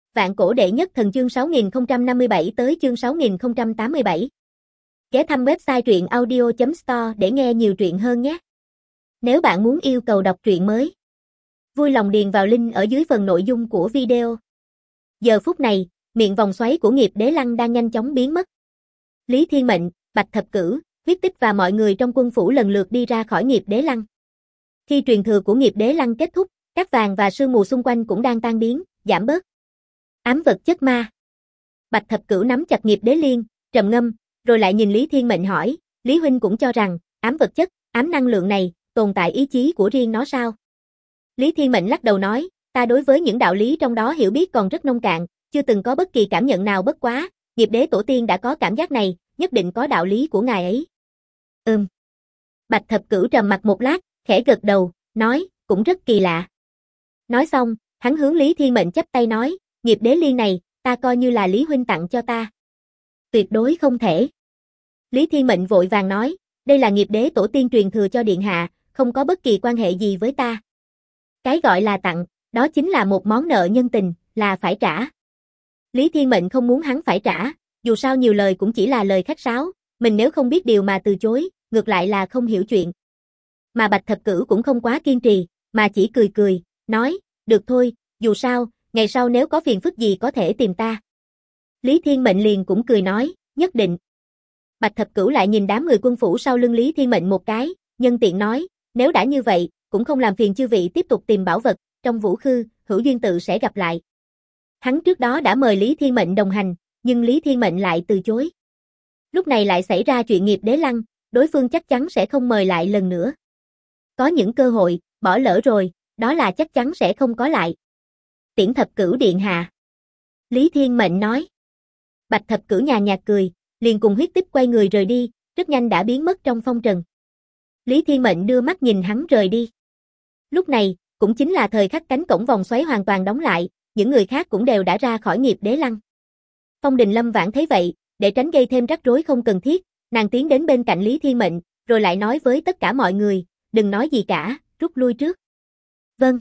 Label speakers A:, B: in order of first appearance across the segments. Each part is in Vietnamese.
A: Vạn cổ đệ nhất thần chương 6057 tới chương 6087. Ghé thăm website truyện audio.store để nghe nhiều truyện hơn nhé. Nếu bạn muốn yêu cầu đọc truyện mới, vui lòng điền vào link ở dưới phần nội dung của video. Giờ phút này, miệng vòng xoáy của nghiệp đế lăng đang nhanh chóng biến mất. Lý Thiên Mệnh, Bạch Thập Cửu, Huyết Tích và mọi người trong quân phủ lần lượt đi ra khỏi nghiệp đế lăng. Khi truyền thừa của nghiệp đế lăng kết thúc, cát vàng và sương mù xung quanh cũng đang tan biến, giảm bớt. Ám vật chất ma. Bạch Thập Cửu nắm chặt nghiệp đế liên, trầm ngâm, rồi lại nhìn Lý Thiên Mệnh hỏi, Lý huynh cũng cho rằng, ám vật chất, ám năng lượng này, tồn tại ý chí của riêng nó sao? Lý Thiên Mệnh lắc đầu nói, ta đối với những đạo lý trong đó hiểu biết còn rất nông cạn, chưa từng có bất kỳ cảm nhận nào bất quá, nghiệp đế tổ tiên đã có cảm giác này, nhất định có đạo lý của ngài ấy. Bạch Thập Cửu trầm mặc một lát, khẽ gật đầu, nói, cũng rất kỳ lạ. Nói xong, hắn hướng Lý Thiên Mệnh chắp tay nói, nghiệp đế liên này, ta coi như là Lý huynh tặng cho ta. Tuyệt đối không thể. Lý Thiên Mệnh vội vàng nói, đây là nghiệp đế tổ tiên truyền thừa cho điện hạ, không có bất kỳ quan hệ gì với ta. Cái gọi là tặng, đó chính là một món nợ nhân tình, là phải trả. Lý Thiên Mệnh không muốn hắn phải trả, dù sao nhiều lời cũng chỉ là lời khách sáo, mình nếu không biết điều mà từ chối, ngược lại là không hiểu chuyện. Mà Bạch Thập Cửu cũng không quá kiên trì, mà chỉ cười cười, nói, được thôi, dù sao, ngày sau nếu có phiền phức gì có thể tìm ta. Lý Thiên Mệnh liền cũng cười nói, nhất định. Bạch Thập Cửu lại nhìn đám người quân phủ sau lưng Lý Thiên Mệnh một cái, nhân tiện nói, nếu đã như vậy, cũng không làm phiền chư vị tiếp tục tìm bảo vật, trong vũ khư, hữu duyên tự sẽ gặp lại. Hắn trước đó đã mời Lý Thiên Mệnh đồng hành, nhưng Lý Thiên Mệnh lại từ chối. Lúc này lại xảy ra chuyện nghiệp đế lăng, đối phương chắc chắn sẽ không mời lại lần nữa. Có những cơ hội, bỏ lỡ rồi, đó là chắc chắn sẽ không có lại. Tiễn Thập Cửu điện hạ. Lý Thiên Mệnh nói. Bạch Thập Cửu nhàn nhạt cười, liền cùng Huyết Tích quay người rời đi, rất nhanh đã biến mất trong phong trần. Lý Thiên Mệnh đưa mắt nhìn hắn rời đi. Lúc này, cũng chính là thời khắc cánh cổng vòng xoáy hoàn toàn đóng lại, những người khác cũng đều đã ra khỏi nghiệp đế lăng. Phong Đình Lâm Vãn thấy vậy, để tránh gây thêm rắc rối không cần thiết, nàng tiến đến bên cạnh Lý Thiên Mệnh, rồi lại nói với tất cả mọi người, đừng nói gì cả, rút lui trước. Vâng.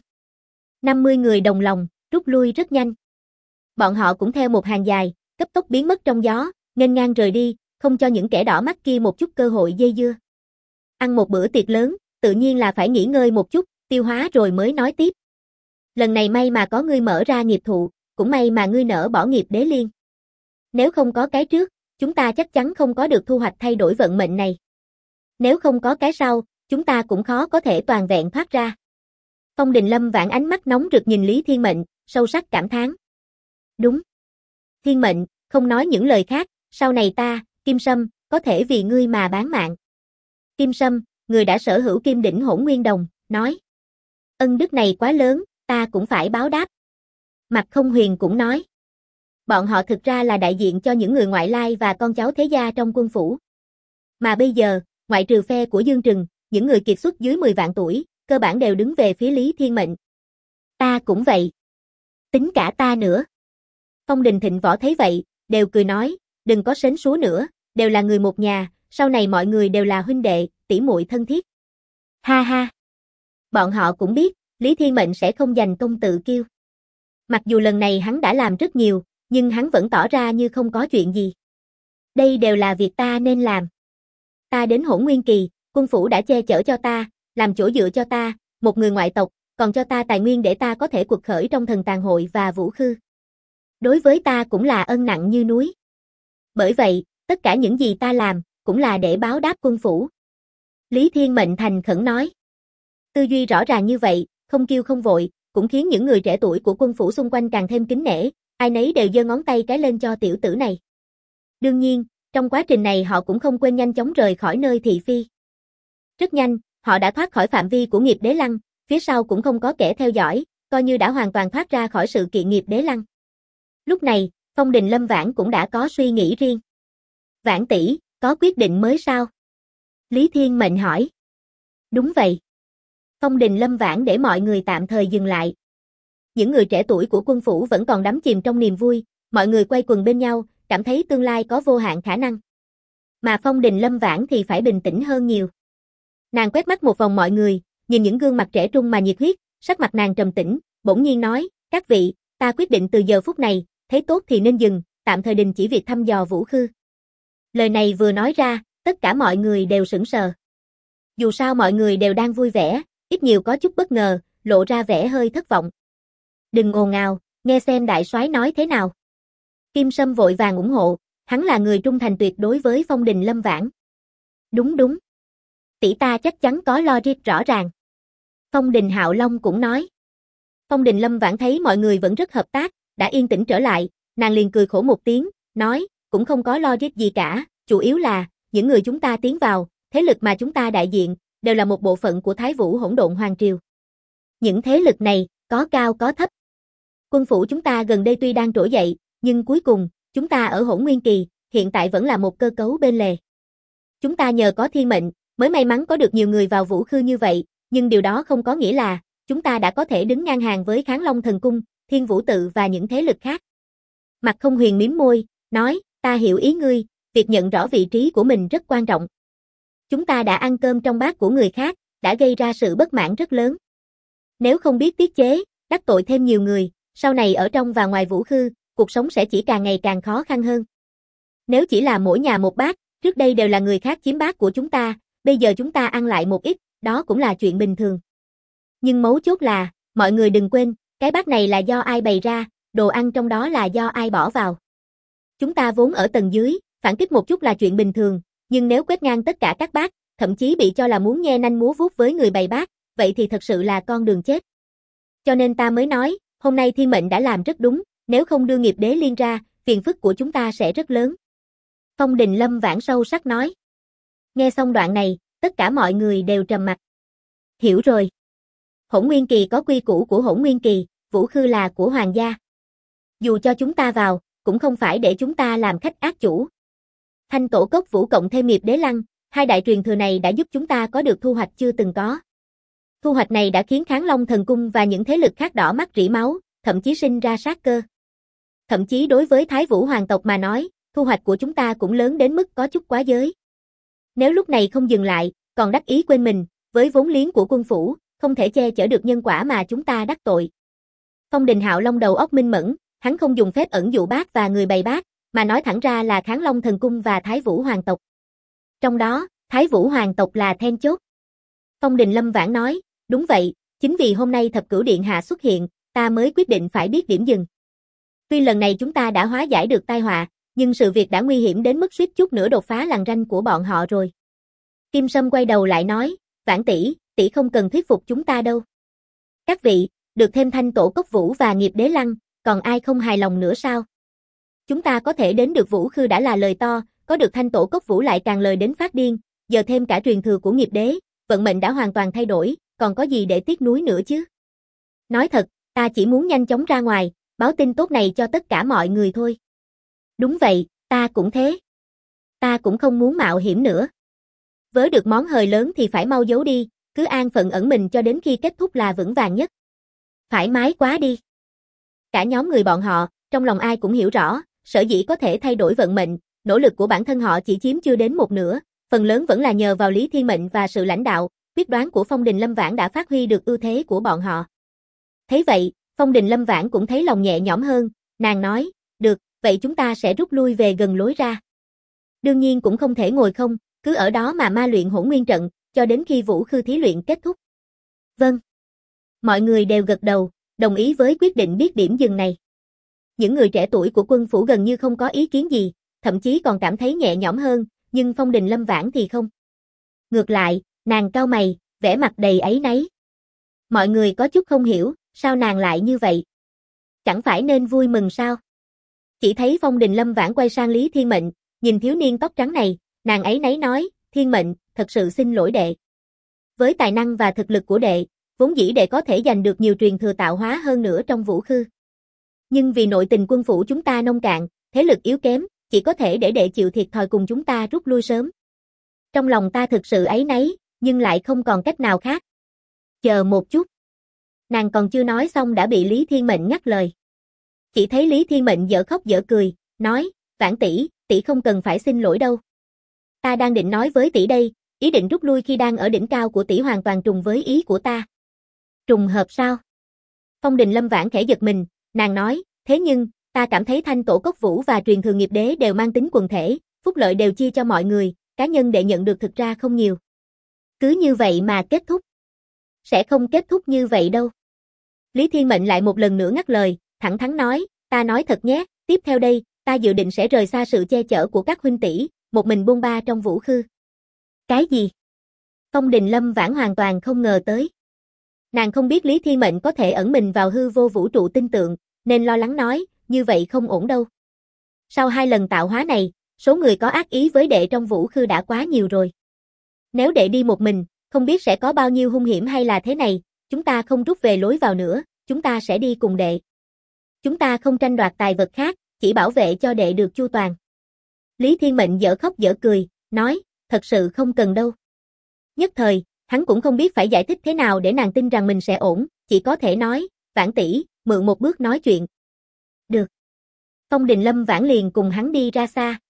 A: 50 người đồng lòng, rút lui rất nhanh. Bọn họ cũng theo một hàng dài, cấp tốc biến mất trong gió, nghênh ngang rời đi, không cho những kẻ đỏ mắt kia một chút cơ hội dây dưa. Ăn một bữa tiệc lớn, tự nhiên là phải nghỉ ngơi một chút, tiêu hóa rồi mới nói tiếp. Lần này may mà có ngươi mở ra nghiệp thụ, cũng may mà ngươi nỡ bỏ nghiệp đế liên. Nếu không có cái trước, chúng ta chắc chắn không có được thu hoạch thay đổi vận mệnh này. Nếu không có cái sau, chúng ta cũng khó có thể toàn vẹn thoát ra. Phong Đình Lâm Vãn ánh mắt nóng rực nhìn Lý Thiên Mệnh, sâu sắc cảm thán. Đúng. Thiên Mệnh, không nói những lời khác, sau này ta, Kim Sâm, có thể vì ngươi mà bán mạng. Kim Sâm, người đã sở hữu kim đỉnh hỗn nguyên đồng, nói. Ân đức này quá lớn, ta cũng phải báo đáp. Mạc Không Huyền cũng nói. Bọn họ thực ra là đại diện cho những người ngoại lai và con cháu thế gia trong quân phủ. Mà bây giờ, ngoại trừ phe của Dương Trừng, những người kiệt xuất dưới 10 vạn tuổi, cơ bản đều đứng về phía Lý Thiên Mệnh. Ta cũng vậy. Tính cả ta nữa. Phong Đình Thịnh Võ thấy vậy, đều cười nói, đừng có sến súa nữa, đều là người một nhà, sau này mọi người đều là huynh đệ, tỷ muội thân thiết. Ha ha. Bọn họ cũng biết, Lý Thiên Mệnh sẽ không giành công tự kiêu. Mặc dù lần này hắn đã làm rất nhiều, nhưng hắn vẫn tỏ ra như không có chuyện gì. Đây đều là việc ta nên làm. Ta đến Hỗn Nguyên Kỳ, quân phủ đã che chở cho ta, làm chỗ dựa cho ta, một người ngoại tộc, còn cho ta tài nguyên để ta có thể quật khởi trong thần tàng hội và vũ khư. Đối với ta cũng là ân nặng như núi. Bởi vậy, tất cả những gì ta làm, cũng là để báo đáp quân phủ. Lý Thiên Mệnh thành khẩn nói. Tư duy rõ ràng như vậy, không kiêu không vội, cũng khiến những người trẻ tuổi của quân phủ xung quanh càng thêm kính nể, ai nấy đều giơ ngón tay cái lên cho tiểu tử này. Đương nhiên, trong quá trình này họ cũng không quên nhanh chóng rời khỏi nơi thị phi. Rất nhanh, họ đã thoát khỏi phạm vi của nghiệp đế lăng, phía sau cũng không có kẻ theo dõi, coi như đã hoàn toàn thoát ra khỏi sự kiện nghiệp đế lăng. Lúc này, Phong Đình Lâm Vãn cũng đã có suy nghĩ riêng. Vãn tỷ, có quyết định mới sao? Lý Thiên Mệnh hỏi. Đúng vậy. Phong Đình Lâm Vãn để mọi người tạm thời dừng lại. Những người trẻ tuổi của quân phủ vẫn còn đắm chìm trong niềm vui, mọi người quay quần bên nhau, cảm thấy tương lai có vô hạn khả năng. Mà Phong Đình Lâm Vãn thì phải bình tĩnh hơn nhiều. Nàng quét mắt một vòng mọi người, nhìn những gương mặt trẻ trung mà nhiệt huyết, sắc mặt nàng trầm tĩnh, bỗng nhiên nói, các vị, ta quyết định từ giờ phút này, thấy tốt thì nên dừng, tạm thời đình chỉ việc thăm dò Vũ Khư. Lời này vừa nói ra, tất cả mọi người đều sững sờ. Dù sao mọi người đều đang vui vẻ, ít nhiều có chút bất ngờ, lộ ra vẻ hơi thất vọng. Đừng ồn ào, nghe xem đại soái nói thế nào. Kim Sâm vội vàng ủng hộ, hắn là người trung thành tuyệt đối với Phong Đình Lâm Vãn. Đúng đúng. Tỷ ta chắc chắn có logic rõ ràng. Phong Đình Hạo Long cũng nói. Phong Đình Lâm Vãn thấy mọi người vẫn rất hợp tác, đã yên tĩnh trở lại, nàng liền cười khổ một tiếng, nói, cũng không có logic gì cả, chủ yếu là, những người chúng ta tiến vào, thế lực mà chúng ta đại diện, đều là một bộ phận của Thái Vũ Hỗn Độn Hoàng Triều. Những thế lực này, có cao có thấp. Quân phủ chúng ta gần đây tuy đang trỗi dậy, nhưng cuối cùng, chúng ta ở Hỗn Nguyên Kỳ, hiện tại vẫn là một cơ cấu bên lề. Chúng ta nhờ có thiên mệnh, mới may mắn có được nhiều người vào Vũ Khư như vậy, nhưng điều đó không có nghĩa là, chúng ta đã có thể đứng ngang hàng với Kháng Long Thần Cung, Thiên Vũ Tự và những thế lực khác. Mạc Không Huyền mím môi, nói, ta hiểu ý ngươi, việc nhận rõ vị trí của mình rất quan trọng. Chúng ta đã ăn cơm trong bát của người khác, đã gây ra sự bất mãn rất lớn. Nếu không biết tiết chế, đắc tội thêm nhiều người, sau này ở trong và ngoài Vũ Khư, cuộc sống sẽ chỉ càng ngày càng khó khăn hơn. Nếu chỉ là mỗi nhà một bát, trước đây đều là người khác chiếm bát của chúng ta, bây giờ chúng ta ăn lại một ít, đó cũng là chuyện bình thường. Nhưng mấu chốt là, mọi người đừng quên, cái bát này là do ai bày ra, đồ ăn trong đó là do ai bỏ vào. Chúng ta vốn ở tầng dưới, phản kích một chút là chuyện bình thường, nhưng nếu quét ngang tất cả các bát, thậm chí bị cho là muốn nhe nanh múa vuốt với người bày bát, vậy thì thật sự là con đường chết. Cho nên ta mới nói, hôm nay thiên mệnh đã làm rất đúng, nếu không đưa nghiệp đế liên ra, phiền phức của chúng ta sẽ rất lớn. Phong Đình Lâm Vãn sâu sắc nói. Nghe xong đoạn này, tất cả mọi người đều trầm mặc. Hiểu rồi. Hỗn Nguyên Kỳ có quy củ của Hỗn Nguyên Kỳ, Vũ Khư là của Hoàng gia. Dù cho chúng ta vào, cũng không phải để chúng ta làm khách ác chủ. Thanh Tổ Cốc Vũ cộng thêm nghiệp đế lăng, hai đại truyền thừa này đã giúp chúng ta có được thu hoạch chưa từng có. Thu hoạch này đã khiến Kháng Long Thần Cung và những thế lực khác đỏ mắt rỉ máu, thậm chí sinh ra sát cơ. Thậm chí đối với Thái Vũ Hoàng tộc mà nói, thu hoạch của chúng ta cũng lớn đến mức có chút quá giới. Nếu lúc này không dừng lại, còn đắc ý quên mình, với vốn liếng của quân phủ, không thể che chở được nhân quả mà chúng ta đắc tội. Phong Đình Hạo Long đầu óc minh mẫn, hắn không dùng phép ẩn dụ bát và người bày bát, mà nói thẳng ra là Kháng Long Thần Cung và Thái Vũ Hoàng tộc. Trong đó, Thái Vũ Hoàng tộc là then chốt. Phong Đình Lâm Vãn nói, đúng vậy, chính vì hôm nay Thập Cửu Điện Hạ xuất hiện, ta mới quyết định phải biết điểm dừng. Tuy lần này chúng ta đã hóa giải được tai họa, nhưng sự việc đã nguy hiểm đến mức suýt chút nữa đột phá lằn ranh của bọn họ rồi. Kim Sâm quay đầu lại nói, Vãn tỷ, tỷ không cần thuyết phục chúng ta đâu. Các vị, được thêm Thanh Tổ Cốc Vũ và nghiệp đế lăng, còn ai không hài lòng nữa sao? Chúng ta có thể đến được Vũ Khư đã là lời to, có được Thanh Tổ Cốc Vũ lại càng lời đến phát điên, giờ thêm cả truyền thừa của nghiệp đế, vận mệnh đã hoàn toàn thay đổi, còn có gì để tiếc nuối nữa chứ? Nói thật, ta chỉ muốn nhanh chóng ra ngoài, báo tin tốt này cho tất cả mọi người thôi. Đúng vậy, ta cũng thế. Ta cũng không muốn mạo hiểm nữa. Vớ được món hời lớn thì phải mau giấu đi, cứ an phận ẩn mình cho đến khi kết thúc là vững vàng nhất. Thoải mái quá đi. Cả nhóm người bọn họ, trong lòng ai cũng hiểu rõ, sở dĩ có thể thay đổi vận mệnh, nỗ lực của bản thân họ chỉ chiếm chưa đến một nửa, phần lớn vẫn là nhờ vào Lý Thiên Mệnh và sự lãnh đạo, quyết đoán của Phong Đình Lâm Vãn đã phát huy được ưu thế của bọn họ. Thấy vậy, Phong Đình Lâm Vãn cũng thấy lòng nhẹ nhõm hơn, nàng nói, được, vậy chúng ta sẽ rút lui về gần lối ra. Đương nhiên cũng không thể ngồi không, cứ ở đó mà ma luyện Hỗn Nguyên trận, cho đến khi Vũ Khư thí luyện kết thúc. Vâng. Mọi người đều gật đầu, đồng ý với quyết định biết điểm dừng này. Những người trẻ tuổi của quân phủ gần như không có ý kiến gì, thậm chí còn cảm thấy nhẹ nhõm hơn, nhưng Phong Đình Lâm Vãn thì không. Ngược lại, nàng cau mày, vẻ mặt đầy áy náy. Mọi người có chút không hiểu, sao nàng lại như vậy? Chẳng phải nên vui mừng sao? Chỉ thấy Phong Đình Lâm Vãn quay sang Lý Thiên Mệnh, nhìn thiếu niên tóc trắng này, nàng áy náy nói, Thiên Mệnh, thật sự xin lỗi đệ. Với tài năng và thực lực của đệ, vốn dĩ đệ có thể giành được nhiều truyền thừa tạo hóa hơn nữa trong Vũ Khư. Nhưng vì nội tình quân phủ chúng ta nông cạn, thế lực yếu kém, chỉ có thể để đệ chịu thiệt thòi cùng chúng ta rút lui sớm. Trong lòng ta thực sự áy náy, nhưng lại không còn cách nào khác. Chờ một chút. Nàng còn chưa nói xong đã bị Lý Thiên Mệnh ngắt lời. Chỉ thấy Lý Thiên Mệnh dở khóc dở cười, nói, Vãn tỷ, tỷ không cần phải xin lỗi đâu. Ta đang định nói với tỷ đây, ý định rút lui khi đang ở đỉnh cao của tỷ hoàn toàn trùng với ý của ta. Trùng hợp sao? Phong Đình Lâm Vãn khẽ giật mình, Nàng nói, thế nhưng, ta cảm thấy Thanh Tổ Cốc Vũ và truyền thừa nghiệp đế đều mang tính quần thể, phúc lợi đều chia cho mọi người, cá nhân đệ nhận được thực ra không nhiều. Cứ như vậy mà kết thúc. Sẽ không kết thúc như vậy đâu. Lý Thiên Mệnh lại một lần nữa ngắt lời, thẳng thắn nói, ta nói thật nhé, tiếp theo đây, ta dự định sẽ rời xa sự che chở của các huynh tỷ, một mình buôn ba trong vũ khư. Cái gì? Phong Đình Lâm Vãn hoàn toàn không ngờ tới. Nàng không biết Lý Thiên Mệnh có thể ẩn mình vào hư vô vũ trụ tinh tượng, nên lo lắng nói, như vậy không ổn đâu. Sau 2 lần tạo hóa này, số người có ác ý với đệ trong vũ khư đã quá nhiều rồi. Nếu đệ đi một mình, không biết sẽ có bao nhiêu hung hiểm hay là thế này, chúng ta không rút về lối vào nữa, chúng ta sẽ đi cùng đệ. Chúng ta không tranh đoạt tài vật khác, chỉ bảo vệ cho đệ được chu toàn. Lý Thiên Mệnh dở khóc dở cười, nói, thật sự không cần đâu. Nhất thời, hắn cũng không biết phải giải thích thế nào để nàng tin rằng mình sẽ ổn, chỉ có thể nói, Vãn tỷ, mượn một bước nói chuyện. Được. Phong Đình Lâm Vãn liền cùng hắn đi ra xa.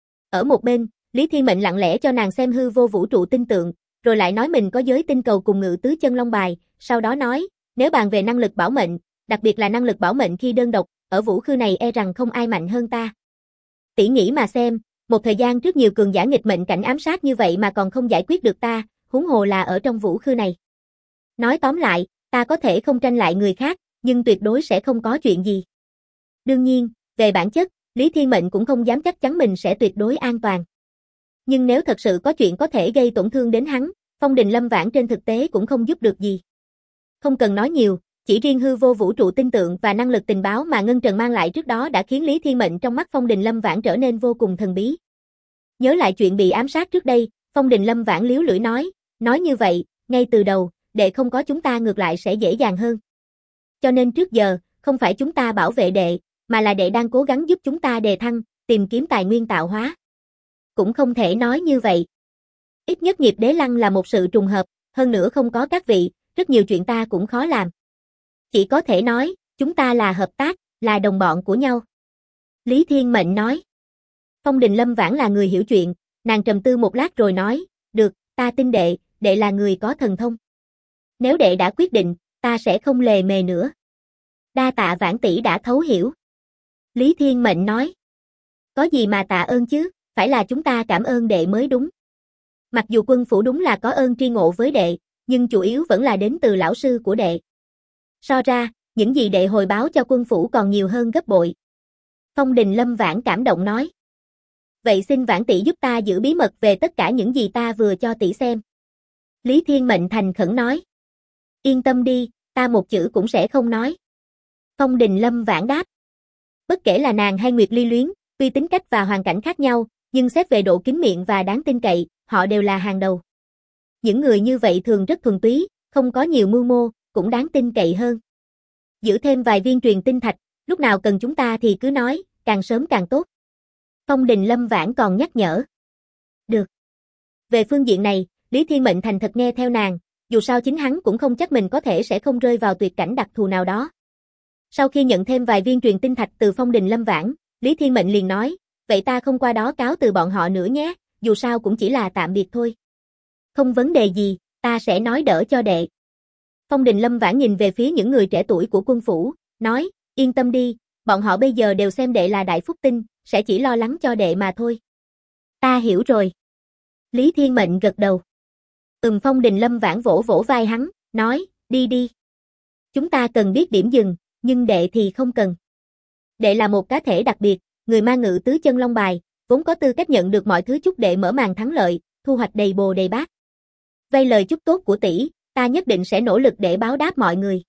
A: Ở một bên, Lý Thiên Mệnh lặng lẽ cho nàng xem hư vô vũ trụ tinh tượng, rồi lại nói mình có giới tinh cầu cùng ngự tứ chân long bài, sau đó nói, nếu bàn về năng lực bảo mệnh, đặc biệt là năng lực bảo mệnh khi đơn độc, ở vũ khư này e rằng không ai mạnh hơn ta. Tỷ nghĩ mà xem, một thời gian trước nhiều cường giả nghịch mệnh cảnh ám sát như vậy mà còn không giải quyết được ta, huống hồ là ở trong vũ khư này. Nói tóm lại, ta có thể không tranh lại người khác, nhưng tuyệt đối sẽ không có chuyện gì. Đương nhiên, về bản chất, Lý Thiên Mệnh cũng không dám chắc chắn mình sẽ tuyệt đối an toàn. Nhưng nếu thật sự có chuyện có thể gây tổn thương đến hắn, Phong Đình Lâm Vãn trên thực tế cũng không giúp được gì. Không cần nói nhiều, chỉ riêng hư vô vũ trụ tinh tượng và năng lực tình báo mà Ngân Trần mang lại trước đó đã khiến Lý Thiên Mệnh trong mắt Phong Đình Lâm Vãn trở nên vô cùng thần bí. Nhớ lại chuyện bị ám sát trước đây, Phong Đình Lâm Vãn liếu lưỡi nói như vậy, ngay từ đầu, đệ không có chúng ta ngược lại sẽ dễ dàng hơn. Cho nên trước giờ, không phải chúng ta bảo vệ đệ, mà là đệ đang cố gắng giúp chúng ta đề thăng, tìm kiếm tài nguyên tạo hóa. Cũng không thể nói như vậy. Ít nhất nghiệp đế lăng là một sự trùng hợp, hơn nữa không có các vị, rất nhiều chuyện ta cũng khó làm. Chỉ có thể nói, chúng ta là hợp tác, là đồng bọn của nhau. Lý Thiên Mệnh nói. Phong Đình Lâm Vãn là người hiểu chuyện, nàng trầm tư một lát rồi nói, được, ta tin đệ, đệ là người có thần thông. Nếu đệ đã quyết định, ta sẽ không lề mề nữa. Đa tạ Vãn tỷ đã thấu hiểu. Lý Thiên Mệnh nói. Có gì mà tạ ơn chứ, phải là chúng ta cảm ơn đệ mới đúng. Mặc dù quân phủ đúng là có ơn tri ngộ với đệ, nhưng chủ yếu vẫn là đến từ lão sư của đệ. So ra, những gì đệ hồi báo cho quân phủ còn nhiều hơn gấp bội. Phong Đình Lâm Vãn cảm động nói. Vậy xin Vãn tỷ giúp ta giữ bí mật về tất cả những gì ta vừa cho tỷ xem. Lý Thiên Mệnh thành khẩn nói. Yên tâm đi, ta một chữ cũng sẽ không nói. Phong Đình Lâm Vãn đáp. Bất kể là nàng hay Nguyệt Ly Luyến, tuy tính cách và hoàn cảnh khác nhau, nhưng xét về độ kín miệng và đáng tin cậy, họ đều là hàng đầu. Những người như vậy thường rất thuần túy, không có nhiều mưu mô, cũng đáng tin cậy hơn. Giữ thêm vài viên truyền tinh thạch, lúc nào cần chúng ta thì cứ nói, càng sớm càng tốt. Phong Đình Lâm Vãn còn nhắc nhở. Được. Về phương diện này, Lý Thiên Mệnh thành thật nghe theo nàng, dù sao chính hắn cũng không chắc mình có thể sẽ không rơi vào tuyệt cảnh đặc thù nào đó. Sau khi nhận thêm vài viên truyền tinh thạch từ Phong Đình Lâm Vãn, Lý Thiên Mệnh liền nói, vậy ta không qua đó cáo từ bọn họ nữa nhé, dù sao cũng chỉ là tạm biệt thôi. Không vấn đề gì, ta sẽ nói đỡ cho đệ. Phong Đình Lâm Vãn nhìn về phía những người trẻ tuổi của quân phủ, nói, yên tâm đi, bọn họ bây giờ đều xem đệ là đại phúc tinh, sẽ chỉ lo lắng cho đệ mà thôi. Ta hiểu rồi. Lý Thiên Mệnh gật đầu. Phong Đình Lâm Vãn vỗ vỗ vai hắn, nói, đi đi. Chúng ta cần biết điểm dừng, nhưng đệ thì không cần. Đệ là một cá thể đặc biệt, người mang ngự tứ chân long bài, vốn có tư cách nhận được mọi thứ chúc đệ mở màn thắng lợi, thu hoạch đầy bồ đầy bát. Vây lời chúc tốt của tỷ, ta nhất định sẽ nỗ lực để báo đáp mọi người.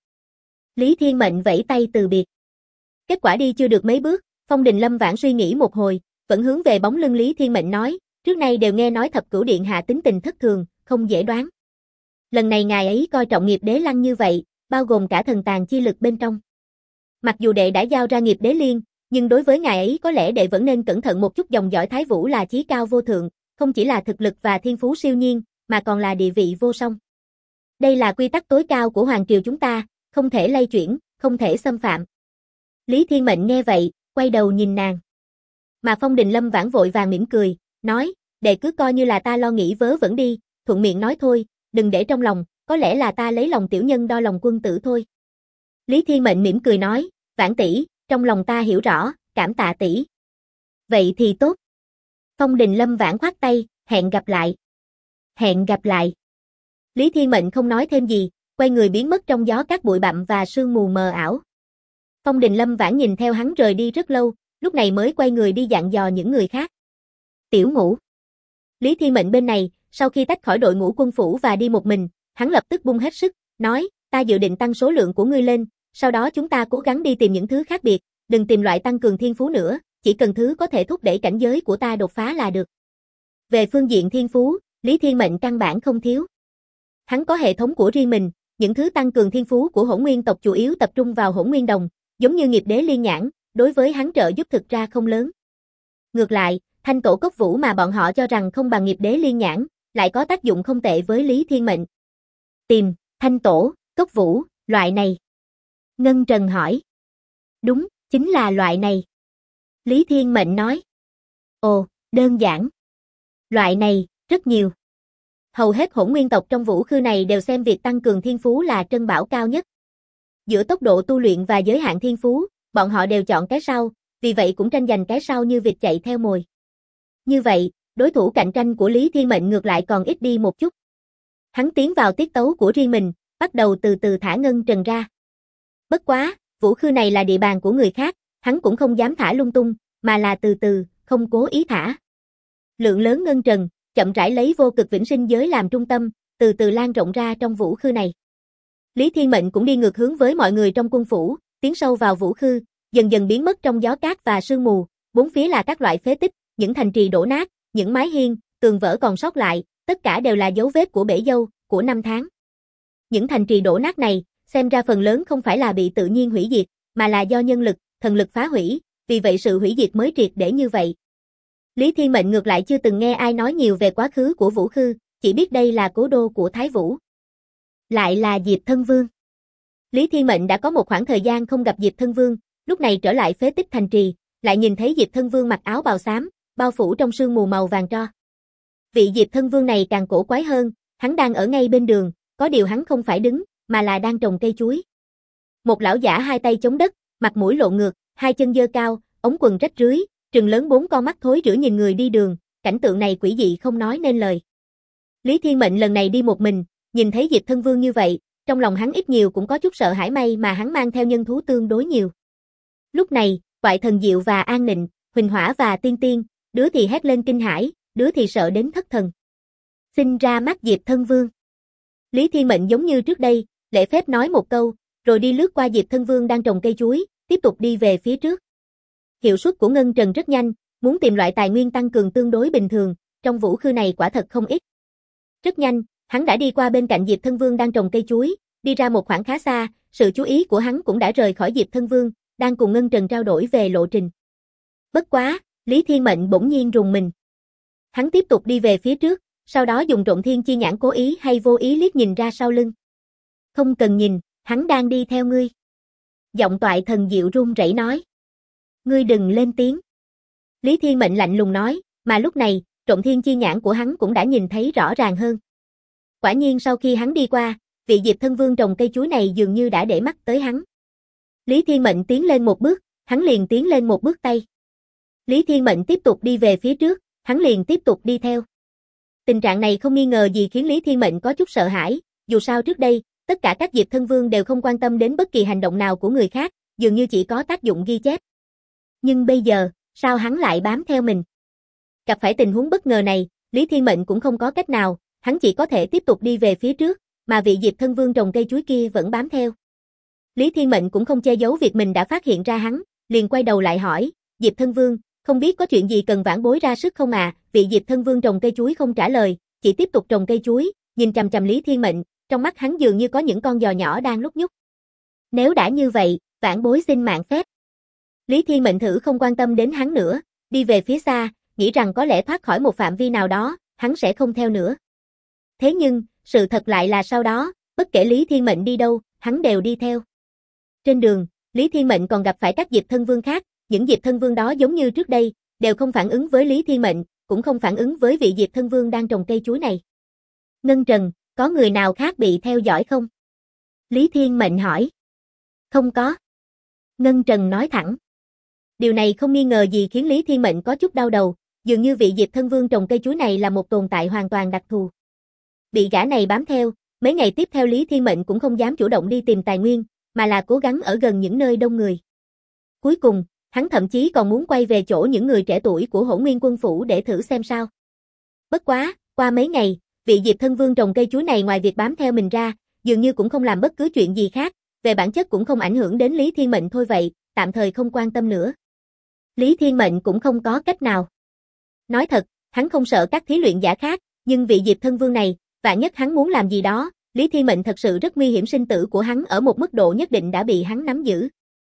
A: Lý Thiên Mệnh vẫy tay từ biệt. Kết quả đi chưa được mấy bước, Phong Đình Lâm Vãn suy nghĩ một hồi, vẫn hướng về bóng lưng Lý Thiên Mệnh nói, trước nay đều nghe nói Thập Cửu Điện hạ tính tình thất thường, không dễ đoán. Lần này ngài ấy coi trọng nghiệp đế lăng như vậy, bao gồm cả thần tàng chi lực bên trong. Mặc dù đệ đã giao ra nghiệp đế liên, nhưng đối với ngài ấy có lẽ đệ vẫn nên cẩn thận một chút. Dòng dõi Thái Vũ là chí cao vô thượng, không chỉ là thực lực và thiên phú siêu nhiên, mà còn là địa vị vô song. Đây là quy tắc tối cao của hoàng triều chúng ta, không thể lay chuyển, không thể xâm phạm. Lý Thiên Mệnh nghe vậy, quay đầu nhìn nàng. Mà Phong Đình Lâm Vãn vội vàng mỉm cười, nói, đệ cứ coi như là ta lo nghĩ vớ vẩn đi, thuận miệng nói thôi, đừng để trong lòng, có lẽ là ta lấy lòng tiểu nhân đo lòng quân tử thôi. Lý Thiên Mệnh mỉm cười nói, Vãn tỷ, trong lòng ta hiểu rõ, cảm tạ tỷ. Vậy thì tốt. Phong Đình Lâm vãn khoát tay, hẹn gặp lại. Hẹn gặp lại. Lý Thiên Mệnh không nói thêm gì, quay người biến mất trong gió cát bụi bặm và sương mù mờ ảo. Phong Đình Lâm vãn nhìn theo hắn rời đi rất lâu, lúc này mới quay người đi dặn dò những người khác. Tiểu Ngũ. Lý Thiên Mệnh bên này, sau khi tách khỏi đội ngũ quân phủ và đi một mình, hắn lập tức bung hết sức, nói, ta dự định tăng số lượng của ngươi lên, sau đó chúng ta cố gắng đi tìm những thứ khác biệt, đừng tìm loại tăng cường thiên phú nữa, chỉ cần thứ có thể thúc đẩy cảnh giới của ta đột phá là được. Về phương diện thiên phú, Lý Thiên Mệnh căn bản không thiếu. Hắn có hệ thống của riêng mình, những thứ tăng cường thiên phú của Hỗn Nguyên tộc chủ yếu tập trung vào Hỗn Nguyên Đồng, giống như nghiệp đế liên nhãn, đối với hắn trợ giúp thực ra không lớn. Ngược lại, thanh tổ cốc vũ mà bọn họ cho rằng không bằng nghiệp đế liên nhãn, lại có tác dụng không tệ với Lý Thiên Mệnh. Tìm, thanh tổ, cốc vũ, loại này. Ngân Trần hỏi. Đúng, chính là loại này. Lý Thiên Mệnh nói. Ồ, đơn giản. Loại này, rất nhiều. Hầu hết Hỗn Nguyên tộc trong vũ khư này đều xem việc tăng cường thiên phú là trân bảo cao nhất. Giữa tốc độ tu luyện và giới hạn thiên phú, bọn họ đều chọn cái sau, vì vậy cũng tranh giành cái sau như vịt chạy theo mồi. Như vậy, đối thủ cạnh tranh của Lý Thiên Mệnh ngược lại còn ít đi một chút. Hắn tiến vào tiết tấu của riêng mình, bắt đầu từ từ thả Ngân Trần ra. Bất quá, vũ khư này là địa bàn của người khác, hắn cũng không dám thả lung tung, mà là từ từ, không cố ý thả. Lượng lớn Ngân Trần, chậm rãi lấy vô cực vĩnh sinh giới làm trung tâm, từ từ lan rộng ra trong vũ khư này. Lý Thiên Mệnh cũng đi ngược hướng với mọi người trong quân phủ, tiến sâu vào vũ khư, dần dần biến mất trong gió cát và sương mù, bốn phía là các loại phế tích, những thành trì đổ nát, những mái hiên, tường vỡ còn sót lại, tất cả đều là dấu vết của bể dâu, của năm tháng. Những thành trì đổ nát này, xem ra phần lớn không phải là bị tự nhiên hủy diệt, mà là do nhân lực, thần lực phá hủy, vì vậy sự hủy diệt mới triệt để như vậy. Lý Thiên Mệnh ngược lại chưa từng nghe ai nói nhiều về quá khứ của vũ khư, chỉ biết đây là cố đô của Thái Vũ. Lại là Diệp Thân Vương. Lý Thiên Mệnh đã có một khoảng thời gian không gặp Diệp Thân Vương, lúc này trở lại phế tích thành trì, lại nhìn thấy Diệp Thân Vương mặc áo bào xám, bao phủ trong sương mù màu vàng tro. Vị Diệp Thân Vương này càng cổ quái hơn, hắn đang ở ngay bên đường, có điều hắn không phải đứng, mà là đang trồng cây chuối. Một lão giả hai tay chống đất, mặt mũi lộ ngược, hai chân giơ cao, ống quần rách rưới, trừng lớn bốn con mắt thối rữa nhìn người đi đường, cảnh tượng này quỷ dị không nói nên lời. Lý Thiên Mệnh lần này đi một mình, nhìn thấy Diệp Thân Vương như vậy, trong lòng hắn ít nhiều cũng có chút sợ hãi, may mà hắn mang theo nhân thú tương đối nhiều. Lúc này, Toại Thần Diệu và An Nịnh, Huỳnh Hỏa và Tiên Tiên, đứa thì hét lên kinh hãi, đứa thì sợ đến thất thần. Xin ra mắt Diệp Thân Vương. Lý Thiên Mệnh giống như trước đây, lễ phép nói một câu, rồi đi lướt qua Diệp Thân Vương đang trồng cây chuối, tiếp tục đi về phía trước. Hiệu suất của Ngân Trần rất nhanh, muốn tìm loại tài nguyên tăng cường tương đối bình thường, trong vũ khư này quả thật không ít. Rất nhanh, hắn đã đi qua bên cạnh Diệp Thân Vương đang trồng cây chuối, đi ra một khoảng khá xa, sự chú ý của hắn cũng đã rời khỏi Diệp Thân Vương, đang cùng Ngân Trần trao đổi về lộ trình. Bất quá, Lý Thiên Mệnh bỗng nhiên rùng mình. Hắn tiếp tục đi về phía trước, sau đó dùng Trộm Thiên Chi Nhãn cố ý hay vô ý liếc nhìn ra sau lưng. Không cần nhìn, hắn đang đi theo ngươi. Giọng Toại Thần Diệu run rẩy nói. Ngươi đừng lên tiếng. Lý Thiên Mệnh lạnh lùng nói, mà lúc này, Trộm Thiên Chi Nhãn của hắn cũng đã nhìn thấy rõ ràng hơn. Quả nhiên sau khi hắn đi qua, vị Diệp Thân Vương trồng cây chuối này dường như đã để mắt tới hắn. Lý Thiên Mệnh tiến lên một bước, hắn liền tiến lên một bước tay. Lý Thiên Mệnh tiếp tục đi về phía trước, hắn liền tiếp tục đi theo. Tình trạng này không nghi ngờ gì khiến Lý Thiên Mệnh có chút sợ hãi, dù sao trước đây, tất cả các Diệp Thân Vương đều không quan tâm đến bất kỳ hành động nào của người khác, dường như chỉ có tác dụng ghi chép. Nhưng bây giờ, sao hắn lại bám theo mình? Gặp phải tình huống bất ngờ này, Lý Thiên Mệnh cũng không có cách nào, hắn chỉ có thể tiếp tục đi về phía trước, mà vị Diệp Thân Vương trồng cây chuối kia vẫn bám theo. Lý Thiên Mệnh cũng không che giấu việc mình đã phát hiện ra hắn, liền quay đầu lại hỏi, Diệp Thân Vương, không biết có chuyện gì cần vãn bối ra sức không à? Vị Diệp Thân Vương trồng cây chuối không trả lời, chỉ tiếp tục trồng cây chuối, nhìn chằm chằm Lý Thiên Mệnh, trong mắt hắn dường như có những con giò nhỏ đang lúc nhúc. Nếu đã như vậy, vãn bối xin mạng phép. Lý Thiên Mệnh thử không quan tâm đến hắn nữa, đi về phía xa, nghĩ rằng có lẽ thoát khỏi một phạm vi nào đó, hắn sẽ không theo nữa. Thế nhưng, sự thật lại là sau đó, bất kể Lý Thiên Mệnh đi đâu, hắn đều đi theo. Trên đường, Lý Thiên Mệnh còn gặp phải các Diệp Thân Vương khác, những Diệp Thân Vương đó giống như trước đây, đều không phản ứng với Lý Thiên Mệnh, cũng không phản ứng với vị Diệp Thân Vương đang trồng cây chuối này. Ngân Trần, có người nào khác bị theo dõi không? Lý Thiên Mệnh hỏi. Không có. Ngân Trần nói thẳng. Điều này không nghi ngờ gì khiến Lý Thiên Mệnh có chút đau đầu, dường như vị Diệp Thân Vương trồng cây chuối này là một tồn tại hoàn toàn đặc thù. Bị gã này bám theo, mấy ngày tiếp theo Lý Thiên Mệnh cũng không dám chủ động đi tìm tài nguyên, mà là cố gắng ở gần những nơi đông người. Cuối cùng, hắn thậm chí còn muốn quay về chỗ những người trẻ tuổi của Hỗn Nguyên Quân Phủ để thử xem sao. Bất quá, qua mấy ngày, vị Diệp Thân Vương trồng cây chuối này ngoài việc bám theo mình ra, dường như cũng không làm bất cứ chuyện gì khác, về bản chất cũng không ảnh hưởng đến Lý Thiên Mệnh thôi vậy, tạm thời không quan tâm nữa. Lý Thiên Mệnh cũng không có cách nào. Nói thật, hắn không sợ các thí luyện giả khác, nhưng vị Diệp Thân Vương này, vạn nhất hắn muốn làm gì đó, Lý Thiên Mệnh thật sự rất nguy hiểm, sinh tử của hắn ở một mức độ nhất định đã bị hắn nắm giữ.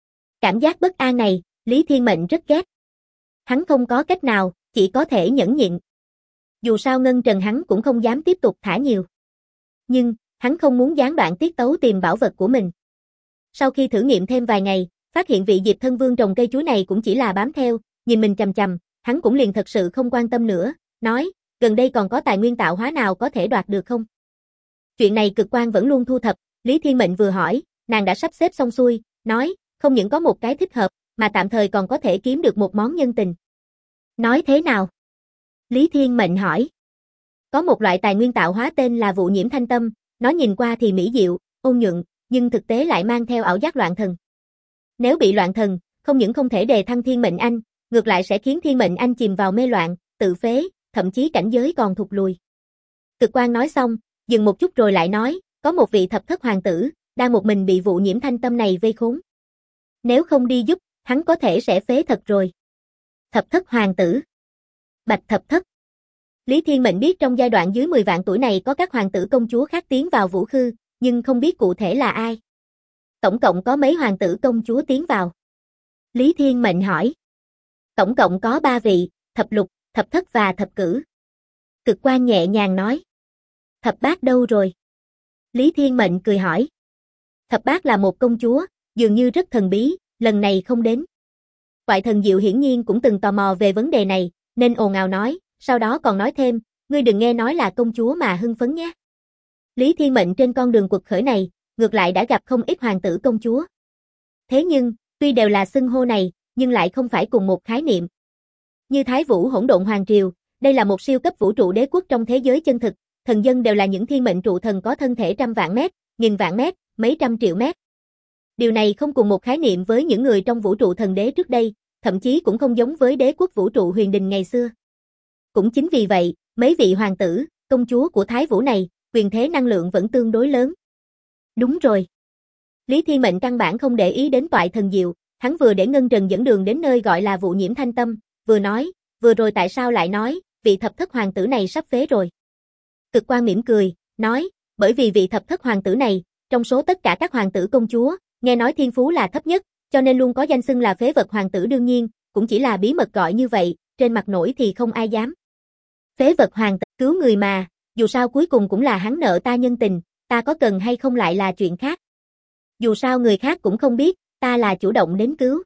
A: Cảm giác bất an này, Lý Thiên Mệnh rất ghét. Hắn không có cách nào, chỉ có thể nhẫn nhịn. Dù sao Ngân Trần hắn cũng không dám tiếp tục thả nhiều. Nhưng, hắn không muốn gián đoạn tiết tấu tìm bảo vật của mình. Sau khi thử nghiệm thêm vài ngày, phát hiện vị Diệp Thân Vương trồng cây chuối này cũng chỉ là bám theo, nhìn mình chằm chằm, hắn cũng liền thật sự không quan tâm nữa, nói, gần đây còn có tài nguyên tạo hóa nào có thể đoạt được không? Chuyện này Cực Quang vẫn luôn thu thập, Lý Thiên Mệnh vừa hỏi, nàng đã sắp xếp xong xuôi, nói, không những có một cái thích hợp, mà tạm thời còn có thể kiếm được một món nhân tình. Nói thế nào? Lý Thiên Mệnh hỏi. Có một loại tài nguyên tạo hóa tên là Vụ Nhiễm Thanh Tâm, nó nhìn qua thì mỹ diệu, ôn nhuận, nhưng thực tế lại mang theo ảo giác loạn thần. Nếu bị loạn thần, không những không thể đề thăng thiên mệnh anh, ngược lại sẽ khiến thiên mệnh anh chìm vào mê loạn, tự phế, thậm chí cảnh giới còn thụt lùi. Cực Quang nói xong, dừng một chút rồi lại nói, có một vị thập thất hoàng tử, đang một mình bị Vụ Nhiễm Thanh Tâm này vây khốn. Nếu không đi giúp, hắn có thể sẽ phế thật rồi. Thập thất hoàng tử. Bạch thập thất. Lý Thiên Mệnh biết trong giai đoạn dưới 10 vạn tuổi này có các hoàng tử công chúa khác tiến vào Vũ Khư, nhưng không biết cụ thể là ai. Tổng cộng có mấy hoàng tử công chúa tiến vào? Lý Thiên Mệnh hỏi. Tổng cộng có 3 vị, thập lục, thập thất và thập cử. Cực Quang nhẹ nhàng nói. Thập bát đâu rồi? Lý Thiên Mệnh cười hỏi. Thập bát là một công chúa, dường như rất thần bí, lần này không đến. Quại Thần Diệu hiển nhiên cũng từng tò mò về vấn đề này, nên ồn ào nói, sau đó còn nói thêm, ngươi đừng nghe nói là công chúa mà hưng phấn nhé. Lý Thiên Mệnh trên con đường quật khởi này, ngược lại đã gặp không ít hoàng tử công chúa. Thế nhưng, tuy đều là xưng hô này, nhưng lại không phải cùng một khái niệm. Như Thái Vũ Hỗn Độn Hoàng Triều, đây là một siêu cấp vũ trụ đế quốc trong thế giới chân thực, thần dân đều là những thiên mệnh trụ thần có thân thể trăm vạn mét, nghìn vạn mét, mấy trăm triệu mét. Điều này không cùng một khái niệm với những người trong vũ trụ thần đế trước đây, thậm chí cũng không giống với đế quốc vũ trụ huyền đình ngày xưa. Cũng chính vì vậy, mấy vị hoàng tử, công chúa của Thái Vũ này, quyền thế năng lượng vẫn tương đối lớn. Đúng rồi. Lý Thiên Mệnh căn bản không để ý đến Toại Thần Diệu, hắn vừa để Ngân Trần dẫn đường đến nơi gọi là Vụ Nhiễm Thanh Tâm, vừa nói, vừa rồi tại sao lại nói, vị thập thất hoàng tử này sắp phế rồi. Cực Quang mỉm cười, nói, bởi vì vị thập thất hoàng tử này, trong số tất cả các hoàng tử công chúa, nghe nói thiên phú là thấp nhất, cho nên luôn có danh xưng là phế vật hoàng tử, đương nhiên, cũng chỉ là bí mật gọi như vậy, trên mặt nổi thì không ai dám. Phế vật hoàng tử, cứu người mà, dù sao cuối cùng cũng là hắn nợ ta nhân tình, ta có cần hay không lại là chuyện khác. Dù sao người khác cũng không biết, ta là chủ động đến cứu.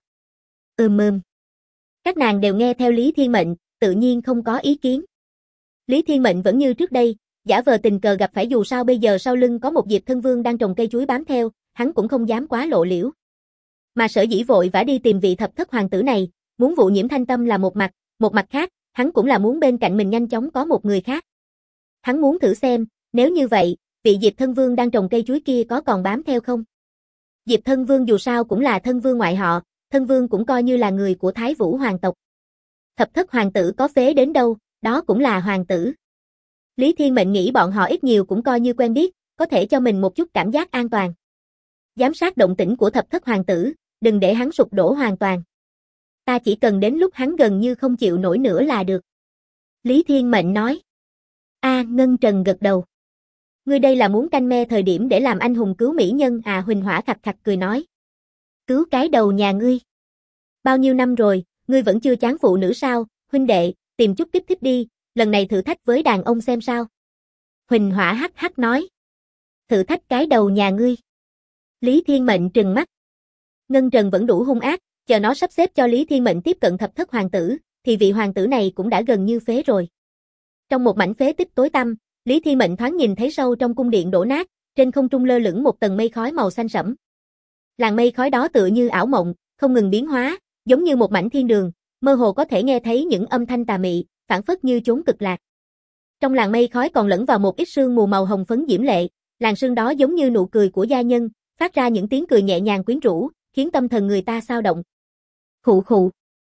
A: Các nàng đều nghe theo Lý Thiên Mệnh, tự nhiên không có ý kiến. Lý Thiên Mệnh vẫn như trước đây, giả vờ tình cờ gặp phải, dù sao bây giờ sau lưng có một Diệp Thân Vương đang trồng cây chuối bám theo, hắn cũng không dám quá lộ liễu. Mà sở dĩ vội vã đi tìm vị thập thất hoàng tử này, muốn Vụ Nhiễm Thanh Tâm là một mặt khác, hắn cũng là muốn bên cạnh mình nhanh chóng có một người khác. Hắn muốn thử xem, nếu như vậy, vị Diệp Thân Vương đang trồng cây chuối kia có còn bám theo không? Diệp Thân Vương dù sao cũng là thân vương ngoại họ, thân vương cũng coi như là người của Thái Vũ hoàng tộc. Thập thất hoàng tử có phế đến đâu, đó cũng là hoàng tử. Lý Thiên Mệnh nghĩ bọn họ ít nhiều cũng coi như quen biết, có thể cho mình một chút cảm giác an toàn. Giám sát động tĩnh của thập thất hoàng tử, đừng để hắn sụp đổ hoàn toàn. Ta chỉ cần đến lúc hắn gần như không chịu nổi nữa là được. Lý Thiên Mệnh nói. Ngân Trần gật đầu. Ngươi đây là muốn canh me thời điểm để làm anh hùng cứu mỹ nhân à? Huỳnh Hỏa khặt khặt cười nói. Cứu cái đầu nhà ngươi. Bao nhiêu năm rồi, ngươi vẫn chưa chán phụ nữ sao? Huynh đệ, tìm chút kích thích đi, lần này thử thách với đàn ông xem sao. Huỳnh Hỏa hắc hắc nói. Thử thách cái đầu nhà ngươi. Lý Thiên Mệnh trừng mắt. Ngân Trần vẫn đủ hung ác, chờ nó sắp xếp cho Lý Thiên Mệnh tiếp cận thập thất hoàng tử, thì vị hoàng tử này cũng đã gần như phế rồi. Trong một mảnh phế tích tối tăm, Lý Thiên Mệnh thoáng nhìn thấy sâu trong cung điện đổ nát, trên không trung lơ lửng một tầng mây khói màu xanh sẫm. Làn mây khói đó tựa như ảo mộng, không ngừng biến hóa, giống như một mảnh thiên đường, mơ hồ có thể nghe thấy những âm thanh tà mị, phảng phất như chốn cực lạc. Trong làn mây khói còn lẫn vào một ít sương mù màu hồng phấn diễm lệ, làn sương đó giống như nụ cười của gia nhân, phát ra những tiếng cười nhẹ nhàng quyến rũ, khiến tâm thần người ta xao động. Khụ khụ.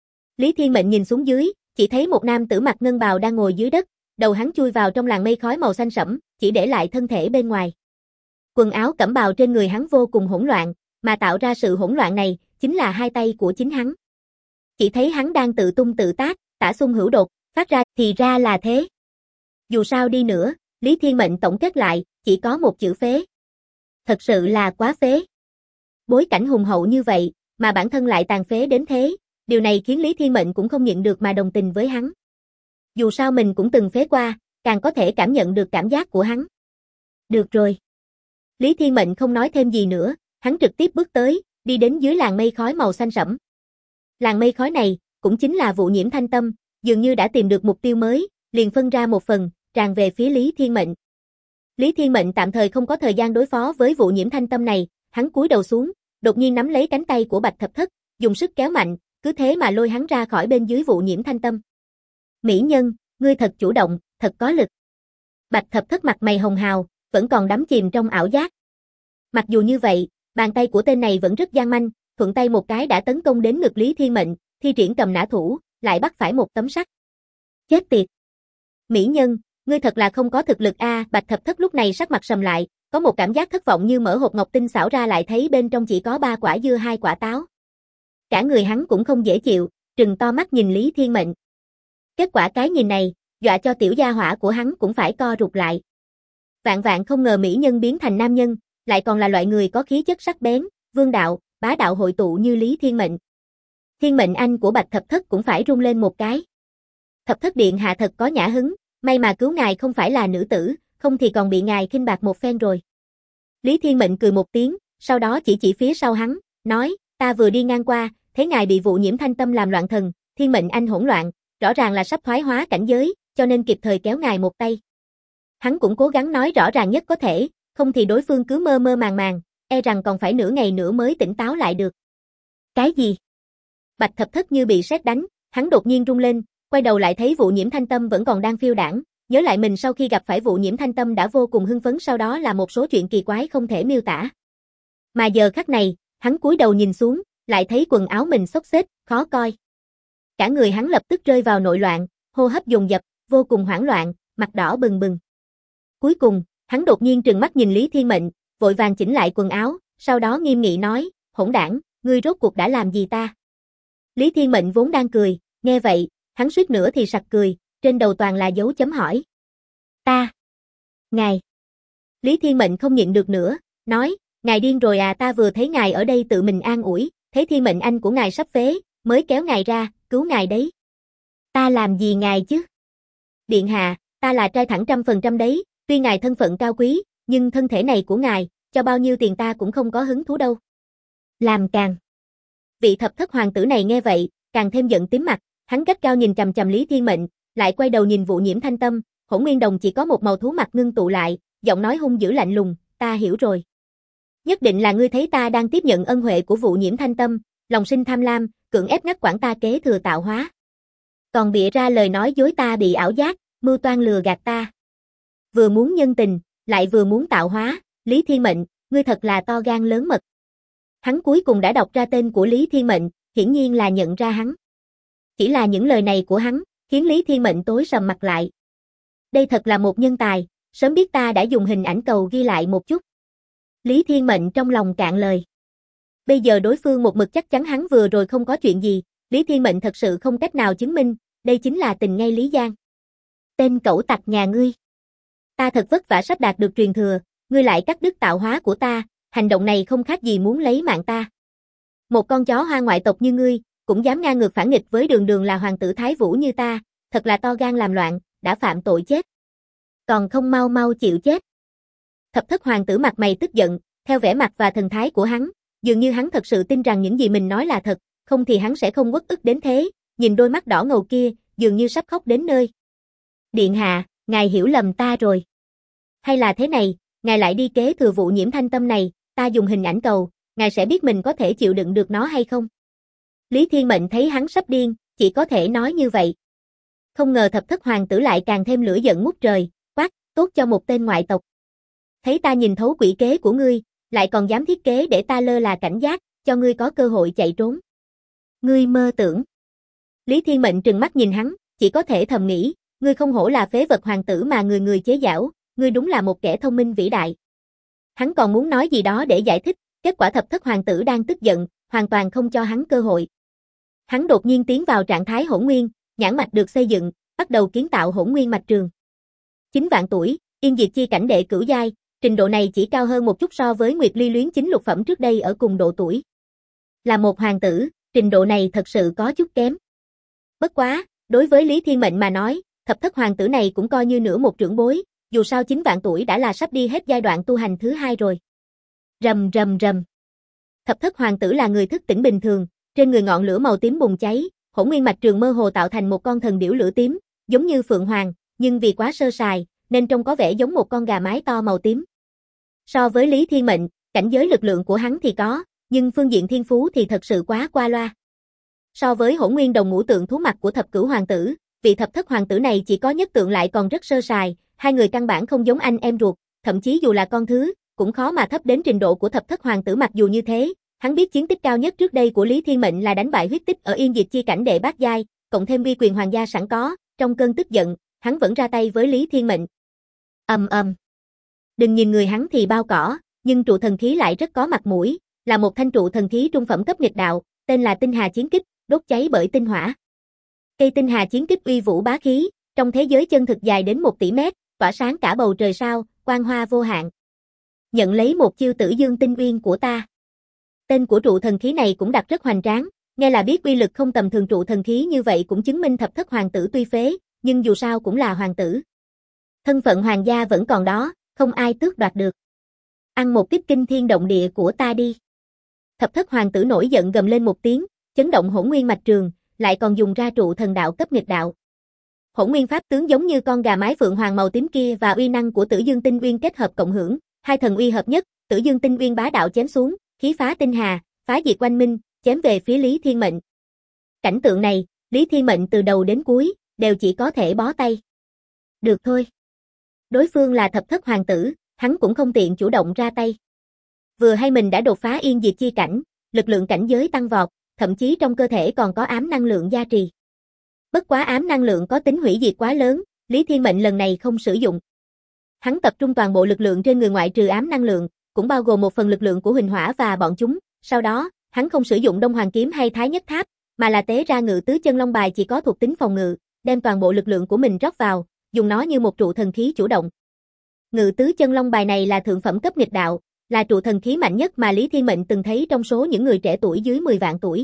A: Lý Thiên Mệnh nhìn xuống dưới, chỉ thấy một nam tử mặc ngân bào đang ngồi dưới đất, đầu hắn chui vào trong làn mây khói màu xanh sẫm, chỉ để lại thân thể bên ngoài. Quần áo cẩm bào trên người hắn vô cùng hỗn loạn, mà tạo ra sự hỗn loạn này chính là hai tay của chính hắn. Chỉ thấy hắn đang tự tung tự tác, tả xung hữu đột, phát ra thì ra là thế. Dù sao đi nữa, Lý Thiên Mệnh tổng kết lại, chỉ có một chữ phế. Thật sự là quá phế. Bối cảnh hùng hậu như vậy, mà bản thân lại tàn phế đến thế, điều này khiến Lý Thiên Mệnh cũng không nhịn được mà đồng tình với hắn. Dù sao mình cũng từng phế qua, càng có thể cảm nhận được cảm giác của hắn. Được rồi. Lý Thiên Mệnh không nói thêm gì nữa, hắn trực tiếp bước tới, đi đến dưới làn mây khói màu xanh sẫm. Làn mây khói này, cũng chính là Vụ Nhiễm Thanh Tâm, dường như đã tìm được mục tiêu mới, liền phân ra một phần, tràn về phía Lý Thiên Mệnh. Lý Thiên Mệnh tạm thời không có thời gian đối phó với Vụ Nhiễm Thanh Tâm này, hắn cúi đầu xuống, đột nhiên nắm lấy cánh tay của Bạch Thập Thất, dùng sức kéo mạnh, cứ thế mà lôi hắn ra khỏi bên dưới Vụ Nhiễm Thanh Tâm. Mỹ nhân, ngươi thật chủ động, thật có lực. Bạch Thập Thất mặt mày hồng hào, vẫn còn đắm chìm trong ảo giác. Mặc dù như vậy, bàn tay của tên này vẫn rất gian manh, thuận tay một cái đã tấn công đến ngực Lý Thiên Mệnh, thi triển cầm nã thủ, lại bắt phải một tấm sắt. Chết tiệt! Mỹ nhân, ngươi thật là không có thực lực a. Bạch Thập Thất lúc này sắc mặt sầm lại, có một cảm giác thất vọng như mở hộp ngọc tinh xảo ra lại thấy bên trong chỉ có 3 quả dưa 2 quả táo. Cả người hắn cũng không dễ chịu, trừng to mắt nhìn Lý Thiên Mệnh. Kết quả cái nhìn này, dọa cho tiểu gia hỏa của hắn cũng phải co rụt lại. Vạn vạn không ngờ mỹ nhân biến thành nam nhân, lại còn là loại người có khí chất sắc bén, vương đạo, bá đạo hội tụ như Lý Thiên Mệnh. Thiên Mệnh anh của Bạch Thập Thất cũng phải rung lên một cái. Thập Thất điện hạ thật có nhã hứng, may mà cứu ngài không phải là nữ tử, không thì còn bị ngài khinh bạc một phen rồi. Lý Thiên Mệnh cười một tiếng, sau đó chỉ phía sau hắn, nói, ta vừa đi ngang qua, thấy ngài bị Vụ Nhiễm Thanh Tâm làm loạn thần, Thiên Mệnh anh hỗn loạn, rõ ràng là sắp thoái hóa cảnh giới, cho nên kịp thời kéo ngài một tay. Hắn cũng cố gắng nói rõ ràng nhất có thể, không thì đối phương cứ mơ mơ màng, e rằng còn phải nửa ngày nữa mới tỉnh táo lại được. Cái gì? Bạch Thập Thất như bị sét đánh, hắn đột nhiên rung lên, quay đầu lại thấy Vụ Nhiễm Thanh Tâm vẫn còn đang phiêu đãng, nhớ lại mình sau khi gặp phải Vụ Nhiễm Thanh Tâm đã vô cùng hưng phấn, sau đó là một số chuyện kỳ quái không thể miêu tả. Mà giờ khắc này, hắn cúi đầu nhìn xuống, lại thấy quần áo mình xốc xếch, khó coi. Cả người hắn lập tức rơi vào nội loạn, hô hấp dồn dập, vô cùng hoảng loạn, mặt đỏ bừng bừng. Cuối cùng, hắn đột nhiên trừng mắt nhìn Lý Thiên Mệnh, vội vàng chỉnh lại quần áo, sau đó nghiêm nghị nói, hỗn đảng, ngươi rốt cuộc đã làm gì ta? Lý Thiên Mệnh vốn đang cười, nghe vậy, hắn suýt nữa thì sặc cười, trên đầu toàn là dấu chấm hỏi. Ta? Ngài? Lý Thiên Mệnh không nhịn được nữa, nói, ngài điên rồi à, ta vừa thấy ngài ở đây tự mình an ủi, thấy Thiên Mệnh anh của ngài sắp phế, mới kéo ngài ra, cứu ngài đấy. Ta làm gì ngài chứ? Điện hạ, ta là trai thẳng 100% đấy, tuy ngài thân phận cao quý, nhưng thân thể này của ngài, cho bao nhiêu tiền ta cũng không có hứng thú đâu. Làm càng. Vị Thập Thất hoàng tử này nghe vậy, càng thêm giận tím mặt, hắn gắt cao nhìn chằm chằm Lý Thiên Mệnh, lại quay đầu nhìn Vụ Nhiễm Thanh Tâm, Hỗn Nguyên Đồng chỉ có một màu thú mặt ngưng tụ lại, giọng nói hung dữ lạnh lùng, ta hiểu rồi. Nhất định là ngươi thấy ta đang tiếp nhận ân huệ của Vụ Nhiễm Thanh Tâm, lòng sinh tham lam, cưỡng ép ngắt quãng ta kế thừa tạo hóa. Còn bịa ra lời nói dối ta bị ảo giác, mưu toan lừa gạt ta. Vừa muốn nhân tình, lại vừa muốn tạo hóa, Lý Thiên Mệnh, ngươi thật là to gan lớn mật. Hắn cuối cùng đã đọc ra tên của Lý Thiên Mệnh, hiển nhiên là nhận ra hắn. Chỉ là những lời này của hắn, khiến Lý Thiên Mệnh tối sầm mặt lại. Đây thật là một nhân tài, sớm biết ta đã dùng hình ảnh cầu ghi lại một chút. Lý Thiên Mệnh trong lòng cạn lời. Bây giờ đối phương một mực chắc chắn hắn vừa rồi không có chuyện gì, Lý Thiên Mệnh thật sự không cách nào chứng minh, đây chính là tình ngay Lý Giang. Tên cẩu tặc nhà ngươi. Ta thật vất vả sắp đạt được truyền thừa, ngươi lại cắt đứt tạo hóa của ta, hành động này không khác gì muốn lấy mạng ta. Một con chó hoa ngoại tộc như ngươi, cũng dám ngang ngược phản nghịch với Đường Đường là hoàng tử Thái Vũ như ta, thật là to gan làm loạn, đã phạm tội chết. Còn không mau mau chịu chết. Thập Thất hoàng tử mặt mày tức giận, theo vẻ mặt và thần thái của hắn, dường như hắn thật sự tin rằng những gì mình nói là thật, không thì hắn sẽ không uất ức đến thế, nhìn đôi mắt đỏ ngầu kia, dường như sắp khóc đến nơi. Điện hạ, ngài hiểu lầm ta rồi. Hay là thế này, ngài lại đi kế thừa Vụ Nhiễm Thanh Tâm này, ta dùng hình ảnh cầu, ngài sẽ biết mình có thể chịu đựng được nó hay không. Lý Thiên Mệnh thấy hắn sắp điên, chỉ có thể nói như vậy. Không ngờ Thập Thất Hoàng tử lại càng thêm lửa giận ngút trời, quát, tốt cho một tên ngoại tộc. Thấy ta nhìn thấu quỷ kế của ngươi, lại còn dám thiết kế để ta lơ là cảnh giác, cho ngươi có cơ hội chạy trốn. Ngươi mơ tưởng. Lý Thiên Mệnh trừng mắt nhìn hắn, chỉ có thể thầm nghĩ, ngươi không hổ là phế vật hoàng tử mà người người chế giễu, ngươi đúng là một kẻ thông minh vĩ đại. Hắn còn muốn nói gì đó để giải thích, kết quả Thập Thất Hoàng tử đang tức giận, hoàn toàn không cho hắn cơ hội. Hắn đột nhiên tiến vào trạng thái hỗn nguyên, nhãn mạch được xây dựng, bắt đầu kiến tạo hỗn nguyên mạch trường. 9 vạn tuổi, yên diệt chi cảnh đệ cửu giai, trình độ này chỉ cao hơn một chút so với Nguyệt Ly Luyến chính lục phẩm trước đây ở cùng độ tuổi. Là một hoàng tử, trình độ này thật sự có chút kém. Bất quá, đối với Lý Thiên Mệnh mà nói, Thập Thất Hoàng tử này cũng coi như nửa một trưởng bối, dù sao 9 vạn tuổi đã là sắp đi hết giai đoạn tu hành thứ 2 rồi. Rầm rầm rầm. Thập Thất Hoàng tử là người thức tỉnh bình thường, trên người ngọn lửa màu tím bùng cháy, hỗn nguyên mạch trường mơ hồ tạo thành một con thần điểu lửa tím, giống như phượng hoàng, nhưng vì quá sơ sài, nên trông có vẻ giống một con gà mái to màu tím. So với Lý Thiên Mệnh, cảnh giới lực lượng của hắn thì có, nhưng phương diện thiên phú thì thật sự quá qua loa. So với hỗn nguyên đồng ngũ tượng thú mặt của thập cửu hoàng tử, vị Thập Thất Hoàng tử này chỉ có nhất tượng lại còn rất sơ sài, hai người căn bản không giống anh em ruột, thậm chí dù là con thứ, cũng khó mà thấp đến trình độ của Thập Thất Hoàng tử. Mặc dù như thế, hắn biết chiến tích cao nhất trước đây của Lý Thiên Mệnh là đánh bại huyết tích ở yên diệt chi cảnh đệ bát giai, cộng thêm uy quyền hoàng gia sẵn có, trong cơn tức giận, hắn vẫn ra tay với Lý Thiên Mệnh. Đừng nhìn người hắn thì bao cỏ, nhưng trụ thần khí lại rất có mặt mũi, là một thanh trụ thần khí trung phẩm cấp nghịch đạo, tên là Tinh Hà Chiến Kích, đốt cháy bởi tinh hỏa. Cây Tinh Hà Chiến Kích uy vũ bá khí, trong thế giới chân thực dài đến 1 tỷ mét, tỏa sáng cả bầu trời sao, quang hoa vô hạn. Nhận lấy một chiêu Tử Dương Tinh Uyên của ta. Tên của trụ thần khí này cũng đặt rất hoành tráng, nghe là biết uy lực không tầm thường. Trụ thần khí như vậy cũng chứng minh Thập Thất Hoàng tử tuy phế, nhưng dù sao cũng là hoàng tử. Thân phận hoàng gia vẫn còn đó, không ai tước đoạt được. Ăn một kích kinh thiên động địa của ta đi. Thập Thất Hoàng tử nổi giận gầm lên một tiếng, chấn động hỗn nguyên mạch trường, lại còn dùng ra trụ thần đạo cấp nghịch đạo. Hỗn nguyên pháp tướng giống như con gà mái phượng hoàng màu tím kia và uy năng của Tử Dương Tinh Uyên kết hợp cộng hưởng, hai thần uy hợp nhất, Tử Dương Tinh Uyên bá đạo chém xuống, khí phá tinh hà, phá diệt oanh minh, chém về phía Lý Thiên Mệnh. Cảnh tượng này, Lý Thiên Mệnh từ đầu đến cuối đều chỉ có thể bó tay. Được thôi. Đối phương là Thập Thất Hoàng tử, hắn cũng không tiện chủ động ra tay. Vừa hay mình đã đột phá yên diệt chi cảnh, lực lượng cảnh giới tăng vọt, thậm chí trong cơ thể còn có ám năng lượng gia trì. Bất quá ám năng lượng có tính hủy diệt quá lớn, Lý Thiên Mệnh lần này không sử dụng. Hắn tập trung toàn bộ lực lượng trên người ngoại trừ ám năng lượng, cũng bao gồm một phần lực lượng của Huỳnh Hỏa và bọn chúng, sau đó, hắn không sử dụng Đông Hoàng kiếm hay Thái Nhất Tháp, mà là tế ra Ngự Tứ Chân Long bài chỉ có thuộc tính phòng ngự, đem toàn bộ lực lượng của mình rót vào, dùng nó như một trụ thần khí chủ động. Ngự Tứ Chân Long bài này là thượng phẩm cấp nghịch đạo, là trụ thần khí mạnh nhất mà Lý Thiên Mệnh từng thấy trong số những người trẻ tuổi dưới 10 vạn tuổi.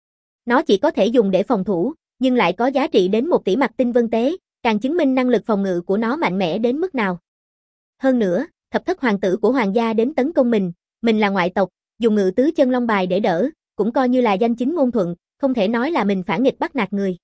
A: Nó chỉ có thể dùng để phòng thủ, nhưng lại có giá trị đến 1 tỷ mặt tinh vân tế, càng chứng minh năng lực phòng ngự của nó mạnh mẽ đến mức nào. Hơn nữa, Thập Thất Hoàng tử của hoàng gia đến tấn công mình là ngoại tộc, dùng Ngự Tứ Chân Long bài để đỡ, cũng coi như là danh chính ngôn thuận, không thể nói là mình phản nghịch bắt nạt người.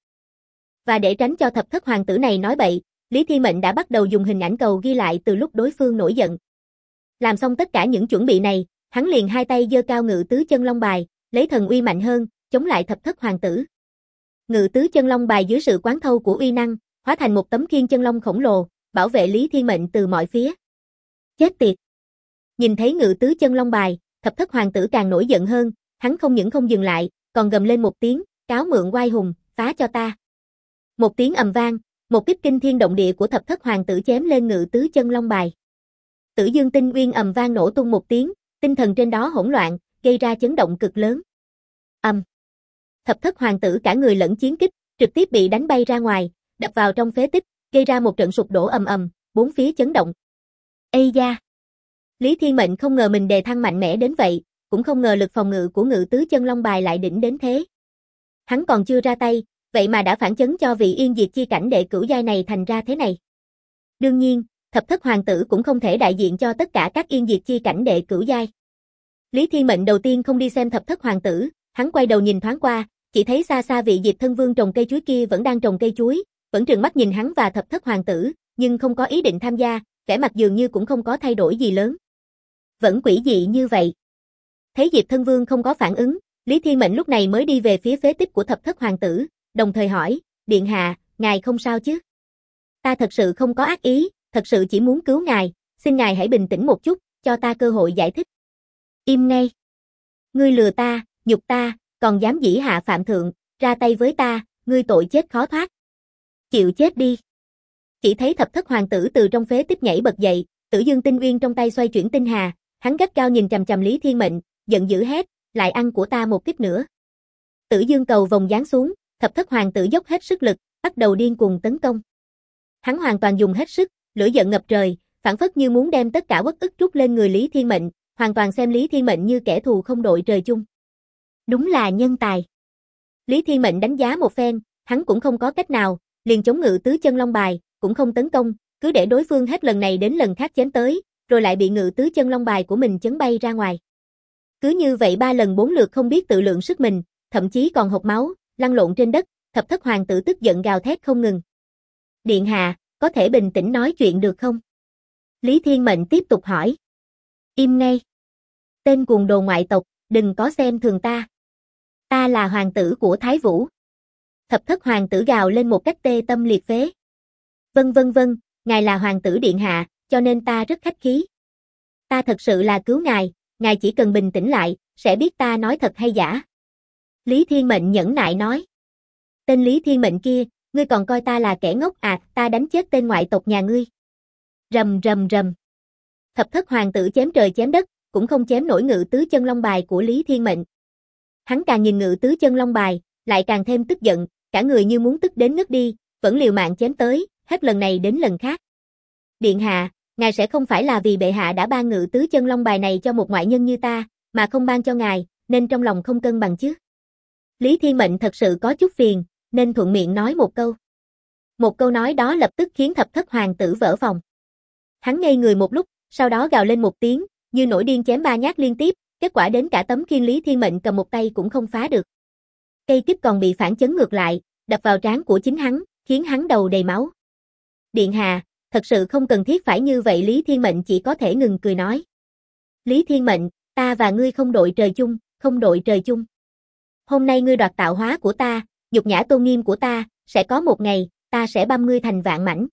A: Và để tránh cho Thập Thất Hoàng tử này nói bậy, Lý Thiên Mệnh đã bắt đầu dùng hình ảnh cầu ghi lại từ lúc đối phương nổi giận. Làm xong tất cả những chuẩn bị này, hắn liền hai tay giơ cao Ngự Tứ Chân Long bài, lấy thần uy mạnh hơn, chống lại Thập Thất Hoàng tử. Ngự Tứ Chân Long bài dưới sự quán thâu của uy năng, hóa thành một tấm khiên chân long khổng lồ, bảo vệ Lý Thiên Mệnh từ mọi phía. Chết tiệt! Nhìn thấy Ngự Tứ Chân Long bài, Thập Thất Hoàng tử càng nổi giận hơn, hắn không những không dừng lại, còn gầm lên một tiếng, cáo mượn oai hùng, phá cho ta. Một tiếng ầm vang, một kích kinh thiên động địa của Thập Thất Hoàng tử chém lên Ngự Tứ Chân Long bài. Tử Dương Tinh Uyên ầm vang nổ tung một tiếng, tinh thần trên đó hỗn loạn, gây ra chấn động cực lớn. Thập Thất Hoàng tử cả người lẫn chiến kích, trực tiếp bị đánh bay ra ngoài, đập vào trong phế tích, gây ra một trận sụp đổ ầm ầm, bốn phía chấn động. Ây da! Lý Thiên Mệnh không ngờ mình đề thăng mạnh mẽ đến vậy, cũng không ngờ lực phòng ngự của Ngự Tứ Chân Long bài lại đỉnh đến thế. Hắn còn chưa ra tay, vậy mà đã phản chấn cho vị yên diệt chi cảnh đệ cửu giai này thành ra thế này. Đương nhiên, Thập Thất Hoàng tử cũng không thể đại diện cho tất cả các yên diệt chi cảnh đệ cửu giai. Lý Thiên Mệnh đầu tiên không đi xem Thập Thất Hoàng tử, hắn quay đầu nhìn thoáng qua, chỉ thấy xa xa vị Diệp Thân Vương trồng cây chuối kia vẫn đang trồng cây chuối, vẫn trừng mắt nhìn hắn và Thập Thất Hoàng tử, nhưng không có ý định tham gia, vẻ mặt dường như cũng không có thay đổi gì lớn. Vẫn quỷ dị như vậy. Thấy Diệp Thân Vương không có phản ứng, Lý Thiên Mệnh lúc này mới đi về phía phế tích của thập thất hoàng tử, đồng thời hỏi, điện hạ, ngài không sao chứ? Ta thật sự không có ác ý, thật sự chỉ muốn cứu ngài, xin ngài hãy bình tĩnh một chút, cho ta cơ hội giải thích. Im ngay. Ngươi lừa ta, nhục ta, còn dám dĩ hạ phạm thượng, ra tay với ta, ngươi tội chết khó thoát. Chịu chết đi. Chỉ thấy thập thất hoàng tử từ trong phế tích nhảy bật dậy, Tử Dương Tinh Uyên trong tay xoay chuyển tinh hà, hắn gắt cao nhìn chằm chằm Lý Thiên Mệnh, giận dữ hét, lại ăn của ta một kích nữa. Tử Dương cầu vòng giáng xuống, thập thất hoàng tử dốc hết sức lực, bắt đầu điên cuồng tấn công. Hắn hoàn toàn dùng hết sức, lửa giận ngập trời, phảng phất như muốn đem tất cả uất ức trút lên người Lý Thiên Mệnh, hoàn toàn xem Lý Thiên Mệnh như kẻ thù không đội trời chung. Đúng là nhân tài. Lý Thiên Mệnh đánh giá một phen, hắn cũng không có cách nào, liền chống ngự tứ chân long bài, cũng không tấn công, cứ để đối phương hết lần này đến lần khác chém tới, rồi lại bị ngự tứ chân long bài của mình chấn bay ra ngoài. Cứ như vậy 3 lần 4 lượt không biết tự lượng sức mình, thậm chí còn hộc máu, lăn lộn trên đất, thập thất hoàng tử tức giận gào thét không ngừng. Điện hạ, có thể bình tĩnh nói chuyện được không? Lý Thiên Mệnh tiếp tục hỏi. Im ngay. Tên cuồng đồ ngoại tộc, đừng có xem thường ta. Ta là hoàng tử của Thái Vũ. Thập thất hoàng tử gào lên một cách tê tâm liệt phế. Vâng, ngài là hoàng tử điện hạ, cho nên ta rất khách khí. Ta thật sự là cứu ngài chỉ cần bình tĩnh lại, sẽ biết ta nói thật hay giả. Lý Thiên Mệnh nhẫn nại nói. Tên Lý Thiên Mệnh kia, ngươi còn coi ta là kẻ ngốc à, ta đánh chết tên ngoại tộc nhà ngươi. Rầm rầm rầm. Thập thất hoàng tử chém trời chém đất, cũng không chém nổi ngự tứ chân long bài của Lý Thiên Mệnh. Hắn càng nhìn ngự tứ chân long bài, lại càng thêm tức giận, cả người như muốn tức đến ngất đi, vẫn liều mạng chém tới, hết lần này đến lần khác. Điện hạ, ngài sẽ không phải là vì bệ hạ đã ban ngự tứ chân long bài này cho một ngoại nhân như ta, mà không ban cho ngài, nên trong lòng không cân bằng chứ? Lý Thiên Mệnh thật sự có chút phiền, nên thuận miệng nói một câu. Một câu nói đó lập tức khiến thập thất hoàng tử vỡ phòng. Hắn ngây người một lúc, sau đó gào lên một tiếng, như nổi điên chém 3 nhát liên tiếp, kết quả đến cả tấm khiên Lý Thiên Mệnh cầm một tay cũng không phá được. Cây kích còn bị phản chấn ngược lại, đập vào trán của chính hắn, khiến hắn đầu đầy máu. Điện hạ, thật sự không cần thiết phải như vậy. Lý Thiên Mệnh chỉ có thể ngừng cười nói. Lý Thiên Mệnh, ta và ngươi không đội trời chung, không đội trời chung. Hôm nay ngươi đoạt tạo hóa của ta, nhục nhã tôn nghiêm của ta, sẽ có một ngày, ta sẽ băm ngươi thành vạn mảnh.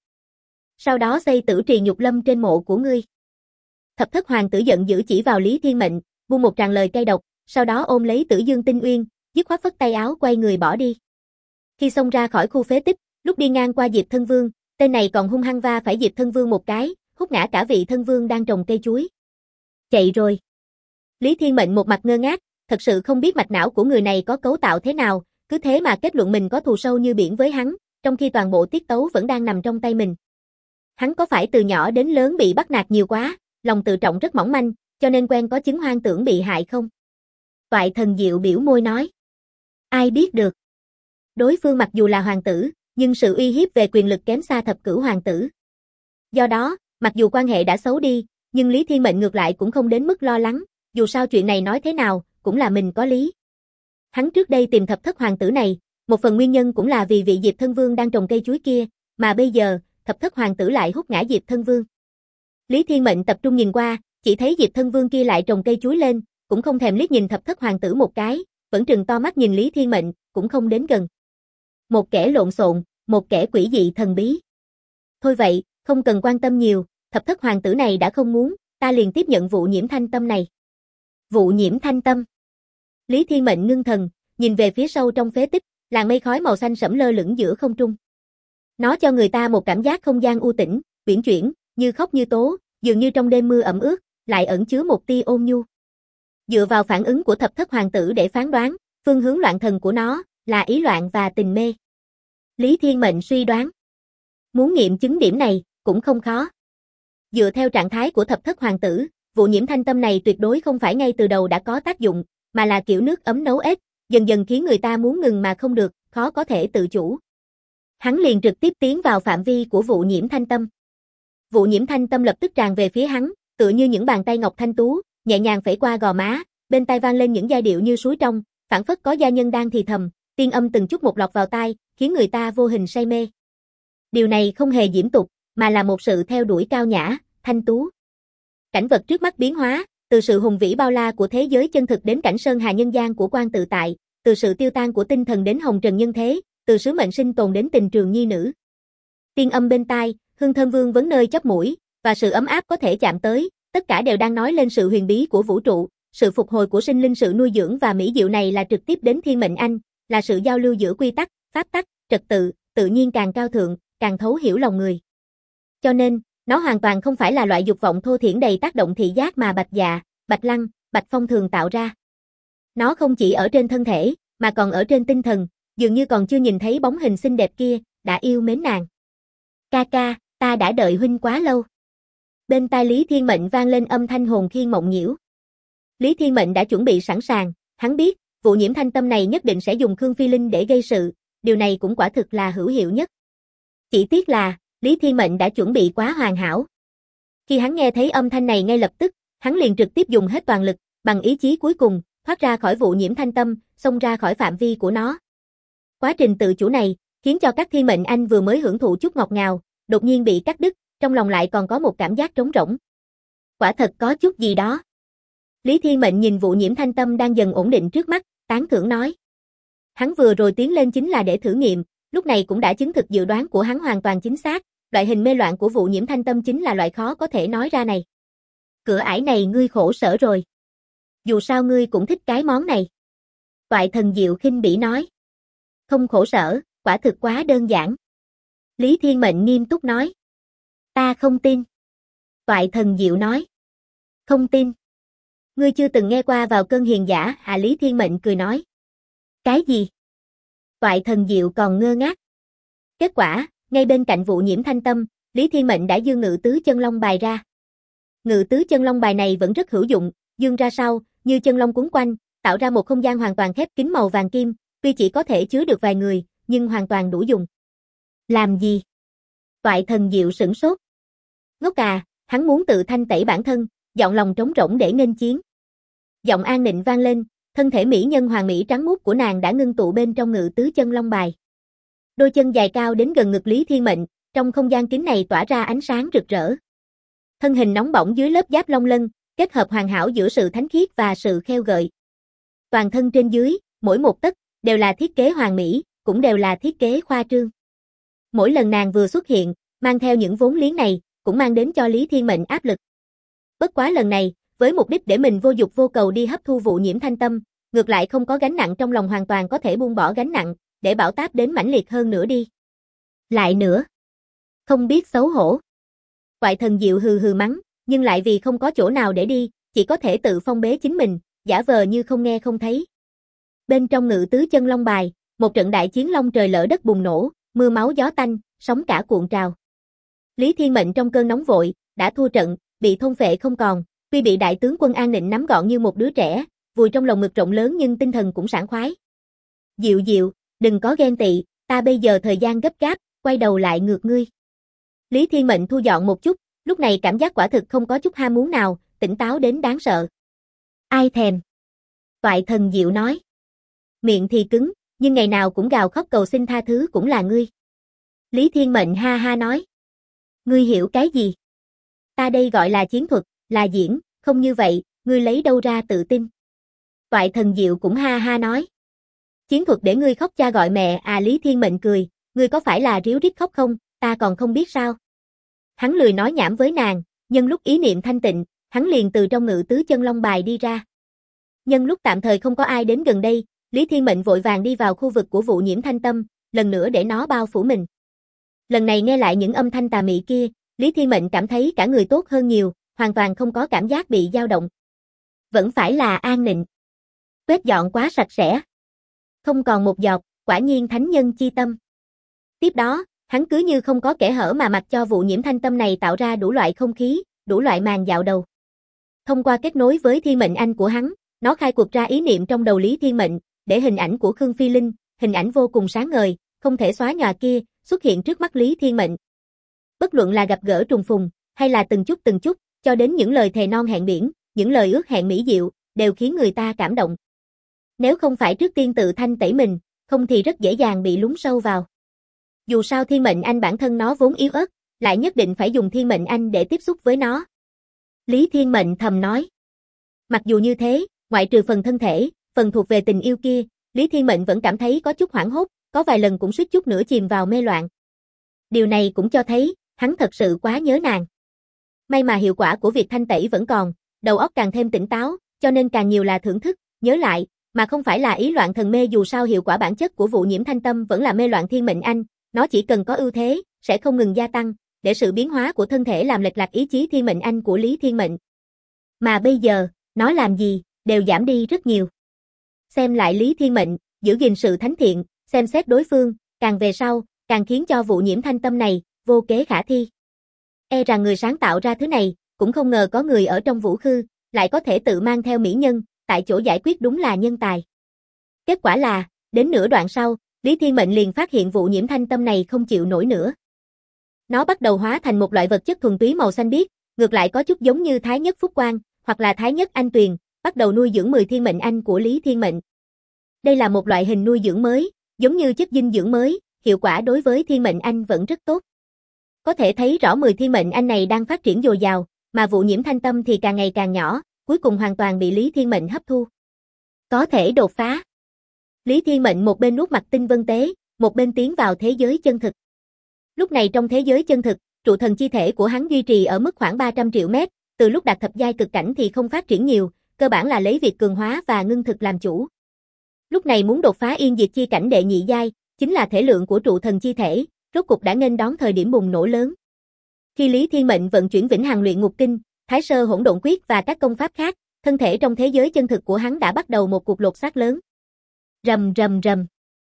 A: Sau đó xây tử trì nhục lâm trên mộ của ngươi. Thập thất hoàng tử giận dữ chỉ vào Lý Thiên Mệnh, buông một tràng lời cay độc, sau đó ôm lấy Tử Dương Tinh Uyên, dứt khoát phất tay áo quay người bỏ đi. Khi xông ra khỏi khu phế tích, lúc đi ngang qua Diệp Thân Vương, tên này còn hung hăng va phải Diệp Thân Vương một cái, hút ngã cả vị thân vương đang trồng cây chuối. Chạy rồi. Lý Thiên Mệnh một mặt ngơ ngác, thật sự không biết mạch não của người này có cấu tạo thế nào, cứ thế mà kết luận mình có thù sâu như biển với hắn, trong khi toàn bộ tiết tấu vẫn đang nằm trong tay mình. Hắn có phải từ nhỏ đến lớn bị bắt nạt nhiều quá, lòng tự trọng rất mỏng manh, cho nên quen có chứng hoang tưởng bị hại không? Toại Thần Diệu biểu môi nói. Ai biết được. Đối phương mặc dù là hoàng tử, nhưng sự uy hiếp về quyền lực kém xa thập cửu hoàng tử. Do đó, mặc dù quan hệ đã xấu đi, nhưng Lý Thiên Mệnh ngược lại cũng không đến mức lo lắng, dù sao chuyện này nói thế nào, cũng là mình có lý. Hắn trước đây tìm thập thất hoàng tử này, một phần nguyên nhân cũng là vì vị Diệp Thân Vương đang trồng cây chuối kia, mà bây giờ, thập thất hoàng tử lại hút ngã Diệp Thân Vương. Lý Thiên Mệnh tập trung nhìn qua, chỉ thấy Diệp Thân Vương kia lại trồng cây chuối lên, cũng không thèm liếc nhìn thập thất hoàng tử một cái, vẫn trừng to mắt nhìn Lý Thiên Mệnh, cũng không đến gần. Một kẻ lộn xộn, một kẻ quỷ dị thần bí. Thôi vậy, không cần quan tâm nhiều, thập thất hoàng tử này đã không muốn, ta liền tiếp nhận vụ Nhiễm Thanh Tâm này. Vụ Nhiễm Thanh Tâm. Lý Thiên Mệnh ngưng thần, nhìn về phía sâu trong phế tích, làn mây khói màu xanh sẫm lơ lửng giữa không trung. Nó cho người ta một cảm giác không gian u tĩnh, uyển chuyển, như khóc như tố, dường như trong đêm mưa ẩm ướt, lại ẩn chứa một tia ôn nhu. Dựa vào phản ứng của thập thất hoàng tử để phán đoán, phương hướng loạn thần của nó là ý loạn và tình mê. Lý Thiên Mệnh suy đoán. Muốn nghiệm chứng điểm này, cũng không khó. Dựa theo trạng thái của thập thất hoàng tử, vụ Nhiễm Thanh Tâm này tuyệt đối không phải ngay từ đầu đã có tác dụng, mà là kiểu nước ấm nấu ếch, dần dần khiến người ta muốn ngừng mà không được, khó có thể tự chủ. Hắn liền trực tiếp tiến vào phạm vi của vụ Nhiễm Thanh Tâm. Vụ Nhiễm Thanh Tâm lập tức tràn về phía hắn, tựa như những bàn tay ngọc thanh tú, nhẹ nhàng phẩy qua gò má, bên tai vang lên những giai điệu như suối trong, phảng phất có gia nhân đang thì thầm, tiên âm từng chút một lọt vào tai, khiến người ta vô hình say mê. Điều này không hề diễm tục, mà là một sự theo đuổi cao nhã, thanh tú. Cảnh vật trước mắt biến hóa, từ sự hùng vĩ bao la của thế giới chân thực đến cảnh sơn hà nhân gian của quan tự tại, từ sự tiêu tan của tinh thần đến hồng trần nhân thế, từ sứ mệnh sinh tồn đến tình trường nhi nữ. Tiên âm bên tai, hương thơm vương vấn nơi chóp mũi, và sự ấm áp có thể chạm tới, tất cả đều đang nói lên sự huyền bí của vũ trụ, sự phục hồi của sinh linh, sự nuôi dưỡng và mỹ diệu này là trực tiếp đến thiên mệnh anh, là sự giao lưu giữa quy tắc, pháp tắc, trật tự, tự nhiên càng cao thượng, càng thấu hiểu lòng người. Cho nên, nó hoàn toàn không phải là loại dục vọng thô thiển đầy tác động thị giác mà Bạch Dạ, Bạch Lăng, Bạch Phong thường tạo ra. Nó không chỉ ở trên thân thể, mà còn ở trên tinh thần, dường như còn chưa nhìn thấy bóng hình xinh đẹp kia, đã yêu mến nàng. Ca ca, ta đã đợi huynh quá lâu. Bên tai Lý Thiên Mệnh vang lên âm thanh hồn khiên mộng nhiễu. Lý Thiên Mệnh đã chuẩn bị sẵn sàng, hắn biết, vụ Nhiễm Thanh Tâm này nhất định sẽ dùng Khương Phi Linh để gây sự, điều này cũng quả thực là hữu hiệu nhất. Chỉ tiếc là, Lý Thiên Mệnh đã chuẩn bị quá hoàn hảo. Khi hắn nghe thấy âm thanh này ngay lập tức, hắn liền trực tiếp dùng hết toàn lực, bằng ý chí cuối cùng, thoát ra khỏi vụ Nhiễm Thanh Tâm, xông ra khỏi phạm vi của nó. Quá trình tự chủ này, khiến cho các thiên mệnh anh vừa mới hưởng thụ chút ngọt ngào, đột nhiên bị cắt đứt, trong lòng lại còn có một cảm giác trống rỗng. Quả thật có chút gì đó. Lý Thiên Mệnh nhìn vụ Nhiễm Thanh Tâm đang dần ổn định trước mắt, tán thưởng nói. Hắn vừa rồi tiến lên chính là để thử nghiệm, lúc này cũng đã chứng thực dự đoán của hắn hoàn toàn chính xác, loại hình mê loạn của vụ Nhiễm Thanh Tâm chính là loại khó có thể nói ra này. Cửa ải này ngươi khổ sở rồi. Dù sao ngươi cũng thích cái món này. Toại Thần Diệu khinh bỉ nói. Không khổ sở, quả thực quá đơn giản. Lý Thiên Mệnh nghiêm túc nói. Ta không tin. Toại Thần Diệu nói. Không tin. Ngươi chưa từng nghe qua vào cơn hiền giả à? Lý Thiên Mệnh cười nói. Cái gì? Toại Thần Diệu còn ngơ ngác. Kết quả, ngay bên cạnh vụ Nhiễm Thanh Tâm, Lý Thiên Mệnh đã giơ Ngự Tứ Chân Long bài ra. Ngự Tứ Chân Long bài này vẫn rất hữu dụng, dương ra sau, như chân long cuốn quanh, tạo ra một không gian hoàn toàn khép kín màu vàng kim, tuy chỉ có thể chứa được vài người, nhưng hoàn toàn đủ dùng. Làm gì? Toại Thần Diệu sửng sốt. Ngốc à, hắn muốn tự thanh tẩy bản thân, giọng lòng trống rỗng để nghênh chiến. Giọng an nịnh vang lên, thân thể mỹ nhân hoàng mỹ trắng muốt của nàng đã ngưng tụ bên trong Ngự Tứ Chân Long bài. Đôi chân dài cao đến gần ngực Lý Thiên Mệnh, trong không gian kín này tỏa ra ánh sáng rực rỡ. Thân hình nóng bỏng dưới lớp giáp long lân, kết hợp hoàn hảo giữa sự thánh khiết và sự khêu gợi. Toàn thân trên dưới, mỗi một tấc, đều là thiết kế hoàn mỹ, cũng đều là thiết kế khoa trương. Mỗi lần nàng vừa xuất hiện, mang theo những vốn liếng này, cũng mang đến cho Lý Thiên Mệnh áp lực. Bất quá lần này, với mục đích để mình vô dục vô cầu đi hấp thu vụ Nhiễm Thanh Tâm, ngược lại không có gánh nặng trong lòng, hoàn toàn có thể buông bỏ gánh nặng, để bão táp đến mãnh liệt hơn nữa đi. Lại nữa. Không biết xấu hổ. Toại Thần Diệu hừ hừ mắng, nhưng lại vì không có chỗ nào để đi, chỉ có thể tự phong bế chính mình, giả vờ như không nghe không thấy. Bên trong Ngự Tứ Chân Long bài, một trận đại chiến long trời lở đất bùng nổ, mưa máu gió tanh, sóng cả cuộn trào. Lý Thiên Mệnh trong cơn nóng vội, đã thua trận, bị thôn phệ không còn, tuy bị đại tướng quân An Nịnh nắm gọn như một đứa trẻ, vùi trong lồng ngực rộng lớn nhưng tinh thần cũng sảng khoái. Diệu Diệu, đừng có ghen tị, ta bây giờ thời gian gấp gáp, quay đầu lại ngược ngươi. Lý Thiên Mệnh thu dọn một chút, lúc này cảm giác quả thực không có chút ham muốn nào, tỉnh táo đến đáng sợ. Ai thèm? Toại Thần Diệu nói. Miệng thì cứng, nhưng ngày nào cũng gào khóc cầu xin tha thứ cũng là ngươi. Lý Thiên Mệnh ha ha nói. Ngươi hiểu cái gì? Ta đây gọi là chiến thuật, là diễn, không như vậy, ngươi lấy đâu ra tự tin? Toại Thần Diệu cũng ha ha nói. Chiến thuật để ngươi khóc cha gọi mẹ à? Lý Thiên Mệnh cười, ngươi có phải là ríu rít khóc không, ta còn không biết sao? Hắn lười nói nhảm với nàng, nhân lúc ý niệm thanh tịnh, hắn liền từ trong Ngự Tứ Chân Long bài đi ra. Nhân lúc tạm thời không có ai đến gần đây, Lý Thiên Mệnh vội vàng đi vào khu vực của vụ Nhiễm Thanh Tâm, lần nữa để nó bao phủ mình. Lần này nghe lại những âm thanh tà mị kia, Lý Thiên Mệnh cảm thấy cả người tốt hơn nhiều, hoàn toàn không có cảm giác bị dao động. Vẫn phải là An Nịnh. Quét dọn quá sạch sẽ. Không còn một giọt, quả nhiên thánh nhân chi tâm. Tiếp đó, hắn cứ như không có kẽ hở mà mặc cho vụ Nhiễm Thanh Tâm này tạo ra đủ loại không khí, đủ loại màn dạo đầu. Thông qua kết nối với thiên mệnh anh của hắn, nó khai quật ra ý niệm trong đầu Lý Thiên Mệnh, để hình ảnh của Khương Phi Linh, hình ảnh vô cùng sáng ngời, không thể xóa nhòa kia, xuất hiện trước mắt Lý Thiên Mệnh. Bất luận là gặp gỡ trùng phùng, hay là từng chút, cho đến những lời thề non hẹn biển, những lời ước hẹn mỹ diệu, đều khiến người ta cảm động. Nếu không phải trước tiên tự thanh tẩy mình, không thì rất dễ dàng bị lún sâu vào. Dù sao thiên mệnh anh bản thân nó vốn yếu ớt, lại nhất định phải dùng thiên mệnh anh để tiếp xúc với nó. Lý Thiên Mệnh thầm nói. Mặc dù như thế, ngoại trừ phần thân thể, phần thuộc về tình yêu kia, Lý Thiên Mệnh vẫn cảm thấy có chút hoảng hốt, có vài lần cũng suýt chút nữa chìm vào mê loạn. Điều này cũng cho thấy, hắn thật sự quá nhớ nàng. May mà hiệu quả của việc thanh tẩy vẫn còn, đầu óc càng thêm tỉnh táo, cho nên càng nhiều là thưởng thức, nhớ lại, mà không phải là ý loạn thần mê. Dù sao hiệu quả bản chất của vụ nhiễm thanh tâm vẫn là mê loạn thiên mệnh anh, nó chỉ cần có ưu thế, sẽ không ngừng gia tăng, để sự biến hóa của thân thể làm lệch lạc ý chí thiên mệnh anh của Lý Thiên Mệnh. Mà bây giờ, nó làm gì, đều giảm đi rất nhiều. Xem lại Lý Thiên Mệnh, giữ gìn sự thánh thiện, xem xét đối phương, càng về sau, càng khiến cho vụ nhiễm thanh tâm này, vô kế khả thi. E rằng người sáng tạo ra thứ này, cũng không ngờ có người ở trong vũ khư, lại có thể tự mang theo mỹ nhân, tại chỗ giải quyết đúng là nhân tài. Kết quả là, đến nửa đoạn sau, Lý Thiên Mệnh liền phát hiện vụ nhiễm thanh tâm này không chịu nổi nữa. Nó bắt đầu hóa thành một loại vật chất thuần túy màu xanh biếc, ngược lại có chút giống như Thái Nhất Phúc Quang, hoặc là Thái Nhất Anh Tuyền, bắt đầu nuôi dưỡng 10 thiên mệnh anh của Lý Thiên Mệnh. Đây là một loại hình nuôi dưỡng mới, giống như chất dinh dưỡng mới, hiệu quả đối với thiên mệnh anh vẫn rất tốt. Có thể thấy rõ 10 thiên mệnh anh này đang phát triển dồi dào, mà vụ nhiễm thanh tâm thì càng ngày càng nhỏ, cuối cùng hoàn toàn bị Lý Thiên Mệnh hấp thu. Có thể đột phá. Lý Thiên Mệnh một bên nuốt mặt tinh vân tế, một bên tiến vào thế giới chân thực. Lúc này trong thế giới chân thực, trụ thần chi thể của hắn duy trì ở mức khoảng 300 triệu mét, từ lúc đạt thập giai cực cảnh thì không phát triển nhiều, cơ bản là lấy việc cường hóa và ngưng thực làm chủ. Lúc này muốn đột phá yên diệt chi cảnh đệ nhị giai, chính là thể lượng của trụ thần chi thể, rốt cục đã nghênh đón thời điểm bùng nổ lớn. Khi Lý Thiên Mệnh vận chuyển Vĩnh Hằng Luyện Ngục Kinh, Thái Sơ Hỗn Độn Quyết và các công pháp khác, thân thể trong thế giới chân thực của hắn đã bắt đầu một cuộc lột xác lớn. Rầm rầm rầm.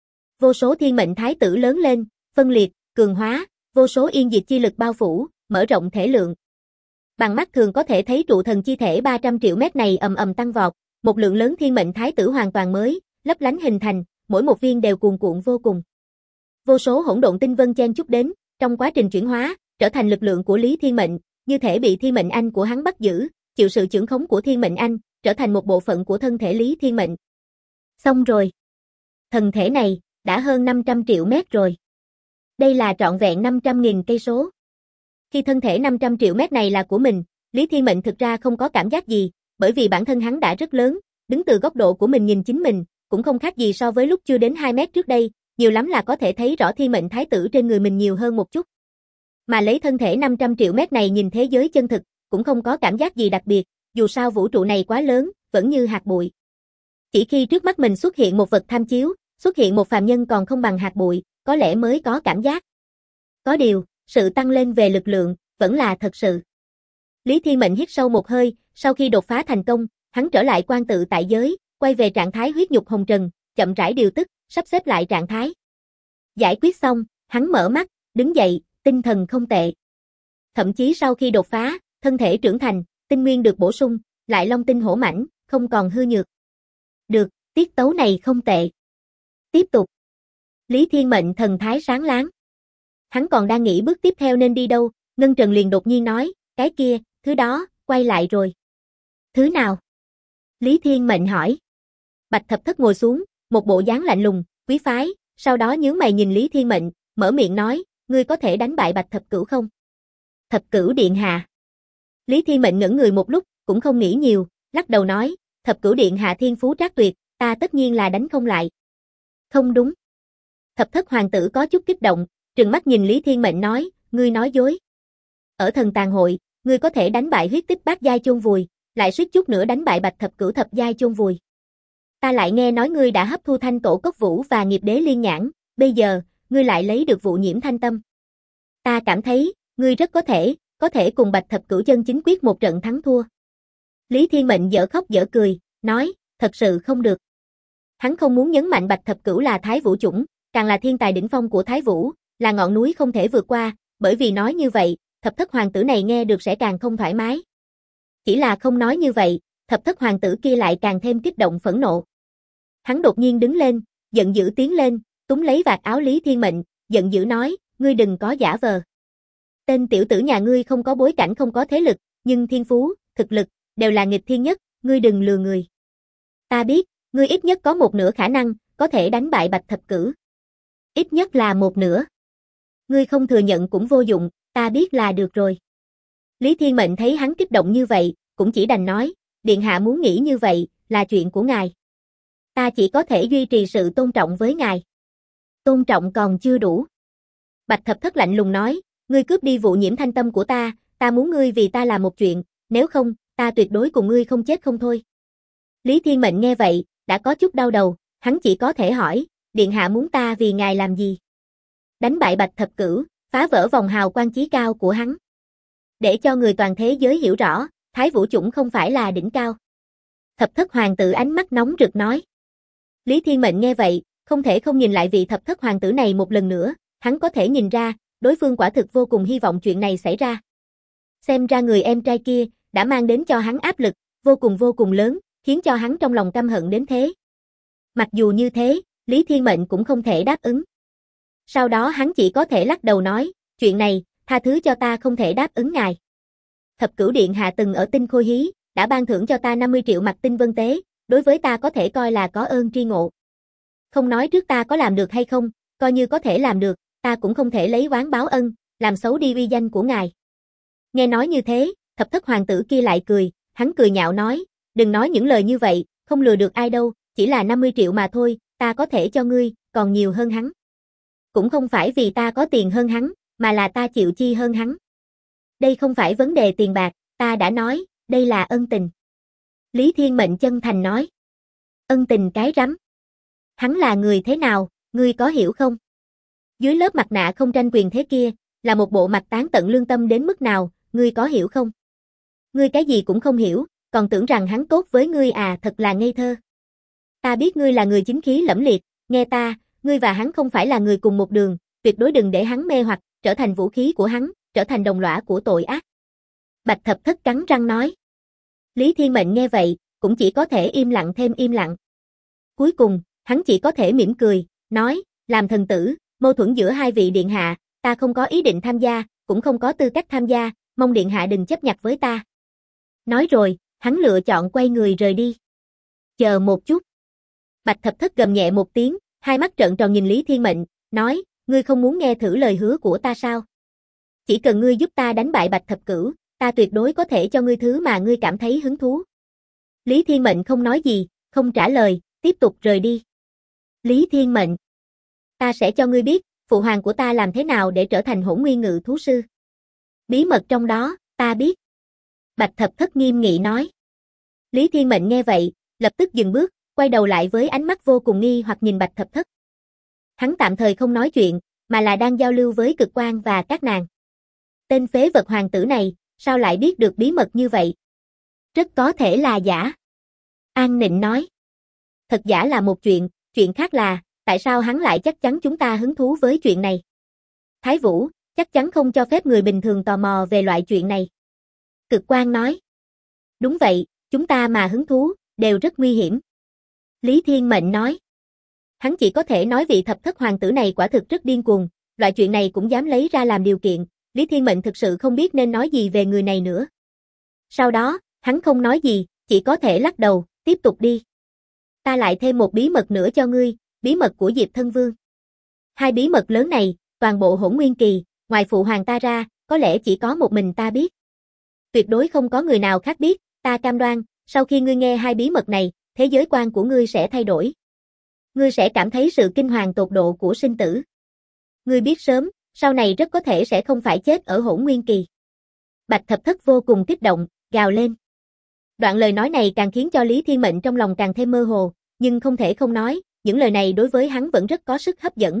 A: Vô số thiên mệnh thái tử lớn lên, phân liệt, cường hóa, vô số yên diệt chi lực bao phủ, mở rộng thể lượng. Bằng mắt thường có thể thấy trụ thần chi thể 300 triệu mét này ầm ầm tăng vọt, một lượng lớn thiên mệnh thái tử hoàn toàn mới, lấp lánh hình thành, mỗi một viên đều cuồn cuộn vô cùng. Vô số hỗn độn tinh vân chen chúc đến, trong quá trình chuyển hóa, trở thành lực lượng của Lý Thiên Mệnh, như thể bị thiên mệnh anh của hắn bắt giữ, chịu sự chưởng khống của thiên mệnh anh, trở thành một bộ phận của thân thể Lý Thiên Mệnh. Xong rồi. Thần thể này, đã hơn 500 triệu mét rồi. Đây là trọn vẹn 500.000 cây số. Khi thân thể 500 triệu mét này là của mình, Lý Thiên Mệnh thực ra không có cảm giác gì, bởi vì bản thân hắn đã rất lớn, đứng từ góc độ của mình nhìn chính mình, cũng không khác gì so với lúc chưa đến 2 mét trước đây, nhiều lắm là có thể thấy rõ thiên mệnh thái tử trên người mình nhiều hơn một chút. Mà lấy thân thể 500 triệu mét này nhìn thế giới chân thực, cũng không có cảm giác gì đặc biệt, dù sao vũ trụ này quá lớn, vẫn như hạt bụi. Chỉ khi trước mắt mình xuất hiện một vật tham chiếu, xuất hiện một phàm nhân còn không bằng hạt bụi, có lẽ mới có cảm giác. Có điều, sự tăng lên về lực lượng, vẫn là thật sự. Lý Thiên Mệnh hít sâu một hơi, sau khi đột phá thành công, hắn trở lại quan tự tại giới, quay về trạng thái huyết nhục hồng trần, chậm rãi điều tức, sắp xếp lại trạng thái. Giải quyết xong, hắn mở mắt, đứng dậy, tinh thần không tệ. Thậm chí sau khi đột phá, thân thể trưởng thành, tinh nguyên được bổ sung, lại long tinh hổ mãnh, không còn hư nhược. Được, tiết tấu này không tệ. Tiếp tục. Lý Thiên Mệnh thần thái sáng láng. Hắn còn đang nghĩ bước tiếp theo nên đi đâu, Ngân Trần liền đột nhiên nói, cái kia, thứ đó, quay lại rồi. Thứ nào? Lý Thiên Mệnh hỏi. Bạch Thập Thất ngồi xuống, một bộ dáng lạnh lùng, quý phái, sau đó nhướng mày nhìn Lý Thiên Mệnh, mở miệng nói, ngươi có thể đánh bại Bạch Thập Cửu không? Thập Cửu điện hạ. Lý Thiên Mệnh ngẩn người một lúc, cũng không nghĩ nhiều, lắc đầu nói, Thập Cửu điện hạ thiên phú trác tuyệt, ta tất nhiên là đánh không lại. Không đúng. Thập Thất hoàng tử có chút kích động, trừng mắt nhìn Lý Thiên Mệnh nói, ngươi nói dối. Ở thần tàn hội, ngươi có thể đánh bại huyết tích bát giai chôn vùi, lại suýt chút nữa đánh bại Bạch Thập Cửu thập giai chôn vùi. Ta lại nghe nói ngươi đã hấp thu thanh tổ cốc vũ và nghiệp đế liên nhãn, bây giờ, ngươi lại lấy được vụ nhiễm thanh tâm. Ta cảm thấy, ngươi rất có thể cùng Bạch Thập Cửu chân chính quyết một trận thắng thua. Lý Thiên Mệnh dở khóc dở cười, nói, thật sự không được. Hắn không muốn nhấn mạnh Bạch Thập Cửu là Thái Vũ chủng, càng là thiên tài đỉnh phong của Thái Vũ, là ngọn núi không thể vượt qua, bởi vì nói như vậy, Thập Thất hoàng tử này nghe được sẽ càng không thoải mái. Chỉ là không nói như vậy, Thập Thất hoàng tử kia lại càng thêm kích động phẫn nộ. Hắn đột nhiên đứng lên, giận dữ tiến lên, túm lấy vạt áo Lý Thiên Mệnh, giận dữ nói, ngươi đừng có giả vờ. Tên tiểu tử nhà ngươi không có bối cảnh không có thế lực, nhưng thiên phú, thực lực, đều là nghịch thiên nhất, ngươi đừng lừa người. Ta biết, ngươi ít nhất có một nửa khả năng, có thể đánh bại Bạch Thập Cửu. Ít nhất là một nửa. Ngươi không thừa nhận cũng vô dụng, ta biết là được rồi. Lý Thiên Mệnh thấy hắn kích động như vậy, cũng chỉ đành nói, điện hạ muốn nghĩ như vậy, là chuyện của ngài. Ta chỉ có thể duy trì sự tôn trọng với ngài. Tôn trọng còn chưa đủ. Bạch Thập Thất lạnh lùng nói, ngươi cướp đi vụ Nhiễm Thanh Tâm của ta muốn ngươi vì ta làm một chuyện, nếu không, ta tuyệt đối cùng ngươi không chết không thôi. Lý Thiên Mệnh nghe vậy, đã có chút đau đầu, hắn chỉ có thể hỏi, điện hạ muốn ta vì ngài làm gì? Đánh bại Bạch Thập Cửu, phá vỡ vòng hào quang chí cao của hắn. Để cho người toàn thế giới hiểu rõ, Thái Vũ chủng không phải là đỉnh cao. Thập Thất hoàng tử ánh mắt nóng rực nói. Lý Thiên Mệnh nghe vậy, không thể không nhìn lại vị Thập Thất hoàng tử này một lần nữa, hắn có thể nhìn ra, đối phương quả thực vô cùng hy vọng chuyện này xảy ra. Xem ra người em trai kia, đã mang đến cho hắn áp lực, vô cùng lớn, khiến cho hắn trong lòng căm hận đến thế. Mặc dù như thế, Lý Thiên Mệnh cũng không thể đáp ứng. Sau đó hắn chỉ có thể lắc đầu nói, chuyện này, tha thứ cho ta không thể đáp ứng ngài. Thập Cửu điện hạ từng ở Tinh Khôi Hí, đã ban thưởng cho ta 50 triệu mặt tinh vân tế, đối với ta có thể coi là có ơn tri ngộ. Không nói trước ta có làm được hay không, coi như có thể làm được, ta cũng không thể lấy oán báo ân, làm xấu đi uy danh của ngài. Nghe nói như thế, Thập Thất hoàng tử kia lại cười, hắn cười nhạo nói, đừng nói những lời như vậy, không lừa được ai đâu, chỉ là 50 triệu mà thôi, ta có thể cho ngươi, còn nhiều hơn hắn. Cũng không phải vì ta có tiền hơn hắn, mà là ta chịu chi hơn hắn. Đây không phải vấn đề tiền bạc, ta đã nói, đây là ân tình. Lý Thiên Mệnh chân thành nói. Ân tình cái rắm. Hắn là người thế nào, ngươi có hiểu không? Dưới lớp mặt nạ không tranh quyền thế kia, là một bộ mặt tán tận lương tâm đến mức nào, ngươi có hiểu không? Ngươi cái gì cũng không hiểu, còn tưởng rằng hắn tốt với ngươi à, thật là ngây thơ. Ta biết ngươi là người chính khí lẫm liệt, nghe ta, ngươi và hắn không phải là người cùng một đường, tuyệt đối đừng để hắn mê hoặc, trở thành vũ khí của hắn, trở thành đồng lõa của tội ác. Bạch Thập Thất cắn răng nói. Lý Thiên Mệnh nghe vậy, cũng chỉ có thể im lặng thêm im lặng. Cuối cùng, hắn chỉ có thể mỉm cười, nói, làm thần tử, mâu thuẫn giữa hai vị điện hạ, ta không có ý định tham gia, cũng không có tư cách tham gia, mong điện hạ đừng chấp nhặt với ta. Nói rồi, hắn lựa chọn quay người rời đi. Chờ một chút. Bạch Thập Thất gầm nhẹ một tiếng, hai mắt trợn tròn nhìn Lý Thiên Mệnh, nói, ngươi không muốn nghe thử lời hứa của ta sao? Chỉ cần ngươi giúp ta đánh bại Bạch Thập Cửu, ta tuyệt đối có thể cho ngươi thứ mà ngươi cảm thấy hứng thú. Lý Thiên Mệnh không nói gì, không trả lời, tiếp tục rời đi. Lý Thiên Mệnh, ta sẽ cho ngươi biết, phụ hoàng của ta làm thế nào để trở thành Hỗn Nguyên Ngự Thú Sư. Bí mật trong đó, ta biết. Bạch Thập Thất nghiêm nghị nói. Lý Thiên Mệnh nghe vậy, lập tức dừng bước, quay đầu lại với ánh mắt vô cùng nghi hoặc nhìn Bạch Thập Thất. Hắn tạm thời không nói chuyện, mà là đang giao lưu với Cực Quang và các nàng. Tên phế vật hoàng tử này, sao lại biết được bí mật như vậy? Rất có thể là giả. An Nịnh nói. Thật giả là một chuyện khác là, tại sao hắn lại chắc chắn chúng ta hứng thú với chuyện này? Thái Vũ, chắc chắn không cho phép người bình thường tò mò về loại chuyện này. Cực Quang nói. Đúng vậy, chúng ta mà hứng thú, đều rất nguy hiểm. Lý Thiên Mệnh nói. Hắn chỉ có thể nói vị Thập Thất hoàng tử này quả thực rất điên cuồng, loại chuyện này cũng dám lấy ra làm điều kiện, Lý Thiên Mệnh thực sự không biết nên nói gì về người này nữa. Sau đó, hắn không nói gì, chỉ có thể lắc đầu, tiếp tục đi. Ta lại thêm một bí mật nữa cho ngươi, bí mật của Diệp Thân Vương. Hai bí mật lớn này, toàn bộ Hỗn Nguyên Kỳ, ngoài phụ hoàng ta ra, có lẽ chỉ có một mình ta biết. Tuyệt đối không có người nào khác biết, ta cam đoan, sau khi ngươi nghe hai bí mật này, thế giới quan của ngươi sẽ thay đổi. Ngươi sẽ cảm thấy sự kinh hoàng tột độ của sinh tử. Ngươi biết sớm, sau này rất có thể sẽ không phải chết ở Hỗn Nguyên Kỳ. Bạch Thập Thất vô cùng kích động, gào lên. Đoạn lời nói này càng khiến cho Lý Thiên Mệnh trong lòng càng thêm mơ hồ, nhưng không thể không nói, những lời này đối với hắn vẫn rất có sức hấp dẫn.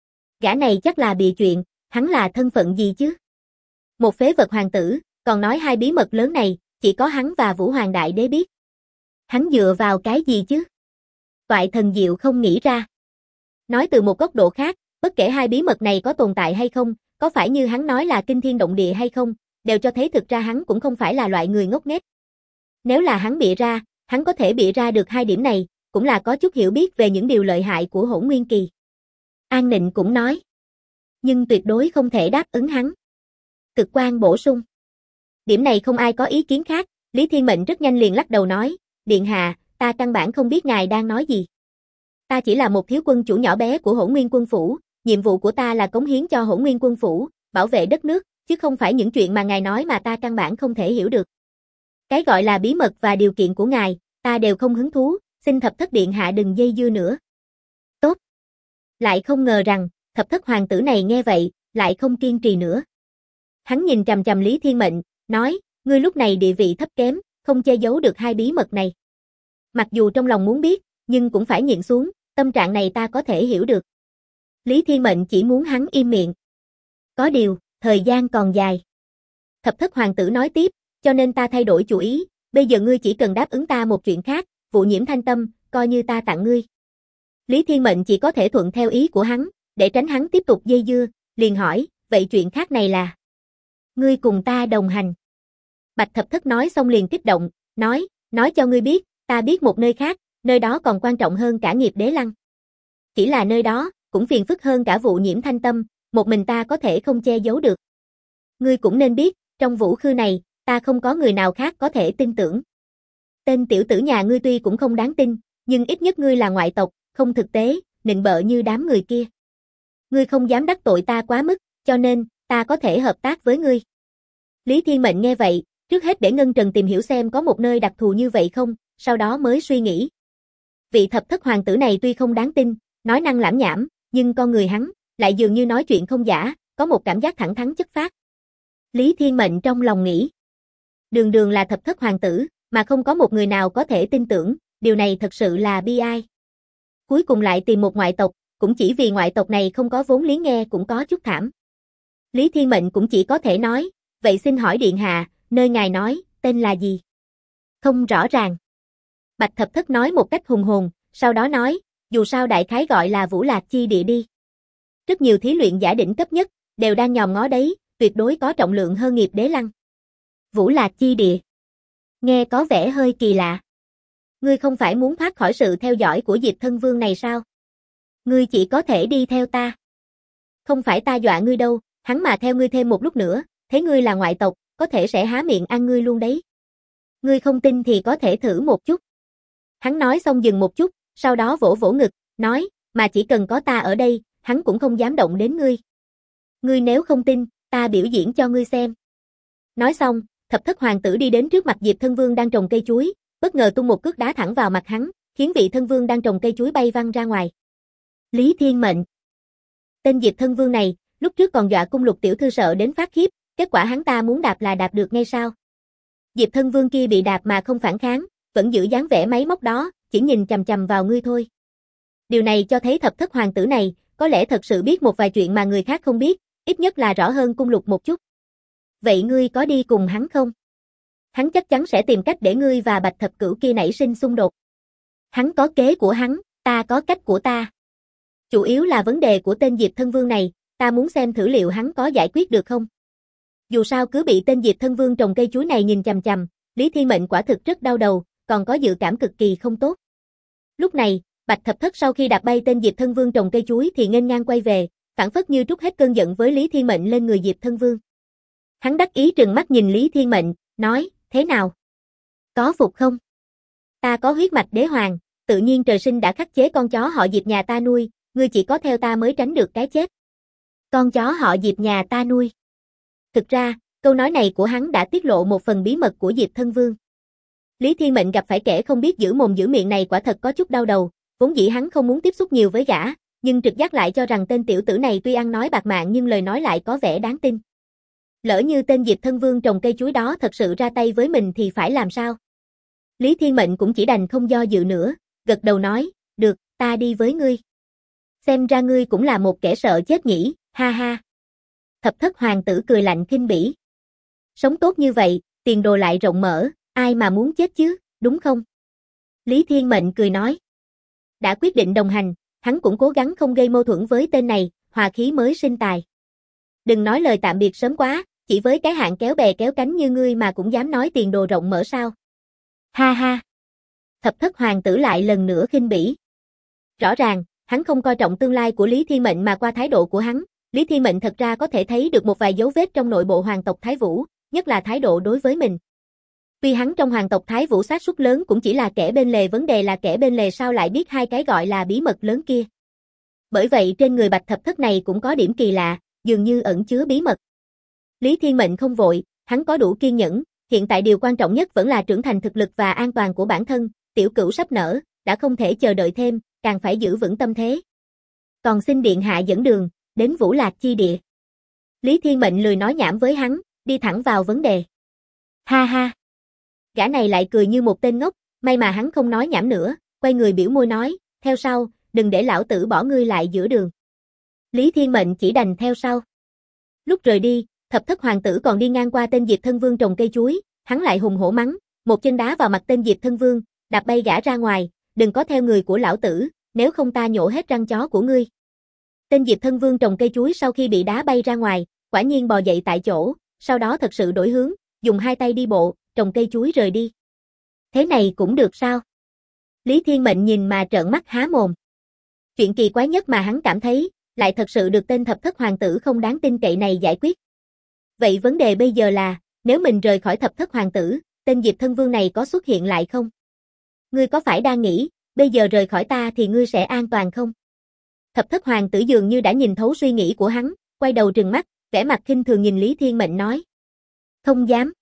A: Gã này chắc là bịa chuyện, hắn là thân phận gì chứ? Một phế vật hoàng tử, còn nói hai bí mật lớn này, chỉ có hắn và Vũ Hoàng Đại Đế biết. Hắn dựa vào cái gì chứ? Toại Thần Diệu không nghĩ ra. Nói từ một góc độ khác, bất kể hai bí mật này có tồn tại hay không, có phải như hắn nói là kinh thiên động địa hay không, đều cho thấy thực ra hắn cũng không phải là loại người ngốc nghếch. Nếu là hắn bịa ra, hắn có thể bịa ra được hai điểm này, cũng là có chút hiểu biết về những điều lợi hại của Hỗn Nguyên Kỳ. An Nịnh cũng nói. Nhưng tuyệt đối không thể đáp ứng hắn. Cực Quang bổ sung. Điểm này không ai có ý kiến khác, Lý Thiên Mệnh rất nhanh liền lắc đầu nói, Điện hạ, ta căn bản không biết ngài đang nói gì. Ta chỉ là một thiếu quân chủ nhỏ bé của Hỗn Nguyên Quân Phủ, nhiệm vụ của ta là cống hiến cho Hỗn Nguyên Quân Phủ, bảo vệ đất nước, chứ không phải những chuyện mà ngài nói mà ta căn bản không thể hiểu được. Cái gọi là bí mật và điều kiện của ngài, ta đều không hứng thú, xin Thập Thất Điện Hạ đừng dây dưa nữa. Tốt. Lại không ngờ rằng, Thập Thất Hoàng tử này nghe vậy, lại không kiên trì nữa. Hắn nhìn chằm chằm Lý Thiên Mệnh, nói, ngươi lúc này địa vị thấp kém, không che giấu được hai bí mật này. Mặc dù trong lòng muốn biết, nhưng cũng phải nhịn xuống, tâm trạng này ta có thể hiểu được. Lý Thiên Mệnh chỉ muốn hắn im miệng. Có điều, thời gian còn dài. Thập Thất Hoàng tử nói tiếp, cho nên ta thay đổi chủ ý, bây giờ ngươi chỉ cần đáp ứng ta một chuyện khác, vụ Nhiễm Thanh Tâm, coi như ta tặng ngươi. Lý Thiên Mệnh chỉ có thể thuận theo ý của hắn, để tránh hắn tiếp tục dây dưa, liền hỏi, vậy chuyện khác này là? Ngươi cùng ta đồng hành. Bạch Thập Thất nói xong liền kích động, nói cho ngươi biết, ta biết một nơi khác, nơi đó còn quan trọng hơn cả Nghiệp Đế Lăng. Chỉ là nơi đó, cũng phiền phức hơn cả vụ Nhiễm Thanh Tâm, một mình ta có thể không che giấu được. Ngươi cũng nên biết, trong vũ khư này, ta không có người nào khác có thể tin tưởng. Tên tiểu tử nhà ngươi tuy cũng không đáng tin, nhưng ít nhất ngươi là ngoại tộc, không thực tế, nịnh bợ như đám người kia. Ngươi không dám đắc tội ta quá mức, cho nên, ta có thể hợp tác với ngươi. Lý Thiên Mệnh nghe vậy, trước hết để Ngân Trần tìm hiểu xem có một nơi đặc thù như vậy không, sau đó mới suy nghĩ. Vị Thập Thất Hoàng tử này tuy không đáng tin, nói năng lảm nhảm, nhưng con người hắn, lại dường như nói chuyện không giả, có một cảm giác thẳng thắn chất phác. Lý Thiên Mệnh trong lòng nghĩ. Đường đường là Thập Thất Hoàng tử, mà không có một người nào có thể tin tưởng, điều này thật sự là bi ai. Cuối cùng lại tìm một ngoại tộc, cũng chỉ vì ngoại tộc này không có vốn liếng nghe cũng có chút thảm. Lý Thiên Mệnh cũng chỉ có thể nói, vậy xin hỏi Điện Hạ, nơi ngài nói, tên là gì? Không rõ ràng. Bạch Thập Thất nói một cách hùng hồn, sau đó nói, dù sao đại khái gọi là Vũ Lạc Chi Địa đi. Rất nhiều thí luyện giả đỉnh cấp nhất, đều đang nhòm ngó đấy, tuyệt đối có trọng lượng hơn Nghiệp Đế Lăng. Vũ Lạc Chi Địa. Nghe có vẻ hơi kỳ lạ. Ngươi không phải muốn thoát khỏi sự theo dõi của Diệp Thân Vương này sao? Ngươi chỉ có thể đi theo ta. Không phải ta dọa ngươi đâu, hắn mà theo ngươi thêm một lúc nữa, thế ngươi là ngoại tộc, có thể sẽ há miệng ăn ngươi luôn đấy. Ngươi không tin thì có thể thử một chút. Hắn nói xong dừng một chút, sau đó vỗ vỗ ngực, nói, mà chỉ cần có ta ở đây, hắn cũng không dám động đến ngươi. Ngươi nếu không tin, ta biểu diễn cho ngươi xem. Nói xong, Thập Thất Hoàng tử đi đến trước mặt Diệp Thân Vương đang trồng cây chuối, bất ngờ tung một cước đá thẳng vào mặt hắn, khiến vị thân vương đang trồng cây chuối bay văng ra ngoài. Lý Thiên Mệnh. Tên Diệp Thân Vương này, lúc trước còn dọa Cung Lục tiểu thư sợ đến phát khiếp, kết quả hắn ta muốn đạp là đạp được ngay sao? Diệp Thân Vương kia bị đạp mà không phản kháng, vẫn giữ dáng vẻ máy móc đó, chỉ nhìn chằm chằm vào ngươi thôi. Điều này cho thấy Thập Thất Hoàng tử này, có lẽ thật sự biết một vài chuyện mà người khác không biết, ít nhất là rõ hơn Cung Lục một chút. Vậy ngươi có đi cùng hắn không? Hắn chắc chắn sẽ tìm cách để ngươi và Bạch Thập Cửu kia nảy sinh xung đột. Hắn có kế của hắn, ta có cách của ta. Chủ yếu là vấn đề của tên Diệp Thân Vương này, ta muốn xem thử liệu hắn có giải quyết được không. Dù sao cứ bị tên Diệp Thân Vương trồng cây chuối này nhìn chằm chằm, Lý Thiên Mệnh quả thực rất đau đầu, còn có dự cảm cực kỳ không tốt. Lúc này, Bạch Thập Thất sau khi đạp bay tên Diệp Thân Vương trồng cây chuối thì nghênh ngang quay về, phảng phất như trút hết cơn giận với Lý Thiên Mệnh lên người Diệp Thân Vương. Hắn đắc ý trừng mắt nhìn Lý Thiên Mệnh, nói, thế nào? Có phục không? Ta có huyết mạch đế hoàng, tự nhiên trời sinh đã khắc chế con chó họ Diệp nhà ta nuôi, ngươi chỉ có theo ta mới tránh được cái chết. Con chó họ Diệp nhà ta nuôi. Thực ra, câu nói này của hắn đã tiết lộ một phần bí mật của Diệp Thân Vương. Lý Thiên Mệnh gặp phải kẻ không biết giữ mồm giữ miệng này quả thật có chút đau đầu, vốn dĩ hắn không muốn tiếp xúc nhiều với gã, nhưng trực giác lại cho rằng tên tiểu tử này tuy ăn nói bạc mạng nhưng lời nói lại có vẻ đáng tin. Lỡ như tên Diệp Thân Vương trồng cây chuối đó thật sự ra tay với mình thì phải làm sao? Lý Thiên Mệnh cũng chỉ đành không do dự nữa, gật đầu nói, được, ta đi với ngươi. Xem ra ngươi cũng là một kẻ sợ chết nhỉ, ha ha. Thập Thất Hoàng tử cười lạnh khinh bỉ. Sống tốt như vậy, tiền đồ lại rộng mở, ai mà muốn chết chứ, đúng không? Lý Thiên Mệnh cười nói. Đã quyết định đồng hành, hắn cũng cố gắng không gây mâu thuẫn với tên này, hòa khí mới sinh tài. Đừng nói lời tạm biệt sớm quá, chỉ với cái hạng kéo bè kéo cánh như ngươi mà cũng dám nói tiền đồ rộng mở sao? Ha ha. Thập Thất Hoàng tử lại lần nữa khinh bỉ. Rõ ràng, hắn không coi trọng tương lai của Lý Thiên Mệnh mà qua thái độ của hắn, Lý Thiên Mệnh thật ra có thể thấy được một vài dấu vết trong nội bộ hoàng tộc Thái Vũ, nhất là thái độ đối với mình. Tuy hắn trong hoàng tộc Thái Vũ xác suất lớn cũng chỉ là kẻ bên lề, vấn đề là kẻ bên lề sao lại biết hai cái gọi là bí mật lớn kia. Bởi vậy trên người Bạch Thập Thất này cũng có điểm kỳ lạ, dường như ẩn chứa bí mật. Lý Thiên Mệnh không vội, hắn có đủ kiên nhẫn, hiện tại điều quan trọng nhất vẫn là trưởng thành thực lực và an toàn của bản thân, tiểu cửu sắp nở, đã không thể chờ đợi thêm, càng phải giữ vững tâm thế. Còn xin điện hạ dẫn đường, đến Vũ Lạc chi địa. Lý Thiên Mệnh lười nói nhảm với hắn, đi thẳng vào vấn đề. Ha ha. Gã này lại cười như một tên ngốc, may mà hắn không nói nhảm nữa, quay người biểu môi nói, theo sau, đừng để lão tử bỏ ngươi lại giữa đường. Lý Thiên Mệnh chỉ đành theo sau. Lúc rời đi, Thập Thất hoàng tử còn đi ngang qua tên Diệp Thân Vương trồng cây chuối, hắn lại hùng hổ mắng, một chân đá vào mặt tên Diệp Thân Vương, đạp bay gã ra ngoài, đừng có theo người của lão tử, nếu không ta nhổ hết răng chó của ngươi. Tên Diệp Thân Vương trồng cây chuối sau khi bị đá bay ra ngoài, quả nhiên bò dậy tại chỗ, sau đó thật sự đổi hướng, dùng hai tay đi bộ, trồng cây chuối rời đi. Thế này cũng được sao? Lý Thiên Mệnh nhìn mà trợn mắt há mồm. Chuyện kỳ quái nhất mà hắn cảm thấy, lại thật sự được tên Thập Thất hoàng tử không đáng tin cậy này giải quyết. Vậy vấn đề bây giờ là, nếu mình rời khỏi Thập Thất hoàng tử, tên Diệp Thân Vương này có xuất hiện lại không? Ngươi có phải đang nghĩ, bây giờ rời khỏi ta thì ngươi sẽ an toàn không? Thập Thất hoàng tử dường như đã nhìn thấu suy nghĩ của hắn, quay đầu trừng mắt, vẻ mặt khinh thường nhìn Lý Thiên Mệnh nói. Không dám.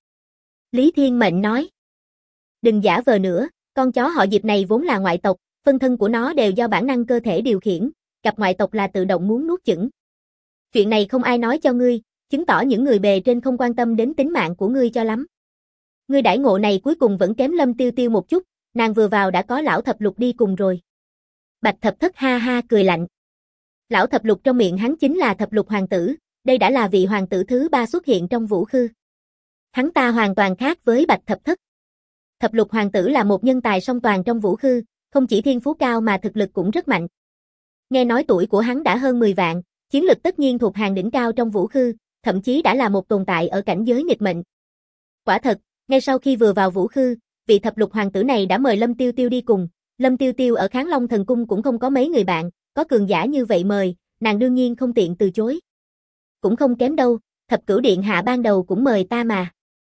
A: Lý Thiên Mệnh nói. Đừng giả vờ nữa, con chó họ Diệp này vốn là ngoại tộc, phân thân của nó đều do bản năng cơ thể điều khiển, gặp ngoại tộc là tự động muốn nuốt chửng. Chuyện này không ai nói cho ngươi, chứng tỏ những người bề trên không quan tâm đến tính mạng của ngươi cho lắm. Ngươi đãi ngộ này cuối cùng vẫn kém Lâm Tiêu Tiêu một chút, nàng vừa vào đã có lão thập lục đi cùng rồi. Bạch Thập Thất ha ha cười lạnh. Lão thập lục trong miệng hắn chính là thập lục hoàng tử, đây đã là vị hoàng tử thứ 3 xuất hiện trong Vũ Khư. Hắn ta hoàn toàn khác với Bạch Thập Thất. Thập lục hoàng tử là một nhân tài song toàn trong Vũ Khư, không chỉ thiên phú cao mà thực lực cũng rất mạnh. Nghe nói tuổi của hắn đã hơn 10 vạn, chiến lực tất nhiên thuộc hàng đỉnh cao trong Vũ Khư, thậm chí đã là một tồn tại ở cảnh giới nghịch mệnh. Quả thật, ngay sau khi vừa vào Vũ Khư, vị thập lục hoàng tử này đã mời Lâm Tiêu Tiêu đi cùng. Lâm Tiêu Tiêu ở Kháng Long Thần Cung cũng không có mấy người bạn, có cường giả như vậy mời, nàng đương nhiên không tiện từ chối. Cũng không kém đâu, Thập Cửu điện hạ ban đầu cũng mời ta mà.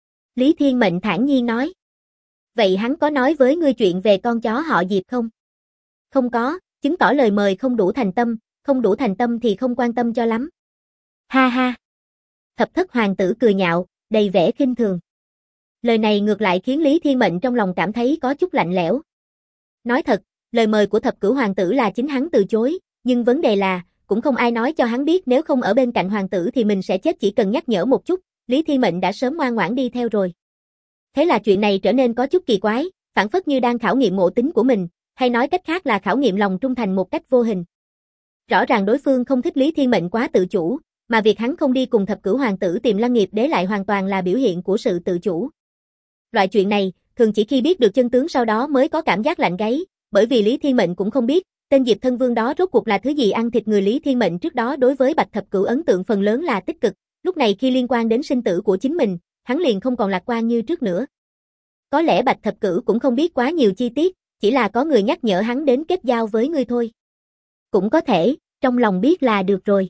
A: Lý Thiên Mệnh thản nhiên nói. Vậy hắn có nói với ngươi chuyện về con chó họ Diệp không? Không có, chứng tỏ lời mời không đủ thành tâm, không đủ thành tâm thì không quan tâm cho lắm. Ha ha. Thập Thất hoàng tử cười nhạo, đầy vẻ khinh thường. Lời này ngược lại khiến Lý Thiên Mệnh trong lòng cảm thấy có chút lạnh lẽo. Nói thật, lời mời của Thập Cửu hoàng tử là chính hắn từ chối, nhưng vấn đề là, cũng không ai nói cho hắn biết nếu không ở bên cạnh hoàng tử thì mình sẽ chết, chỉ cần nhắc nhở một chút, Lý Thiên Mệnh đã sớm ngoan ngoãn đi theo rồi. Thế là chuyện này trở nên có chút kỳ quái, phảng phất như đang khảo nghiệm ngộ tính của mình, hay nói cách khác là khảo nghiệm lòng trung thành một cách vô hình. Rõ ràng đối phương không thích Lý Thiên Mệnh quá tự chủ, mà việc hắn không đi cùng Thập Cửu hoàng tử tìm Lăng Nghiệp Đế lại hoàn toàn là biểu hiện của sự tự chủ. Loại chuyện này, thường chỉ khi biết được chân tướng sau đó mới có cảm giác lạnh gáy, bởi vì Lý Thiên Mệnh cũng không biết, tên Diệp Thân Vương đó rốt cuộc là thứ gì ăn thịt người. Lý Thiên Mệnh trước đó đối với Bạch Thập Cửu ấn tượng phần lớn là tích cực, lúc này khi liên quan đến sinh tử của chính mình, hắn liền không còn lạc quan như trước nữa. Có lẽ Bạch Thập Cửu cũng không biết quá nhiều chi tiết, chỉ là có người nhắc nhở hắn đến kết giao với ngươi thôi. Cũng có thể, trong lòng biết là được rồi.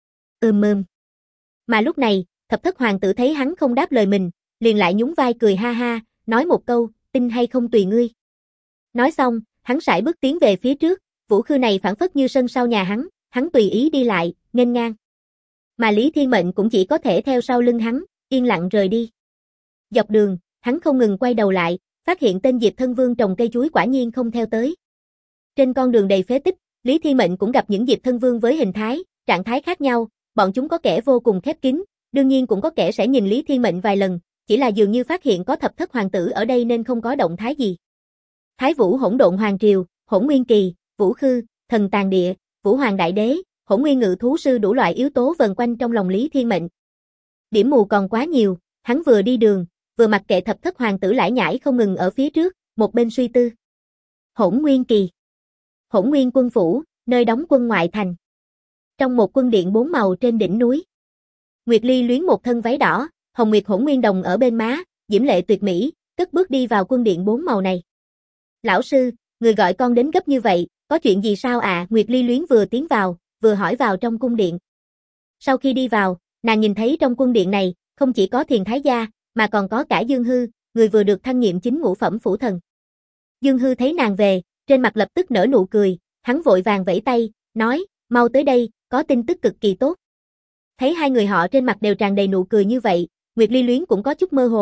A: Mà lúc này, Thập Thất hoàng tử thấy hắn không đáp lời mình, liền lại nhún vai cười ha ha, nói một câu, tin hay không tùy ngươi. Nói xong, hắn sải bước tiến về phía trước, Vũ Khư này phảng phất như sân sau nhà hắn tùy ý đi lại, nghênh ngang. Mà Lý Thiên Mệnh cũng chỉ có thể theo sau lưng hắn, yên lặng rời đi. Dọc đường, hắn không ngừng quay đầu lại, phát hiện tên Diệp Thân Vương trồng cây chuối quả nhiên không theo tới. Trên con đường đầy phế tích, Lý Thiên Mệnh cũng gặp những Diệp Thân Vương với hình thái, trạng thái khác nhau, bọn chúng có kẻ vô cùng khép kín, đương nhiên cũng có kẻ sẽ nhìn Lý Thiên Mệnh vài lần, chỉ là dường như phát hiện có Thập Thất hoàng tử ở đây nên không có động thái gì. Thái Vũ Hỗn Độn Hoàng Triều, Hỗn Nguyên Kỳ, Vũ Khư, Thần Tàn Địa, Vũ Hoàng Đại Đế, Hỗn Nguyên Ngự Thú Sư, đủ loại yếu tố vần quanh trong lòng Lý Thiên Mệnh. Điểm mù còn quá nhiều, hắn vừa đi đường, vừa mặc kệ Thập Thất hoàng tử lải nhải không ngừng ở phía trước, một bên suy tư. Hỗn Nguyên Kỳ, Hỗn Nguyên quân phủ, nơi đóng quân ngoại thành. Trong một quân điện 4 màu trên đỉnh núi, Nguyệt Ly luyến một thân váy đỏ, hồng nguyệt hỗn nguyên đồng ở bên má, diễm lệ tuyệt mỹ, cất bước đi vào quân điện 4 màu này. Lão sư, người gọi con đến gấp như vậy, có chuyện gì sao ạ? Nguyệt Ly luyến vừa tiến vào, vừa hỏi vào trong cung điện. Sau khi đi vào, nàng nhìn thấy trong quân điện này, không chỉ có Thiền Thái Gia, mà còn có cả Dương Hư, người vừa được thăng nhiệm chính ngũ phẩm phủ thần. Dương Hư thấy nàng về, trên mặt lập tức nở nụ cười, hắn vội vàng vẫy tay, nói, mau tới đây, có tin tức cực kỳ tốt. Thấy hai người họ trên mặt đều tràn đầy nụ cười như vậy, Nguyệt Ly luyến cũng có chút mơ hồ,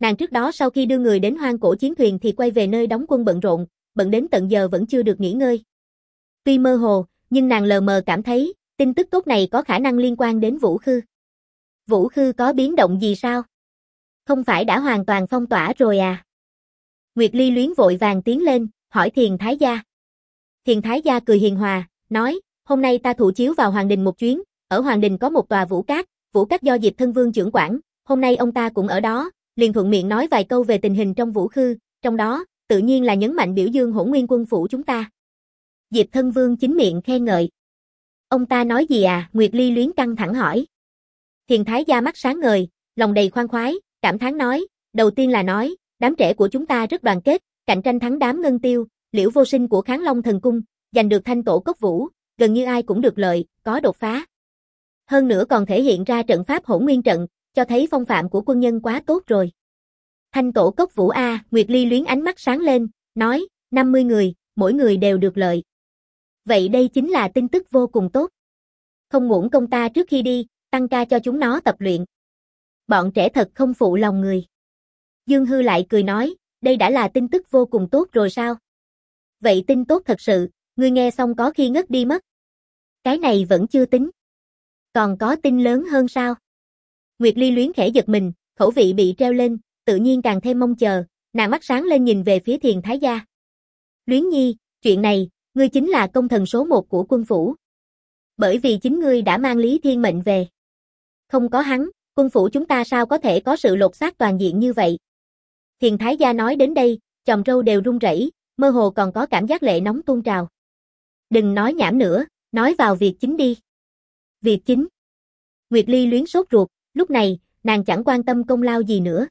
A: Nàng trước đó sau khi đưa người đến hoang cổ chiến thuyền thì quay về nơi đóng quân bận rộn, bận đến tận giờ vẫn chưa được nghỉ ngơi. Tuy mơ hồ, nhưng nàng lờ mờ cảm thấy, tin tức tốt này có khả năng liên quan đến Vũ Khư. Vũ Khư có biến động gì sao? Không phải đã hoàn toàn phong tỏa rồi à? Nguyệt Ly Luyến vội vàng tiến lên, hỏi Thiền Thái Gia. Thiền Thái Gia cười hiền hòa, nói, hôm nay ta thụ chiếu vào Hoàng Đình một chuyến, ở Hoàng Đình có một tòa Vũ Cát do Diệp Thân Vương trưởng quản, hôm nay ông ta cũng ở đó, liền thuận miệng nói vài câu về tình hình trong Vũ Khư, trong đó, tự nhiên là nhấn mạnh biểu dương Hỗn Nguyên Quân phủ chúng ta. Diệp Thân Vương chính miệng khen ngợi. Ông ta nói gì à? Nguyệt Ly Luyến căng thẳng hỏi. Thiền Thái Gia mắt sáng ngời, lòng đầy khoan khoái, cảm thán nói, đầu tiên là nói, đám trẻ của chúng ta rất đoàn kết, cạnh tranh thắng đám Ngân Tiêu, Liễu Vô Sinh của Kháng Long Thần Cung, giành được Thanh Tổ Cốc Vũ, gần như ai cũng được lợi, có đột phá. Hơn nữa còn thể hiện ra trận pháp Hỗn Nguyên trận, cho thấy phong phạm của quân nhân quá tốt rồi. Thanh Tổ Cốc Vũ a, Nguyệt Ly Luyến ánh mắt sáng lên, nói, 50 người, mỗi người đều được lợi. Vậy đây chính là tin tức vô cùng tốt. Không uổng công ta trước khi đi, tăng ca cho chúng nó tập luyện. Bọn trẻ thật không phụ lòng người. Dương Hư lại cười nói, đây đã là tin tức vô cùng tốt rồi sao? Vậy tin tốt thật sự, ngươi nghe xong có khi ngất đi mất. Cái này vẫn chưa tính. Còn có tin lớn hơn sao? Nguyệt Ly Luyến khẽ giật mình, khẩu vị bị treo lên, tự nhiên càng thêm mong chờ, nàng mắt sáng lên nhìn về phía Thiền Thái Gia. Luyến Nhi, chuyện này, ngươi chính là công thần số 1 của quân phủ. Bởi vì chính ngươi đã mang Lý Thiên Mệnh về. Không có hắn, quân phủ chúng ta sao có thể có sự lột xác toàn diện như vậy? Thiền Thái Gia nói đến đây, chòm râu đều run rẩy, mơ hồ còn có cảm giác lệ nóng tuôn trào. Đừng nói nhảm nữa, nói vào việc chính đi. Việc chính. Nguyệt Ly Luyến sốt ruột, lúc này, nàng chẳng quan tâm công lao gì nữa.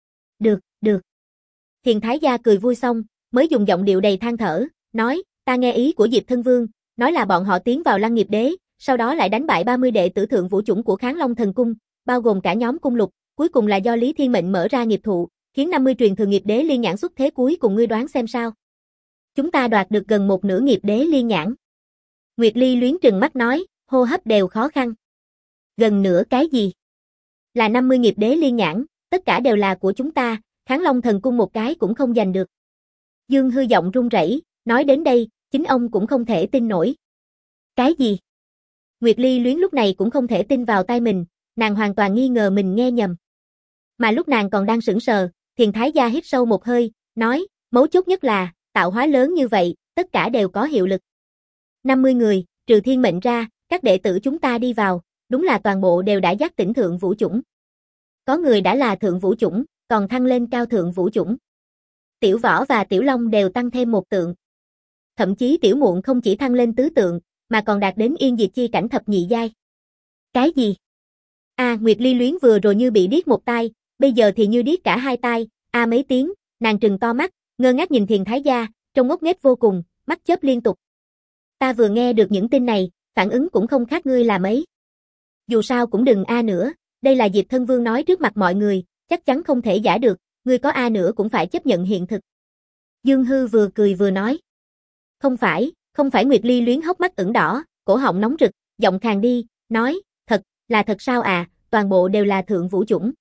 A: Được. Thiền Thái Gia cười vui xong, mới dùng giọng điệu đầy than thở, nói, ta nghe ý của Diệp Thân Vương, nói là bọn họ tiến vào Lăng Nghiệp Đế, sau đó lại đánh bại 30 đệ tử thượng vũ chủng của Kháng Long Thần Cung, bao gồm cả nhóm cung lục, cuối cùng là do Lý Thiên Mệnh mở ra nghiệp thụ, khiến 50 truyền thừa nghiệp đế liên nhãn xuất thế cuối cùng ngươi đoán xem sao. Chúng ta đoạt được gần một nửa nghiệp đế liên nhãn. Nguyệt Ly Luyến trừng mắt nói, hô hấp đều khó khăn. Gần nửa cái gì? Là 50 nghiệp đế liên nhãn, tất cả đều là của chúng ta, Kháng Long Thần Cung một cái cũng không giành được. Dương Hư giọng run rẩy, nói đến đây, chính ông cũng không thể tin nổi. Cái gì? Nguyệt Ly Luyến lúc này cũng không thể tin vào tai mình, nàng hoàn toàn nghi ngờ mình nghe nhầm. Mà lúc nàng còn đang sững sờ, Thiền Thái Gia hít sâu một hơi, nói, mấu chốt nhất là, tạo hóa lớn như vậy, tất cả đều có hiệu lực. 50 người, trừ Thiên Mệnh ra, các đệ tử chúng ta đi vào, đúng là toàn bộ đều đã giác tỉnh thượng vũ chủng. Có người đã là thượng vũ chủng, còn thăng lên cao thượng vũ chủng. Tiểu Võ và Tiểu Long đều tăng thêm một tượng. Thậm chí Tiểu Muộn không chỉ thăng lên tứ tượng, mà còn đạt đến yên diệt chi cảnh thập nhị giai. Cái gì? Nguyệt Ly Luyến vừa rồi như bị điếc một tai, bây giờ thì như điếc cả hai tai, mấy tiếng, nàng trừng to mắt, ngơ ngác nhìn Thiền Thái Gia, trông ngốc nghếch vô cùng, mắt chớp liên tục. Ta vừa nghe được những tin này, phản ứng cũng không khác ngươi là mấy. Dù sao cũng đừng nữa, đây là Diệp Thân Vương nói trước mặt mọi người, chắc chắn không thể giả được, ngươi có nữa cũng phải chấp nhận hiện thực. Dương Hư vừa cười vừa nói. Không phải Nguyệt Ly Luyến hốc mắt ửng đỏ, cổ họng nóng rực, giọng khàn đi, nói, là thật sao toàn bộ đều là thượng vũ chủng.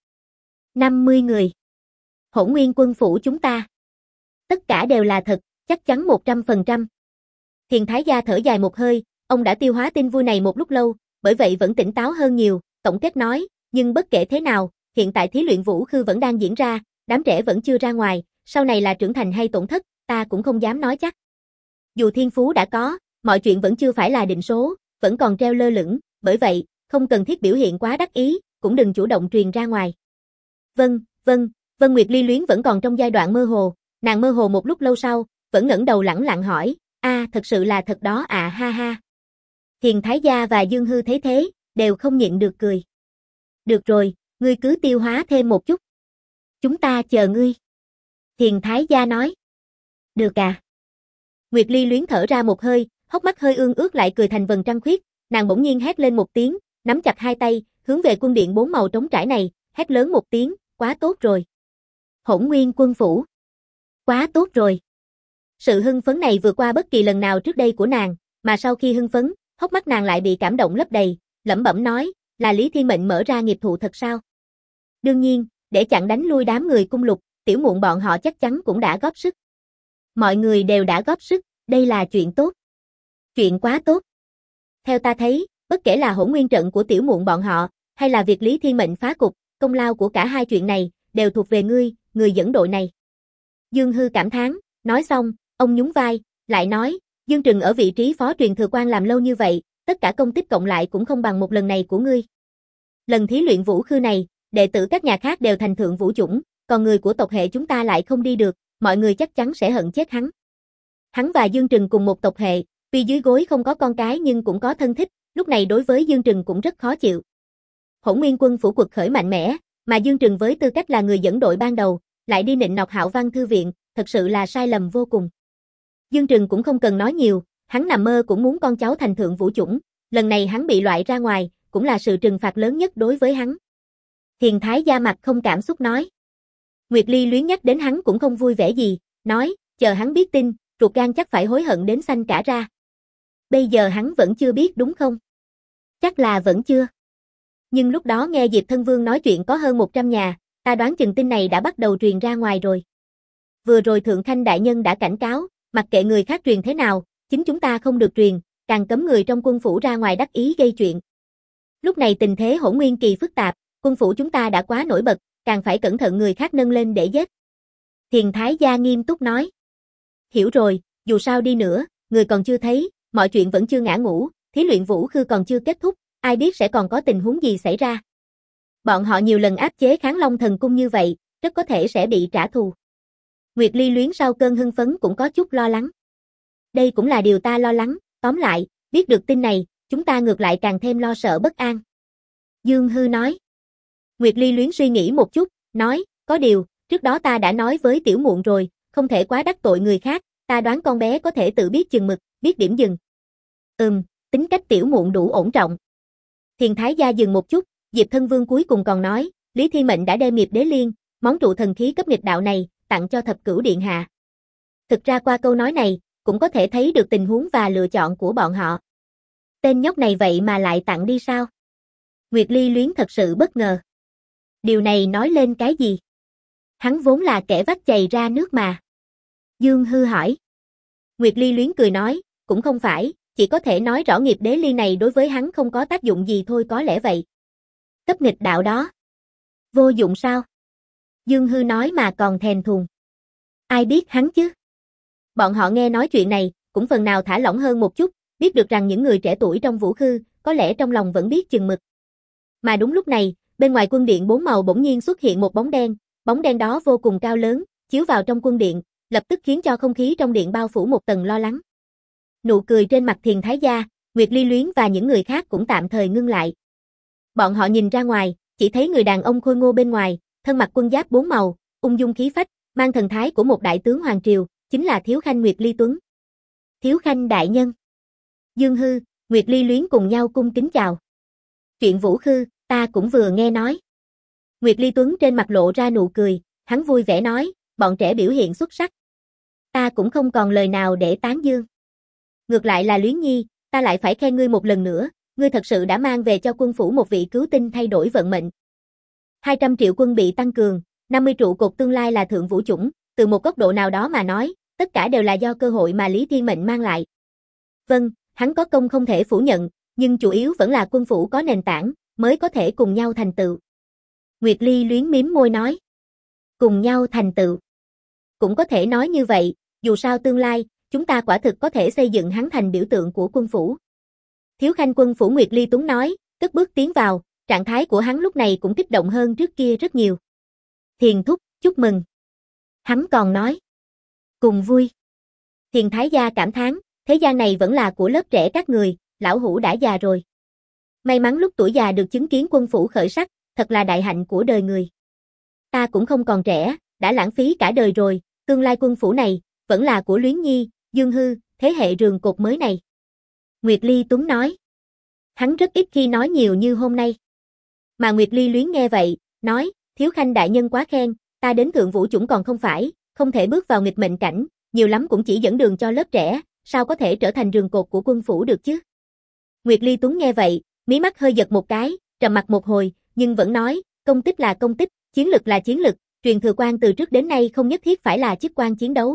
A: 50 người. Hỗn Nguyên Quân phủ chúng ta. Tất cả đều là thật, chắc chắn 100%. Thiền Thái Gia thở dài một hơi, ông đã tiêu hóa tin vui này một lúc lâu, bởi vậy vẫn tỉnh táo hơn nhiều, tổng kết nói, nhưng bất kể thế nào, hiện tại thí luyện Vũ Khư vẫn đang diễn ra, đám trẻ vẫn chưa ra ngoài, sau này là trưởng thành hay tổn thất, ta cũng không dám nói chắc. Dù thiên phú đã có, mọi chuyện vẫn chưa phải là định số, vẫn còn treo lơ lửng, bởi vậy, không cần thiết biểu hiện quá đắc ý, cũng đừng chủ động truyền ra ngoài. Vâng, Nguyệt Ly Luyến vẫn còn trong giai đoạn mơ hồ, nàng mơ hồ một lúc lâu sau, vẫn ngẩng đầu lẳng lặng hỏi, thật sự là thật đó ha ha. Thiền Thái Gia và Dương Hư thấy thế, đều không nhịn được cười. Được rồi, ngươi cứ tiêu hóa thêm một chút. Chúng ta chờ ngươi. Thiền Thái Gia nói. Được Nguyệt Ly Luyến thở ra một hơi, hốc mắt hơi ương ướt lại cười thành vầng trăng khuyết, nàng bỗng nhiên hét lên một tiếng, nắm chặt hai tay, hướng về quân điện 4 màu trống trải này, hét lớn một tiếng, quá tốt rồi. Hỗn Nguyên Quân phủ. Quá tốt rồi. Sự hưng phấn này vượt qua bất kỳ lần nào trước đây của nàng, mà sau khi hưng phấn, hốc mắt nàng lại bị cảm động lấp đầy, lẩm bẩm nói, là Lý Thiên Mệnh mở ra nghiệp thụ thật sao? Đương nhiên, để chặn đánh lui đám người Cung Lục, Tiểu Muộn bọn họ chắc chắn cũng đã góp sức. Mọi người đều đã góp sức, đây là chuyện tốt. Chuyện quá tốt. Theo ta thấy, bất kể là Hỗn Nguyên trận của Tiểu Muộn bọn họ, hay là việc Lý Thiên Mệnh phá cục, công lao của cả hai chuyện này, đều thuộc về ngươi, người dẫn đội này. Dương Hư cảm thán, nói xong, ông nhún vai, lại nói, Dương Trừng ở vị trí phó truyền thừa quan làm lâu như vậy, tất cả công tích cộng lại cũng không bằng một lần này của ngươi. Lần thí luyện vũ khư này, đệ tử các nhà khác đều thành thượng vũ chủng, còn người của tộc hệ chúng ta lại không đi được, mọi người chắc chắn sẽ hận chết hắn. Hắn và Dương Trừng cùng một tộc hệ, tuy dưới gối không có con cái nhưng cũng có thân thích, lúc này đối với Dương Trừng cũng rất khó chịu. Hỗn Nguyên quân phủ quật khởi mạnh mẽ, mà Dương Trừng với tư cách là người dẫn đội ban đầu, lại đi nịnh nọt Hạo Văn thư viện, thật sự là sai lầm vô cùng. Dương Trừng cũng không cần nói nhiều, hắn nằm mơ cũng muốn con cháu thành thượng vũ chủng, lần này hắn bị loại ra ngoài, cũng là sự trừng phạt lớn nhất đối với hắn. Thiền Thái Gia mặt không cảm xúc nói. Nguyệt Ly Luyến nhắc đến hắn cũng không vui vẻ gì, nói, chờ hắn biết tin, ruột gan chắc phải hối hận đến xanh cả ra. Bây giờ hắn vẫn chưa biết đúng không? Chắc là vẫn chưa. Nhưng lúc đó nghe Diệp Thân Vương nói chuyện có hơn 100 nhà, ta đoán chừng tin này đã bắt đầu truyền ra ngoài rồi. Vừa rồi Thượng Khanh đại nhân đã cảnh cáo, mặc kệ người khác truyền thế nào, chính chúng ta không được truyền, càng cấm người trong quân phủ ra ngoài đắc ý gây chuyện. Lúc này tình thế Hỗn Nguyên kỳ phức tạp, quân phủ chúng ta đã quá nổi bật, càng phải cẩn thận người khác nâng lên để giết. Thiền Thái Gia nghiêm túc nói. Hiểu rồi, dù sao đi nữa, người còn chưa thấy, mọi chuyện vẫn chưa ngã ngũ, thí luyện vũ khư còn chưa kết thúc, ai biết sẽ còn có tình huống gì xảy ra. Bọn họ nhiều lần áp chế Kháng Long thần cung như vậy, rất có thể sẽ bị trả thù. Nguyệt Ly Luyến sau cơn hưng phấn cũng có chút lo lắng. Đây cũng là điều ta lo lắng, tóm lại, biết được tin này, chúng ta ngược lại càng thêm lo sợ bất an. Dương Hư nói. Nguyệt Ly Luyến suy nghĩ một chút, nói, có điều, trước đó ta đã nói với Tiểu Muộn rồi, không thể quá đắc tội người khác, ta đoán con bé có thể tự biết chừng mực, biết điểm dừng. Tính cách Tiểu Muộn đủ ổn trọng. Thiền Thái Gia dừng một chút, Diệp Thân Vương cuối cùng còn nói, Lý Thiên Mệnh đã đem Nghiệp Đế Liên, món trụ thần khí cấp nghịch đạo này, tặng cho Thập Cửu Điện Hạ. Thực ra qua câu nói này, cũng có thể thấy được tình huống và lựa chọn của bọn họ. Tên nhóc này vậy mà lại tặng đi sao? Nguyệt Ly Luyến thật sự bất ngờ. Điều này nói lên cái gì? Hắn vốn là kẻ vắt chày ra nước mà. Dương Hư hỏi. Nguyệt Ly Luyến cười nói, cũng không phải, chỉ có thể nói rõ Nghiệp Đế Liên này đối với hắn không có tác dụng gì thôi, có lẽ vậy. Cấp nghịch đạo đó. Vô dụng sao? Dương Hư nói mà còn thèm thuồng. Ai biết hắn chứ? Bọn họ nghe nói chuyện này, cũng phần nào thả lỏng hơn một chút, biết được rằng những người trẻ tuổi trong vũ khư, có lẽ trong lòng vẫn biết chừng mực. Mà đúng lúc này, bên ngoài quân điện 4 màu bỗng nhiên xuất hiện một bóng đen đó vô cùng cao lớn, chiếu vào trong quân điện, lập tức khiến cho không khí trong điện bao phủ một tầng lo lắng. Nụ cười trên mặt Thiền Thái Gia, Nguyệt Ly Luyến và những người khác cũng tạm thời ngưng lại. Bọn họ nhìn ra ngoài, chỉ thấy người đàn ông khôi ngô bên ngoài, thân mặc quân giáp 4 màu, ung dung khí phách, mang thần thái của một đại tướng hoàng triều, chính là Thiếu Khanh Nguyệt Ly Tuấn. Thiếu Khanh đại nhân. Dương Hư, Nguyệt Ly Luyến cùng nhau cung kính chào. Chuyện vũ khư, ta cũng vừa nghe nói. Nguyệt Ly Tuấn trên mặt lộ ra nụ cười, hắn vui vẻ nói, bọn trẻ biểu hiện xuất sắc. Ta cũng không còn lời nào để tán dương. Ngược lại là Luyến Nhi, ta lại phải khen ngươi một lần nữa, ngươi thật sự đã mang về cho quân phủ một vị cứu tinh thay đổi vận mệnh. 200 triệu quân bị tăng cường, 50 trụ cột tương lai là thượng vũ chủng, từ một góc độ nào đó mà nói, tất cả đều là do cơ hội mà Lý Thiên Mệnh mang lại. Vâng, hắn có công không thể phủ nhận, nhưng chủ yếu vẫn là quân phủ có nền tảng, mới có thể cùng nhau thành tựu. Nguyệt Ly Luyến mím môi nói. Cùng nhau thành tựu. Cũng có thể nói như vậy, dù sao tương lai, chúng ta quả thực có thể xây dựng hắn thành biểu tượng của quân phủ. Thiếu Khanh quân phủ Nguyệt Ly Tuấn nói, cất bước tiến vào, trạng thái của hắn lúc này cũng kích động hơn trước kia rất nhiều. Thiền thúc, chúc mừng. Hắn còn nói. Cùng vui. Thiền Thái Gia cảm thán, thế gian này vẫn là của lớp trẻ các người, lão hủ đã già rồi. May mắn lúc tuổi già được chứng kiến quân phủ khởi sắc, thật là đại hạnh của đời người. Ta cũng không còn trẻ, đã lãng phí cả đời rồi, tương lai quân phủ này, vẫn là của Luyến Nhi, Dương Hư, thế hệ rường cột mới này. Nguyệt Ly Tuấn nói. Hắn rất ít khi nói nhiều như hôm nay. Mà Nguyệt Ly Luyến nghe vậy, nói, Thiếu Khanh đại nhân quá khen, ta đến thượng vũ chủng còn không phải, không thể bước vào nghịch mệnh cảnh, nhiều lắm cũng chỉ dẫn đường cho lớp trẻ, sao có thể trở thành rường cột của quân phủ được chứ? Nguyệt Ly Tuấn nghe vậy, mí mắt hơi giật một cái, trầm mặt một hồi, nhưng vẫn nói, công tích là công tích, Chiến lực là chiến lực, truyền thừa quan từ trước đến nay không nhất thiết phải là chức quan chiến đấu.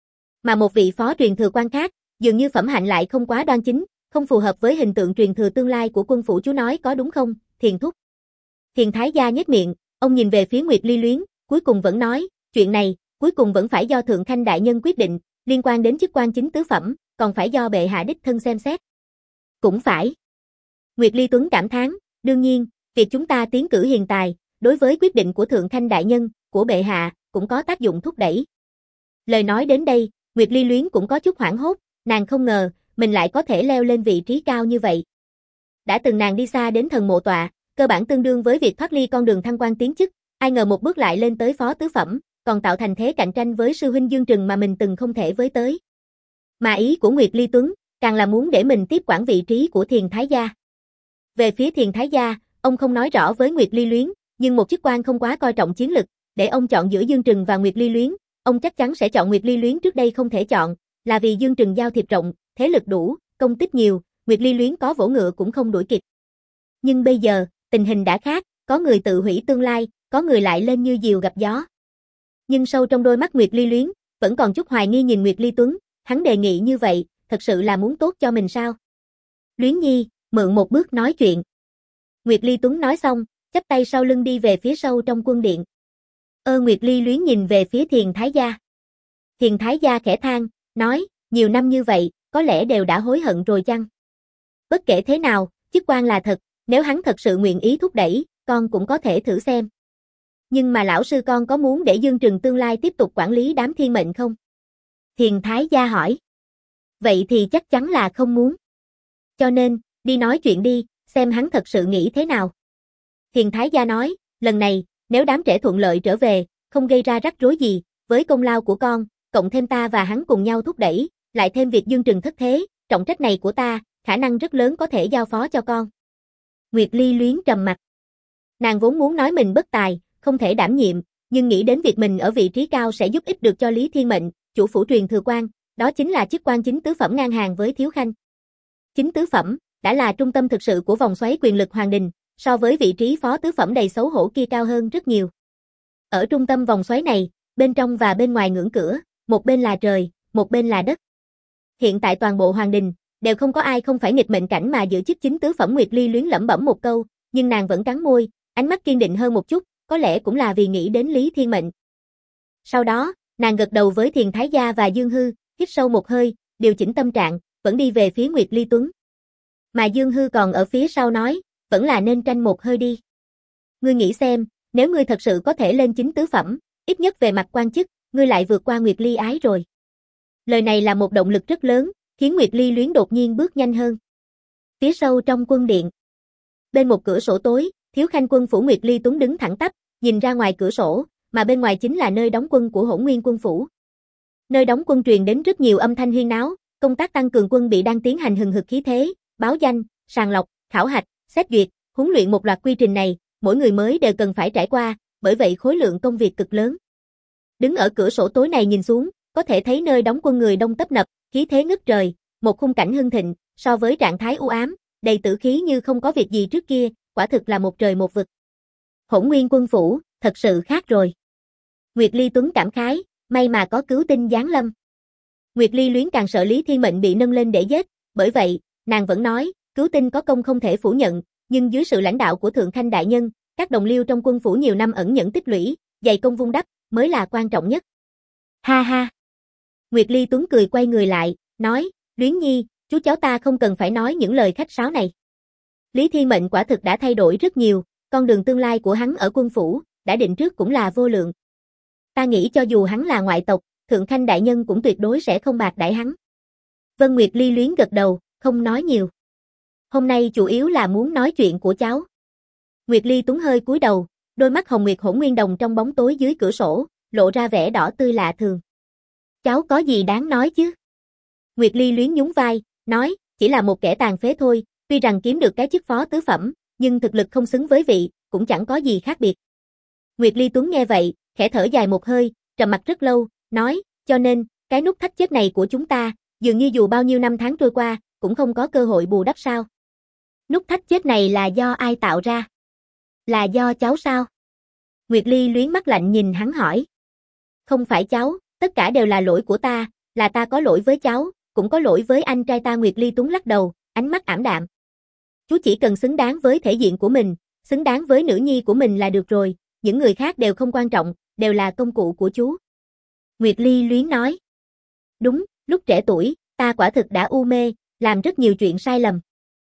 A: Mà một vị phó truyền thừa quan khác, dường như phẩm hạnh lại không quá đoan chính, không phù hợp với hình tượng truyền thừa tương lai của quân phủ chú nói có đúng không, Thiền thúc. Thiền thái gia nhếch miệng, ông nhìn về phía Nguyệt Ly Luyến, cuối cùng vẫn nói, chuyện này, cuối cùng vẫn phải do Thượng Khanh đại nhân quyết định, liên quan đến chức quan chính tứ phẩm, còn phải do bệ hạ đích thân xem xét. Cũng phải. Nguyệt Ly Tuấn cảm thán, đương nhiên, việc chúng ta tiến cử hiền tài, đối với quyết định của Thượng Khanh đại nhân, của bệ hạ, cũng có tác dụng thúc đẩy. Lời nói đến đây, Nguyệt Ly Luyến cũng có chút hoảng hốt, nàng không ngờ, mình lại có thể leo lên vị trí cao như vậy. Đã từng nàng đi xa đến thần mộ tọa, cơ bản tương đương với việc thoát ly con đường thăng quan tiến chức, ai ngờ một bước lại lên tới phó tứ phẩm, còn tạo thành thế cạnh tranh với sư huynh Dương Trừng mà mình từng không thể với tới. Mà ý của Nguyệt Ly Tuấn, càng là muốn để mình tiếp quản vị trí của Thiền thái gia. Về phía Thiền thái gia, ông không nói rõ với Nguyệt Ly Luyến, nhưng một chức quan không quá coi trọng chiến lực, để ông chọn giữa Dương Trừng và Nguyệt Ly Luyến, ông chắc chắn sẽ chọn Nguyệt Ly Luyến trước đây không thể chọn, là vì Dương Trừng giao thiệp rộng, thế lực đủ, công tích nhiều, Nguyệt Ly Luyến có vỗ ngựa cũng không đuổi kịp. Nhưng bây giờ, tình hình đã khác, có người tự hủy tương lai, có người lại lên như diều gặp gió. Nhưng sâu trong đôi mắt Nguyệt Ly Luyến, vẫn còn chút hoài nghi nhìn Nguyệt Ly Tuấn, hắn đề nghị như vậy, thật sự là muốn tốt cho mình sao? Luyến Nhi, mượn một bước nói chuyện. Nguyệt Ly Tuấn nói xong, chắp tay sau lưng đi về phía sâu trong quân điện. Nguyệt Ly Luyến nhìn về phía Thiền thái gia. Thiền thái gia khẽ than, nói, nhiều năm như vậy, có lẽ đều đã hối hận rồi chăng? Bất kể thế nào, chức quan là thật, nếu hắn thật sự nguyện ý thúc đẩy, con cũng có thể thử xem. Nhưng mà lão sư con có muốn để Dương Trừng tương lai tiếp tục quản lý đám thiên mệnh không? Thiền thái gia hỏi. Vậy thì chắc chắn là không muốn. Cho nên, đi nói chuyện đi, xem hắn thật sự nghĩ thế nào. Thiền thái gia nói, lần này, nếu đám trẻ thuận lợi trở về, không gây ra rắc rối gì, với công lao của con, cộng thêm ta và hắn cùng nhau thúc đẩy, lại thêm việc Dương Trừng thất thế, trọng trách này của ta, khả năng rất lớn có thể giao phó cho con. Nguyệt Ly Luyến trầm mặt. Nàng vốn muốn nói mình bất tài, không thể đảm nhiệm, nhưng nghĩ đến việc mình ở vị trí cao sẽ giúp ích được cho Lý Thiên Mệnh, chủ phủ truyền thừa quan, đó chính là chức quan chính tứ phẩm ngang hàng với Thiếu Khanh. Chính tứ phẩm, đã là trung tâm thực sự của vòng xoáy quyền lực hoàng đình, so với vị trí phó tứ phẩm đầy xấu hổ kia cao hơn rất nhiều. Ở trung tâm vòng xoáy này, bên trong và bên ngoài ngưỡng cửa, một bên là trời, một bên là đất. Hiện tại toàn bộ hoàng đình, đều không có ai không phải nghịch mệnh cảnh mà giữ chức chính tứ phẩm. Nguyệt Ly Luyến lẩm bẩm một câu, nhưng nàng vẫn cắn môi, ánh mắt kiên định hơn một chút, có lẽ cũng là vì nghĩ đến Lý Thiên Mệnh. Sau đó, nàng gật đầu với Thiền thái gia và Dương Hư, hít sâu một hơi, điều chỉnh tâm trạng, vẫn đi về phía Nguyệt Ly Tuấn. Mà Dương Hư còn ở phía sau nói, vẫn là nên tranh một hơi đi. Ngươi nghĩ xem, nếu ngươi thật sự có thể lên chính tứ phẩm, ít nhất về mặt quan chức, ngươi lại vượt qua Nguyệt Ly Ái rồi. Lời này là một động lực rất lớn, khiến Nguyệt Ly Luyến đột nhiên bước nhanh hơn. Phía sâu trong quân điện. Bên một cửa sổ tối, Thiếu Khanh quân phủ Nguyệt Ly Tuấn đứng thẳng tắp, nhìn ra ngoài cửa sổ, mà bên ngoài chính là nơi đóng quân của Hỗn Nguyên quân phủ. Nơi đóng quân truyền đến rất nhiều âm thanh huyên náo, công tác tăng cường quân bị đang tiến hành hừng hực khí thế, báo danh, sàng lọc, khảo hạch, xét duyệt, huấn luyện, một loạt quy trình này, mỗi người mới đều cần phải trải qua, bởi vậy khối lượng công việc cực lớn. Đứng ở cửa sổ tối này nhìn xuống, có thể thấy nơi đóng quân người đông tấp nập, khí thế ngất trời, một khung cảnh hưng thịnh, so với trạng thái u ám, đầy tử khí như không có việc gì trước kia, quả thực là một trời một vực. Hỗn Nguyên quân phủ, thật sự khác rồi. Nguyệt Ly Tuấn cảm khái, may mà có cứu tinh giáng lâm. Nguyệt Ly Luyến càng sợ Lý Thiên Mệnh bị nâng lên để giết, bởi vậy, nàng vẫn nói, cứu tinh có công không thể phủ nhận, nhưng dưới sự lãnh đạo của Thượng Khanh đại nhân, các đồng liêu trong quân phủ nhiều năm ẩn nhẫn tích lũy, dày công vun đắp, mới là quan trọng nhất. Ha ha. Nguyệt Ly Tuấn cười quay người lại, nói, Luyến Nhi, chú cháu ta không cần phải nói những lời khách sáo này. Lý Thiên Mệnh quả thực đã thay đổi rất nhiều, con đường tương lai của hắn ở quân phủ, đã định trước cũng là vô lượng. Ta nghĩ cho dù hắn là ngoại tộc, Thượng Khanh đại nhân cũng tuyệt đối sẽ không bạc đãi hắn. Vân Nguyệt Ly Luyến gật đầu, không nói nhiều. Hôm nay chủ yếu là muốn nói chuyện của cháu. Nguyệt Ly Tuấn hơi cúi đầu, đôi mắt hồng nguyệt hỗn nguyên đồng trong bóng tối dưới cửa sổ, lộ ra vẻ đỏ tươi lạ thường. Cháu có gì đáng nói chứ? Nguyệt Ly Luyến nhún vai, nói, chỉ là một kẻ tàn phế thôi, tuy rằng kiếm được cái chức phó tứ phẩm, nhưng thực lực không xứng với vị, cũng chẳng có gì khác biệt. Nguyệt Ly Tuấn nghe vậy, khẽ thở dài một hơi, trầm mặc rất lâu, nói, cho nên, cái nút thắt chết này của chúng ta, dường như dù bao nhiêu năm tháng trôi qua, cũng không có cơ hội bù đắp sao? Nút thắt chết này là do ai tạo ra? Là do cháu sao? Nguyệt Ly luyến mắt lạnh nhìn hắn hỏi. Không phải cháu, tất cả đều là lỗi của ta, là ta có lỗi với cháu, cũng có lỗi với anh trai ta. Nguyệt Ly Tuấn lắc đầu, ánh mắt ảm đạm. Chú chỉ cần xứng đáng với thể diện của mình, xứng đáng với nữ nhi của mình là được rồi, những người khác đều không quan trọng, đều là công cụ của chú. Nguyệt Ly luyến nói. Đúng, lúc trẻ tuổi, ta quả thực đã u mê, làm rất nhiều chuyện sai lầm.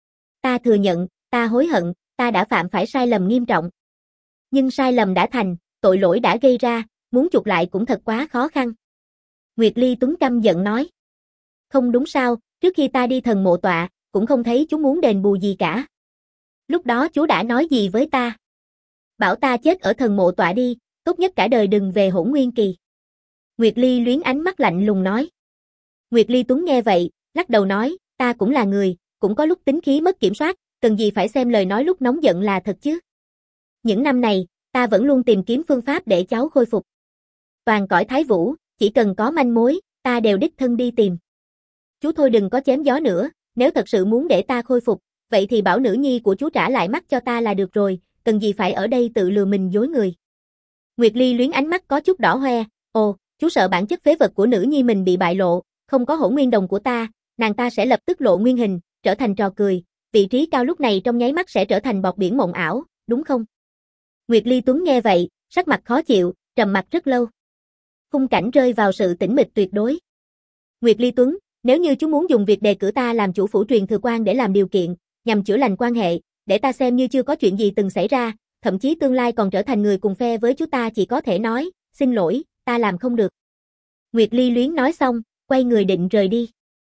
A: Ta thừa nhận, ta hối hận, ta đã phạm phải sai lầm nghiêm trọng. Nhưng sai lầm đã thành, tội lỗi đã gây ra, muốn chuộc lại cũng thật quá khó khăn. Nguyệt Ly Tuấn căm giận nói. Không đúng sao, trước khi ta đi thần mộ tọa, cũng không thấy chú muốn đền bù gì cả. Lúc đó chú đã nói gì với ta? Bảo ta chết ở thần mộ tọa đi, tốt nhất cả đời đừng về Hỗn Nguyên Kỳ. Nguyệt Ly luyến ánh mắt lạnh lùng nói. Nguyệt Ly Tuấn nghe vậy, lắc đầu nói, ta cũng là người, cũng có lúc tính khí mất kiểm soát, cần gì phải xem lời nói lúc nóng giận là thật chứ. Những năm này, ta vẫn luôn tìm kiếm phương pháp để cháu khôi phục. Toàn cõi Thái Vũ, chỉ cần có manh mối, ta đều đích thân đi tìm. Chú thôi đừng có chém gió nữa, nếu thật sự muốn để ta khôi phục, vậy thì bảo nữ nhi của chú trả lại mắt cho ta là được rồi, cần gì phải ở đây tự lừa mình dối người. Nguyệt Ly luyến ánh mắt có chút đỏ hoe, ồ, chú sợ bản chất phế vật của nữ nhi mình bị bại lộ, không có Hỗn Nguyên Đồng của ta, nàng ta sẽ lập tức lộ nguyên hình, trở thành trò cười, vị trí cao lúc này trong nháy mắt sẽ trở thành bọt biển mộng ảo, đúng không? Nguyệt Ly Tuấn nghe vậy, sắc mặt khó chịu, trầm mặt rất lâu. Khung cảnh rơi vào sự tĩnh mịch tuyệt đối. Nguyệt Ly Tuấn, nếu như chú muốn dùng việc đề cử ta làm chủ phủ truyền thừa quan để làm điều kiện, nhằm chữa lành quan hệ, để ta xem như chưa có chuyện gì từng xảy ra, thậm chí tương lai còn trở thành người cùng phe với chú ta, chỉ có thể nói, xin lỗi, ta làm không được. Nguyệt Ly luyến nói xong, quay người định rời đi.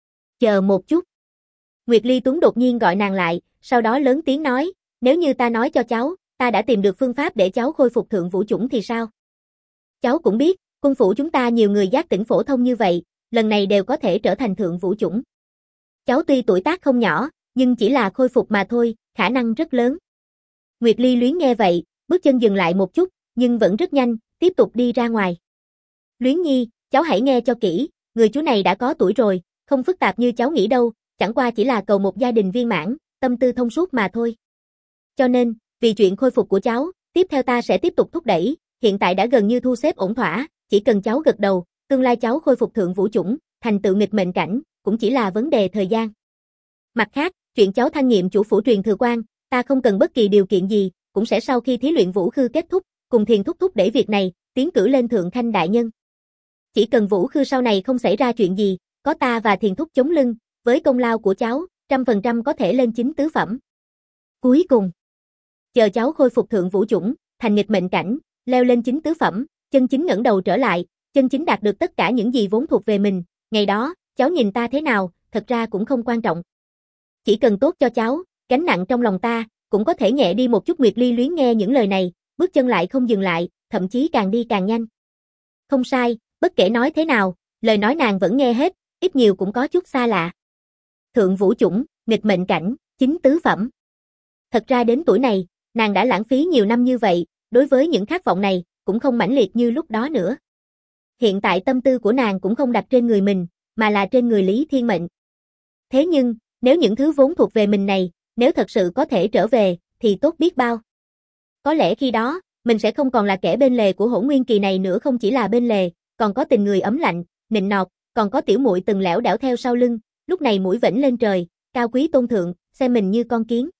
A: Chờ một chút. Nguyệt Ly Tuấn đột nhiên gọi nàng lại, sau đó lớn tiếng nói, nếu như ta nói cho cháu, ta đã tìm được phương pháp để cháu khôi phục thượng vũ chủng thì sao? Cháu cũng biết, quân phủ chúng ta nhiều người giác tỉnh phổ thông như vậy, lần này đều có thể trở thành thượng vũ chủng. Cháu tuy tuổi tác không nhỏ, nhưng chỉ là khôi phục mà thôi, khả năng rất lớn. Nguyệt Ly luyến nghe vậy, bước chân dừng lại một chút, nhưng vẫn rất nhanh, tiếp tục đi ra ngoài. Luyến nhi, cháu hãy nghe cho kỹ, người chú này đã có tuổi rồi, không phức tạp như cháu nghĩ đâu, chẳng qua chỉ là cầu một gia đình viên mãn, tâm tư thông suốt mà thôi. Cho nên, vì chuyện khôi phục của cháu, tiếp theo ta sẽ tiếp tục thúc đẩy, hiện tại đã gần như thu xếp ổn thỏa, chỉ cần cháu gật đầu, tương lai cháu khôi phục thượng vũ chủng, thành tựu nghịch mệnh cảnh, cũng chỉ là vấn đề thời gian. Mặt khác, chuyện cháu thăng nhiệm chủ phủ truyền thừa quan, ta không cần bất kỳ điều kiện gì, cũng sẽ sau khi thí luyện vũ khư kết thúc, cùng Thiền thúc thúc đẩy việc này, tiến cử lên thượng khanh đại nhân. Chỉ cần vũ khư sau này không xảy ra chuyện gì, có ta và Thiền thúc chống lưng, với công lao của cháu, 100% có thể lên chính tứ phẩm. Cuối cùng, chờ cháu khôi phục thượng vũ chủng, thành nghịch mệnh cảnh, leo lên chính tứ phẩm, chân chính ngẩng đầu trở lại, chân chính đạt được tất cả những gì vốn thuộc về mình, ngày đó, cháu nhìn ta thế nào, thật ra cũng không quan trọng. Chỉ cần tốt cho cháu, gánh nặng trong lòng ta, cũng có thể nhẹ đi một chút. Nguyệt Ly luyến nghe những lời này, bước chân lại không dừng lại, thậm chí càng đi càng nhanh. Không sai, bất kể nói thế nào, lời nói nàng vẫn nghe hết, ít nhiều cũng có chút xa lạ. Thượng vũ chủng, nghịch mệnh cảnh, chính tứ phẩm. Thật ra đến tuổi này, nàng đã lãng phí nhiều năm như vậy, đối với những khát vọng này, cũng không mãnh liệt như lúc đó nữa. Hiện tại tâm tư của nàng cũng không đặt trên người mình, mà là trên người Lý Thiên Mệnh. Thế nhưng, nếu những thứ vốn thuộc về mình này, nếu thật sự có thể trở về, thì tốt biết bao. Có lẽ khi đó, mình sẽ không còn là kẻ bên lề của Hỗn Nguyên Kỳ này nữa, không chỉ là bên lề, còn có tình người ấm lạnh, nịnh nọt, còn có tiểu muội từng lẻo đẻo theo sau lưng, lúc này mũi vểnh lên trời, cao quý tôn thượng, xem mình như con kiến.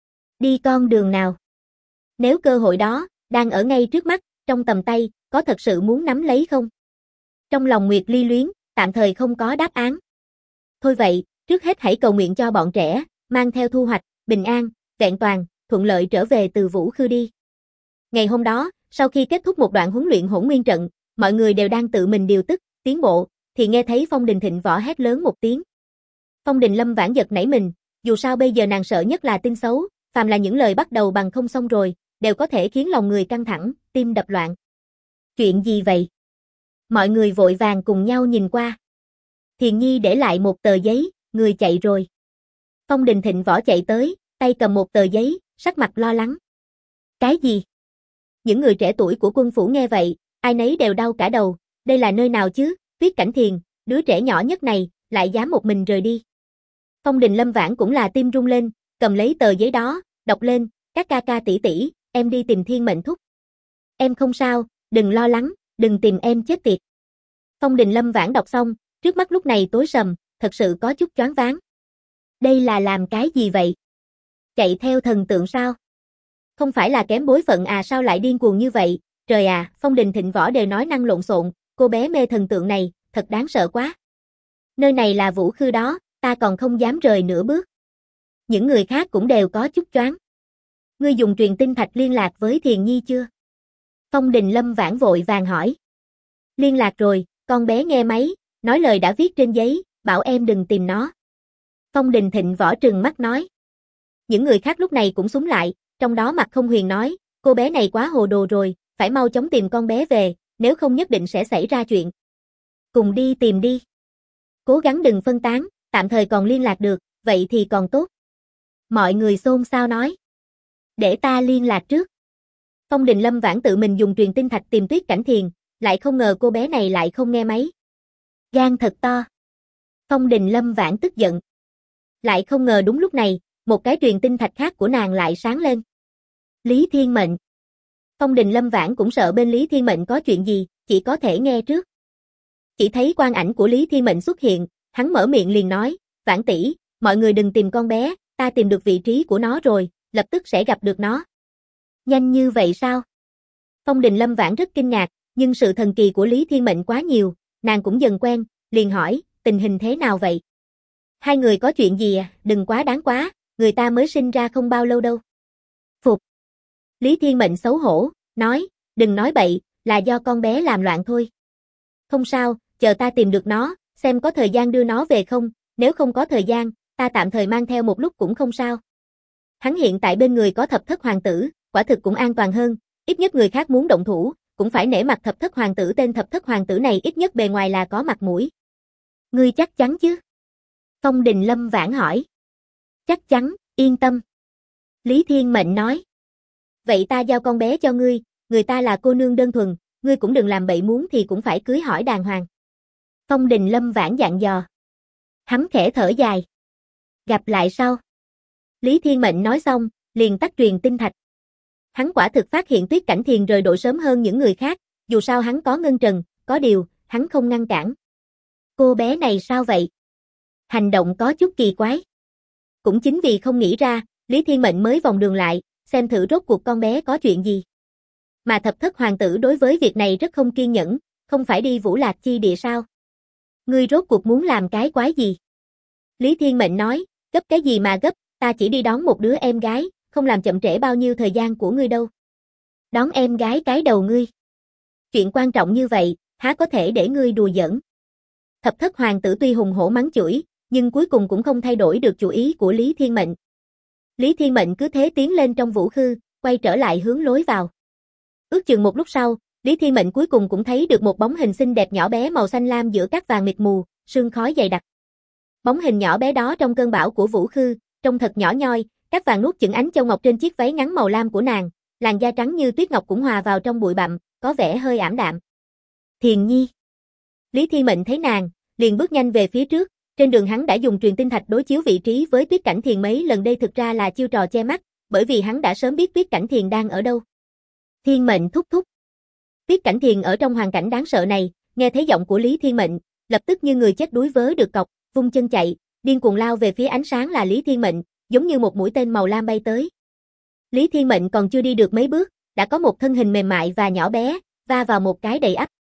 A: Đi con đường nào? Nếu cơ hội đó, đang ở ngay trước mắt, trong tầm tay, có thật sự muốn nắm lấy không? Trong lòng Nguyệt Ly luyến, tạm thời không có đáp án. Thôi vậy, trước hết hãy cầu nguyện cho bọn trẻ, mang theo thu hoạch, bình an, vẹn toàn, thuận lợi trở về từ Vũ Khư đi. Ngày hôm đó, sau khi kết thúc một đoạn huấn luyện Hỗn Nguyên trận, mọi người đều đang tự mình điều tức, tiến bộ, thì nghe thấy Phong Đình Thịnh Võ hét lớn một tiếng. Phong Đình Lâm Vãn giật nảy mình, dù sao bây giờ nàng sợ nhất là tin xấu, phàm là những lời bắt đầu bằng không xong rồi, đều có thể khiến lòng người căng thẳng, tim đập loạn. Chuyện gì vậy? Mọi người vội vàng cùng nhau nhìn qua. Thiền Nhi để lại một tờ giấy, người chạy rồi. Phong Đình Thịnh Võ chạy tới, tay cầm một tờ giấy, sắc mặt lo lắng. Cái gì? Những người trẻ tuổi của quân phủ nghe vậy, ai nấy đều đau cả đầu, đây là nơi nào chứ? Tuyết Cảnh Thiền, đứa trẻ nhỏ nhất này, lại dám một mình rời đi. Phong Đình Lâm Vãn cũng là tim rung lên, cầm lấy tờ giấy đó, đọc lên, các ca ca tỷ tỷ, em đi tìm Thiên Mệnh thúc. Em không sao, đừng lo lắng, đừng tìm em chết tiệt. Phong Đình Lâm Vãn đọc xong, trước mắt lúc này tối sầm, thật sự có chút choáng váng. Đây là làm cái gì vậy? Chạy theo thần tượng sao? Không phải là kém bối phận à, sao lại điên cuồng như vậy? Trời à, Phong Đình Thịnh Võ đều nói năng lộn xộn, cô bé mê thần tượng này, thật đáng sợ quá. Nơi này là Vũ Khư đó, ta còn không dám rời nửa bước. Những người khác cũng đều có chút choáng. Ngươi dùng truyền tinh thạch liên lạc với Thiền Nhi chưa? Phong Đình Lâm Vãn vội vàng hỏi. Liên lạc rồi, con bé nghe máy, nói lời đã viết trên giấy, bảo em đừng tìm nó. Phong Đình Thịnh Võ trừng mắt nói. Những người khác lúc này cũng súng lại, trong đó Mạc Không Huyền nói, cô bé này quá hồ đồ rồi, phải mau chóng tìm con bé về, nếu không nhất định sẽ xảy ra chuyện. Cùng đi tìm đi. Cố gắng đừng phân tán, tạm thời còn liên lạc được, vậy thì còn tốt. Mọi người xôn xao nói. Để ta liên lạc trước. Phong Đình Lâm Vãn tự mình dùng truyền tinh thạch tìm Tuyết Cảnh Thiền, lại không ngờ cô bé này lại không nghe máy. Gan thật to. Phong Đình Lâm Vãn tức giận. Lại không ngờ đúng lúc này, một cái truyền tinh thạch khác của nàng lại sáng lên. Lý Thiên Mệnh. Phong Đình Lâm Vãn cũng sợ bên Lý Thiên Mệnh có chuyện gì, chỉ có thể nghe trước. Chỉ thấy quang ảnh của Lý Thiên Mệnh xuất hiện, hắn mở miệng liền nói, Vãn tỷ, mọi người đừng tìm con bé, ta tìm được vị trí của nó rồi, lập tức sẽ gặp được nó. Nhanh như vậy sao? Phong Đình Lâm Vãn rất kinh ngạc, nhưng sự thần kỳ của Lý Thiên Mệnh quá nhiều, nàng cũng dần quen, liền hỏi, tình hình thế nào vậy? Hai người có chuyện gì à, đừng quá đáng quá, người ta mới sinh ra không bao lâu đâu. Phục. Lý Thiên Mệnh xấu hổ, nói, đừng nói bậy, là do con bé làm loạn thôi. Không sao, chờ ta tìm được nó, xem có thời gian đưa nó về không, nếu không có thời gian, ta tạm thời mang theo một lúc cũng không sao. Hắn hiện tại bên người có Thập Thất Hoàng tử, quả thực cũng an toàn hơn, ít nhất người khác muốn động thủ, cũng phải nể mặt Thập Thất Hoàng tử, tên Thập Thất Hoàng tử này ít nhất bề ngoài là có mặt mũi. Ngươi chắc chắn chứ? Phong Đình Lâm Vãn hỏi. Chắc chắn, yên tâm. Lý Thiên Mệnh nói. Vậy ta giao con bé cho ngươi, người ta là cô nương đơn thuần, ngươi cũng đừng làm bậy, muốn thì cũng phải cưới hỏi đàng hoàng. Phong Đình Lâm Vãn dặn dò. Hắn khẽ thở dài. Gặp lại sau. Lý Thiên Mệnh nói xong, liền tắt truyền tinh thạch. Hắn quả thực phát hiện Tuyết Cảnh Thiền rời đội sớm hơn những người khác, dù sao hắn có ngân trần, có điều, hắn không ngăn cản. Cô bé này sao vậy? Hành động có chút kỳ quái. Cũng chính vì không nghĩ ra, Lý Thiên Mệnh mới vòng đường lại, xem thử rốt cuộc con bé có chuyện gì. Mà Thập Thất Hoàng tử đối với việc này rất không kiên nhẫn, không phải đi Vũ Lạc chi địa sao? Ngươi rốt cuộc muốn làm cái quái gì? Lý Thiên Mệnh nói, gấp cái gì mà gấp, ta chỉ đi đón một đứa em gái, không làm chậm trễ bao nhiêu thời gian của ngươi đâu. Đón em gái cái đầu ngươi. Chuyện quan trọng như vậy, há có thể để ngươi đùa giỡn. Thập Thất Hoàng tử tuy hùng hổ mắng chửi, nhưng cuối cùng cũng không thay đổi được chủ ý của Lý Thiên Mệnh. Lý Thiên Mệnh cứ thế tiến lên trong Vũ Khư, quay trở lại hướng lối vào. Ước chừng một lúc sau, Lý Thiên Mệnh cuối cùng cũng thấy được một bóng hình xinh đẹp nhỏ bé màu xanh lam giữa các vàng mịt mù, sương khói dày đặc. Bóng hình nhỏ bé đó trong cơn bão của Vũ Khư, trông thật nhỏ nhoi, các vàng nuốt chửng ánh châu ngọc trên chiếc váy ngắn màu lam của nàng, làn da trắng như tuyết ngọc cũng hòa vào trong bụi bặm, có vẻ hơi ảm đạm. Thiền Nhi. Lý Thiên Mệnh thấy nàng, liền bước nhanh về phía trước, trên đường hắn đã dùng truyền tinh thạch đối chiếu vị trí với Tuyết Cảnh Thiền mấy lần, đây thực ra là chiêu trò che mắt, bởi vì hắn đã sớm biết Tuyết Cảnh Thiền đang ở đâu. Thiên Mệnh thúc thúc. Tuyết Cảnh Thiền ở trong hoàn cảnh đáng sợ này, nghe thấy giọng của Lý Thiên Mệnh, lập tức như người chết đuối vớ được cọc, vung chân chạy, điên cuồng lao về phía ánh sáng là Lý Thiên Mệnh, giống như một mũi tên màu lam bay tới. Lý Thiên Mệnh còn chưa đi được mấy bước, đã có một thân hình mềm mại và nhỏ bé, va vào một cái đầy ắp.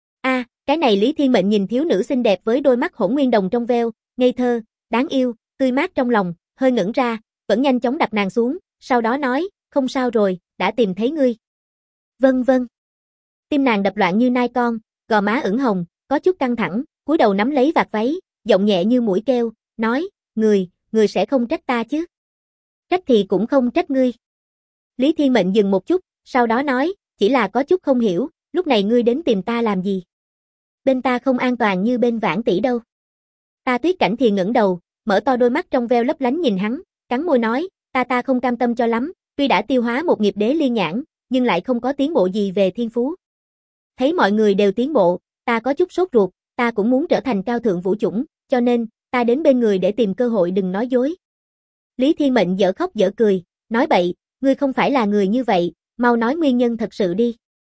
A: Cái này Lý Thiên Mệnh nhìn thiếu nữ xinh đẹp với đôi mắt hỗn nguyên đồng trong veo, ngây thơ, đáng yêu, tươi mát trong lòng, hơi ngẩn ra, vẫn nhanh chóng đặt nàng xuống, sau đó nói, không sao rồi, đã tìm thấy ngươi. Vâng vâng. Tim nàng đập loạn như nai con, gò má ửng hồng, có chút căng thẳng, cúi đầu nắm lấy vạt váy, giọng nhẹ như mũi kêu, nói, người sẽ không trách ta chứ? Trách thì cũng không trách ngươi. Lý Thiên Mệnh dừng một chút, sau đó nói, chỉ là có chút không hiểu, lúc này ngươi đến tìm ta làm gì? Bên ta không an toàn như bên Vãn tỷ đâu. Ta Tuyết Cảnh Thiền ngẩng đầu, mở to đôi mắt trong veo lấp lánh nhìn hắn, cắn môi nói, ta không cam tâm cho lắm, tuy đã tiêu hóa một nghiệp đế liên nhãn, nhưng lại không có tiến bộ gì về thiên phú. Thấy mọi người đều tiến bộ, ta có chút sốt ruột, ta cũng muốn trở thành cao thượng vũ chủng, cho nên, ta đến bên người để tìm cơ hội, đừng nói dối. Lý Thiên Mệnh dở khóc dở cười, nói bậy, ngươi không phải là người như vậy, mau nói nguyên nhân thật sự đi.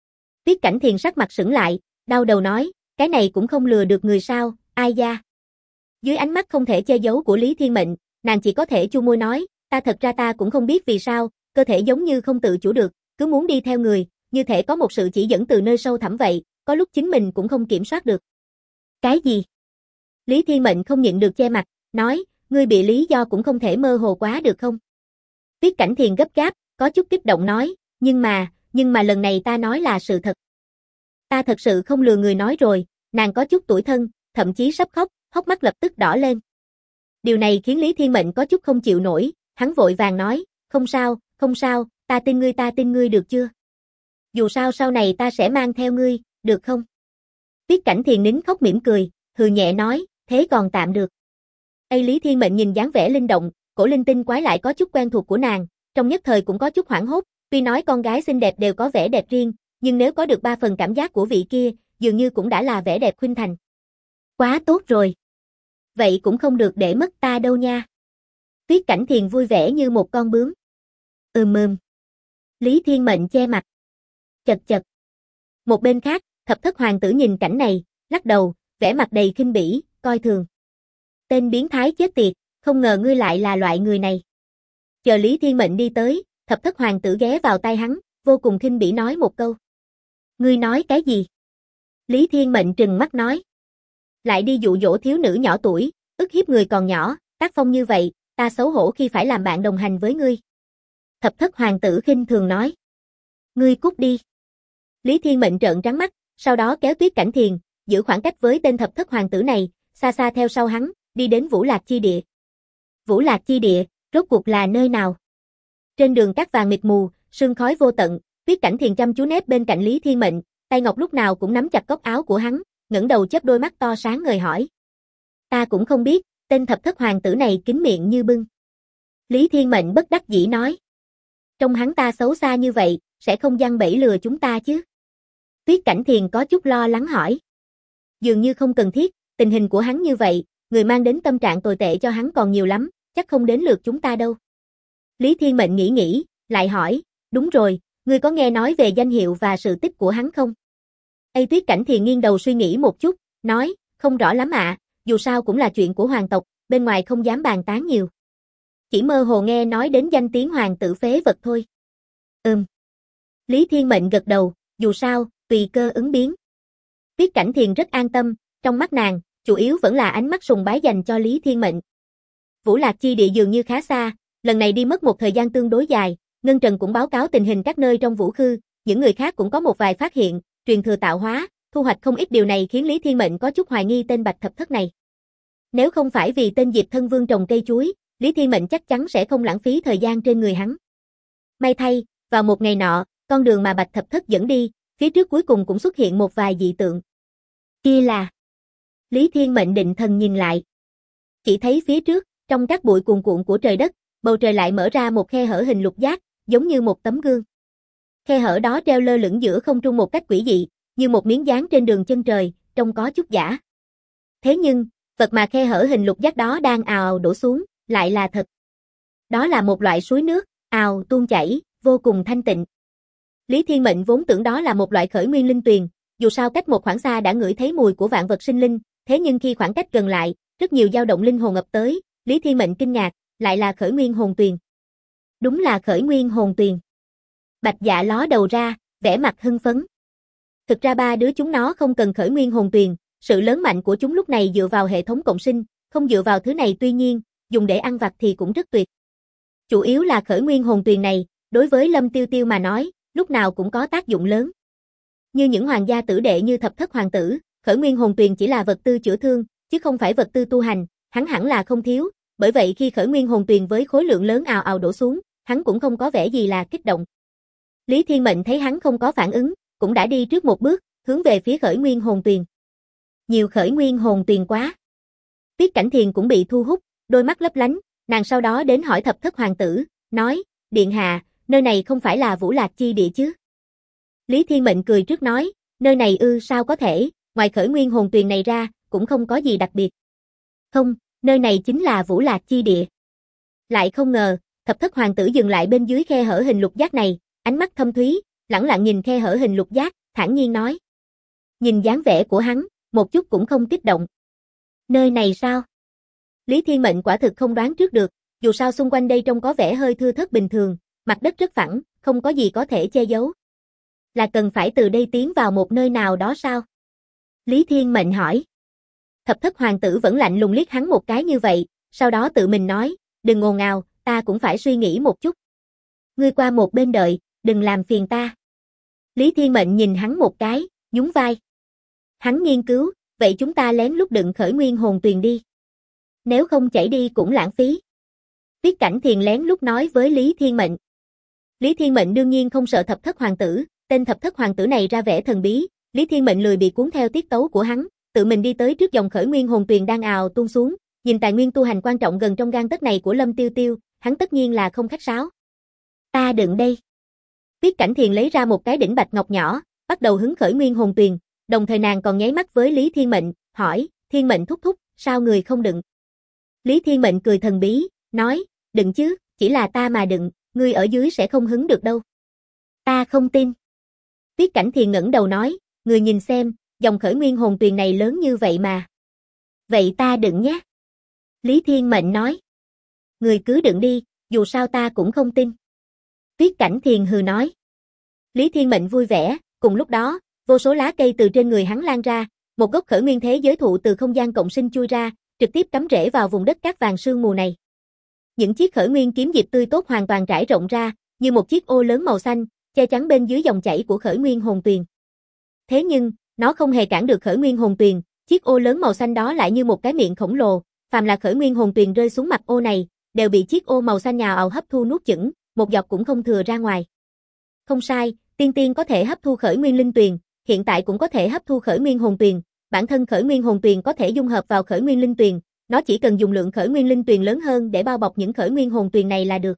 A: Tiết Cảnh Thiền sắc mặt sững lại, đau đầu nói, cái này cũng không lừa được người sao, ai da. Dưới ánh mắt không thể che giấu của Lý Thiên Mệnh, nàng chỉ có thể chu môi nói, thật ra ta cũng không biết vì sao, cơ thể giống như không tự chủ được, cứ muốn đi theo người, như thể có một sự chỉ dẫn từ nơi sâu thẳm vậy, có lúc chính mình cũng không kiểm soát được. Cái gì? Lý Thiên Mệnh không nhịn được che mặt, nói, ngươi bị lý do cũng không thể mơ hồ quá được không? Tiết Cảnh Thiền gấp gáp, có chút kích động nói, nhưng mà lần này ta nói là sự thật. Ta thật sự không lừa người nói rồi, nàng có chút tủi thân, thậm chí sắp khóc, hốc mắt lập tức đỏ lên. Điều này khiến Lý Thiên Mệnh có chút không chịu nổi, hắn vội vàng nói, không sao, ta tin ngươi được chưa? Dù sao sau này ta sẽ mang theo ngươi, được không? Tiết Cảnh Thiền nín khóc mỉm cười, hừ nhẹ nói, thế còn tạm được. Lý Thiên Mệnh nhìn dáng vẻ linh động, cổ linh tinh quái lại có chút quen thuộc của nàng, trong nhất thời cũng có chút hoảng hốt, tuy nói con gái xinh đẹp đều có vẻ đẹp riêng, nhưng nếu có được 3 phần cảm giác của vị kia, dường như cũng đã là vẻ đẹp khuynh thành. Quá tốt rồi. Vậy cũng không được để mất ta đâu nha. Tiết Cảnh Thiền vui vẻ như một con bướm. Lý Thiên Mệnh che mặt. Chật. Một bên khác, Thập Thất Hoàng tử nhìn cảnh này, lắc đầu, vẻ mặt đầy khinh bỉ, coi thường. Tên biến thái chết tiệt, không ngờ ngươi lại là loại người này. Chờ Lý Thiên Mệnh đi tới, Thập Thất Hoàng tử ghé vào tai hắn, vô cùng khinh bỉ nói một câu. Ngươi nói cái gì? Lý Thiên Mệnh trừng mắt nói. Lại đi dụ dỗ thiếu nữ nhỏ tuổi, ức hiếp người còn nhỏ, tác phong như vậy, ta xấu hổ khi phải làm bạn đồng hành với ngươi. Thập Thất Hoàng tử khinh thường nói. Ngươi cút đi. Lý Thiên Mệnh trợn trắng mắt, sau đó kéo Tiết Cảnh Thiền, giữ khoảng cách với tên Thập Thất Hoàng tử này, xa xa theo sau hắn, đi đến Vũ Lạc Chi Địa. Vũ Lạc Chi Địa, rốt cuộc là nơi nào? Trên đường cát vàng mịt mù, sương khói vô tận, Tiết Cảnh Thiền chăm chú nép bên cạnh Lý Thiên Mệnh, tay ngọc lúc nào cũng nắm chặt góc áo của hắn, ngẩng đầu chớp đôi mắt to sáng ngời hỏi. Ta cũng không biết, tên Thập Thất Hoàng tử này kín miệng như bưng. Lý Thiên Mệnh bất đắc dĩ nói. Trong hắn ta xấu xa như vậy, sẽ không giăng bẫy lừa chúng ta chứ? Tiết Cảnh Thiền có chút lo lắng hỏi. Dường như không cần thiết, tình hình của hắn như vậy, người mang đến tâm trạng tồi tệ cho hắn còn nhiều lắm, chắc không đến lượt chúng ta đâu. Lý Thiên Mệnh nghĩ, lại hỏi, đúng rồi, ngươi có nghe nói về danh hiệu và sự tích của hắn không? Tiết Cảnh Thiền nghiêng đầu suy nghĩ một chút, nói, không rõ lắm ạ, dù sao cũng là chuyện của hoàng tộc, bên ngoài không dám bàn tán nhiều. Chỉ mơ hồ nghe nói đến danh tiếng hoàng tử phế vật thôi. Lý Thiên Mệnh gật đầu, dù sao, tùy cơ ứng biến. Tiết Cảnh Thiền rất an tâm, trong mắt nàng, chủ yếu vẫn là ánh mắt sùng bái dành cho Lý Thiên Mệnh. Vũ Lạc Chi Địa dường như khá xa, lần này đi mất một thời gian tương đối dài, Ngân Trần cũng báo cáo tình hình các nơi trong Vũ Khư, những người khác cũng có một vài phát hiện, truyền thừa tạo hóa, thu hoạch không ít, điều này khiến Lý Thiên Mệnh có chút hoài nghi tên Bạch Thập Thất này. Nếu không phải vì tên Diệp Thân Vương trồng cây chuối, Lý Thiên Mệnh chắc chắn sẽ không lãng phí thời gian trên người hắn. May thay, vào một ngày nọ, con đường mà Bạch Thập Thất dẫn đi, phía trước cuối cùng cũng xuất hiện một vài dị tượng. Kia là... Lý Thiên Mệnh định thần nhìn lại. Chỉ thấy phía trước, trong các bụi cuồn cuộn của trời đất, bầu trời lại mở ra một khe hở hình lục giác, giống như một tấm gương. Khe hở đó treo lơ lửng giữa không trung một cách quỷ dị, như một miếng dán trên đường chân trời, trông có chút giả. Thế nhưng, vật mà khe hở hình lục giác đó đang ào ào đổ xuống, lại là thật. Đó là một loại suối nước, ào tuôn chảy, vô cùng thanh tịnh. Lý Thiên Mệnh vốn tưởng đó là một loại khởi nguyên linh tuyền, dù sao cách một khoảng xa đã ngửi thấy mùi của vạn vật sinh linh, thế nhưng khi khoảng cách gần lại, rất nhiều dao động linh hồn ập tới, Lý Thiên Mệnh kinh ngạc, lại là khởi nguyên hồn tuyền. Đúng là khởi nguyên hồn tuyền. Bạch Dạ ló đầu ra, vẻ mặt hưng phấn. Thực ra 3 đứa chúng nó không cần khởi nguyên hồn tuyền, sự lớn mạnh của chúng lúc này dựa vào hệ thống cộng sinh, không dựa vào thứ này, tuy nhiên, dùng để ăn vặt thì cũng rất tuyệt. Chủ yếu là khởi nguyên hồn tuyền này, đối với Lâm Tiêu Tiêu mà nói, lúc nào cũng có tác dụng lớn. Như những hoàng gia tử đệ như Thập Thất Hoàng tử, khởi nguyên hồn tuyền chỉ là vật tư chữa thương, chứ không phải vật tư tu hành, hắn hẳn là không thiếu, bởi vậy khi khởi nguyên hồn tuyền với khối lượng lớn ào ào đổ xuống, hắn cũng không có vẻ gì là kích động. Lý Thiên Mệnh thấy hắn không có phản ứng, cũng đã đi trước một bước, hướng về phía khởi nguyên hồn tuyền. Nhiều khởi nguyên hồn tuyền quá. Tiết Cảnh Thiền cũng bị thu hút, đôi mắt lấp lánh, nàng sau đó đến hỏi Thập Thất Hoàng tử, nói, điện hạ, nơi này không phải là Vũ Lạc Chi Địa chứ? Lý Thiên Mệnh cười trước nói, nơi này sao có thể, ngoài khởi nguyên hồn tuyền này ra, cũng không có gì đặc biệt. Không, nơi này chính là Vũ Lạc Chi Địa. Lại không ngờ, Thập Thất Hoàng tử dừng lại bên dưới khe hở hình lục giác này, ánh mắt thâm thúy, lẳng lặng nhìn khe hở hình lục giác, thản nhiên nói. Nhìn dáng vẻ của hắn, một chút cũng không kích động. Nơi này sao? Lý Thiên Mệnh quả thực không đoán trước được, dù sao xung quanh đây trông có vẻ hơi thưa thớt bình thường, mặt đất rất phẳng, không có gì có thể che giấu. Là cần phải từ đây tiến vào một nơi nào đó sao? Lý Thiên Mệnh hỏi. Thập thất hoàng tử vẫn lạnh lùng liếc hắn một cái như vậy, sau đó tự mình nói, đừng ồn ào, ta cũng phải suy nghĩ một chút. Ngươi qua một bên đợi, đừng làm phiền ta. Lý Thiên Mệnh nhìn hắn một cái, nhún vai. Hắn nghiên cứu, vậy chúng ta lén lút đựng khởi nguyên hồn tuyền đi. Nếu không chảy đi cũng lãng phí. Tiết Cảnh Thiền lén lút nói với Lý Thiên Mệnh. Lý Thiên Mệnh đương nhiên không sợ thập thất hoàng tử, tên thập thất hoàng tử này ra vẻ thần bí, Lý Thiên Mệnh lười bị cuốn theo tiết tấu của hắn, tự mình đi tới trước dòng khởi nguyên hồn tuyền đang ào tuôn xuống, nhìn tài nguyên tu hành quan trọng gần trong gang tấc này của Lâm Tiêu Tiêu, hắn tất nhiên là không khách sáo. Ta đựng đây. Tiết Cảnh Thiền lấy ra một cái đỉnh bạch ngọc nhỏ, bắt đầu hứng khởi nguyên hồn tuyền, đồng thời nàng còn nháy mắt với Lý Thiên Mệnh, hỏi, Thiên Mệnh thúc thúc, sao người không đựng? Lý Thiên Mệnh cười thần bí, nói, đựng chứ, chỉ là ta mà đựng, ngươi ở dưới sẽ không hứng được đâu. Ta không tin. Tiết Cảnh Thiền ngẩng đầu nói, người nhìn xem, dòng khởi nguyên hồn tuyền này lớn như vậy mà. Vậy ta đựng nhé. Lý Thiên Mệnh nói. Người cứ đựng đi, dù sao ta cũng không tin. Tiết Cảnh Thiền hừ nói. Lý Thiên Mệnh vui vẻ, cùng lúc đó, vô số lá cây từ trên người hắn lan ra, một gốc khởi nguyên thế giới thụ từ không gian cộng sinh chui ra, trực tiếp cắm rễ vào vùng đất cát vàng sương mù này. Những chiếc khởi nguyên kiếm diệp tươi tốt hoàn toàn trải rộng ra, như một chiếc ô lớn màu xanh, che chắn bên dưới dòng chảy của khởi nguyên hồn tuyền. Thế nhưng, nó không hề cản được khởi nguyên hồn tuyền, chiếc ô lớn màu xanh đó lại như một cái miệng khổng lồ, phàm là khởi nguyên hồn tuyền rơi xuống mặt ô này, đều bị chiếc ô màu xanh nhào ào hấp thu nuốt chửng, một giọt cũng không thừa ra ngoài. Không sai, tiên tiên có thể hấp thu khởi nguyên linh tuyền, hiện tại cũng có thể hấp thu khởi nguyên hồn tuyền, bản thân khởi nguyên hồn tuyền có thể dung hợp vào khởi nguyên linh tuyền, nó chỉ cần dùng lượng khởi nguyên linh tuyền lớn hơn để bao bọc những khởi nguyên hồn tuyền này là được.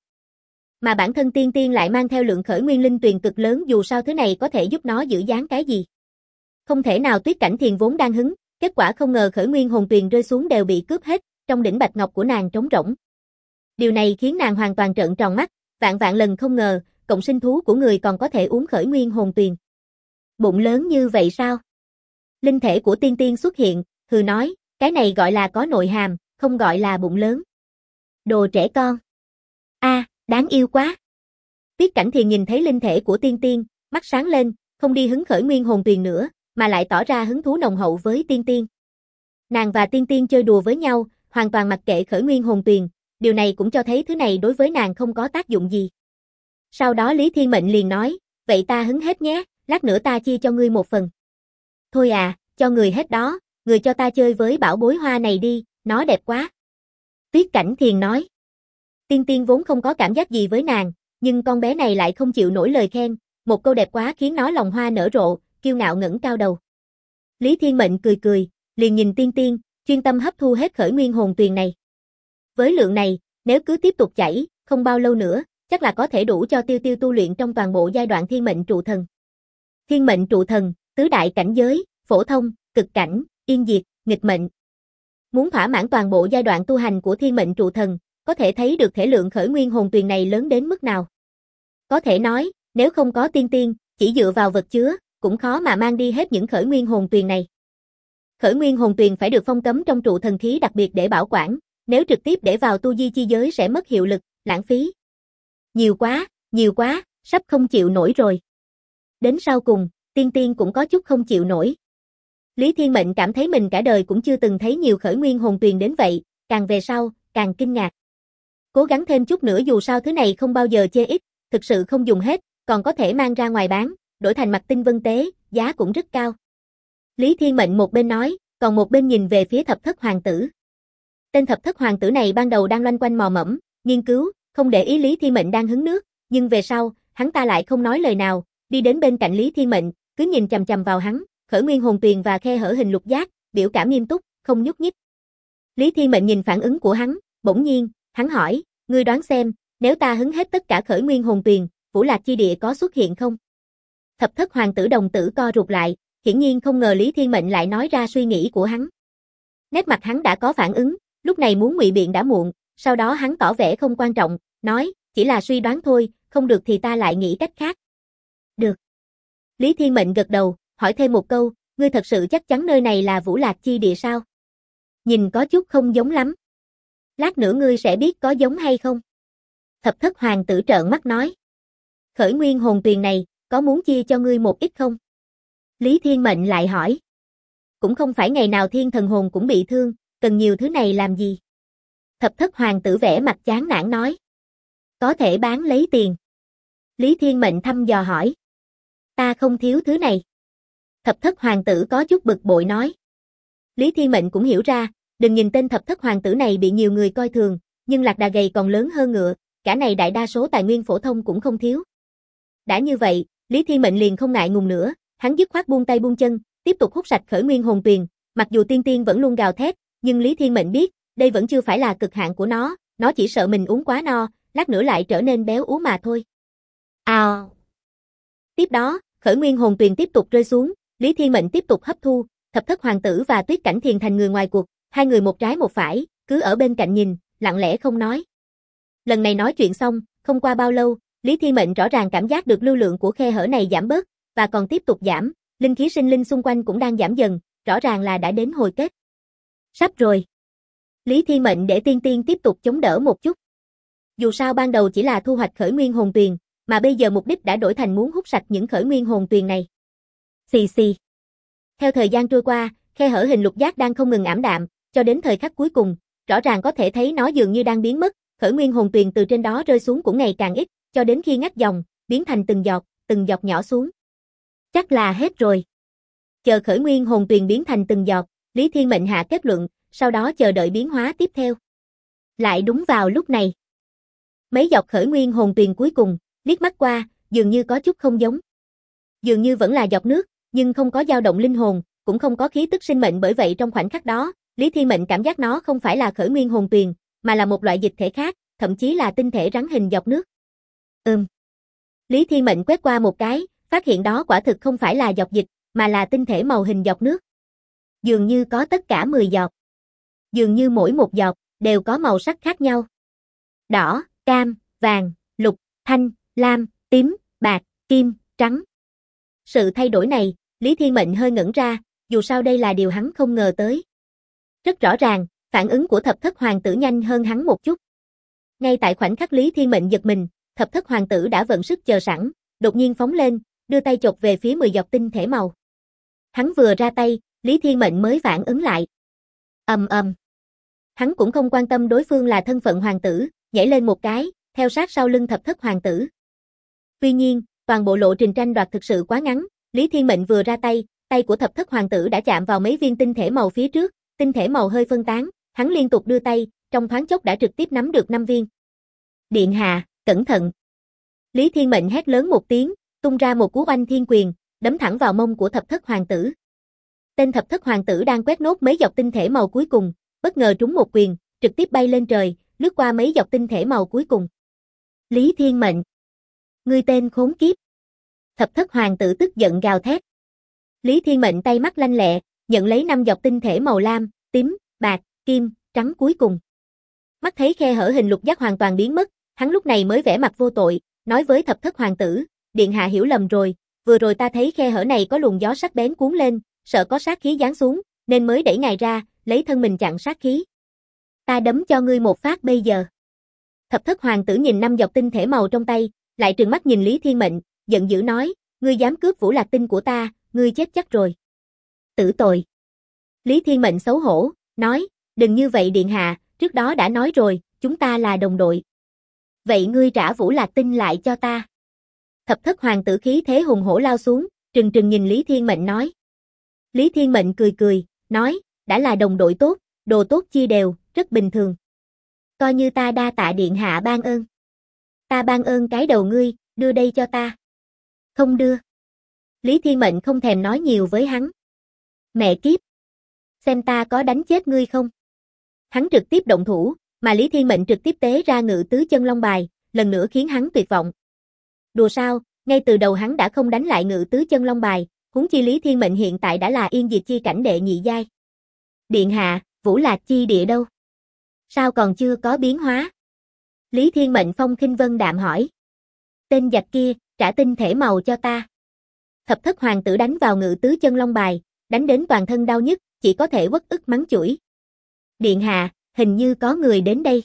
A: Mà bản thân tiên tiên lại mang theo lượng khởi nguyên linh tuyền cực lớn, dù sao thứ này có thể giúp nó giữ dáng cái gì. Không thể nào. Tiết Cảnh Thiền vốn đang hứng, kết quả không ngờ khởi nguyên hồn tuyền rơi xuống đều bị cướp hết, trong đỉnh bạch ngọc của nàng trống rỗng. Điều này khiến nàng hoàn toàn trợn tròn mắt, vạn lần không ngờ, cộng sinh thú của người còn có thể uống khởi nguyên hồn tuyền. Bụng lớn như vậy sao? Linh thể của tiên tiên xuất hiện, hừ nói, cái này gọi là có nội hàm, không gọi là bụng lớn. Đồ trẻ con. A, đáng yêu quá. Tiết Cảnh Thiền nhìn thấy linh thể của tiên tiên, mắt sáng lên, không đi hứng khởi nguyên hồn tuyền nữa, mà lại tỏ ra hứng thú nồng hậu với tiên tiên. Nàng và tiên tiên chơi đùa với nhau, hoàn toàn mặc kệ khởi nguyên hồn tuyền, điều này cũng cho thấy thứ này đối với nàng không có tác dụng gì. Sau đó Lý Thiên Mệnh liền nói, vậy ta hứng hết nhé, lát nữa ta chia cho ngươi một phần. Thôi à, cho người hết đó, người cho ta chơi với bảo bối hoa này đi, nó đẹp quá. Tiết Cảnh Thiền nói. Tiên tiên vốn không có cảm giác gì với nàng, nhưng con bé này lại không chịu nổi lời khen, một câu đẹp quá khiến nó lòng hoa nở rộ, kiêu ngạo ngẩng cao đầu. Lý Thiên Mệnh cười cười, liền nhìn tiên tiên, chuyên tâm hấp thu hết khởi nguyên hồn tuyền này. Với lượng này, nếu cứ tiếp tục chảy, không bao lâu nữa, chắc là có thể đủ cho Tiêu Tiêu tu luyện trong toàn bộ giai đoạn thiên mệnh trụ thần. Thiên mệnh trụ thần, tứ đại cảnh giới, phổ thông, cực cảnh, yên diệt, nghịch mệnh. Muốn thỏa mãn toàn bộ giai đoạn tu hành của thiên mệnh trụ thần, có thể thấy được thể lượng khởi nguyên hồn tuyền này lớn đến mức nào. Có thể nói, nếu không có tiên tiên, chỉ dựa vào vật chứa, cũng khó mà mang đi hết những khởi nguyên hồn tuyền này. Khởi nguyên hồn tuyền phải được phong cấm trong trụ thần khí đặc biệt để bảo quản, nếu trực tiếp để vào tu di chi giới sẽ mất hiệu lực, lãng phí. Nhiều quá, sắp không chịu nổi rồi. Đến sau cùng, tiên tiên cũng có chút không chịu nổi. Lý Thiên Mệnh cảm thấy mình cả đời cũng chưa từng thấy nhiều khởi nguyên hồn tuyền đến vậy, càng về sau, càng kinh ngạc. Cố gắng thêm chút nữa, dù sao thứ này không bao giờ chê ít, thực sự không dùng hết, còn có thể mang ra ngoài bán, đổi thành mặt tinh vân tế, giá cũng rất cao. Lý Thiên Mệnh một bên nói, còn một bên nhìn về phía thập thất hoàng tử. Tên thập thất hoàng tử này ban đầu đang loanh quanh mò mẫm, nghiên cứu, không để ý Lý Thiên Mệnh đang hứng nước, nhưng về sau, hắn ta lại không nói lời nào, đi đến bên cạnh Lý Thiên Mệnh, cứ nhìn chằm chằm vào hắn, khởi nguyên hồn tuyền và khe hở hình lục giác, biểu cảm nghiêm túc, không nhúc nhích. Lý Thiên Mệnh nhìn phản ứng của hắn, bỗng nhiên, hắn hỏi, ngươi đoán xem, nếu ta hứng hết tất cả khởi nguyên hồn tuyền, Vũ Lạc chi địa có xuất hiện không? Thập thất hoàng tử đồng tử co rụt lại, hiển nhiên không ngờ Lý Thiên Mệnh lại nói ra suy nghĩ của hắn. Nét mặt hắn đã có phản ứng, lúc này muốn ngụy biện đã muộn, sau đó hắn tỏ vẻ không quan trọng, nói, chỉ là suy đoán thôi, không được thì ta lại nghĩ cách khác. Được. Lý Thiên Mệnh gật đầu, hỏi thêm một câu, ngươi thật sự chắc chắn nơi này là Vũ Lạc chi địa sao? Nhìn có chút không giống lắm. Lát nữa ngươi sẽ biết có giống hay không. Thập thất hoàng tử trợn mắt nói. Khởi nguyên hồn tuyền này, có muốn chia cho ngươi một ít không? Lý Thiên Mệnh lại hỏi. Cũng không phải ngày nào thiên thần hồn cũng bị thương, cần nhiều thứ này làm gì? Thập thất hoàng tử vẻ mặt chán nản nói. Có thể bán lấy tiền. Lý Thiên Mệnh thăm dò hỏi. Ta không thiếu thứ này. Thập thất hoàng tử có chút bực bội nói. Lý Thiên Mệnh cũng hiểu ra, đừng nhìn tên thập thất hoàng tử này bị nhiều người coi thường, nhưng lạc đà gầy còn lớn hơn ngựa, cả này đại đa số tài nguyên phổ thông cũng không thiếu. Đã như vậy, Lý Thiên Mệnh liền không ngại ngùng nữa, hắn dứt khoát buông tay buông chân, tiếp tục hút sạch khởi nguyên hồn tuyền, mặc dù tiên tiên vẫn luôn gào thét, nhưng Lý Thiên Mệnh biết, đây vẫn chưa phải là cực hạn của nó chỉ sợ mình uống quá no, lát nữa lại trở nên béo ú mà thôi. Ào. Tiếp đó, khởi nguyên hồn tuyền tiếp tục rơi xuống, Lý Thiên Mệnh tiếp tục hấp thu, thập thất hoàng tử và Tuyết Cảnh Thiền thành người ngoài cuộc, hai người một trái một phải, cứ ở bên cạnh nhìn, lặng lẽ không nói. Lần này nói chuyện xong, không qua bao lâu, Lý Thiên Mệnh rõ ràng cảm giác được lưu lượng của khe hở này giảm bớt, và còn tiếp tục giảm, linh khí sinh linh xung quanh cũng đang giảm dần, rõ ràng là đã đến hồi kết. Sắp rồi. Lý Thiên Mệnh để tiên tiên tiếp tục chống đỡ một chút. Dù sao ban đầu chỉ là thu hoạch khởi nguyên hồn tuyền, mà bây giờ mục đích đã đổi thành muốn hút sạch những khởi nguyên hồn tuyền này. Xì xì. Theo thời gian trôi qua, khe hở hình lục giác đang không ngừng ảm đạm, cho đến thời khắc cuối cùng, rõ ràng có thể thấy nó dường như đang biến mất, khởi nguyên hồn tuyền từ trên đó rơi xuống cũng ngày càng ít, cho đến khi ngắt dòng, biến thành từng giọt nhỏ xuống. Chắc là hết rồi. Chờ khởi nguyên hồn tuyền biến thành từng giọt, Lý Thiên Mệnh hạ kết luận, sau đó chờ đợi biến hóa tiếp theo. Lại đúng vào lúc này. Mấy giọt khởi nguyên hồn tuyền cuối cùng, liếc mắt qua, dường như có chút không giống. Dường như vẫn là giọt nước, nhưng không có dao động linh hồn, cũng không có khí tức sinh mệnh, bởi vậy trong khoảnh khắc đó, Lý Thiên Mệnh cảm giác nó không phải là khởi nguyên hồn tuyền, mà là một loại dịch thể khác, thậm chí là tinh thể rắn hình giọt nước. Lý Thiên Mệnh quét qua một cái, phát hiện đó quả thực không phải là giọt dịch, mà là tinh thể màu hình giọt nước. Dường như có tất cả 10 giọt. Dường như mỗi một giọt đều có màu sắc khác nhau. Đỏ, cam, vàng, lục, thanh, lam, tím, bạc, kim, trắng. Sự thay đổi này, Lý Thiên Mệnh hơi ngẩn ra, dù sao đây là điều hắn không ngờ tới. Rất rõ ràng, phản ứng của thập thất hoàng tử nhanh hơn hắn một chút. Ngay tại khoảnh khắc Lý Thiên Mệnh giật mình, thập thất hoàng tử đã vận sức chờ sẵn, đột nhiên phóng lên, đưa tay chộp về phía 10 giọt tinh thể màu. Hắn vừa ra tay, Lý Thiên Mệnh mới phản ứng lại. Hắn cũng không quan tâm đối phương là thân phận hoàng tử, nhảy lên một cái, theo sát sau lưng thập thất hoàng tử. Tuy nhiên, toàn bộ lộ trình tranh đoạt thực sự quá ngắn, Lý Thiên Mệnh vừa ra tay, tay của thập thất hoàng tử đã chạm vào mấy viên tinh thể màu phía trước, tinh thể màu hơi phân tán, hắn liên tục đưa tay, trong thoáng chốc đã trực tiếp nắm được 5 viên. Điện hạ, cẩn thận. Lý Thiên Mệnh hét lớn một tiếng, tung ra một cú oanh thiên quyền, đấm thẳng vào mông của thập thất hoàng tử. Tên thập thất hoàng tử đang quét nốt mấy giọt tinh thể màu cuối cùng, bất ngờ trúng một quyền, trực tiếp bay lên trời, lướt qua mấy giọt tinh thể màu cuối cùng. Lý Thiên Mệnh, ngươi tên khốn kiếp. Thập thất hoàng tử tức giận gào thét. Lý Thiên Mệnh tay mắt lanh lẹ, nhận lấy 5 giọt tinh thể màu lam, tím, bạc, kim, trắng cuối cùng. Mắt thấy khe hở hình lục giác hoàn toàn biến mất, hắn lúc này mới vẻ mặt vô tội, nói với thập thất hoàng tử, điện hạ hiểu lầm rồi, vừa rồi ta thấy khe hở này có luồng gió sắc bén cuốn lên, sợ có sát khí giáng xuống, nên mới đẩy ngài ra, lấy thân mình chặn sát khí. Ta đấm cho ngươi một phát bây giờ. Thập thất hoàng tử nhìn 5 giọt tinh thể màu trong tay, lại trừng mắt nhìn Lý Thiên Mệnh, giận dữ nói, ngươi dám cướp Vũ Lạc tinh của ta, ngươi chết chắc rồi. Tử tội. Lý Thiên Mệnh xấu hổ, nói, đừng như vậy điện hạ, trước đó đã nói rồi, chúng ta là đồng đội. Vậy ngươi trả Vũ Lạc tinh lại cho ta. Thập thất hoàng tử khí thế hùng hổ lao xuống, trừng trừng nhìn Lý Thiên Mệnh nói. Lý Thiên Mệnh cười cười, nói, đã là đồng đội tốt, đồ tốt chia đều, rất bình thường. Coi như ta đa tạ điện hạ ban ơn. Ta ban ơn cái đầu ngươi, đưa đây cho ta. Không đưa. Lý Thiên Mệnh không thèm nói nhiều với hắn. Mẹ kiếp. Xem ta có đánh chết ngươi không? Hắn trực tiếp động thủ, mà Lý Thiên Mệnh trực tiếp tế ra Ngự Tứ Chân Long bài, lần nữa khiến hắn tuyệt vọng. Đùa sao, ngay từ đầu hắn đã không đánh lại Ngự Tứ Chân Long bài, huống chi Lý Thiên Mệnh hiện tại đã là Yên Diệt chi cảnh đệ nhị giai. Điện hạ, Vũ Lạc chi địa đâu? Sao còn chưa có biến hóa? Lý Thiên Mệnh phong khinh vân đạm hỏi. Tên giặc kia, trả tinh thể màu cho ta. Thập thất hoàng tử đánh vào ngự tứ chân long bài, đánh đến toàn thân đau nhức, chỉ có thể uất ức mắng chửi. Điện hạ, hình như có người đến đây.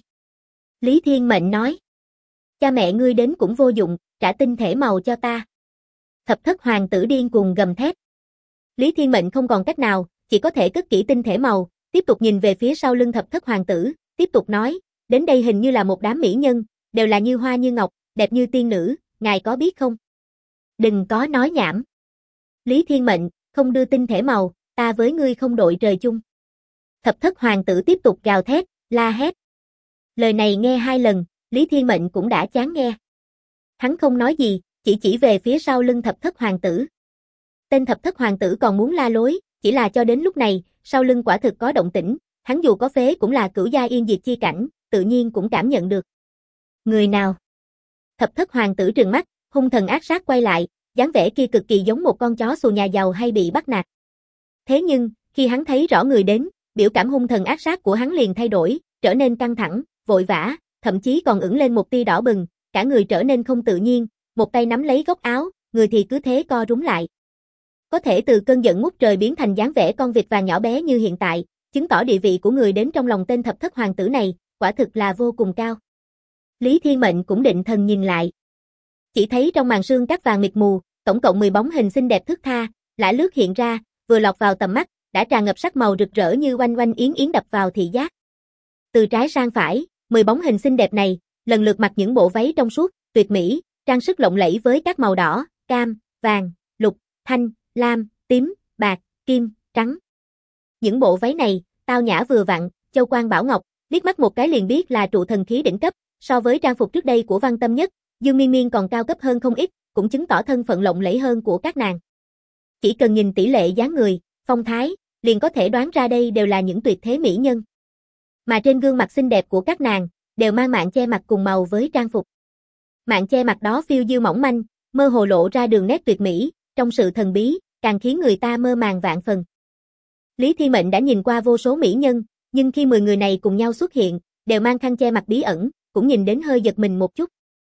A: Lý Thiên Mệnh nói. Cha mẹ ngươi đến cũng vô dụng, trả tinh thể màu cho ta. Thập thất hoàng tử điên cuồng gầm thét. Lý Thiên Mệnh không còn cách nào, chỉ có thể cất kỹ tinh thể màu, tiếp tục nhìn về phía sau lưng thập thất hoàng tử, tiếp tục nói, đến đây hình như là một đám mỹ nhân, đều là như hoa như ngọc, đẹp như tiên nữ, ngài có biết không? Đừng có nói nhảm. Lý Thiên Mệnh, không đưa tinh thể màu, ta với ngươi không đội trời chung. Thập thất hoàng tử tiếp tục gào thét, la hét. Lời này nghe 2 lần, Lý Thiên Mệnh cũng đã chán nghe. Hắn không nói gì, chỉ về phía sau lưng thập thất hoàng tử. Tên thập thất hoàng tử còn muốn la lối, chỉ là cho đến lúc này, sau lưng quả thực có động tĩnh, hắn dù có phế cũng là cửu gia yên diệt chi cảnh, tự nhiên cũng cảm nhận được. Người nào? Thập thất hoàng tử trừng mắt, hung thần ác sát quay lại, dáng vẻ kia cực kỳ giống một con chó xù nhà giàu hay bị bắt nạt. Thế nhưng, khi hắn thấy rõ người đến, biểu cảm hung thần ác sát của hắn liền thay đổi, trở nên căng thẳng, vội vã, thậm chí còn ửng lên một tia đỏ bừng, cả người trở nên không tự nhiên, một tay nắm lấy góc áo, người thì cứ thế co rúm lại. Có thể từ cơn giận ngút trời biến thành dáng vẻ con vịt vàng nhỏ bé như hiện tại, chứng tỏ địa vị của người đến trong lòng tên thập thất hoàng tử này, quả thực là vô cùng cao. Lý Thiên Mệnh cũng định thần nhìn lại. Chỉ thấy trong màn sương cát vàng mịt mù, tổng cộng 10 bóng hình xinh đẹp thướt tha, lả lướt hiện ra, vừa lọt vào tầm mắt, đã tràn ngập sắc màu rực rỡ như oanh oanh yến yến đập vào thị giác. Từ trái sang phải, 10 bóng hình xinh đẹp này, lần lượt mặc những bộ váy trong suốt, tuyệt mỹ, trang sức lộng lẫy với các màu đỏ, cam, vàng, lục, thanh, lam, tím, bạc, kim, trắng. Những bộ váy này, tao nhã vừa vặn, châu quan bảo ngọc, liếc mắt một cái liền biết là trụ thần khí đỉnh cấp, so với trang phục trước đây của Văn Tâm Nhất, Dương Miên Miên còn cao cấp hơn không ít, cũng chứng tỏ thân phận lộng lẫy hơn của các nàng. Chỉ cần nhìn tỷ lệ dáng người, phong thái, liền có thể đoán ra đây đều là những tuyệt thế mỹ nhân. Mà trên gương mặt xinh đẹp của các nàng, đều mang mạng che mặt cùng màu với trang phục. Mạng che mặt đó phiêu diêu mỏng manh, mơ hồ lộ ra đường nét tuyệt mỹ, trong sự thần bí, càng khiến người ta mơ màng vạn phần. Lý Thiên Mệnh đã nhìn qua vô số mỹ nhân, nhưng khi 10 người này cùng nhau xuất hiện, đều mang khăn che mặt bí ẩn, cũng nhìn đến hơi giật mình một chút.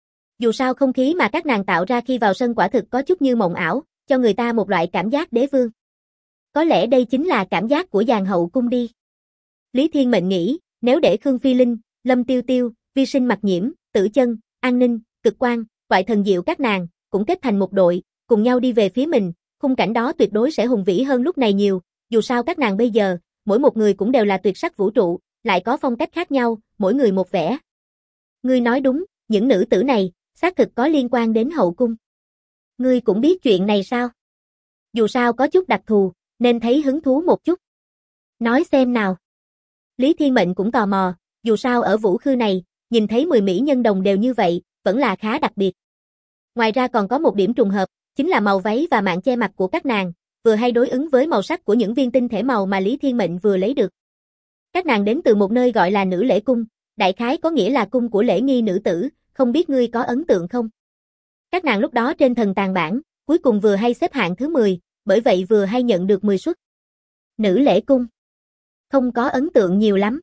A: Dù sao không khí mà các nàng tạo ra khi vào sân quả thực có chút như mộng ảo, cho người ta một loại cảm giác đế vương. Có lẽ đây chính là cảm giác của dàn hậu cung đi. Lý Thiên Mệnh nghĩ, nếu để Khương Phi Linh, Lâm Tiêu Tiêu, Vi Sinh Mặc Nhiễm, Tử Chân, An Ninh, Cực Quang, Toại Thần Diệu các nàng, cũng kết thành một đội, cùng nhau đi về phía mình, khung cảnh đó tuyệt đối sẽ hùng vĩ hơn lúc này nhiều, dù sao các nàng bây giờ, mỗi một người cũng đều là tuyệt sắc vũ trụ, lại có phong cách khác nhau, mỗi người một vẻ. Ngươi nói đúng, những nữ tử này, xác thực có liên quan đến hậu cung. Ngươi cũng biết chuyện này sao? Dù sao có chút đặc thù, nên thấy hứng thú một chút. Nói xem nào. Lý Thiên Mệnh cũng tò mò, dù sao ở vũ khư này, nhìn thấy 10 mỹ nhân đồng đều như vậy, vẫn là khá đặc biệt. Ngoài ra còn có một điểm trùng hợp, chính là màu váy và mạng che mặt của các nàng, vừa hay đối ứng với màu sắc của những viên tinh thể màu mà Lý Thiên Mệnh vừa lấy được. Các nàng đến từ một nơi gọi là Nữ Lễ Cung, đại khái có nghĩa là cung của lễ nghi nữ tử, không biết ngươi có ấn tượng không? Các nàng lúc đó trên thần tàng bảng, cuối cùng vừa hay xếp hạng thứ 10, bởi vậy vừa hay nhận được 10 suất. Nữ Lễ Cung. Không có ấn tượng nhiều lắm.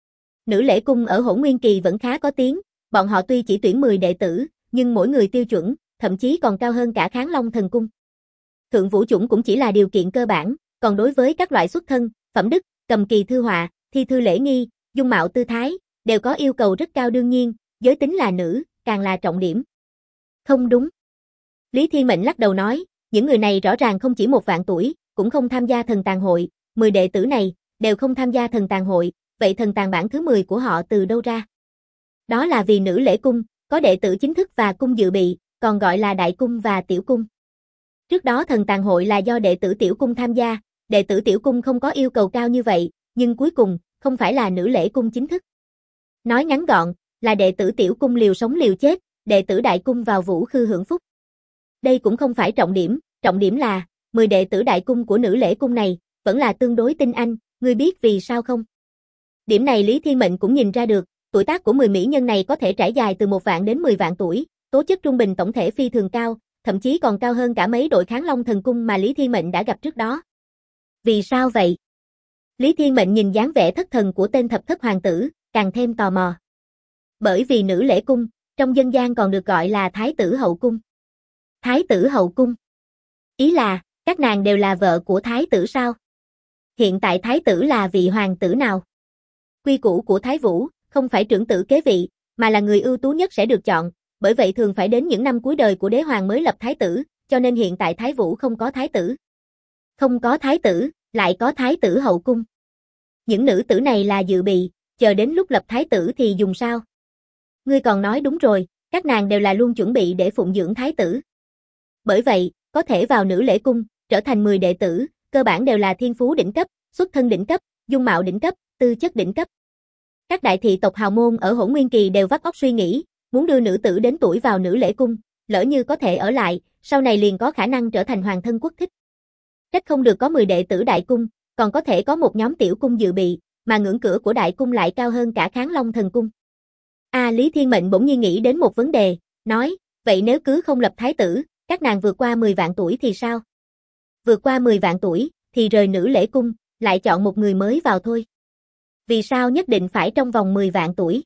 A: Nữ Lễ Cung ở Hỗn Nguyên Kỳ vẫn khá có tiếng, bọn họ tuy chỉ tuyển 10 đệ tử, nhưng mỗi người tiêu chuẩn, thậm chí còn cao hơn cả Kháng Long Thần Cung. Thượng vũ chủng cũng chỉ là điều kiện cơ bản, còn đối với các loại xuất thân, phẩm đức, cầm kỳ thư họa, thi thư lễ nghi, dung mạo tư thái, đều có yêu cầu rất cao đương nhiên, giới tính là nữ, càng là trọng điểm. Không đúng. Lý Thiên Mệnh lắc đầu nói, những người này rõ ràng không chỉ 1 vạn tuổi, cũng không tham gia thần tàng hội, 10 đệ tử này, đều không tham gia thần tàng hội, vậy thần tàng bảng thứ 10 của họ từ đâu ra? Đó là vì Nữ Lễ Cung, có đệ tử chính thức và cung dự bị, còn gọi là đại cung và tiểu cung. Trước đó thần tàng hội là do đệ tử tiểu cung tham gia, đệ tử tiểu cung không có yêu cầu cao như vậy, nhưng cuối cùng, không phải là Nữ Lễ Cung chính thức. Nói ngắn gọn, là đệ tử tiểu cung liều sống liều chết, đệ tử đại cung vào vũ khư hưởng phúc. Đây cũng không phải trọng điểm là, 10 đệ tử đại cung của Nữ Lễ Cung này, vẫn là tương đối tinh anh, ngươi biết vì sao không? Điểm này Lý Thiên Mệnh cũng nhìn ra được, tuổi tác của 10 mỹ nhân này có thể trải dài từ 1 vạn đến 10 vạn tuổi, tố chất trung bình tổng thể phi thường cao, thậm chí còn cao hơn cả mấy đội Kháng Long Thần Cung mà Lý Thiên Mệnh đã gặp trước đó. Vì sao vậy? Lý Thiên Mệnh nhìn dáng vẻ thất thần của tên thập thất hoàng tử, càng thêm tò mò. Bởi vì Nữ Lễ Cung, trong dân gian còn được gọi là Thái tử hậu cung. Thái tử hậu cung. Ý là, các nàng đều là vợ của thái tử sao? Hiện tại thái tử là vị hoàng tử nào? Quy củ của Thái Vũ, không phải trưởng tử kế vị, mà là người ưu tú nhất sẽ được chọn, bởi vậy thường phải đến những năm cuối đời của đế hoàng mới lập thái tử, cho nên hiện tại Thái Vũ không có thái tử. Không có thái tử, lại có thái tử hậu cung. Những nữ tử này là dự bị, chờ đến lúc lập thái tử thì dùng sao? Ngươi còn nói đúng rồi, các nàng đều là luôn chuẩn bị để phụng dưỡng thái tử. Bởi vậy, có thể vào nữ lễ cung, trở thành 10 đệ tử, cơ bản đều là thiên phú đỉnh cấp, xuất thân đỉnh cấp, dung mạo đỉnh cấp, tư chất đỉnh cấp. Các đại thị tộc hào môn ở Hỗn Nguyên Kỳ đều vắt óc suy nghĩ, muốn đưa nữ tử đến tuổi vào nữ lễ cung, lỡ như có thể ở lại, sau này liền có khả năng trở thành hoàng thân quốc thích. Trách không được có 10 đệ tử đại cung, còn có thể có một nhóm tiểu cung dự bị, mà ngưỡng cửa của đại cung lại cao hơn cả Kháng Long thần cung. Lý Thiên Mệnh bỗng nhiên nghĩ đến một vấn đề, nói, vậy nếu cứ không lập thái tử, các nàng vượt qua 10 vạn tuổi thì sao? Vượt qua 10 vạn tuổi, thì rời nữ lễ cung, lại chọn một người mới vào thôi. Vì sao nhất định phải trong vòng 10 vạn tuổi?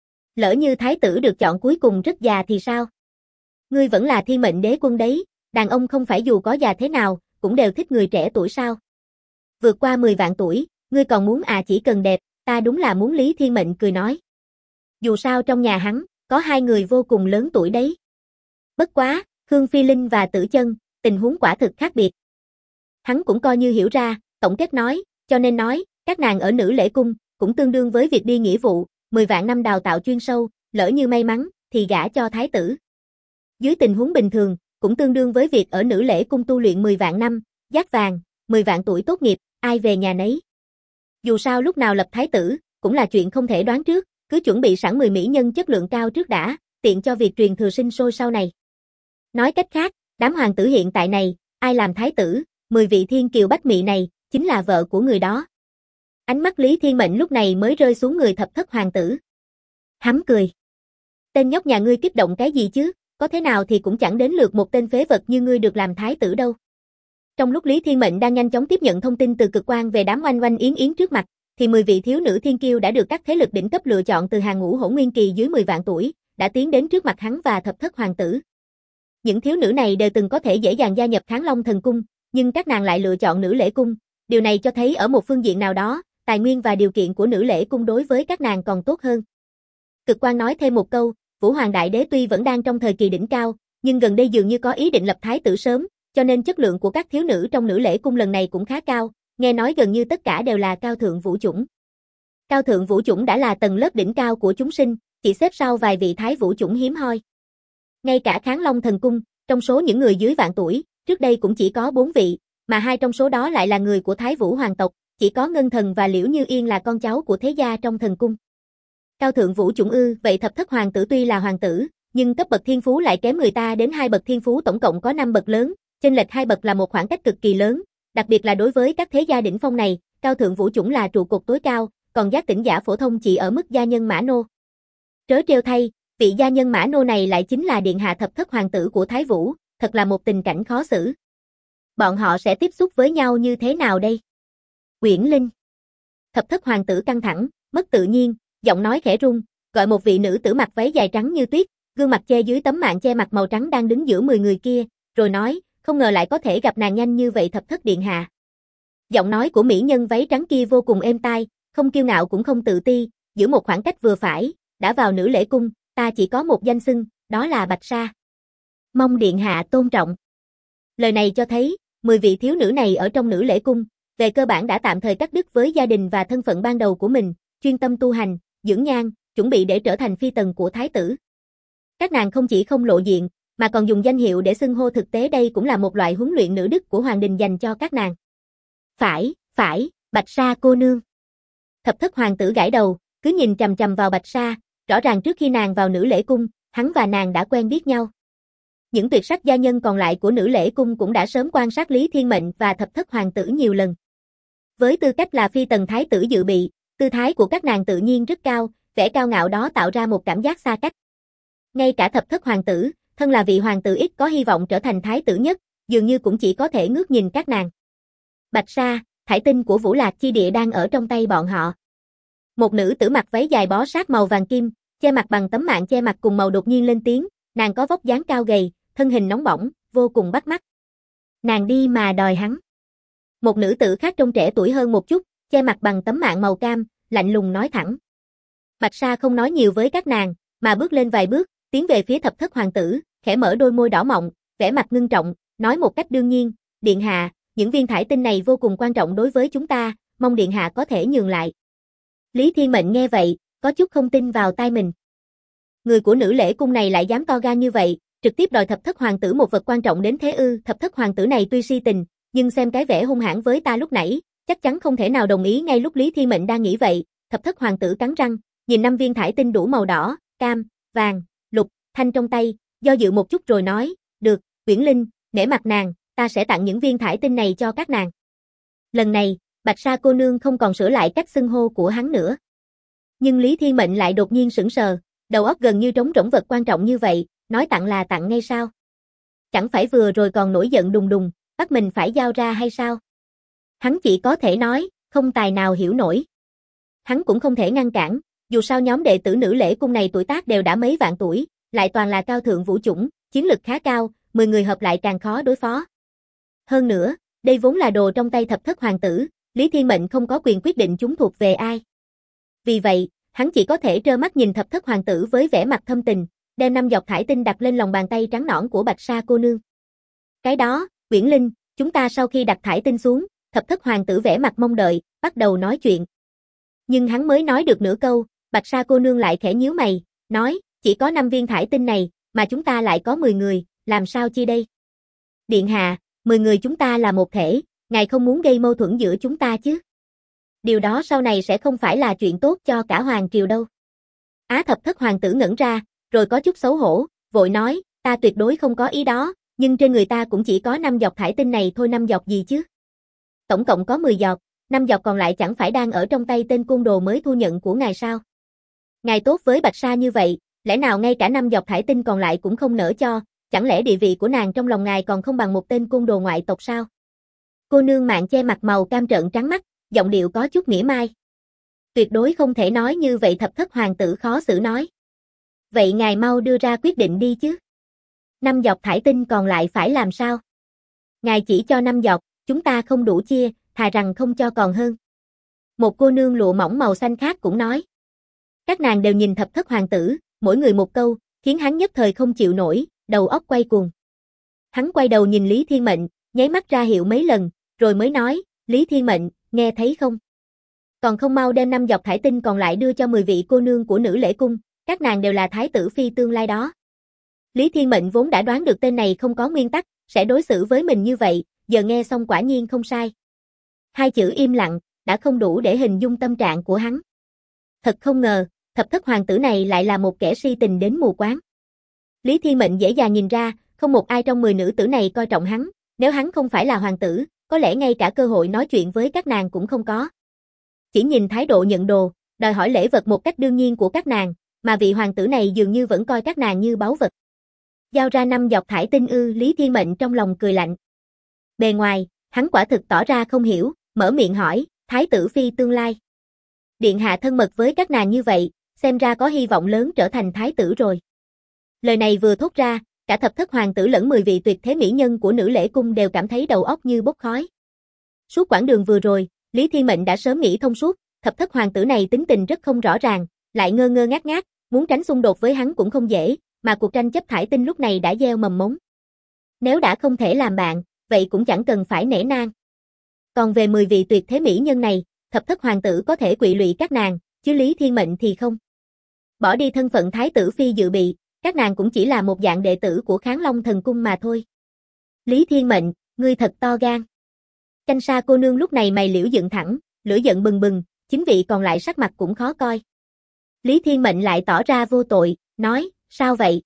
A: Lỡ như thái tử được chọn cuối cùng rất già thì sao? Ngươi vẫn là thiên mệnh đế quân đấy, đàn ông không phải dù có già thế nào, cũng đều thích người trẻ tuổi sao? Vượt qua 10 vạn tuổi, ngươi còn muốn chỉ cần đẹp, ta đúng là muốn. Lý Thiên Mệnh cười nói. Dù sao trong nhà hắn, có 2 người vô cùng lớn tuổi đấy. Bất quá, Khương Phi Linh và Tử Chân, tình huống quả thực khác biệt. Hắn cũng coi như hiểu ra, tổng kết nói, cho nên nói, các nàng ở nữ lễ cung, cũng tương đương với việc đi nghĩa vụ, 10 vạn năm đào tạo chuyên sâu, lỡ như may mắn, thì gả cho thái tử. Dưới tình huống bình thường, cũng tương đương với việc ở nữ lễ cung tu luyện 10 vạn năm, giác vàng, 10 vạn tuổi tốt nghiệp, ai về nhà nấy. Dù sao lúc nào lập thái tử, cũng là chuyện không thể đoán trước, cứ chuẩn bị sẵn 10 mỹ nhân chất lượng cao trước đã, tiện cho việc truyền thừa sinh sôi sau này. Nói cách khác, đám hoàng tử hiện tại này, ai làm thái tử, 10 vị thiên kiều bách mỹ này, chính là vợ của người đó. Ánh mắt Lý Thiên Mệnh lúc này mới rơi xuống người thập thất hoàng tử. Hắn cười. Tên nhóc nhà ngươi kích động cái gì chứ, có thế nào thì cũng chẳng đến lượt một tên phế vật như ngươi được làm thái tử đâu. Trong lúc Lý Thiên Mệnh đang nhanh chóng tiếp nhận thông tin từ cực quan về đám oanh oanh yến yến trước mặt, thì 10 vị thiếu nữ thiên kiêu đã được các thế lực đỉnh cấp lựa chọn từ hàng ngũ Hỗn Nguyên Kỳ dưới 10 vạn tuổi, đã tiến đến trước mặt hắn và thập thất hoàng tử. Những thiếu nữ này đều từng có thể dễ dàng gia nhập Kháng Long thần cung, nhưng các nàng lại lựa chọn nữ lễ cung, điều này cho thấy ở một phương diện nào đó, tài nguyên và điều kiện của nữ lễ cung đối với các nàng còn tốt hơn. Cực quan nói thêm một câu, Vũ Hoàng Đại Đế tuy vẫn đang trong thời kỳ đỉnh cao, nhưng gần đây dường như có ý định lập thái tử sớm, cho nên chất lượng của các thiếu nữ trong nữ lễ cung lần này cũng khá cao, nghe nói gần như tất cả đều là cao thượng vũ chủng. Cao thượng vũ chủng đã là tầng lớp đỉnh cao của chúng sinh, chỉ xếp sau vài vị thái vũ chủng hiếm hoi. Ngay cả Kháng Long thần cung, trong số những người dưới vạn tuổi, trước đây cũng chỉ có 4 vị, mà 2 trong số đó lại là người của Thái Vũ hoàng tộc, chỉ có Ngân Thần và Liễu Như Yên là con cháu của thế gia trong thần cung. Cao thượng vũ chủng vậy thập thất hoàng tử tuy là hoàng tử, nhưng cấp bậc thiên phú lại kém người ta đến 2 bậc thiên phú, tổng cộng có 5 bậc lớn, chênh lệch 2 bậc là một khoảng cách cực kỳ lớn, đặc biệt là đối với các thế gia đỉnh phong này, cao thượng vũ chủng là trụ cột tối cao, còn giác tỉnh giả phổ thông chỉ ở mức gia nhân mã nô. Trớ trêu thay, vị gia nhân mã nô này lại chính là điện hạ thập thất hoàng tử của Thái Vũ, thật là một tình cảnh khó xử. Bọn họ sẽ tiếp xúc với nhau như thế nào đây? Uyển Linh. Thập thất hoàng tử căng thẳng, mất tự nhiên, giọng nói khẽ run, gọi một vị nữ tử mặc váy dài trắng như tuyết, gương mặt che dưới tấm màn che mặt màu trắng đang đứng giữa 10 người kia, rồi nói, không ngờ lại có thể gặp nàng nhanh như vậy thập thất điện hạ. Giọng nói của mỹ nhân váy trắng kia vô cùng êm tai, không kiêu ngạo cũng không tự ti, giữ một khoảng cách vừa phải, đã vào nữ lễ cung, ta chỉ có một danh xưng, đó là Bạch Sa. Mong điện hạ tôn trọng. Lời này cho thấy, 10 vị thiếu nữ này ở trong nữ lễ cung, về cơ bản đã tạm thời cắt đứt với gia đình và thân phận ban đầu của mình, chuyên tâm tu hành, dưỡng nhan, chuẩn bị để trở thành phi tần của thái tử. Các nàng không chỉ không lộ diện, mà còn dùng danh hiệu để xưng hô, thực tế đây cũng là một loại huấn luyện nữ đức của hoàng đình dành cho các nàng. Phải, Bạch Sa cô nương. Thập thất hoàng tử gãi đầu, cứ nhìn chằm chằm vào Bạch Sa, rõ ràng trước khi nàng vào nữ lễ cung, hắn và nàng đã quen biết nhau. Những tuyệt sắc gia nhân còn lại của nữ lễ cung cũng đã sớm quan sát Lý Thiên Mệnh và thập thất hoàng tử nhiều lần. Với tư cách là phi tần thái tử dự bị, tư thái của các nàng tự nhiên rất cao, vẻ cao ngạo đó tạo ra một cảm giác xa cách. Ngay cả thập thất hoàng tử, thân là vị hoàng tử ít có hy vọng trở thành thái tử nhất, dường như cũng chỉ có thể ngước nhìn các nàng. Bạch Sa, thải tinh của Vũ Lạc chi địa đang ở trong tay bọn họ. Một nữ tử mặc váy dài bó sát màu vàng kim, che mặt bằng tấm màn che mặt cùng màu đột nhiên lên tiếng, nàng có vóc dáng cao gầy, thân hình nóng bỏng, vô cùng bắt mắt. Nàng đi mà đòi hắn. Một nữ tử khác trông trẻ tuổi hơn một chút, che mặt bằng tấm mạn màu cam, lạnh lùng nói thẳng. Bạch Sa không nói nhiều với các nàng, mà bước lên vài bước, tiến về phía Thập Thất Hoàng tử, khẽ mở đôi môi đỏ mọng, vẻ mặt ngưng trọng, nói một cách đương nhiên, điện hạ, những viên thải tinh này vô cùng quan trọng đối với chúng ta, mong điện hạ có thể nhường lại. Lý Thiên Mệnh nghe vậy, có chút không tin vào tai mình. Người của nữ lễ cung này lại dám to gan như vậy, trực tiếp đòi Thập Thất Hoàng tử một vật quan trọng đến thế ư? Thập Thất Hoàng tử này tuy si tình, nhưng xem cái vẻ hung hãn với ta lúc nãy, chắc chắn không thể nào đồng ý. Ngay lúc Lý Thiên Mệnh đang nghĩ vậy, Thập Thất Hoàng tử cắn răng, nhìn 5 viên thải tinh đủ màu đỏ, cam, vàng, lục, thanh trong tay, do dự một chút rồi nói, được, Uyển Linh, nể mặt nàng, ta sẽ tặng những viên thải tinh này cho các nàng. Lần này, Bạch Sa cô nương không còn sửa lại cách xưng hô của hắn nữa. Nhưng Lý Thiên Mệnh lại đột nhiên sững sờ, đầu óc gần như trống rỗng. Vật quan trọng như vậy, nói tặng là tặng ngay sao? Chẳng phải vừa rồi còn nổi giận đùng đùng, bắt mình phải giao ra hay sao? Hắn chỉ có thể nói, không tài nào hiểu nổi. Hắn cũng không thể ngăn cản, dù sao nhóm đệ tử nữ lễ cung này tuổi tác đều đã mấy vạn tuổi, lại toàn là cao thượng vũ chủng, chiến lực khá cao, 10 người hợp lại càng khó đối phó. Hơn nữa, đây vốn là đồ trong tay Thập Thất Hoàng tử, Lý Thiên Mệnh không có quyền quyết định chúng thuộc về ai. Vì vậy, hắn chỉ có thể trơ mắt nhìn Thập Thất Hoàng tử với vẻ mặt thâm tình, đem 5 giọt thải tinh đặt lên lòng bàn tay trắng nõn của Bạch Sa cô nương. Cái đó, Uyển Linh, chúng ta sau khi đặt thải tinh xuống, Thập Thất Hoàng tử vẻ mặt mong đợi, bắt đầu nói chuyện. Nhưng hắn mới nói được nửa câu, Bạch Sa cô nương lại khẽ nhíu mày, nói, chỉ có 5 viên thải tinh này, mà chúng ta lại có 10 người, làm sao chia đây? Điện hạ, 10 người chúng ta là một thể, ngài không muốn gây mâu thuẫn giữa chúng ta chứ? Điều đó sau này sẽ không phải là chuyện tốt cho cả hoàng triều đâu. Thập Thất Hoàng tử ngẩn ra, rồi có chút xấu hổ, vội nói, ta tuyệt đối không có ý đó, nhưng trên người ta cũng chỉ có 5 giọt thải tinh này thôi. 5 giọt gì chứ? Tổng cộng có 10 giọt, 5 giọt còn lại chẳng phải đang ở trong tay tên côn đồ mới thu nhận của ngài sao? Ngài tốt với Bạch Sa như vậy, lẽ nào ngay cả 5 giọt thải tinh còn lại cũng không nỡ cho, chẳng lẽ địa vị của nàng trong lòng ngài còn không bằng một tên côn đồ ngoại tộc sao? Cô nương Mạn che mặt màu cam trợn trắng mắt, giọng điệu có chút mỉa mai. Tuyệt đối không thể nói như vậy. Thập Thất Hoàng tử khó xử nói. Vậy ngài mau đưa ra quyết định đi chứ. 5 giọt thải tinh còn lại phải làm sao? Ngài chỉ cho 5 giọt, chúng ta không đủ chia, thà rằng không cho còn hơn. Một cô nương lụa mỏng màu xanh khác cũng nói. Các nàng đều nhìn Thập Thất Hoàng tử, mỗi người một câu, khiến hắn nhất thời không chịu nổi, đầu óc quay cuồng. Hắn quay đầu nhìn Lý Thiên Mệnh, nháy mắt ra hiệu mấy lần, rồi mới nói, Lý Thiên Mệnh, nghe thấy không? Còn không mau đem 5 giọt thải tinh còn lại đưa cho 10 vị cô nương của nữ lễ cung, các nàng đều là thái tử phi tương lai đó. Lý Thiên Mệnh vốn đã đoán được tên này không có nguyên tắc, sẽ đối xử với mình như vậy, giờ nghe xong quả nhiên không sai. 2 chữ im lặng, đã không đủ để hình dung tâm trạng của hắn. Thật không ngờ, Thập Thất Hoàng tử này lại là một kẻ si tình đến mù quáng. Lý Thiên Mệnh dễ dàng nhìn ra, không một ai trong 10 nữ tử này coi trọng hắn, nếu hắn không phải là hoàng tử, có lẽ ngay cả cơ hội nói chuyện với các nàng cũng không có. Chỉ nhìn thái độ nhận đồ, đòi hỏi lễ vật một cách đương nhiên của các nàng, mà vị hoàng tử này dường như vẫn coi các nàng như báu vật. Giao ra 5 giọt thải tinh ư? Lý Thiên Mệnh trong lòng cười lạnh. Bề ngoài, hắn quả thực tỏ ra không hiểu, mở miệng hỏi, thái tử phi tương lai. Điện hạ thân mật với các nàng như vậy, xem ra có hy vọng lớn trở thành thái tử rồi. Lời này vừa thốt ra, cả Thập Thất Hoàng tử lẫn 10 vị tuyệt thế mỹ nhân của nữ lễ cung đều cảm thấy đầu óc như bốc khói. Suốt quãng đường vừa rồi, Lý Thiên Mệnh đã sớm nghĩ thông suốt, Thập Thất Hoàng tử này tính tình rất không rõ ràng, lại ngơ ngơ ngác ngác, muốn tránh xung đột với hắn cũng không dễ, mà cuộc tranh chấp thải tinh lúc này đã gieo mầm mống. Nếu đã không thể làm bạn, vậy cũng chẳng cần phải nể nang. Còn về 10 vị tuyệt thế mỹ nhân này, Thập Thất Hoàng tử có thể quỵ lụy các nàng, chứ Lý Thiên Mệnh thì không. Bỏ đi thân phận thái tử phi dự bị, các nàng cũng chỉ là một dạng đệ tử của Kháng Long Thần Cung mà thôi. Lý Thiên Mệnh, ngươi thật to gan. Canh Sa cô nương lúc này mày liễu dựng thẳng, lửa giận bừng bừng, 9 vị còn lại sắc mặt cũng khó coi. Lý Thiên Mệnh lại tỏ ra vô tội, nói, sao vậy?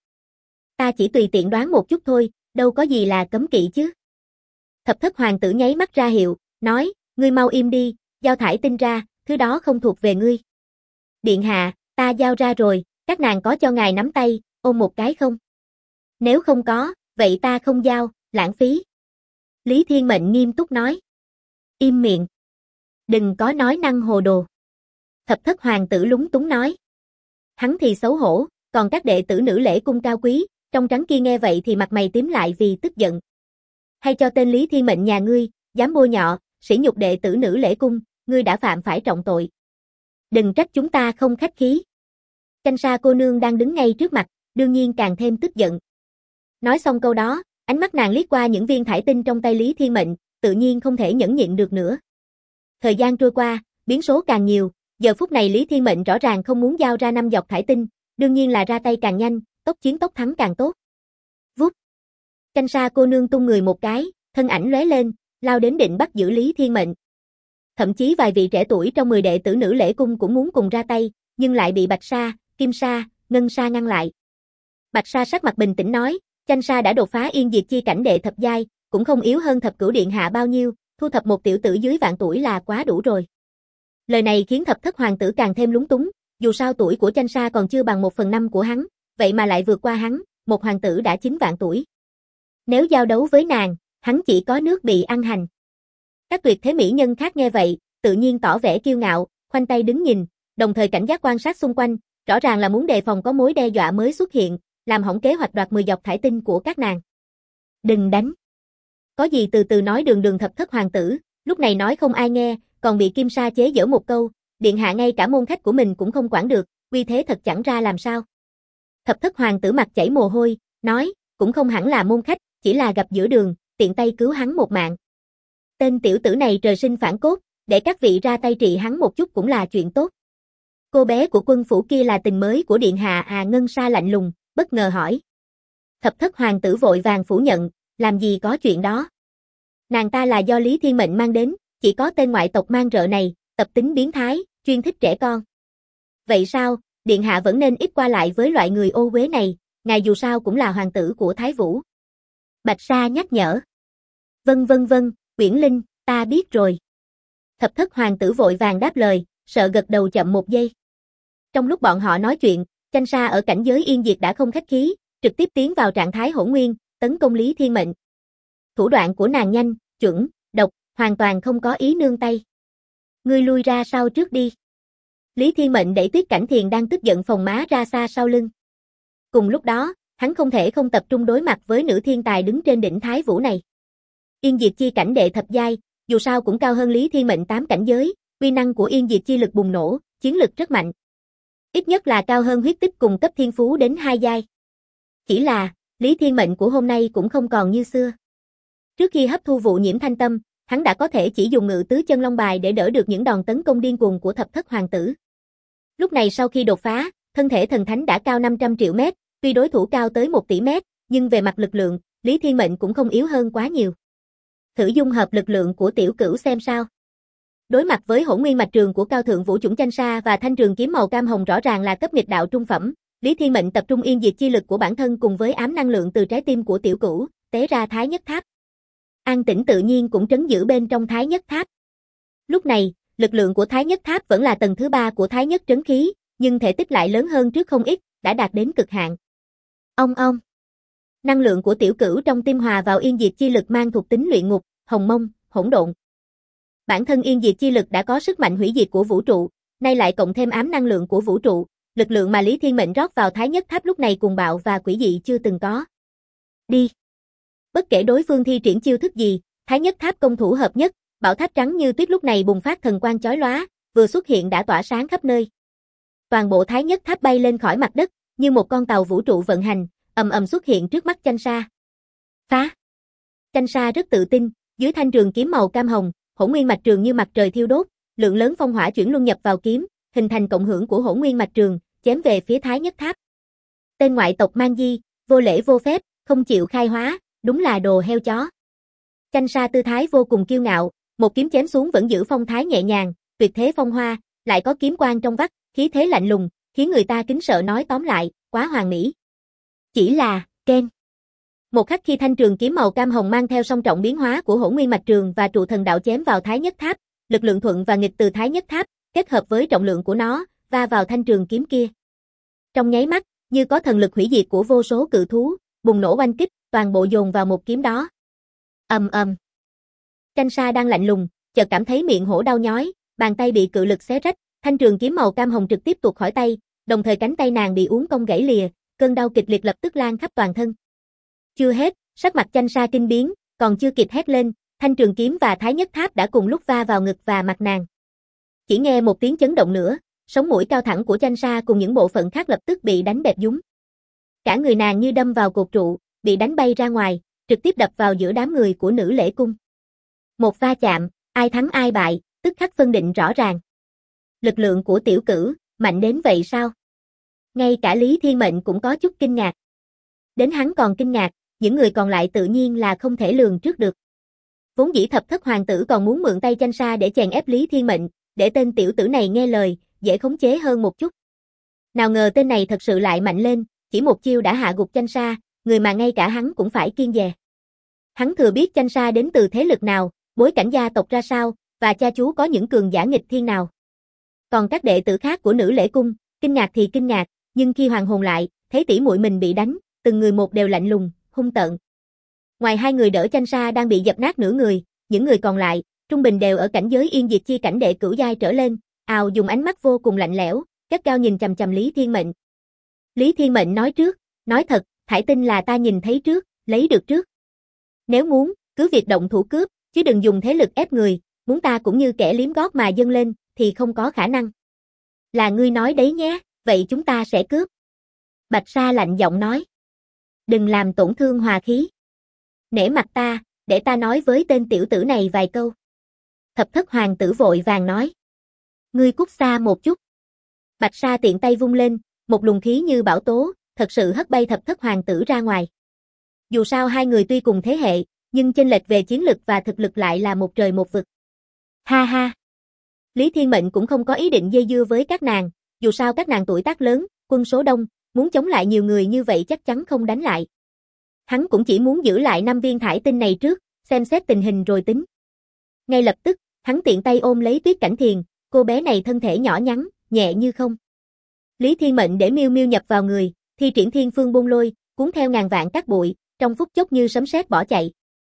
A: Ta chỉ tùy tiện đoán một chút thôi, đâu có gì là cấm kỵ chứ. Thập Thất Hoàng tử nháy mắt ra hiệu, nói, ngươi mau im đi, giao thải tinh ra, thứ đó không thuộc về ngươi. Điện hạ, ta giao ra rồi, các nàng có cho ngài nắm tay, ôm một cái không? Nếu không có, vậy ta không giao, lãng phí. Lý Thiên Mệnh nghiêm túc nói. Im miệng. Đừng có nói năng hồ đồ. Thập Thất Hoàng tử lúng túng nói. Hắn thì xấu hổ, còn các đệ tử nữ lễ cung cao quý, trong trắng kia nghe vậy thì mặt mày tím lại vì tức giận. Hay cho tên Lý Thiên Mệnh nhà ngươi, dám bôi nhọ, sỉ nhục đệ tử Nữ Lễ Cung, ngươi đã phạm phải trọng tội. Đừng trách chúng ta không khách khí. Chanh Sa cô nương đang đứng ngay trước mặt, đương nhiên càng thêm tức giận. Nói xong câu đó, ánh mắt nàng liếc qua những viên thải tinh trong tay Lý Thiên Mệnh, tự nhiên không thể nhẫn nhịn được nữa. Thời gian trôi qua, biến số càng nhiều, giờ phút này Lý Thiên Mệnh rõ ràng không muốn giao ra 5 giọt thải tinh, đương nhiên là ra tay càng nhanh, tốc chiến tốc thắng càng tốt. Vút. Chanh Sa cô nương tung người một cái, thân ảnh lóe lên, lao đến định bắt giữ Lý Thiên Mệnh. Thậm chí vài vị trẻ tuổi trong 10 đệ tử Nữ Lễ Cung cũng muốn cùng ra tay, nhưng lại bị Bạch Sa, Kim Sa, Ngân Sa ngăn lại. Bạch Sa sắc mặt bình tĩnh nói, Chanh Sa đã đột phá Yên Diệt chi cảnh đệ thập giai, cũng không yếu hơn Thập Cửu Điện hạ bao nhiêu, thu thập một tiểu tử dưới vạn tuổi là quá đủ rồi. Lời này khiến Thập Thất hoàng tử càng thêm lúng túng, dù sao tuổi của Chanh Sa còn chưa bằng 1/5 của hắn, vậy mà lại vượt qua hắn, một hoàng tử đã 9 vạn tuổi. Nếu giao đấu với nàng, hắn chỉ có nước bị ăn hành. Các tuyệt thế mỹ nhân khác nghe vậy, tự nhiên tỏ vẻ kiêu ngạo, khoanh tay đứng nhìn, đồng thời cảnh giác quan sát xung quanh, rõ ràng là muốn đề phòng có mối đe dọa mới xuất hiện, làm hỏng kế hoạch đoạt 10 giọt thải tinh của các nàng. Đừng đánh. Có gì từ từ nói. Đường Thập Thất hoàng tử, lúc này nói không ai nghe, còn bị Kim Sa chế giễu một câu, điện hạ ngay cả môn khách của mình cũng không quản được, uy thế thật chẳng ra làm sao. Thập Thất hoàng tử mặt chảy mồ hôi, nói, cũng không hẳn là môn khách, chỉ là gặp giữa đường, tiện tay cứu hắn một mạng. Tên tiểu tử này trời sinh phản cốt, để các vị ra tay trị hắn một chút cũng là chuyện tốt. Cô bé của quân phủ kia là tình mới của điện hạ à? Ngân Sa lạnh lùng, bất ngờ hỏi. Thập Thất hoàng tử vội vàng phủ nhận, làm gì có chuyện đó. Nàng ta là do Lý Thiên Mệnh mang đến, chỉ có tên ngoại tộc mang rợ này, tập tính biến thái, chuyên thích trẻ con. Vậy sao, điện hạ vẫn nên ít qua lại với loại người ô uế này, ngài dù sao cũng là hoàng tử của Thái Vũ. Bạch Sa nhắc nhở. Vâng, Uyển Linh, ta biết rồi. Thập Thất hoàng tử vội vàng đáp lời, sợ gật đầu chậm một giây. Trong lúc bọn họ nói chuyện, Chanh Sa ở cảnh giới Yên Diệt đã không khách khí, trực tiếp tiến vào trạng thái hỗn nguyên, tấn công Lý Thiên Mệnh. Thủ đoạn của nàng nhanh, chuẩn, độc, hoàn toàn không có ý nương tay. Ngươi lui ra sau trước đi. Lý Thiên Mệnh đẩy Tuyết Cảnh Thiền đang tức giận phồng má ra xa sau lưng. Cùng lúc đó, hắn không thể không tập trung đối mặt với nữ thiên tài đứng trên đỉnh Thái Vũ này. Yên Diệt chi cảnh đệ thập giai, dù sao cũng cao hơn Lý Thiên Mệnh 8 cảnh giới, uy năng của Yên Diệt chi lực bùng nổ, chiến lực rất mạnh. Ít nhất là cao hơn huyết tích cùng cấp thiên phú đến 2 giai. Chỉ là, Lý Thiên Mệnh của hôm nay cũng không còn như xưa. Trước khi hấp thu vụ nhiễm thanh tâm, hắn đã có thể chỉ dùng Ngự Tứ Chân Long bài để đỡ được những đòn tấn công điên cuồng của Thập Thất hoàng tử. Lúc này sau khi đột phá, thân thể thần thánh đã cao 500 triệu mét, tuy đối thủ cao tới 1 tỷ mét, nhưng về mặt lực lượng, Lý Thiên Mệnh cũng không yếu hơn quá nhiều. Thử dung hợp lực lượng của tiểu cửu xem sao. Đối mặt với hỗn nguyên mạch trường của cao thượng vũ chủng Chanh Sa và thanh trường kiếm màu cam hồng rõ ràng là cấp nghịch đạo trung phẩm, Lý Thiên Mệnh tập trung Yên Diệt chi lực của bản thân cùng với ám năng lượng từ trái tim của tiểu cửu, tế ra Thái Nhất Tháp. An tĩnh tự nhiên cũng trấn giữ bên trong Thái Nhất Tháp. Lúc này, lực lượng của Thái Nhất Tháp vẫn là tầng thứ 3 của Thái Nhất trấn khí, nhưng thể tích lại lớn hơn trước không ít, đã đạt đến cực hạn. Ong ong. Năng lượng của tiểu cửu trong tim hòa vào Yên Diệt chi lực mang thuộc tính luyện ngục, hồng mông, hỗn độn. Bản thân Yên Diệt chi lực đã có sức mạnh hủy diệt của vũ trụ, nay lại cộng thêm ám năng lượng của vũ trụ, lực lượng mà Lý Thiên Mệnh rót vào Thái Nhất Tháp lúc này cuồng bạo và quỷ dị chưa từng có. Đi. Bất kể đối phương thi triển chiêu thức gì, Thái Nhất Tháp công thủ hợp nhất, bảo tháp trắng như tuyết lúc này bùng phát thần quang chói lóa, vừa xuất hiện đã tỏa sáng khắp nơi. Toàn bộ Thái Nhất Tháp bay lên khỏi mặt đất, như một con tàu vũ trụ vận hành, ầm ầm xuất hiện trước mắt Chanh Sa. Phá! Chanh Sa rất tự tin, dưới thanh trường kiếm màu cam hồng, hỗn nguyên mạch trường như mặt trời thiêu đốt, lượng lớn phong hỏa chuyển luân nhập vào kiếm, hình thành cộng hưởng của hỗn nguyên mạch trường, chém về phía Thái Nhất Tháp. Tên ngoại tộc mang di, vô lễ vô phép, không chịu khai hóa, đúng là đồ heo chó. Chanh Sa tư thái vô cùng kiêu ngạo, một kiếm chém xuống vẫn giữ phong thái nhẹ nhàng, tuyệt thế phong hoa, lại có kiếm quang trong vắt, khí thế lạnh lùng, khiến người ta kính sợ. Nói tóm lại, quá hoàn mỹ. Chỉ là, keng. Một khắc khi thanh trường kiếm màu cam hồng mang theo song trọng biến hóa của hỗn nguyên mạch trường và trụ thần đạo chém vào Thái Nhất Tháp, lực lượng thuận và nghịch từ Thái Nhất Tháp, kết hợp với trọng lượng của nó, va vào thanh trường kiếm kia. Trong nháy mắt, như có thần lực hủy diệt của vô số cự thú, bùng nổ oanh kích, toàn bộ dồn vào một kiếm đó. Ầm ầm. Chanh Sa đang lạnh lùng, chợt cảm thấy miệng hổ đau nhói, bàn tay bị cự lực xé rách, thanh trường kiếm màu cam hồng trực tiếp tuột khỏi tay, đồng thời cánh tay nàng bị uốn cong gãy lìa, cơn đau kịch liệt lập tức lan khắp toàn thân. Chưa hết, sắc mặt Chanh Sa kinh biến, còn chưa kịp hét lên, Thanh Trường Kiếm và Thái Nhất Tháp đã cùng lúc va vào ngực và mặt nàng. Chỉ nghe một tiếng chấn động nữa, sống mũi cao thẳng của Chanh Sa cùng những bộ phận khác lập tức bị đánh bẹp dúng. Cả người nàng như đâm vào cột trụ, bị đánh bay ra ngoài, trực tiếp đập vào giữa đám người của Nữ Lễ Cung. Một va chạm, ai thắng ai bại, tức khắc phân định rõ ràng. Lực lượng của tiểu cửu, mạnh đến vậy sao? Ngay cả Lý Thiên Mệnh cũng có chút kinh ngạc. Đến hắn còn kinh ngạc, những người còn lại tự nhiên là không thể lường trước được. Vốn dĩ Thập Thất Hoàng tử còn muốn mượn tay Chanh Sa để chèn ép Lý Thiên Mệnh, để tên tiểu tử này nghe lời, dễ khống chế hơn một chút. Nào ngờ tên này thật sự lại mạnh lên, chỉ một chiêu đã hạ gục Chanh Sa, người mà ngay cả hắn cũng phải kiêng dè. Hắn thừa biết Chanh Sa đến từ thế lực nào, bối cảnh gia tộc ra sao, và cha chú có những cường giả nghịch thiên nào. Còn các đệ tử khác của Nữ Lễ Cung, kinh ngạc thì kinh ngạc, nhưng khi hoàn hồn lại, thấy tỷ muội mình bị đánh, từng người một đều lạnh lùng, hung tợn. Ngoài hai người đỡ Chanh Sa đang bị dập nát nửa người, những người còn lại, trung bình đều ở cảnh giới yên diệt chi cảnh đệ cửu giai trở lên, ào dùng ánh mắt vô cùng lạnh lẽo, gắt gao nhìn chằm chằm Lý Thiên Mệnh. Lý Thiên Mệnh nói trước, nói thật, thải tinh là ta nhìn thấy trước, lấy được trước. Nếu muốn, cứ việc động thủ cướp, chứ đừng dùng thế lực ép người, muốn ta cũng như kẻ liếm gót mà dâng lên, thì không có khả năng. Là ngươi nói đấy nhé, vậy chúng ta sẽ cướp. Bạch Sa lạnh giọng nói. Đừng làm tổn thương hòa khí. Nể mặt ta, để ta nói với tên tiểu tử này vài câu. Thập Thất Hoàng tử vội vàng nói. Ngươi cút xa một chút. Bạch Sa tiện tay vung lên, một luồng khí như bão tố, thật sự hất bay Thập Thất Hoàng tử ra ngoài. Dù sao hai người tuy cùng thế hệ, nhưng chênh lệch về chiến lực và thực lực lại là một trời một vực. Ha ha. Lý Thiên Mệnh cũng không có ý định dây dưa với các nàng, dù sao các nàng tuổi tác lớn, quân số đông, muốn chống lại nhiều người như vậy chắc chắn không đánh lại. Hắn cũng chỉ muốn giữ lại 5 viên thải tinh này trước, xem xét tình hình rồi tính. Ngay lập tức, hắn tiện tay ôm lấy Tuyết Cảnh Thiền, cô bé này thân thể nhỏ nhắn, nhẹ như không. Lý Thiên Mệnh để miêu miêu nhập vào người, thi triển Thiên Phương Bôn Lôi, cuốn theo ngàn vạn cát bụi, trong phút chốc như sấm sét bỏ chạy.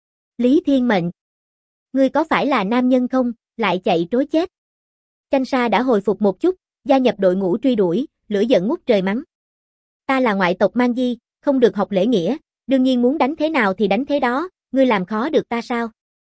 A: Lý Thiên Mệnh, ngươi có phải là nam nhân không, lại chạy trối chết. Chanh Sa đã hồi phục một chút, gia nhập đội ngũ truy đuổi, lửa giận ngút trời mắng. Ta là ngoại tộc Mang Di, không được học lễ nghĩa, đương nhiên muốn đánh thế nào thì đánh thế đó, ngươi làm khó được ta sao?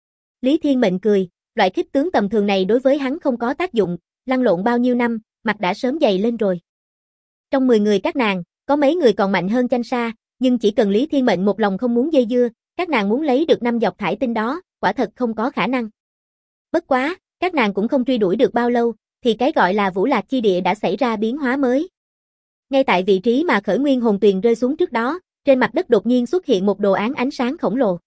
A: Lý Thiên Mệnh cười, loại khích tướng tầm thường này đối với hắn không có tác dụng, lăn lộn bao nhiêu năm, mặt đã sớm dày lên rồi. Trong 10 người các nàng, có mấy người còn mạnh hơn Chanh Sa, nhưng chỉ cần Lý Thiên Mệnh một lòng không muốn dây dưa, các nàng muốn lấy được 5 giọt thải tinh đó, quả thật không có khả năng. Bất quá, các nàng cũng không truy đuổi được bao lâu, thì cái gọi là Vũ Lạc chi địa đã xảy ra biến hóa mới. Ngay tại vị trí mà Khởi Nguyên hồn tuyền rơi xuống trước đó, trên mặt đất đột nhiên xuất hiện một đồ án ánh sáng khổng lồ.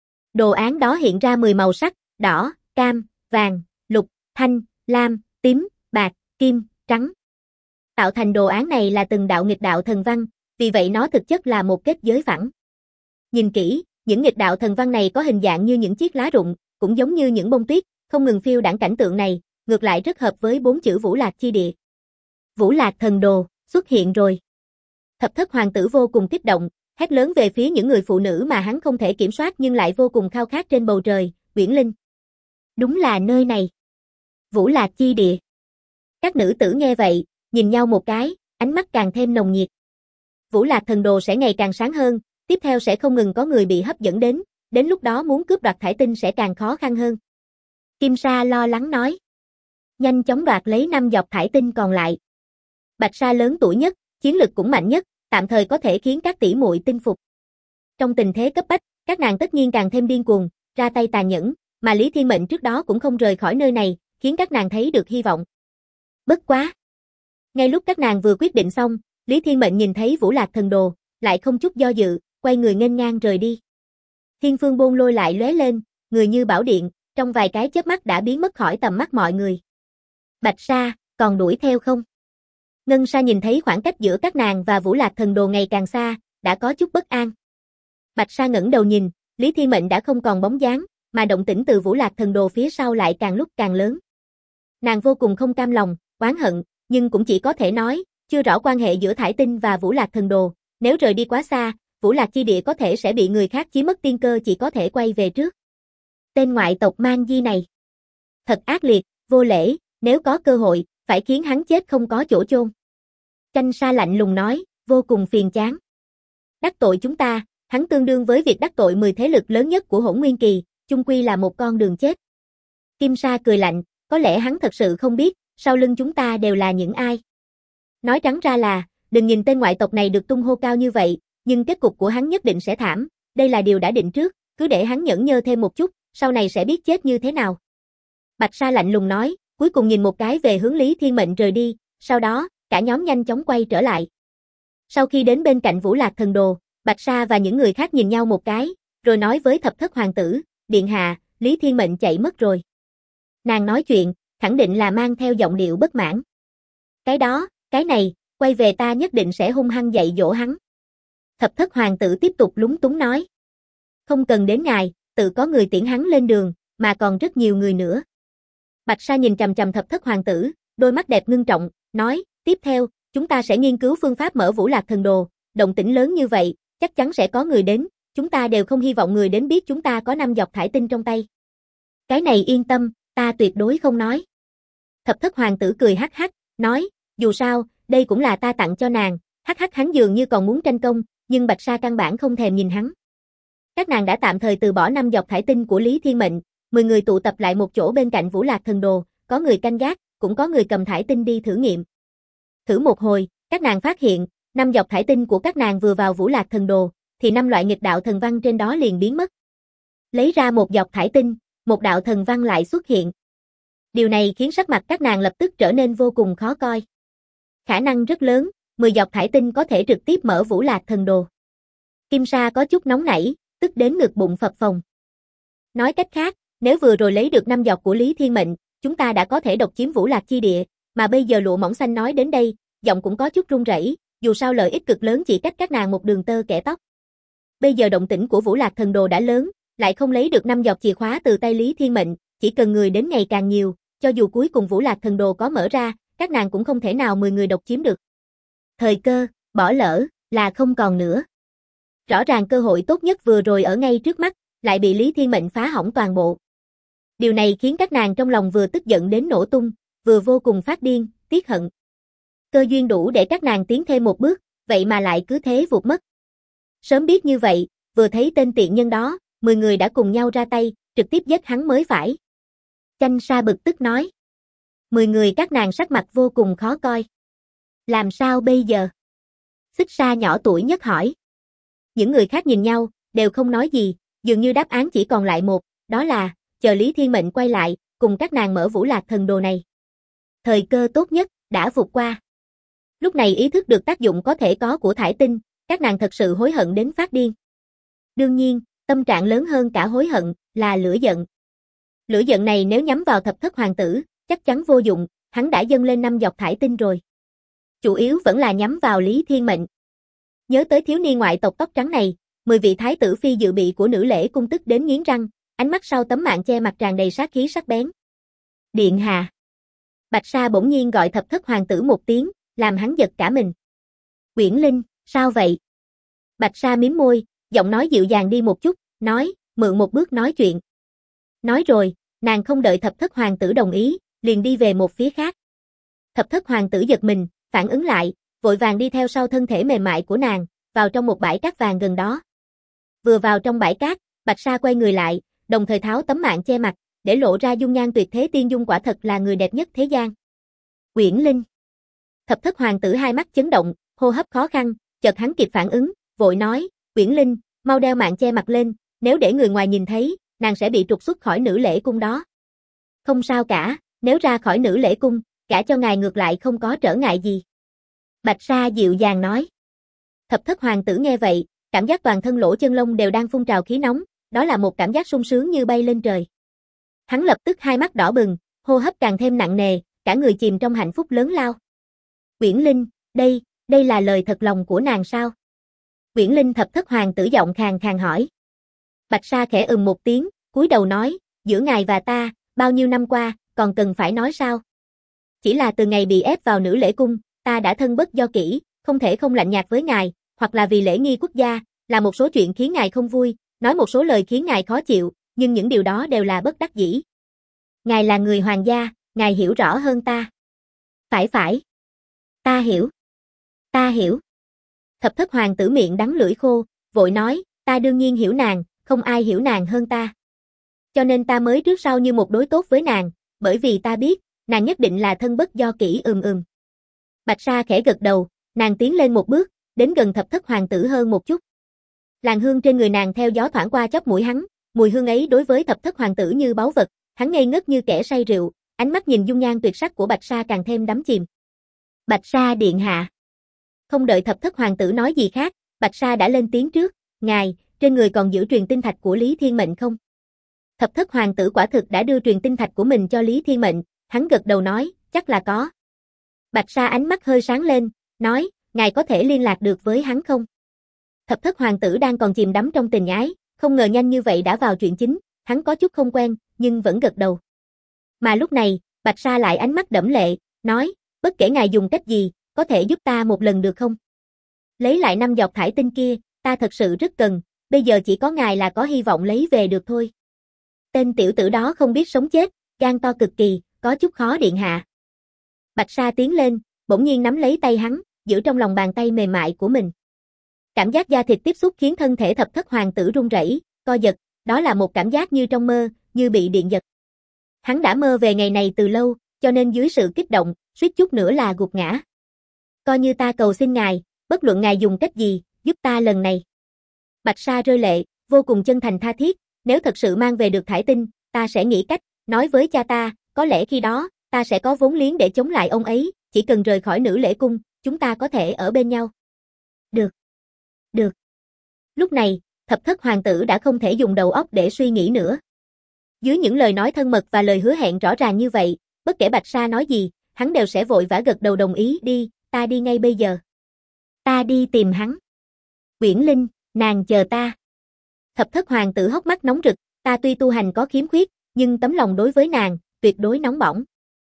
A: Đồ án đó hiện ra 10 màu sắc, đỏ, cam, vàng, lục, thanh, lam, tím, bạc, kim, trắng. Tạo thành đồ án này là từng đạo nghịch đạo thần văn, vì vậy nó thực chất là một kết giới phẳng. Nhìn kỹ, những nghịch đạo thần văn này có hình dạng như những chiếc lá rụng, cũng giống như những bông tuyết, không ngừng phiêu đãng cảnh tượng này, ngược lại rất hợp với 4 chữ Vũ Lạc chi địa. Vũ Lạc thần đồ, xuất hiện rồi. Thập Thất Hoàng tử vô cùng kích động, hét lớn về phía những người phụ nữ mà hắn không thể kiểm soát nhưng lại vô cùng khao khát trên bầu trời, Uyển Linh. Đúng là nơi này. Vũ Lạc chi địa. Các nữ tử nghe vậy, nhìn nhau một cái, ánh mắt càng thêm nồng nhiệt. Vũ Lạc thần đồ sẽ ngày càng sáng hơn, tiếp theo sẽ không ngừng có người bị hấp dẫn đến lúc đó muốn cướp đoạt thải tinh sẽ càng khó khăn hơn. Kim Sa lo lắng nói. Nhanh chóng đoạt lấy 5 giọt thải tinh còn lại. Bạch Sa lớn tuổi nhất, chiến lực cũng mạnh nhất, tạm thời có thể khiến các tỷ muội tin phục. Trong tình thế cấp bách, các nàng tất nhiên càng thêm điên cuồng, ra tay tàn nhẫn, mà Lý Thiên Mệnh trước đó cũng không rời khỏi nơi này, khiến các nàng thấy được hy vọng. Bất quá. Ngay lúc các nàng vừa quyết định xong, Lý Thiên Mệnh nhìn thấy Vũ Lạc thần đồ, lại không chút do dự, quay người nghênh ngang rời đi. Thiên Phương Bôn Lôi lại lóe lên, người như bảo điện, trong vài cái chớp mắt đã biến mất khỏi tầm mắt mọi người. Bạch Sa, còn đuổi theo không? Ngân Sa nhìn thấy khoảng cách giữa các nàng và Vũ Lạc thần đồ ngày càng xa, đã có chút bất an. Bạch Sa ngẩng đầu nhìn, Lý Thiên Mệnh đã không còn bóng dáng, mà động tĩnh từ Vũ Lạc thần đồ phía sau lại càng lúc càng lớn. Nàng vô cùng không cam lòng, oán hận, nhưng cũng chỉ có thể nói, chưa rõ quan hệ giữa thải tinh và Vũ Lạc thần đồ, nếu rời đi quá xa, Vũ Lạc chi địa có thể sẽ bị người khác chiếm mất tiên cơ, chỉ có thể quay về trước. Tên ngoại tộc Mang Di này, thật ác liệt, vô lễ, nếu có cơ hội, phải khiến hắn chết không có chỗ chôn. Chanh Sa lạnh lùng nói, vô cùng phiền chán. Đắc tội chúng ta, Hắn tương đương với việc đắc tội 10 thế lực lớn nhất của Hỗn Nguyên Kỳ, chung quy là một con đường chết. Kim Sa cười lạnh, có lẽ hắn thật sự không biết, sau lưng chúng ta đều là những ai. Nói trắng ra là, đừng nhìn tên ngoại tộc này được tung hô cao như vậy, nhưng kết cục của hắn nhất định sẽ thảm, đây là điều đã định trước, cứ để hắn nhẫn nhơ thêm một chút, sau này sẽ biết chết như thế nào. Bạch Sa lạnh lùng nói, cuối cùng nhìn một cái về hướng Lý Thiên Mệnh rời đi, sau đó, cả nhóm nhanh chóng quay trở lại. Sau khi đến bên cạnh Vũ Lạc Thần Đồ, Bạch Sa và những người khác nhìn nhau một cái, rồi nói với Thập Thất Hoàng tử, điện hạ, Lý Thiên Mệnh chạy mất rồi. Nàng nói chuyện, khẳng định là mang theo giọng điệu bất mãn. Cái đó, cái này, quay về ta nhất định sẽ hung hăng dạy dỗ hắn. Thập Thất Hoàng tử tiếp tục lúng túng nói. Không cần đến ngài, tự có người tiễn hắn lên đường, mà còn rất nhiều người nữa. Bạch Sa nhìn chằm chằm Thập Thất Hoàng tử, đôi mắt đẹp ngưng trọng, nói, tiếp theo, chúng ta sẽ nghiên cứu phương pháp mở Vũ Lạc Thần Đồ, động tĩnh lớn như vậy, chắc chắn sẽ có người đến, chúng ta đều không hy vọng người đến biết chúng ta có 5 giọt thải tinh trong tay. Cái này yên tâm, ta tuyệt đối không nói. Thập Thất Hoàng tử cười hắc hắc, nói, dù sao, đây cũng là ta tặng cho nàng, hắc hắc hắn dường như còn muốn tranh công, nhưng Bạch Sa căn bản không thèm nhìn hắn. Các nàng đã tạm thời từ bỏ 5 giọt thải tinh của Lý Thiên Mệnh, 10 người tụ tập lại một chỗ bên cạnh Vũ Lạc Thần Đồ, có người canh gác, cũng có người cầm thải tinh đi thử nghiệm. Thử một hồi, các nàng phát hiện, 5 giọt thải tinh của các nàng vừa vào Vũ Lạc Thần Đồ, thì 5 loại nghịch đạo thần văn trên đó liền biến mất. Lấy ra một giọt thải tinh, một đạo thần văn lại xuất hiện. Điều này khiến sắc mặt các nàng lập tức trở nên vô cùng khó coi. Khả năng rất lớn, 10 giọt thải tinh có thể trực tiếp mở Vũ Lạc Thần Đồ. Kim Sa có chút nóng nảy, tức đến ngực bụng phập phồng. Nói cách khác, nếu vừa rồi lấy được 5 giọt của Lý Thiên Mệnh, chúng ta đã có thể độc chiếm Vũ Lạc chi địa, mà bây giờ Lụa Mỏng Xanh nói đến đây, giọng cũng có chút run rẩy, dù sao lợi ích cực lớn chỉ cách các nàng một đường tơ kẻ tóc. Bây giờ động tĩnh của Vũ Lạc Thần Đồ đã lớn, lại không lấy được 5 giọt chìa khóa từ tay Lý Thiên Mệnh, chỉ cần người đến ngày càng nhiều, cho dù cuối cùng Vũ Lạc Thần Đồ có mở ra, các nàng cũng không thể nào 10 người độc chiếm được. Thời cơ, bỏ lỡ, là không còn nữa. Rõ ràng cơ hội tốt nhất vừa rồi ở ngay trước mắt, lại bị Lý Thiên Mệnh phá hỏng toàn bộ. Điều này khiến các nàng trong lòng vừa tức giận đến nổ tung, vừa vô cùng phát điên, tiếc hận. Cơ duyên đủ để các nàng tiến thêm một bước, vậy mà lại cứ thế vụt mất. Sớm biết như vậy, vừa thấy tên tiện nhân đó, 10 người đã cùng nhau ra tay, trực tiếp giết hắn mới phải. Chanh Sa bực tức nói. 10 người các nàng sắc mặt vô cùng khó coi. Làm sao bây giờ? Xích Sa nhỏ tuổi nhất hỏi. Những người khác nhìn nhau, đều không nói gì, dường như đáp án chỉ còn lại một, đó là, chờ Lý Thiên Mệnh quay lại, cùng các nàng mở Vũ Lạc Thần Đồ này. Thời cơ tốt nhất, đã vụt qua. Lúc này ý thức được tác dụng có thể có của thải tinh, các nàng thật sự hối hận đến phát điên. Đương nhiên, tâm trạng lớn hơn cả hối hận, là lửa giận. Lửa giận này nếu nhắm vào Thập Thất Hoàng tử, chắc chắn vô dụng, hắn đã dâng lên 5 giọt thải tinh rồi. Chủ yếu vẫn là nhắm vào Lý Thiên Mệnh. Nhớ tới thiếu niên ngoại tộc tóc trắng này, 10 vị thái tử phi dự bị của nữ lễ cung tức đến nghiến răng, ánh mắt sau tấm mạng che mặt tràn đầy sát khí sắc bén. Điện hạ. Bạch Sa bỗng nhiên gọi Thập Thất Hoàng tử một tiếng, làm hắn giật cả mình. Uyển Linh, sao vậy? Bạch Sa mím môi, giọng nói dịu dàng đi một chút, nói, mượn một bước nói chuyện. Nói rồi, nàng không đợi Thập Thất Hoàng tử đồng ý, liền đi về một phía khác. Thập Thất Hoàng tử giật mình, phản ứng lại, vội vàng đi theo sau thân thể mềm mại của nàng, vào trong một bãi cát vàng gần đó. Vừa vào trong bãi cát, Bạch Sa quay người lại, đồng thời tháo tấm mạng che mặt, để lộ ra dung nhan tuyệt thế tiên dung, quả thật là người đẹp nhất thế gian. Uyển Linh. Thập Thất Hoàng tử hai mắt chấn động, hô hấp khó khăn, chợt hắn kịp phản ứng, vội nói, Uyển Linh, mau đeo mạng che mặt lên, nếu để người ngoài nhìn thấy, nàng sẽ bị trục xuất khỏi nữ lễ cung đó. Không sao cả, nếu ra khỏi nữ lễ cung, cả cho ngài ngược lại không có trở ngại gì. Bạch Sa dịu dàng nói. Thập Thất Hoàng tử nghe vậy, cảm giác toàn thân lỗ chân lông đều đang phun trào khí nóng, đó là một cảm giác sung sướng như bay lên trời. Hắn lập tức hai mắt đỏ bừng, hô hấp càng thêm nặng nề, cả người chìm trong hạnh phúc lớn lao. Uyển Linh, đây là lời thật lòng của nàng sao? Uyển Linh. Thập Thất Hoàng tử giọng khàn khàn hỏi. Bạch Sa khẽ một tiếng, cúi đầu nói, giữa ngài và ta, bao nhiêu năm qua, còn cần phải nói sao? Chỉ là từ ngày bị ép vào nữ lễ cung, ta đã thân bất do kỷ, không thể không lạnh nhạt với ngài, hoặc là vì lễ nghi quốc gia, là một số chuyện khiến ngài không vui, nói một số lời khiến ngài khó chịu, nhưng những điều đó đều là bất đắc dĩ. Ngài là người hoàng gia, ngài hiểu rõ hơn ta. Phải. Ta hiểu. Thập Thất Hoàng tử miệng đắng lưỡi khô, vội nói, Ta đương nhiên hiểu nàng, không ai hiểu nàng hơn ta. Cho nên ta mới trước sau như một đối tốt với nàng, bởi vì ta biết, nàng nhất định là thân bất do kỷ. Bạch Sa khẽ gật đầu, nàng tiến lên một bước, đến gần Thập Thất Hoàng tử hơn một chút. Làn hương trên người nàng theo gió thoảng qua chóp mũi hắn, mùi hương ấy đối với Thập Thất Hoàng tử như báu vật, hắn ngây ngất như kẻ say rượu, ánh mắt nhìn dung nhan tuyệt sắc của Bạch Sa càng thêm đắm chìm. Bạch Sa điện hạ. Không đợi Thập Thất Hoàng tử nói gì khác, Bạch Sa đã lên tiếng trước, ngài, trên người còn giữ truyền tinh thạch của Lý Thiên Mệnh không? Thập Thất Hoàng tử quả thực đã đưa truyền tinh thạch của mình cho Lý Thiên Mệnh, hắn gật đầu nói, chắc là có. Bạch Sa ánh mắt hơi sáng lên, nói, ngài có thể liên lạc được với hắn không? Thập Thất Hoàng tử đang còn chìm đắm trong tình ái, không ngờ nhanh như vậy đã vào chuyện chính, hắn có chút không quen, nhưng vẫn gật đầu. Mà lúc này, Bạch Sa lại ánh mắt đẫm lệ, nói, bất kể ngài dùng cách gì, có thể giúp ta một lần được không? Lấy lại 5 giọt thải tinh kia, ta thật sự rất cần, bây giờ chỉ có ngài là có hy vọng lấy về được thôi. Tên tiểu tử đó không biết sống chết, gan to cực kỳ, có chút khó điện hạ. Bạch Sa tiến lên, bỗng nhiên nắm lấy tay hắn, giữ trong lòng bàn tay mềm mại của mình. Cảm giác da thịt tiếp xúc khiến thân thể Thập Thất Hoàng tử run rẩy, co giật, đó là một cảm giác như trong mơ, như bị điện giật. Hắn đã mơ về ngày này từ lâu, cho nên dưới sự kích động, suýt chút nữa là gục ngã. Coi như ta cầu xin ngài, bất luận ngài dùng cách gì, giúp ta lần này. Bạch Sa rơi lệ, vô cùng chân thành tha thiết, nếu thật sự mang về được thải tinh, ta sẽ nghĩ cách, nói với cha ta, có lẽ khi đó, ta sẽ có vốn liếng để chống lại ông ấy, chỉ cần rời khỏi Nữ Lễ Cung, chúng ta có thể ở bên nhau. Được. Được. Lúc này, Thập Thất Hoàng tử đã không thể dùng đầu óc để suy nghĩ nữa. Dưới những lời nói thân mật và lời hứa hẹn rõ ràng như vậy, bất kể Bạch Sa nói gì, hắn đều sẽ vội vã gật đầu đồng ý, đi, ta đi ngay bây giờ. Ta đi tìm hắn. Uyển Linh, nàng chờ ta. Thập Thất Hoàng tử hốc mắt nóng rực, ta tuy tu hành có khiếm khuyết, nhưng tấm lòng đối với nàng, tuyệt đối nóng bỏng.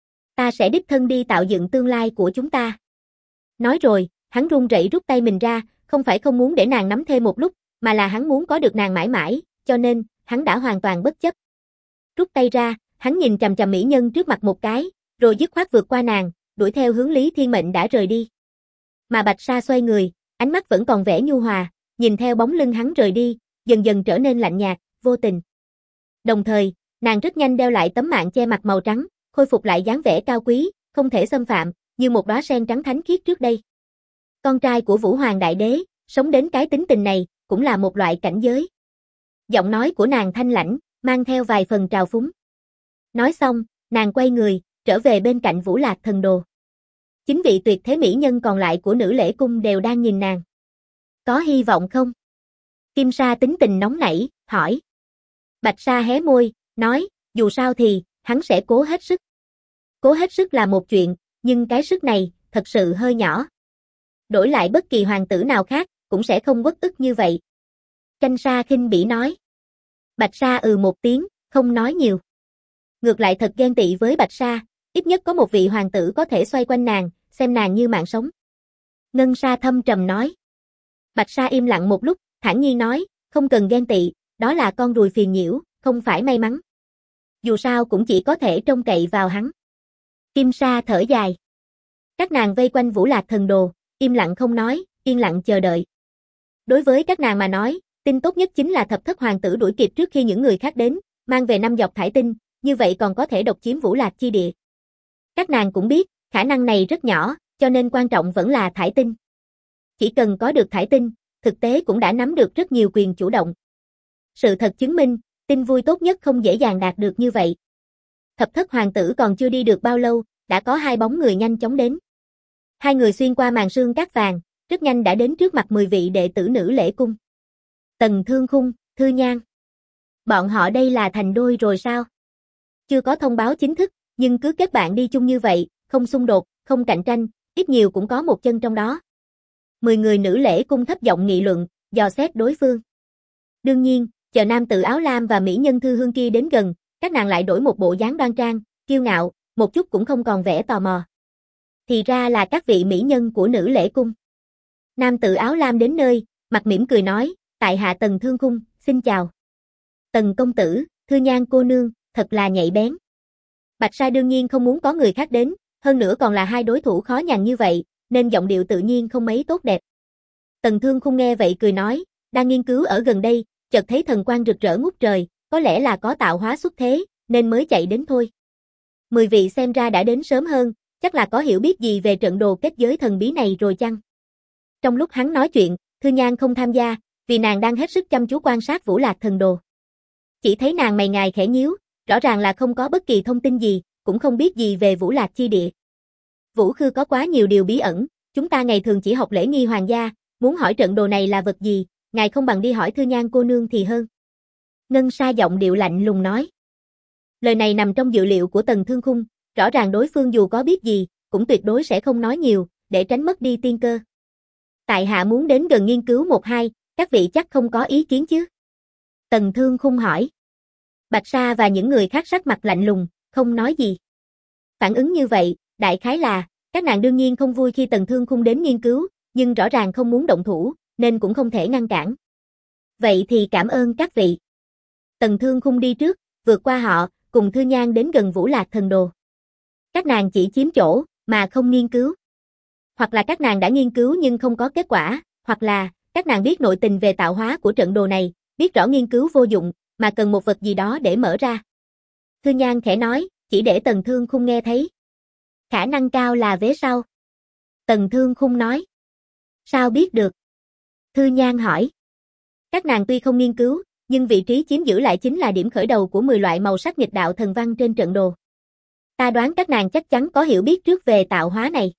A: Ta sẽ đích thân đi tạo dựng tương lai của chúng ta. Nói rồi, hắn run rẩy rút tay mình ra, không phải không muốn để nàng nắm thêm một lúc, mà là hắn muốn có được nàng mãi mãi, cho nên, hắn đã hoàn toàn bất chấp. Rút tay ra, hắn nhìn chằm chằm mỹ nhân trước mặt một cái, rồi dứt khoát vượt qua nàng, đuổi theo hướng Lý Thiên Mệnh đã rời đi. Mà Bạch Sa xoay người, ánh mắt vẫn còn vẻ nhu hòa, nhìn theo bóng lưng hắn rời đi, dần dần trở nên lạnh nhạt, vô tình. Đồng thời, nàng rất nhanh đeo lại tấm mạng che mặt màu trắng, khôi phục lại dáng vẻ cao quý, không thể xâm phạm, như một đóa sen trắng thánh khiết trước đây. Con trai của Vũ Hoàng Đại Đế, sống đến cái tính tình này, cũng là một loại cảnh giới. Giọng nói của nàng thanh lãnh, mang theo vài phần trào phúng. Nói xong, nàng quay người, trở về bên cạnh Vũ Lạc Thần Đồ. 9 vị tuyệt thế mỹ nhân còn lại của Nữ Lễ Cung đều đang nhìn nàng. Có hy vọng không? Kim Sa tính tình nóng nảy, hỏi. Bạch Sa hé môi, nói, dù sao thì, hắn sẽ cố hết sức. Cố hết sức là một chuyện, nhưng cái sức này, thật sự hơi nhỏ. Đổi lại bất kỳ hoàng tử nào khác, cũng sẽ không uất ức như vậy. Tranh Sa khinh bỉ nói. Bạch Sa một tiếng, không nói nhiều. Ngược lại thật ghen tị với Bạch Sa, ít nhất có một vị hoàng tử có thể xoay quanh nàng, xem nàng như mạng sống. Ngân Sa thâm trầm nói. Bạch Sa im lặng một lúc, thản nhiên nói, không cần ghen tị, đó là con ruồi phiền nhiễu, không phải may mắn. Dù sao cũng chỉ có thể trông cậy vào hắn. Kim Sa thở dài. Các nàng vây quanh Vũ Lạc Thần Đồ, im lặng không nói, yên lặng chờ đợi. Đối với các nàng mà nói, tin tốt nhất chính là Thập Thất Hoàng tử đuổi kịp trước khi những người khác đến, mang về 5 giọt thải tinh, như vậy còn có thể độc chiếm Vũ Lạc chi địa. Các nàng cũng biết, khả năng này rất nhỏ, cho nên quan trọng vẫn là thải tinh. Chỉ cần có được thải tinh, thực tế cũng đã nắm được rất nhiều quyền chủ động. Sự thật chứng minh, tin vui tốt nhất không dễ dàng đạt được như vậy. Thập Thất Hoàng tử còn chưa đi được bao lâu, đã có 2 bóng người nhanh chóng đến. 2 người xuyên qua màn sương cát vàng, rất nhanh đã đến trước mặt 10 vị đệ tử Nữ Lễ Cung. Tần Thương Khung, Thư Nhan. Bọn họ đây là thành đôi rồi sao? Chưa có thông báo chính thức, nhưng cứ kết bạn đi chung như vậy, không xung đột, không cạnh tranh, ít nhiều cũng có một chân trong đó. 10 người Nữ Lễ Cung thấp giọng nghị luận, dò xét đối phương. Đương nhiên, chờ nam tử áo lam và mỹ nhân Thư Hương kia đến gần, các nàng lại đổi một bộ dáng đoan trang, kiêu ngạo, một chút cũng không còn vẻ tò mò. Thì ra là các vị mỹ nhân của Nữ Lễ Cung. Nam tử áo lam đến nơi, mặt mỉm cười nói, tại hạ Tần Thương Khung, xin chào. Tần công tử, Thư Nhan cô nương, thật là nhạy bén. Bạch Sa đương nhiên không muốn có người khác đến, hơn nữa còn là 2 đối thủ khó nhằn như vậy, nên giọng điệu tự nhiên không mấy tốt đẹp. Tần Thương Khung nghe vậy cười nói, Đang nghiên cứu ở gần đây, chợt thấy thần quang rực rỡ ngút trời, có lẽ là có tạo hóa xuất thế, nên mới chạy đến thôi. 10 vị xem ra đã đến sớm hơn, chắc là có hiểu biết gì về trận đồ kết giới thần bí này rồi chăng? Trong lúc hắn nói chuyện, Thư Nhan không tham gia, vì nàng đang hết sức chăm chú quan sát Vũ Lạc thần đồ. Chỉ thấy nàng mày ngài khẽ nhíu, rõ ràng là không có bất kỳ thông tin gì, cũng không biết gì về Vũ Lạc chi địa. Vũ Khư có quá nhiều điều bí ẩn, chúng ta ngày thường chỉ học lễ nghi hoàng gia, muốn hỏi trận đồ này là vật gì, ngài không bằng đi hỏi Thư Nhan cô nương thì hơn. Ngân Sa giọng điệu lạnh lùng nói. Lời này nằm trong dự liệu của Tần Thương Khung, rõ ràng đối phương dù có biết gì, cũng tuyệt đối sẽ không nói nhiều, để tránh mất đi tiên cơ. Tại hạ muốn đến gần nghiên cứu một hai, các vị chắc không có ý kiến chứ? Tần Thương Khung hỏi. Bạch Sa và những người khác sắc mặt lạnh lùng, không nói gì. Phản ứng như vậy, đại khái là, các nàng đương nhiên không vui khi Tần Thương Khung đến nghiên cứu, nhưng rõ ràng không muốn động thủ, nên cũng không thể ngăn cản. Vậy thì cảm ơn các vị. Tần Thương Khung đi trước, vượt qua họ, cùng Thư Nhan đến gần Vũ Lạc thần đồ. Các nàng chỉ chiếm chỗ, mà không nghiên cứu. Hoặc là các nàng đã nghiên cứu nhưng không có kết quả, hoặc là, các nàng biết nội tình về tạo hóa của trận đồ này, biết rõ nghiên cứu vô dụng, mà cần một vật gì đó để mở ra. Thư Nhan khẽ nói, chỉ để Tần Thương Khung nghe thấy. Khả năng cao là vế sau. Tần Thương Khung nói. Sao biết được? Thư Nhan hỏi. Các nàng tuy không nghiên cứu, nhưng vị trí chiếm giữ lại chính là điểm khởi đầu của 10 loại màu sắc nghịch đạo thần văn trên trận đồ. Ta đoán các nàng chắc chắn có hiểu biết trước về tạo hóa này.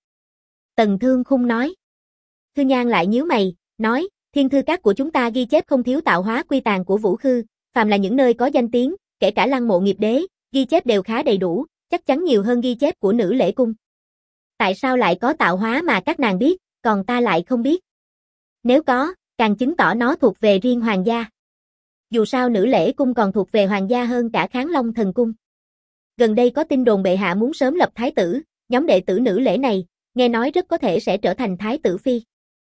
A: Tần Thương Khung nói. Thư Nhan lại nhíu mày, nói, thiên thư các của chúng ta ghi chép không thiếu tạo hóa quy tàn của Vũ Khư, phàm là những nơi có danh tiếng, kể cả Lăng Mộ Nghiệp Đế, ghi chép đều khá đầy đủ, chắc chắn nhiều hơn ghi chép của Nữ Lễ Cung. Tại sao lại có tạo hóa mà các nàng biết, còn ta lại không biết? Nếu có, càng chứng tỏ nó thuộc về riêng hoàng gia. Dù sao Nữ Lễ Cung còn thuộc về hoàng gia hơn cả Kháng Long Thần Cung. Gần đây có tin đồn bệ hạ muốn sớm lập thái tử, nhóm đệ tử Nữ Lễ này, nghe nói rất có thể sẽ trở thành thái tử phi.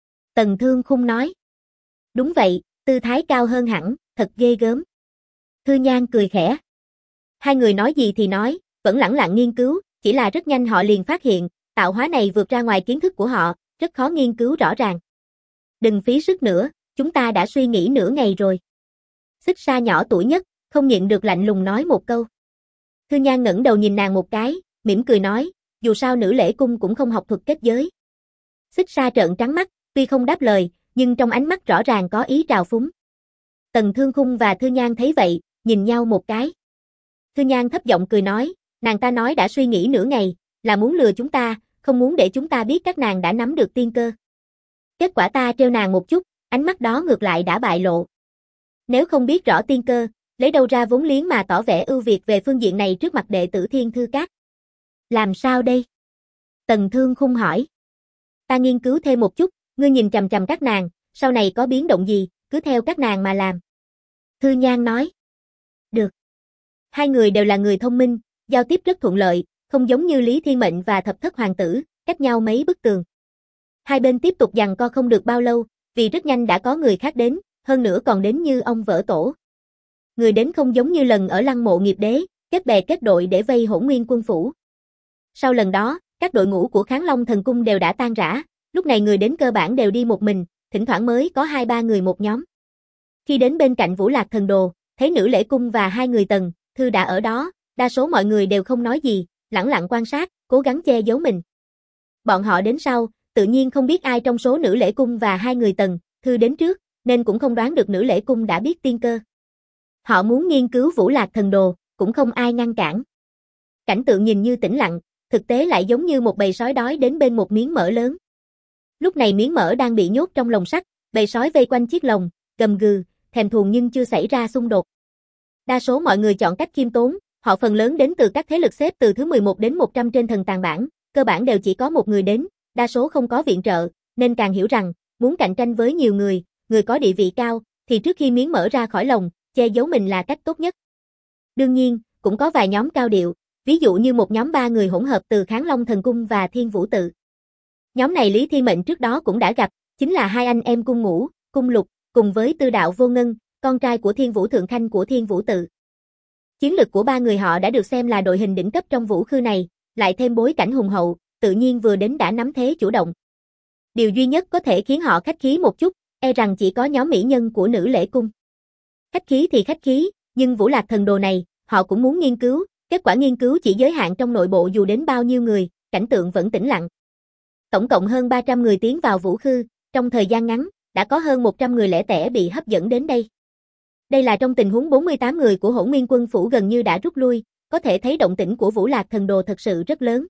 A: Tần Thương Khung nói. Đúng vậy, tư thái cao hơn hẳn, thật ghê gớm. Thư Nhan cười khẽ. Hai người nói gì thì nói, vẫn lẳng lặng nghiên cứu, chỉ là rất nhanh họ liền phát hiện, tạo hóa này vượt ra ngoài kiến thức của họ, rất khó nghiên cứu rõ ràng. Đừng phí sức nữa, chúng ta đã suy nghĩ nửa ngày rồi. Xích Sa nhỏ tuổi nhất, không nhịn được lạnh lùng nói một câu. Thư Nhan ngẩng đầu nhìn nàng một cái, mỉm cười nói, dù sao Nữ Lễ Cung cũng không học thuật kết giới. Xích Sa trợn trắng mắt, tuy không đáp lời, nhưng trong ánh mắt rõ ràng có ý trào phúng. Tần Thương Khung và Thư Nhan thấy vậy, nhìn nhau một cái. Thư Nhan thấp giọng cười nói, nàng ta nói đã suy nghĩ nửa ngày, là muốn lừa chúng ta, không muốn để chúng ta biết các nàng đã nắm được tiên cơ. Kết quả ta trêu nàng một chút, ánh mắt đó ngược lại đã bại lộ. Nếu không biết rõ tiên cơ, lấy đâu ra vốn liếng mà tỏ vẻ ưu việt về phương diện này trước mặt đệ tử Thiên Thư Các. Làm sao đây? Tần Thương Khung hỏi. Ta nghiên cứu thêm một chút, ngươi nhìn chằm chằm các nàng, sau này có biến động gì, cứ theo các nàng mà làm. Thư Nhan nói. Được. Hai người đều là người thông minh, giao tiếp rất thuận lợi, không giống như Lý Thiên Mệnh và Thập Thất Hoàng tử, cách nhau mấy bức tường. Hai bên tiếp tục giằng co không được bao lâu, vì rất nhanh đã có người khác đến, hơn nữa còn đến như ông vỡ tổ. Người đến không giống như lần ở Lăng Mộ Nghiệp Đế, kết bè kết đội để vây Hỗn Nguyên quân phủ. Sau lần đó, các đội ngũ của Kháng Long Thần Cung đều đã tan rã, lúc này người đến cơ bản đều đi một mình, thỉnh thoảng mới có 2-3 người một nhóm. Khi đến bên cạnh Vũ Lạc thần đồ, thấy Nữ Lễ Cung và hai người Tần Thư đã ở đó, đa số mọi người đều không nói gì, lẳng lặng quan sát, cố gắng che giấu mình. Bọn họ đến sau, tự nhiên không biết ai trong số Nữ Lễ Cung và hai người Tần Thư đến trước, nên cũng không đoán được Nữ Lễ Cung đã biết tiên cơ. Họ muốn nghiên cứu Vũ Lạc thần đồ, cũng không ai ngăn cản. Cảnh tượng nhìn như tĩnh lặng, thực tế lại giống như một bầy sói đói đến bên một miếng mỡ lớn. Lúc này miếng mỡ đang bị nhốt trong lồng sắt, bầy sói vây quanh chiếc lồng, gầm gừ, thèm thuồng nhưng chưa xảy ra xung đột. Đa số mọi người chọn cách khiêm tốn, họ phần lớn đến từ các thế lực xếp từ thứ 11 đến 100 trên thần tàng bảng, cơ bản đều chỉ có một người đến, đa số không có viện trợ, nên càng hiểu rằng, muốn cạnh tranh với nhiều người có địa vị cao, thì trước khi miếng mỡ ra khỏi lồng, che giấu mình là cách tốt nhất. Đương nhiên, cũng có vài nhóm cao điệu, ví dụ như một nhóm 3 người hỗn hợp từ Kháng Long Thần Cung và Thiên Vũ Tự. Nhóm này Lý Thiên Mệnh trước đó cũng đã gặp, chính là hai anh em Cung Ngũ, Cung Lục, cùng với Tư Đạo Vô Ngân, con trai của Thiên Vũ Thượng Khanh của Thiên Vũ Tự. Chiến lực của ba người họ đã được xem là đội hình đỉnh cấp trong vũ khư này, lại thêm bối cảnh hùng hậu, tự nhiên vừa đến đã nắm thế chủ động. Điều duy nhất có thể khiến họ khách khí một chút, e rằng chỉ có nhóm mỹ nhân của Nữ Lễ Cung. Khách khí thì khách khí, nhưng Vũ Lạc Thần Đồ này, họ cũng muốn nghiên cứu, kết quả nghiên cứu chỉ giới hạn trong nội bộ dù đến bao nhiêu người, cảnh tượng vẫn tĩnh lặng. Tổng cộng hơn 300 người tiến vào Vũ Khư, trong thời gian ngắn, đã có hơn 100 người lẻ tẻ bị hấp dẫn đến đây. Đây là trong tình huống 48 người của Hỗn Nguyên Quân phủ gần như đã rút lui, có thể thấy động tĩnh của Vũ Lạc Thần Đồ thật sự rất lớn.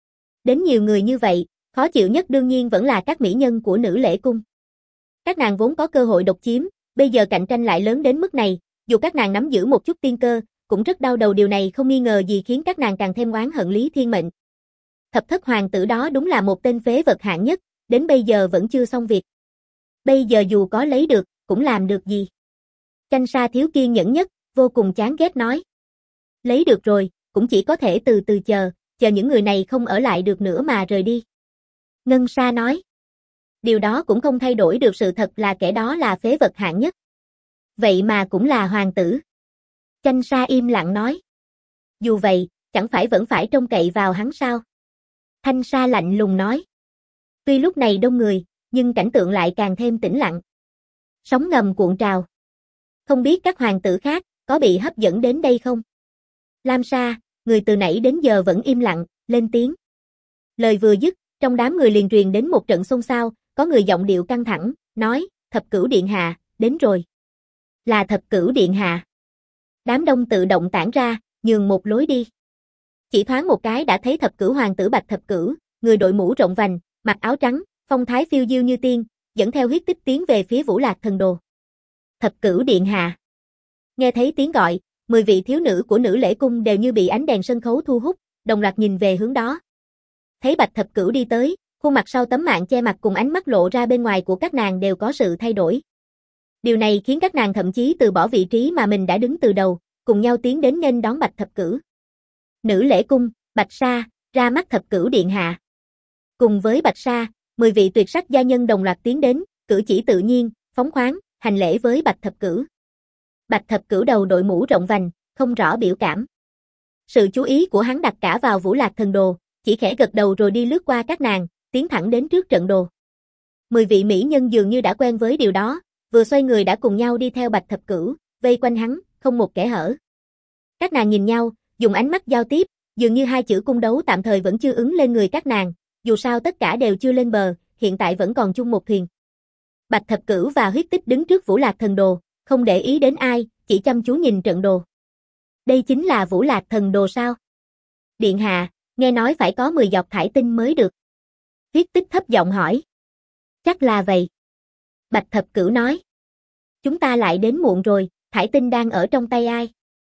A: Đến nhiều người như vậy, khó chịu nhất đương nhiên vẫn là các mỹ nhân của Nữ Lễ Cung. Các nàng vốn có cơ hội độc chiếm, bây giờ cạnh tranh lại lớn đến mức này, dù các nàng nắm giữ một chút tiên cơ, cũng rất đau đầu, điều này không nghi ngờ gì khiến các nàng càng thêm oán hận Lý Thiên Mệnh. Thập thất hoàng tử đó đúng là một tên phế vật hạng nhất, đến bây giờ vẫn chưa xong việc. Bây giờ dù có lấy được, cũng làm được gì? Chanh Sa thiếu kiên nhẫn nhất, vô cùng chán ghét nói. Lấy được rồi, cũng chỉ có thể từ từ chờ những người này không ở lại được nữa mà rời đi. Ngân Sa nói. Điều đó cũng không thay đổi được sự thật là kẻ đó là phế vật hạng nhất. Vậy mà cũng là hoàng tử. Chanh Sa im lặng nói. Dù vậy, chẳng phải vẫn phải trông cậy vào hắn sao? Thanh Sa lạnh lùng nói. Tuy lúc này đông người, nhưng cảnh tượng lại càng thêm tĩnh lặng. Sóng ngầm cuộn trào. Không biết các hoàng tử khác có bị hấp dẫn đến đây không? Lam Sa, người từ nãy đến giờ vẫn im lặng, lên tiếng. Lời vừa dứt, trong đám người liền truyền đến một trận xôn xao, có người giọng điệu căng thẳng, nói, Thập Cửu Điện Hạ, đến rồi. Là Thập Cửu Điện Hạ. Đám đông tự động tản ra, nhường một lối đi. Chỉ thoáng một cái đã thấy Thập Cửu hoàng tử Bạch Thập Cửu, người đội mũ rộng vành, mặc áo trắng, phong thái phiêu diêu như tiên, dẫn theo huyết tích tiến về phía Vũ Lạc Thần Đồ. Thập Cửu Điện Hạ. Nghe thấy tiếng gọi, 10 vị thiếu nữ của Nữ Lễ Cung đều như bị ánh đèn sân khấu thu hút, đồng loạt nhìn về hướng đó. Thấy Bạch Thập Cửu đi tới, khuôn mặt sau tấm mạng che mặt cùng ánh mắt lộ ra bên ngoài của các nàng đều có sự thay đổi. Điều này khiến các nàng thậm chí từ bỏ vị trí mà mình đã đứng từ đầu, cùng nhau tiến đến nghênh đón Bạch Thập Cửu. Nữ Lễ Cung, Bạch Sa, ra mắt Thập Cửu Điện Hạ. Cùng với Bạch Sa, 10 vị tuyệt sắc gia nhân đồng loạt tiến đến, cử chỉ tự nhiên, phóng khoáng, hành lễ với Bạch Thập Cửu. Bạch Thập Cửu đầu đội mũ rộng vành, không rõ biểu cảm. Sự chú ý của hắn đặt cả vào Vũ Lạc Thần Đồ, chỉ khẽ gật đầu rồi đi lướt qua các nàng, tiến thẳng đến trước trận đồ. 10 vị mỹ nhân dường như đã quen với điều đó, vừa xoay người đã cùng nhau đi theo Bạch Thập Cửu, vây quanh hắn, không một kẽ hở. Các nàng nhìn nhau, dùng ánh mắt giao tiếp, dường như hai chữ cung đấu tạm thời vẫn chưa ứng lên người các nàng, dù sao tất cả đều chưa lên bờ, hiện tại vẫn còn chung một thuyền. Bạch Thập Cửu và Huyết Tích đứng trước Vũ Lạc Thần Đồ, không để ý đến ai, chỉ chăm chú nhìn trận đồ. Đây chính là Vũ Lạc Thần Đồ sao? Điện hạ, nghe nói phải có 10 giọt thải tinh mới được. Huyết Tích thấp giọng hỏi. Chắc là vậy. Bạch Thập Cửu nói. Chúng ta lại đến muộn rồi, thải tinh đang ở trong tay ai?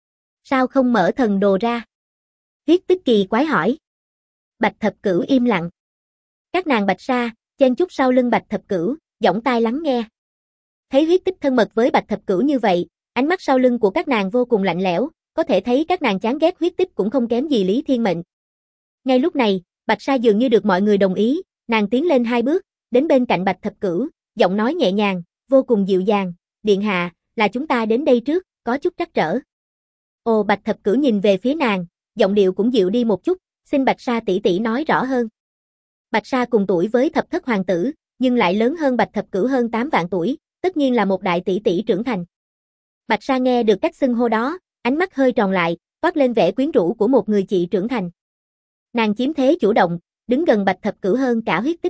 A: Sao không mở thần đồ ra? Huyết Tích kỳ quái hỏi. Bạch Thập Cửu im lặng. Các nàng Bạch Sa, chen chúc sau lưng Bạch Thập Cửu, giọng tai lắng nghe. Thấy Huyết Tích thân mật với Bạch Thập Cửu như vậy, ánh mắt sau lưng của các nàng vô cùng lạnh lẽo, có thể thấy các nàng chán ghét Huyết Tích cũng không kém gì Lý Thiên Mệnh. Ngay lúc này, Bạch Sa dường như được mọi người đồng ý, nàng tiến lên 2 bước, đến bên cạnh Bạch Thập Cửu, giọng nói nhẹ nhàng, vô cùng dịu dàng, điện hạ, là chúng ta đến đây trước, có chút trắc trở. Ồ, Bạch Thập Cửu nhìn về phía nàng, giọng điệu cũng dịu đi một chút, xin Bạch Sa tỷ tỷ nói rõ hơn. Bạch Sa cùng tuổi với Thập Thất hoàng tử, nhưng lại lớn hơn Bạch Thập Cửu hơn 8 vạn tuổi, tất nhiên là một đại tỷ tỷ trưởng thành. Bạch Sa nghe được cách xưng hô đó, ánh mắt hơi tròn lại, toát lên vẻ quyến rũ của một người chị trưởng thành. Nàng chiếm thế chủ động, đứng gần Bạch Thập Cửu hơn cả Huyết Tích.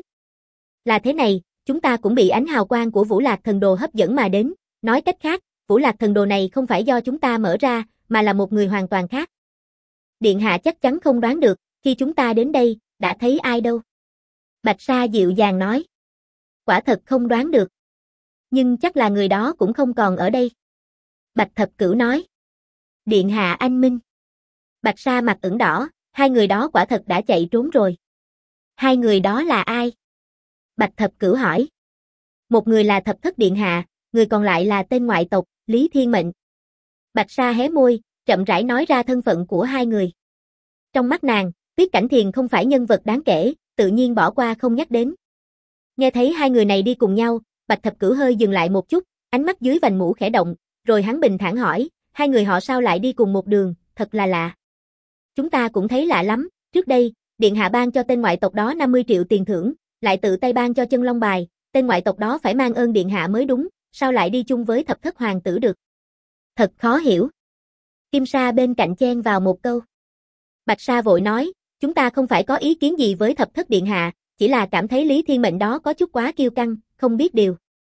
A: Là thế này, chúng ta cũng bị ánh hào quang của Vũ Lạc Thần Đồ hấp dẫn mà đến, nói cách khác, Vũ Lạc Thần Đồ này không phải do chúng ta mở ra, mà là một người hoàn toàn khác. Điện hạ chắc chắn không đoán được, khi chúng ta đến đây, đã thấy ai đâu. Bạch Sa dịu dàng nói. Quả thật không đoán được. Nhưng chắc là người đó cũng không còn ở đây. Bạch Thập Cửu nói. Điện hạ anh minh. Bạch Sa mặt ửng đỏ, hai người đó quả thật đã chạy trốn rồi. Hai người đó là ai? Bạch Thập Cửu hỏi. Một người là Thập Thất Điện Hạ, người còn lại là tên ngoại tộc, Lý Thiên Mệnh. Bạch Sa hé môi, chậm rãi nói ra thân phận của hai người. Trong mắt nàng, Tuyết Cảnh Thiền không phải nhân vật đáng kể, tự nhiên bỏ qua không nhắc đến. Nghe thấy hai người này đi cùng nhau, Bạch Thập Cửu hơi dừng lại một chút, ánh mắt dưới vành mũ khẽ động, rồi hắn bình thản hỏi, hai người họ sao lại đi cùng một đường, thật là lạ. Chúng ta cũng thấy lạ lắm, trước đây, Điện Hạ ban cho tên ngoại tộc đó 50 triệu tiền thưởng, lại tự tay ban cho Chân Long bài, tên ngoại tộc đó phải mang ơn điện hạ mới đúng, sao lại đi chung với thập thất hoàng tử được? Thật khó hiểu. Kim Sa bên cạnh chen vào một câu. Bạch Sa vội nói, chúng ta không phải có ý kiến gì với thập thất điện hạ, chỉ là cảm thấy Lý Thiên Mệnh đó có chút quá kiêu căng, không biết điều.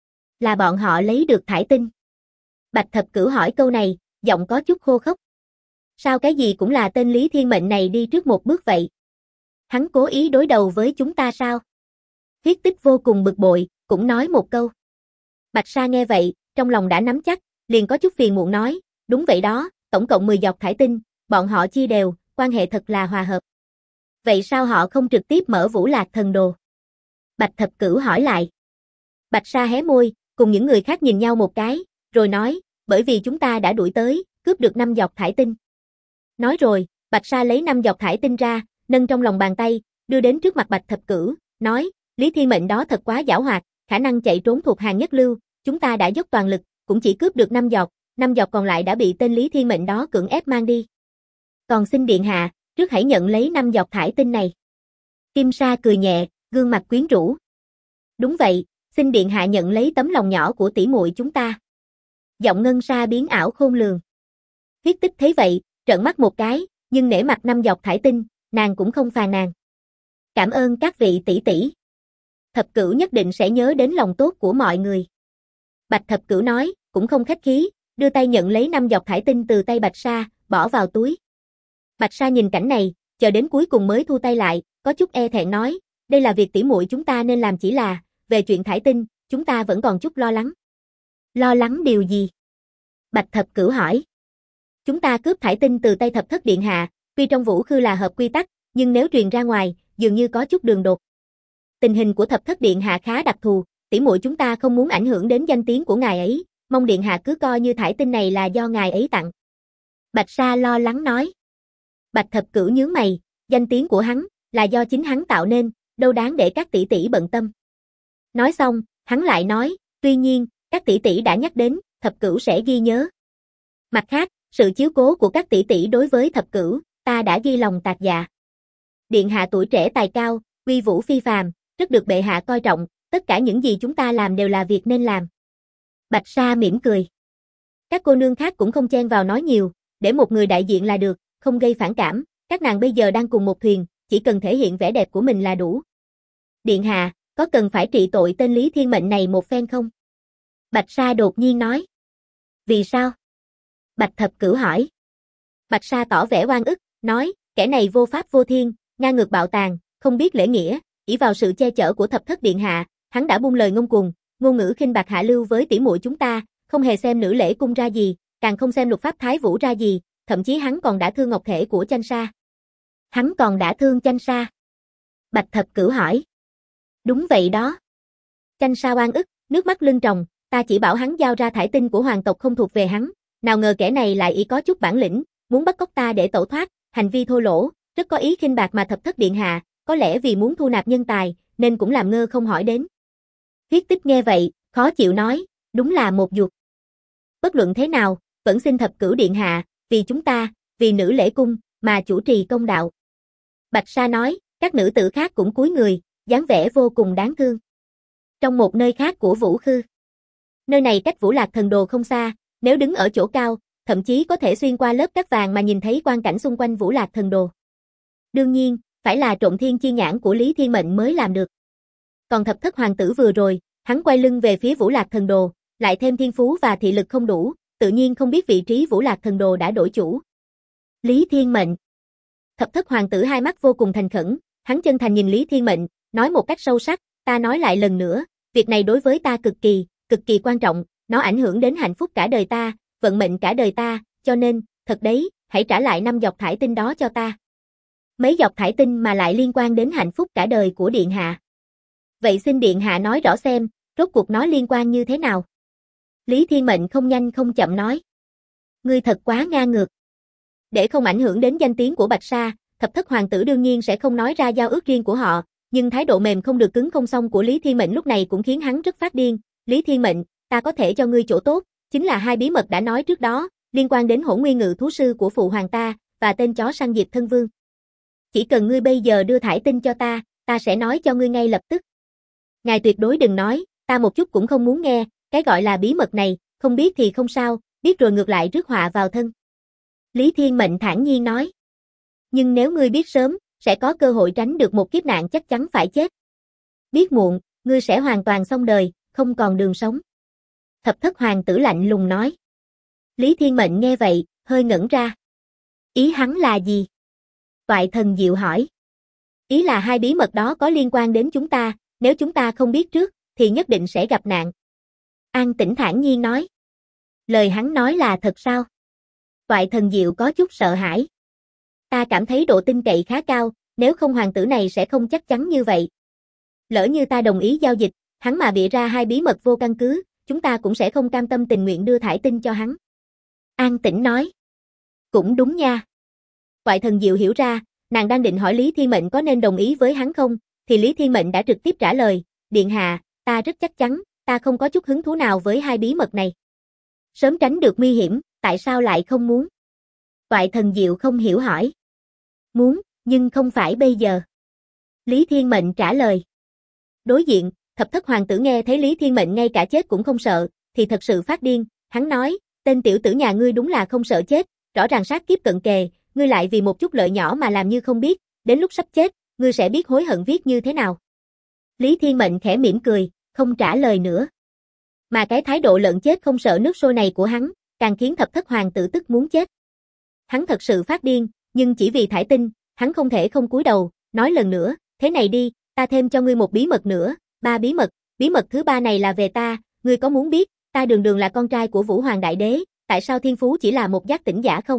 A: Là bọn họ lấy được thải tinh. Bạch Thập Cửu hỏi câu này, giọng có chút khô khốc. Sao cái gì cũng là tên Lý Thiên Mệnh này đi trước một bước vậy? Hắn cố ý đối đầu với chúng ta sao? Huyết Tích vô cùng bực bội, cũng nói một câu. Bạch Sa nghe vậy, trong lòng đã nắm chắc, liền có chút phiền muộn nói, đúng vậy đó, tổng cộng 10 giọt thải tinh, bọn họ chia đều, quan hệ thật là hòa hợp. Vậy sao họ không trực tiếp mở Vũ Lạc Thần Đồ? Bạch Thập Cửu hỏi lại. Bạch Sa hé môi, cùng những người khác nhìn nhau một cái, rồi nói, bởi vì chúng ta đã đuổi tới, cướp được 5 giọt thải tinh. Nói rồi, Bạch Sa lấy 5 giọt thải tinh ra, nâng trong lòng bàn tay, đưa đến trước mặt Bạch Thập Cửu, nói, Lý Thiên Mệnh đó thật quá giảo hoạt, khả năng chạy trốn thuộc hàng nhất lưu, chúng ta đã dốc toàn lực, cũng chỉ cướp được 5 giọt còn lại đã bị tên Lý Thiên Mệnh đó cưỡng ép mang đi. Còn xin điện hạ, trước hãy nhận lấy 5 giọt thải tinh này. Kim Sa cười nhẹ, gương mặt quyến rũ. Đúng vậy, xin điện hạ nhận lấy tấm lòng nhỏ của tỷ muội chúng ta. Giọng Ngân Sa biến ảo khôn lường. Huyết Tích thấy vậy, trợn mắt một cái, nhưng nể mặt 5 giọt thải tinh, nàng cũng không phàn nàn. Cảm ơn các vị tỷ tỷ. Thập Cửu nhất định sẽ nhớ đến lòng tốt của mọi người. Bạch Thập Cửu nói, cũng không khách khí, đưa tay nhận lấy 5 giọt thải tinh từ tay Bạch Sa, bỏ vào túi. Bạch Sa nhìn cảnh này, chờ đến cuối cùng mới thu tay lại, có chút e thẹn nói, đây là việc tỷ muội chúng ta nên làm, chỉ là, về chuyện thải tinh, chúng ta vẫn còn chút lo lắng. Lo lắng điều gì? Bạch Thập Cửu hỏi. Chúng ta cướp thải tinh từ tay Thập Thất điện hạ, tuy trong Vũ Khư là hợp quy tắc, nhưng nếu truyền ra ngoài, dường như có chút đường đột. Tình hình của Thập Thất điện hạ khá đặc thù, tỷ muội chúng ta không muốn ảnh hưởng đến danh tiếng của ngài ấy, mong điện hạ cứ coi như thải tinh này là do ngài ấy tặng. Bạch Sa lo lắng nói. Bạch Thập Cửu nhướng mày, danh tiếng của hắn là do chính hắn tạo nên, đâu đáng để các tỷ tỷ bận tâm. Nói xong, hắn lại nói, tuy nhiên, các tỷ tỷ đã nhắc đến, Thập Cửu sẽ ghi nhớ. Mặt khác, sự chiếu cố của các tỷ tỷ đối với Thập Cửu, ta đã ghi lòng tạc dạ. Điện hạ tuổi trẻ tài cao, uy vũ phi phàm, rất được bệ hạ coi trọng, tất cả những gì chúng ta làm đều là việc nên làm. Bạch Sa mỉm cười. Các cô nương khác cũng không chen vào nói nhiều, để một người đại diện là được, không gây phản cảm, các nàng bây giờ đang cùng một thuyền, chỉ cần thể hiện vẻ đẹp của mình là đủ. Điện hạ, có cần phải trị tội tên Lý Thiên Mệnh này một phen không? Bạch Sa đột nhiên nói. Vì sao? Bạch Thập Cửu hỏi. Bạch Sa tỏ vẻ oan ức, nói, kẻ này vô pháp vô thiên, ngang ngược bạo tàn, không biết lễ nghĩa, ỷ vào sự che chở của Thập Thất điện hạ, hắn đã buông lời ngông cuồng, ngôn ngữ khinh bạc hạ lưu với tỷ muội chúng ta, không hề xem nữ lễ cung ra gì, càng không xem luật pháp thái vũ ra gì, thậm chí hắn còn đã thương ngọc thể của Chanh Sa. Hắn còn đã thương Chanh Sa? Bạch Thập Cửu hỏi. Đúng vậy đó. Chanh Sa oan ức, nước mắt lưng tròng, ta chỉ bảo hắn giao ra thải tinh của hoàng tộc không thuộc về hắn, nào ngờ kẻ này lại ý có chút bản lĩnh, muốn bắt cóc ta để tẩu thoát, hành vi thô lỗ, rất có ý khinh bạc mà Thập Thất điện hạ, có lẽ vì muốn thu nạp nhân tài, nên cũng làm ngơ không hỏi đến. Huyết Tích nghe vậy, khó chịu nói, đúng là một ruột. Bất luận thế nào, vẫn xin Thập Cửu điện hạ, vì chúng ta, vì nữ lễ cung, mà chủ trì công đạo. Bạch Sa nói, các nữ tử khác cũng cúi người, dáng vẻ vô cùng đáng thương. Trong một nơi khác của Vũ Khư. Nơi này cách Vũ Lạc Thần Đồ không xa, nếu đứng ở chỗ cao, thậm chí có thể xuyên qua lớp cát vàng mà nhìn thấy quang cảnh xung quanh Vũ Lạc Thần Đồ. Đương nhiên, phải là trộm thiên chi nhãn của Lý Thiên Mệnh mới làm được. Còn Thập Thất hoàng tử vừa rồi, hắn quay lưng về phía Vũ Lạc Thần Đồ, lại thêm thiên phú và thị lực không đủ, tự nhiên không biết vị trí Vũ Lạc Thần Đồ đã đổi chủ. Lý Thiên Mệnh. Thập Thất hoàng tử hai mắt vô cùng thành khẩn, hắn chân thành nhìn Lý Thiên Mệnh, nói một cách sâu sắc, ta nói lại lần nữa, việc này đối với ta cực kỳ quan trọng, nó ảnh hưởng đến hạnh phúc cả đời ta, vận mệnh cả đời ta, cho nên, thật đấy, hãy trả lại 5 giọt thải tinh đó cho ta. Mấy giọt thải tinh mà lại liên quan đến hạnh phúc cả đời của điện hạ. Vậy xin điện hạ nói rõ xem, rốt cuộc nó liên quan như thế nào? Lý Thiên Mệnh không nhanh không chậm nói. Ngươi thật quá ngang ngược. Để không ảnh hưởng đến danh tiếng của Bạch Sa, Thập Thất hoàng tử đương nhiên sẽ không nói ra giao ước riêng của họ, nhưng thái độ mềm không được cứng không xong của Lý Thiên Mệnh lúc này cũng khiến hắn rất phát điên. Lý Thiên Mệnh, ta có thể cho ngươi chỗ tốt, chính là hai bí mật đã nói trước đó, liên quan đến Hỗn Nguyên Ngự thú sư của phụ hoàng ta, và tên chó săn Diệp Thân Vương. Chỉ cần ngươi bây giờ đưa thải tinh cho ta sẽ nói cho ngươi ngay lập tức. Ngài tuyệt đối đừng nói, ta một chút cũng không muốn nghe, cái gọi là bí mật này, không biết thì không sao, biết rồi ngược lại rước họa vào thân. Lý Thiên Mệnh thản nhiên nói. Nhưng nếu ngươi biết sớm, sẽ có cơ hội tránh được một kiếp nạn chắc chắn phải chết. Biết muộn, ngươi sẽ hoàn toàn xong đời, không còn đường sống. Thập thất hoàng tử lạnh lùng nói. Lý Thiên Mệnh nghe vậy, hơi ngẩn ra. Ý hắn là gì? Toại Thần Diệu hỏi. Ý là hai bí mật đó có liên quan đến chúng ta, nếu chúng ta không biết trước, thì nhất định sẽ gặp nạn. An Tĩnh thản nhiên nói. Lời hắn nói là thật sao? Toại Thần Diệu có chút sợ hãi. Ta cảm thấy độ tin cậy khá cao, nếu không hoàng tử này sẽ không chắc chắn như vậy. Lỡ như ta đồng ý giao dịch, hắn mà bịa ra hai bí mật vô căn cứ, chúng ta cũng sẽ không cam tâm tình nguyện đưa thải tinh cho hắn. An Tĩnh nói. Cũng đúng nha. Toại Thần Diệu hiểu ra, nàng đang định hỏi Lý Thiên Mệnh có nên đồng ý với hắn không, thì Lý Thiên Mệnh đã trực tiếp trả lời, Điện hạ, ta rất chắc chắn, ta không có chút hứng thú nào với hai bí mật này. Sớm tránh được nguy hiểm, tại sao lại không muốn? Toại Thần Diệu không hiểu hỏi. Muốn, nhưng không phải bây giờ. Lý Thiên Mệnh trả lời. Đối diện, thập thất hoàng tử nghe thấy Lý Thiên Mệnh ngay cả chết cũng không sợ, thì thật sự phát điên, hắn nói, tên tiểu tử nhà ngươi đúng là không sợ chết, rõ ràng sát kiếp cận kề, ngươi lại vì một chút lợi nhỏ mà làm như không biết, đến lúc sắp chết, ngươi sẽ biết hối hận viết như thế nào. Lý Thiên Mệnh khẽ mỉm cười, không trả lời nữa. Mà cái thái độ lợn chết không sợ nước sôi này của hắn, càng khiến thập thất hoàng tử tức muốn chết. Hắn thật sự phát điên, nhưng chỉ vì thải tinh, hắn không thể không cúi đầu, nói lần nữa, thế này đi, ta thêm cho ngươi một bí mật nữa, 3 bí mật thứ 3 này là về ta, ngươi có muốn biết, ta đường đường là con trai của Vũ Hoàng Đại Đế, tại sao thiên phú chỉ là một giác tỉnh giả không?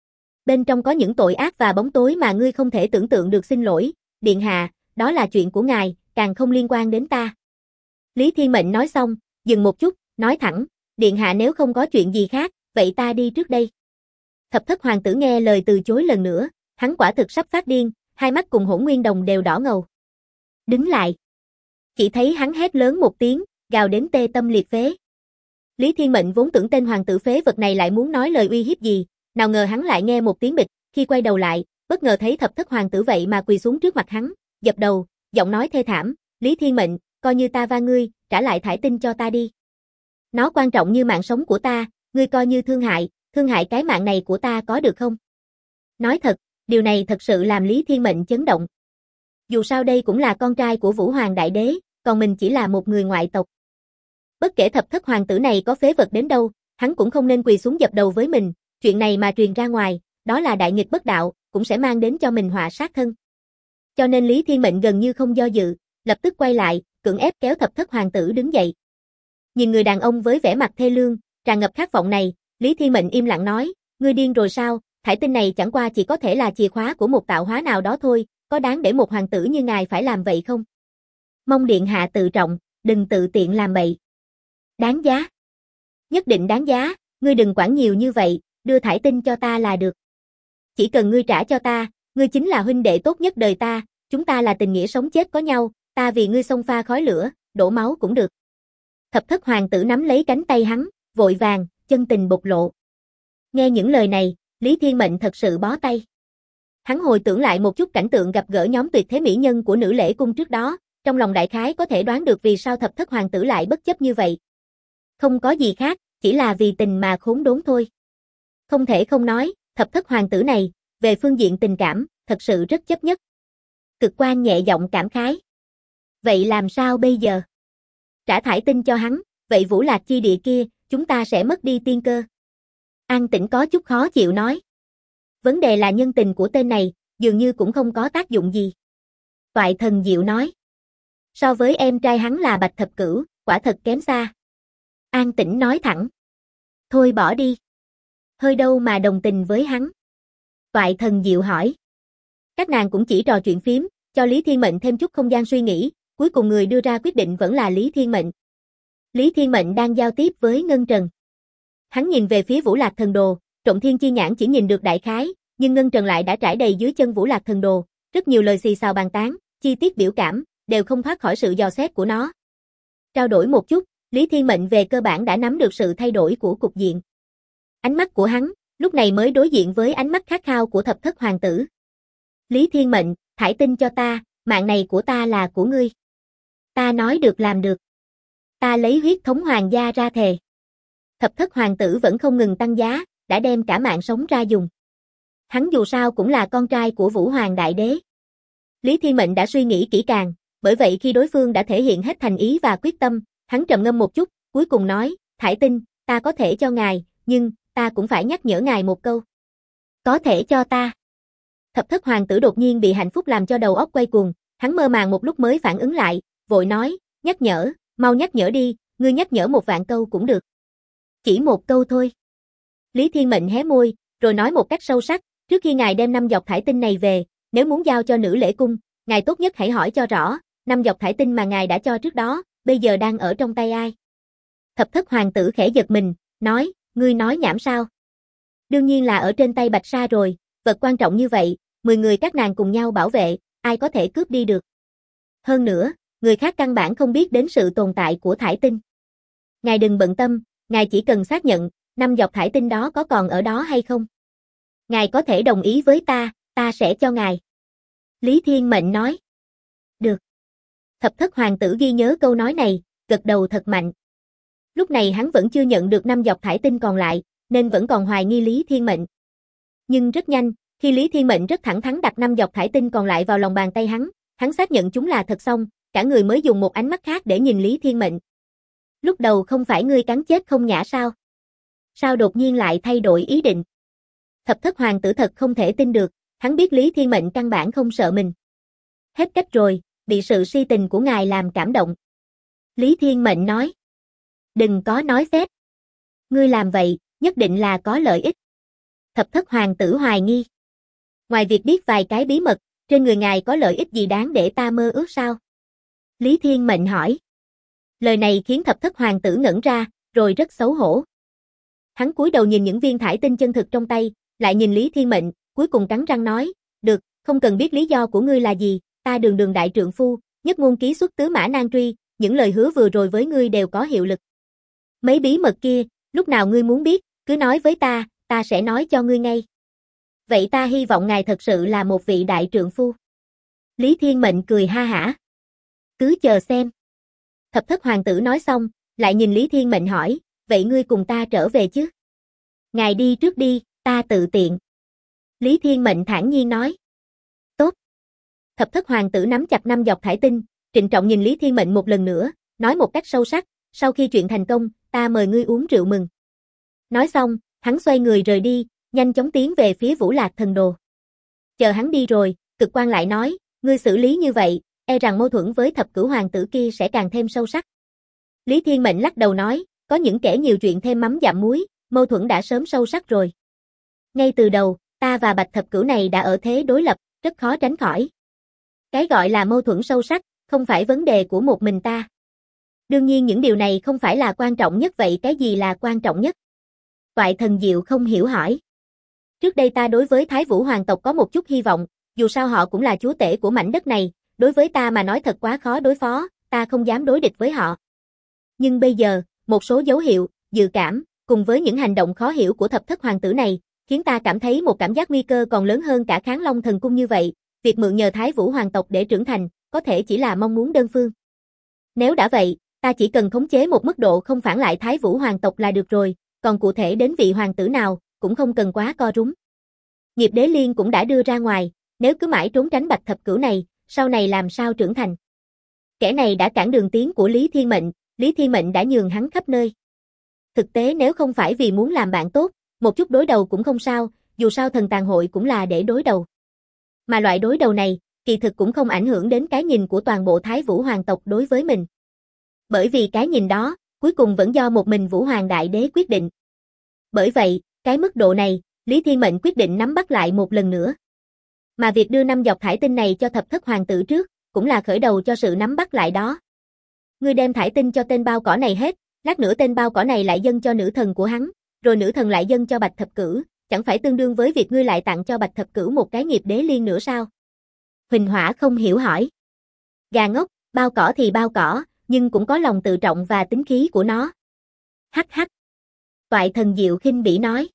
A: Bên trong có những tội ác và bóng tối mà ngươi không thể tưởng tượng được, xin lỗi, điện hạ, đó là chuyện của ngài, càng không liên quan đến ta. Lý Thiên Mệnh nói xong, dừng một chút, nói thẳng, điện hạ nếu không có chuyện gì khác, vậy ta đi trước đây. Thập thất hoàng tử nghe lời từ chối lần nữa, hắn quả thực sắp phát điên, hai mắt cùng Hỗn Nguyên Đồng đều đỏ ngầu. Đứng lại. Chỉ thấy hắn hét lớn một tiếng, gào đến tê tâm liệt phế. Lý Thiên Mệnh vốn tưởng tên hoàng tử phế vật này lại muốn nói lời uy hiếp gì, nào ngờ hắn lại nghe một tiếng bịch, khi quay đầu lại, bất ngờ thấy thập thất hoàng tử vậy mà quỳ xuống trước mặt hắn, dập đầu, giọng nói thê thảm, Lý Thiên Mệnh, coi như ta va ngươi, trả lại thải tinh cho ta đi. Nó quan trọng như mạng sống của ta, ngươi coi như thương hại cái mạng này của ta có được không? Nói thật, điều này thật sự làm Lý Thiên Mệnh chấn động. Dù sao đây cũng là con trai của Vũ Hoàng Đại Đế, còn mình chỉ là một người ngoại tộc. Bất kể thập thất hoàng tử này có phế vật đến đâu, hắn cũng không nên quỳ xuống dập đầu với mình, chuyện này mà truyền ra ngoài, đó là đại nghịch bất đạo, cũng sẽ mang đến cho mình họa sát thân. Cho nên Lý Thiên Mệnh gần như không do dự, lập tức quay lại, cưỡng ép kéo thập thất hoàng tử đứng dậy. Nhìn người đàn ông với vẻ mặt thê lương, tràn ngập khát vọng này, Lý Thiên Mệnh im lặng nói, ngươi điên rồi sao, thải tinh này chẳng qua chỉ có thể là chìa khóa của một tạo hóa nào đó thôi, có đáng để một hoàng tử như ngài phải làm vậy không? Mong điện hạ tự trọng, đừng tự tiện làm bậy. Đáng giá. Nhất định đáng giá, ngươi đừng quản nhiều như vậy, đưa thải tinh cho ta là được. Chỉ cần ngươi trả cho ta, ngươi chính là huynh đệ tốt nhất đời ta, chúng ta là tình nghĩa sống chết có nhau, ta vì ngươi xông pha khói lửa, đổ máu cũng được. Thập thất hoàng tử nắm lấy cánh tay hắn, vội vàng, chân tình bộc lộ. Nghe những lời này, Lý Thiên Mệnh thật sự bó tay. Hắn hồi tưởng lại một chút cảnh tượng gặp gỡ nhóm tuyệt thế mỹ nhân của Nữ Lễ Cung trước đó, trong lòng đại khái có thể đoán được vì sao thập thất hoàng tử lại bất chấp như vậy. Không có gì khác, chỉ là vì tình mà khốn đốn thôi. Không thể không nói, thập thất hoàng tử này, về phương diện tình cảm, thật sự rất chấp nhất. Cực Quan nhẹ giọng cảm khái. Vậy làm sao bây giờ? Trả thải tinh cho hắn, vậy Vũ Lạc chi địa kia, chúng ta sẽ mất đi tiên cơ. An Tĩnh có chút khó chịu nói. Vấn đề là nhân tình của tên này, dường như cũng không có tác dụng gì. Toại Thần Diệu nói. So với em trai hắn là Bạch Thập Cửu, quả thật kém xa. An Tĩnh nói thẳng. Thôi bỏ đi. Hơi đâu mà đồng tình với hắn. Toại Thần Diệu hỏi. Các nàng cũng chỉ trò chuyện phím, cho Lý Thiên Mệnh thêm chút không gian suy nghĩ, cuối cùng người đưa ra quyết định vẫn là Lý Thiên Mệnh. Lý Thiên Mệnh đang giao tiếp với Ngân Trần. Hắn nhìn về phía Vũ Lạc Thần Đồ, Trộm Thiên Chi nhãn chỉ nhìn được đại khái, nhưng Ngân Trần lại đã trải đầy dưới chân Vũ Lạc Thần Đồ, rất nhiều lời xì xào bàn tán, chi tiết biểu cảm, đều không thoát khỏi sự dò xét của nó. Trao đổi một chút, Lý Thiên Mệnh về cơ bản đã nắm được sự thay đổi của cục diện. Ánh mắt của hắn, lúc này mới đối diện với ánh mắt khát khao của thập thất hoàng tử. Lý Thiên Mệnh, thải tinh cho ta, mạng này của ta là của ngươi. Ta nói được làm được. Ta lấy huyết thống hoàng gia ra thề. Thập thất hoàng tử vẫn không ngừng tăng giá, đã đem cả mạng sống ra dùng. Hắn dù sao cũng là con trai của Vũ Hoàng Đại Đế. Lý Thiên Mệnh đã suy nghĩ kỹ càng, bởi vậy khi đối phương đã thể hiện hết thành ý và quyết tâm, hắn trầm ngâm một chút, cuối cùng nói, Thải Tinh, ta có thể cho ngài, nhưng, ta cũng phải nhắc nhở ngài một câu. Có thể cho ta. Thập thất hoàng tử đột nhiên bị hạnh phúc làm cho đầu óc quay cuồng, hắn mơ màng một lúc mới phản ứng lại, vội nói, nhắc nhở, mau nhắc nhở đi, ngươi nhắc nhở 1.000 câu cũng được. Chỉ một câu thôi. Lý Thiên Mệnh hé môi, rồi nói một cách sâu sắc, trước khi ngài đem 5 giọt thải tinh này về, nếu muốn giao cho nữ lễ cung, ngài tốt nhất hãy hỏi cho rõ, 5 giọt thải tinh mà ngài đã cho trước đó, bây giờ đang ở trong tay ai? Thập thất hoàng tử khẽ giật mình, nói, ngươi nói nhảm sao? Đương nhiên là ở trên tay Bạch Sa rồi, vật quan trọng như vậy, 10 người các nàng cùng nhau bảo vệ, ai có thể cướp đi được. Hơn nữa, người khác căn bản không biết đến sự tồn tại của thải tinh. Ngài đừng bận tâm, ngài chỉ cần xác nhận, 5 giọt thải tinh đó có còn ở đó hay không. Ngài có thể đồng ý với ta sẽ cho ngài. Lý Thiên Mệnh nói. Được. Thập thất hoàng tử ghi nhớ câu nói này, gật đầu thật mạnh. Lúc này hắn vẫn chưa nhận được 5 giọt thải tinh còn lại, nên vẫn còn hoài nghi Lý Thiên Mệnh. Nhưng rất nhanh, khi Lý Thiên Mệnh rất thẳng thắn đặt 5 giọt thải tinh còn lại vào lòng bàn tay hắn xác nhận chúng là thật xong, cả người mới dùng một ánh mắt khác để nhìn Lý Thiên Mệnh. Lúc đầu không phải ngươi cắn chết không nhả sao? Sao đột nhiên lại thay đổi ý định? Thập thất hoàng tử thật không thể tin được, hắn biết Lý Thiên Mệnh căn bản không sợ mình. Hết cách rồi, bị sự si tình của ngài làm cảm động. Lý Thiên Mệnh nói. Đừng có nói phép. Ngươi làm vậy, nhất định là có lợi ích. Thập thất hoàng tử hoài nghi. Ngoài việc biết vài cái bí mật, trên người ngài có lợi ích gì đáng để ta mơ ước sao? Lý Thiên Mệnh hỏi. Lời này khiến thập thất hoàng tử ngẩn ra, rồi rất xấu hổ. Hắn cúi đầu nhìn những viên thải tinh chân thực trong tay, lại nhìn Lý Thiên Mệnh, cuối cùng cắn răng nói, được, không cần biết lý do của ngươi là gì, ta Đường Đường đại trượng phu, nhất ngôn ký xuất tứ mã nan truy, những lời hứa vừa rồi với ngươi đều có hiệu lực. Mấy bí mật kia, lúc nào ngươi muốn biết, cứ nói với ta sẽ nói cho ngươi ngay. Vậy ta hy vọng ngài thật sự là một vị đại trượng phu. Lý Thiên Mệnh cười ha hả. Cứ chờ xem. Thập thất hoàng tử nói xong, lại nhìn Lý Thiên Mệnh hỏi, vậy ngươi cùng ta trở về chứ? Ngài đi trước đi, ta tự tiện. Lý Thiên Mệnh thản nhiên nói. Tốt. Thập thất hoàng tử nắm chặt 5 giọt thải tinh, trịnh trọng nhìn Lý Thiên Mệnh một lần nữa, nói một cách sâu sắc, sau khi chuyện thành công, ta mời ngươi uống rượu mừng. Nói xong, hắn xoay người rời đi, nhanh chóng tiến về phía Vũ Lạc Thần Đồ. Chờ hắn đi rồi, Cực Quan lại nói, ngươi xử lý như vậy, e rằng mâu thuẫn với thập cửu hoàng tử kia sẽ càng thêm sâu sắc. Lý Thiên Mệnh lắc đầu nói, có những kẻ nhiều chuyện thêm mắm dặm muối, mâu thuẫn đã sớm sâu sắc rồi. Ngay từ đầu, ta và Bạch Thập Cửu này đã ở thế đối lập, rất khó tránh khỏi. Cái gọi là mâu thuẫn sâu sắc, không phải vấn đề của một mình ta. Đương nhiên những điều này không phải là quan trọng nhất, vậy cái gì là quan trọng nhất? Toại Thần Diệu không hiểu hỏi. Trước đây ta đối với Thái Vũ hoàng tộc có một chút hy vọng, dù sao họ cũng là chúa tể của mảnh đất này, đối với ta mà nói thật quá khó đối phó, ta không dám đối địch với họ. Nhưng bây giờ, một số dấu hiệu, dự cảm, cùng với những hành động khó hiểu của thập thất hoàng tử này, khiến ta cảm thấy một cảm giác nguy cơ còn lớn hơn cả Kháng Long thần cung như vậy, việc mượn nhờ Thái Vũ hoàng tộc để trưởng thành, có thể chỉ là mong muốn đơn phương. Nếu đã vậy, ta chỉ cần khống chế một mức độ không phản lại Thái Vũ hoàng tộc là được rồi, còn cụ thể đến vị hoàng tử nào, cũng không cần quá co rúm. Nghiệp Đế Liên cũng đã đưa ra ngoài, nếu cứ mãi trốn tránh Bạch Thập Cửu này, sau này làm sao trưởng thành. Kẻ này đã cản đường tiến của Lý Thiên Mệnh đã nhường hắn khắp nơi. Thực tế nếu không phải vì muốn làm bạn tốt, một chút đối đầu cũng không sao, dù sao thần tàn hội cũng là để đối đầu. Mà loại đối đầu này, kỳ thực cũng không ảnh hưởng đến cái nhìn của toàn bộ Thái Vũ hoàng tộc đối với mình. Bởi vì cái nhìn đó, cuối cùng vẫn do một mình Vũ Hoàng Đại Đế quyết định. Bởi vậy, cái mức độ này, Lý Thiên Mệnh quyết định nắm bắt lại một lần nữa. Mà việc đưa 5 giọt thải tinh này cho thập thất hoàng tử trước, cũng là khởi đầu cho sự nắm bắt lại đó. Ngươi đem thải tinh cho tên bao cỏ này hết, lát nữa tên bao cỏ này lại dâng cho nữ thần của hắn, rồi nữ thần lại dâng cho Bạch Thập Cửu, chẳng phải tương đương với việc ngươi lại tặng cho Bạch Thập Cửu một cái nghiệp đế liên nữa sao? Huỳnh Hỏa không hiểu hỏi. Gà ngốc, bao cỏ thì bao cỏ, nhưng cũng có lòng tự trọng và tính khí của nó. Hắc hắc. Toại Thần Diệu khinh bỉ nói.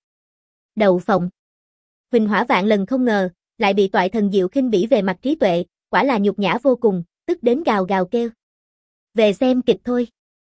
A: Đầu phộng. Huỳnh Hỏa vạn lần không ngờ, lại bị Toại Thần Diệu khinh bỉ về mặt trí tuệ, quả là nhục nhã vô cùng, tức đến gào gào kêu. Về xem kịch thôi.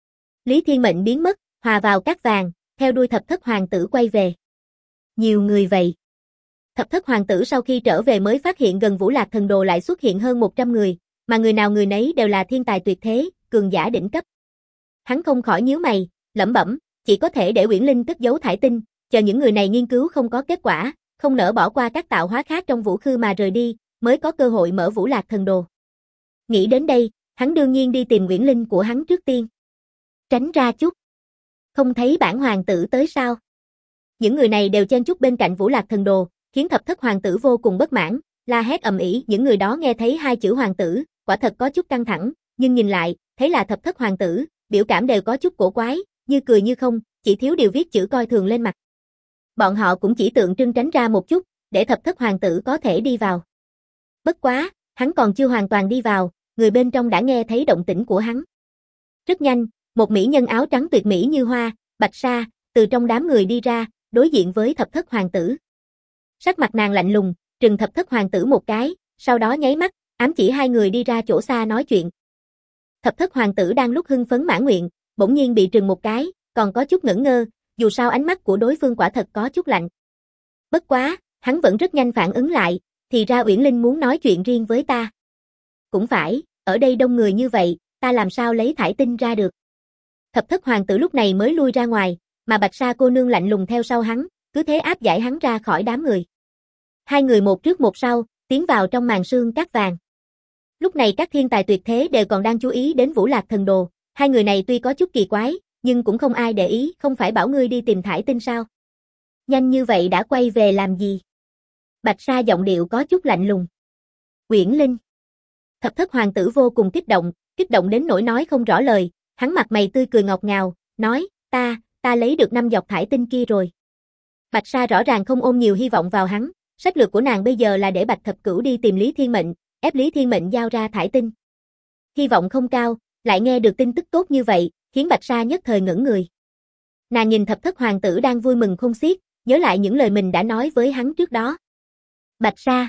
A: Lý Thiên Mệnh biến mất, hòa vào cát vàng, theo đuôi thập thất hoàng tử quay về. Nhiều người vậy. Thập thất hoàng tử sau khi trở về mới phát hiện gần Vũ Lạc Thần Đồ lại xuất hiện hơn 100 người, mà người nào người nấy đều là thiên tài tuyệt thế, cường giả đỉnh cấp. Hắn không khỏi nhíu mày, lẩm bẩm, chỉ có thể để Uyển Linh cất giấu thải tinh, chờ những người này nghiên cứu không có kết quả, không nỡ bỏ qua các tạo hóa khác trong vũ khư mà rời đi, mới có cơ hội mở Vũ Lạc Thần Đồ. Nghĩ đến đây, hắn đương nhiên đi tìm Uyển Linh của hắn trước tiên. Tránh ra chút. Không thấy bản hoàng tử tới sao? Những người này đều chen chúc bên cạnh Vũ Lạc Thần Đồ, khiến thập thất hoàng tử vô cùng bất mãn, la hét ầm ĩ. Những người đó nghe thấy hai chữ hoàng tử, quả thật có chút căng thẳng, nhưng nhìn lại, thấy là thập thất hoàng tử, biểu cảm đều có chút cổ quái, như cười như không, chỉ thiếu điều viết chữ coi thường lên mặt. Bọn họ cũng chỉ tượng trưng tránh ra một chút, để thập thất hoàng tử có thể đi vào. Bất quá, hắn còn chưa hoàn toàn đi vào, người bên trong đã nghe thấy động tĩnh của hắn. Rất nhanh, một mỹ nhân áo trắng tuyệt mỹ như hoa, Bạch Sa, từ trong đám người đi ra, đối diện với thập thất hoàng tử. Sắc mặt nàng lạnh lùng, trừng thập thất hoàng tử một cái, sau đó nháy mắt, ám chỉ hai người đi ra chỗ xa nói chuyện. Thập thất hoàng tử đang lúc hưng phấn mãn nguyện, bỗng nhiên bị trừng một cái, còn có chút ngẩn ngơ, dù sao ánh mắt của đối phương quả thật có chút lạnh. Bất quá, hắn vẫn rất nhanh phản ứng lại, thì ra Uyển Linh muốn nói chuyện riêng với ta. Cũng phải, ở đây đông người như vậy, ta làm sao lấy thải tinh ra được. Thập thất hoàng tử lúc này mới lui ra ngoài, mà Bạch Sa cô nương lạnh lùng theo sau hắn, cứ thế áp giải hắn ra khỏi đám người. Hai người một trước một sau, tiến vào trong màn sương cát vàng. Lúc này các thiên tài tuyệt thế đều còn đang chú ý đến Vũ Lạc Thần Đồ, hai người này tuy có chút kỳ quái, nhưng cũng không ai để ý, không phải bảo ngươi đi tìm thải tinh sao? Nhanh như vậy đã quay về làm gì? Bạch Sa giọng điệu có chút lạnh lùng. Uyển Linh. Thập thất hoàng tử vô cùng kích động đến nỗi nói không rõ lời, hắn mặt mày tươi cười ngọt ngào, nói, ta lấy được 5 giọt thải tinh kia rồi. Bạch Sa rõ ràng không ôm nhiều hy vọng vào hắn, sách lược của nàng bây giờ là để Bạch Thập Cửu đi tìm Lý Thiên Mệnh, ép Lý Thiên Mệnh giao ra thải tinh. Hy vọng không cao, lại nghe được tin tức tốt như vậy, khiến Bạch Sa nhất thời ngẩn người. Nàng nhìn thập thất hoàng tử đang vui mừng khôn xiết, nhớ lại những lời mình đã nói với hắn trước đó. Bạch Sa,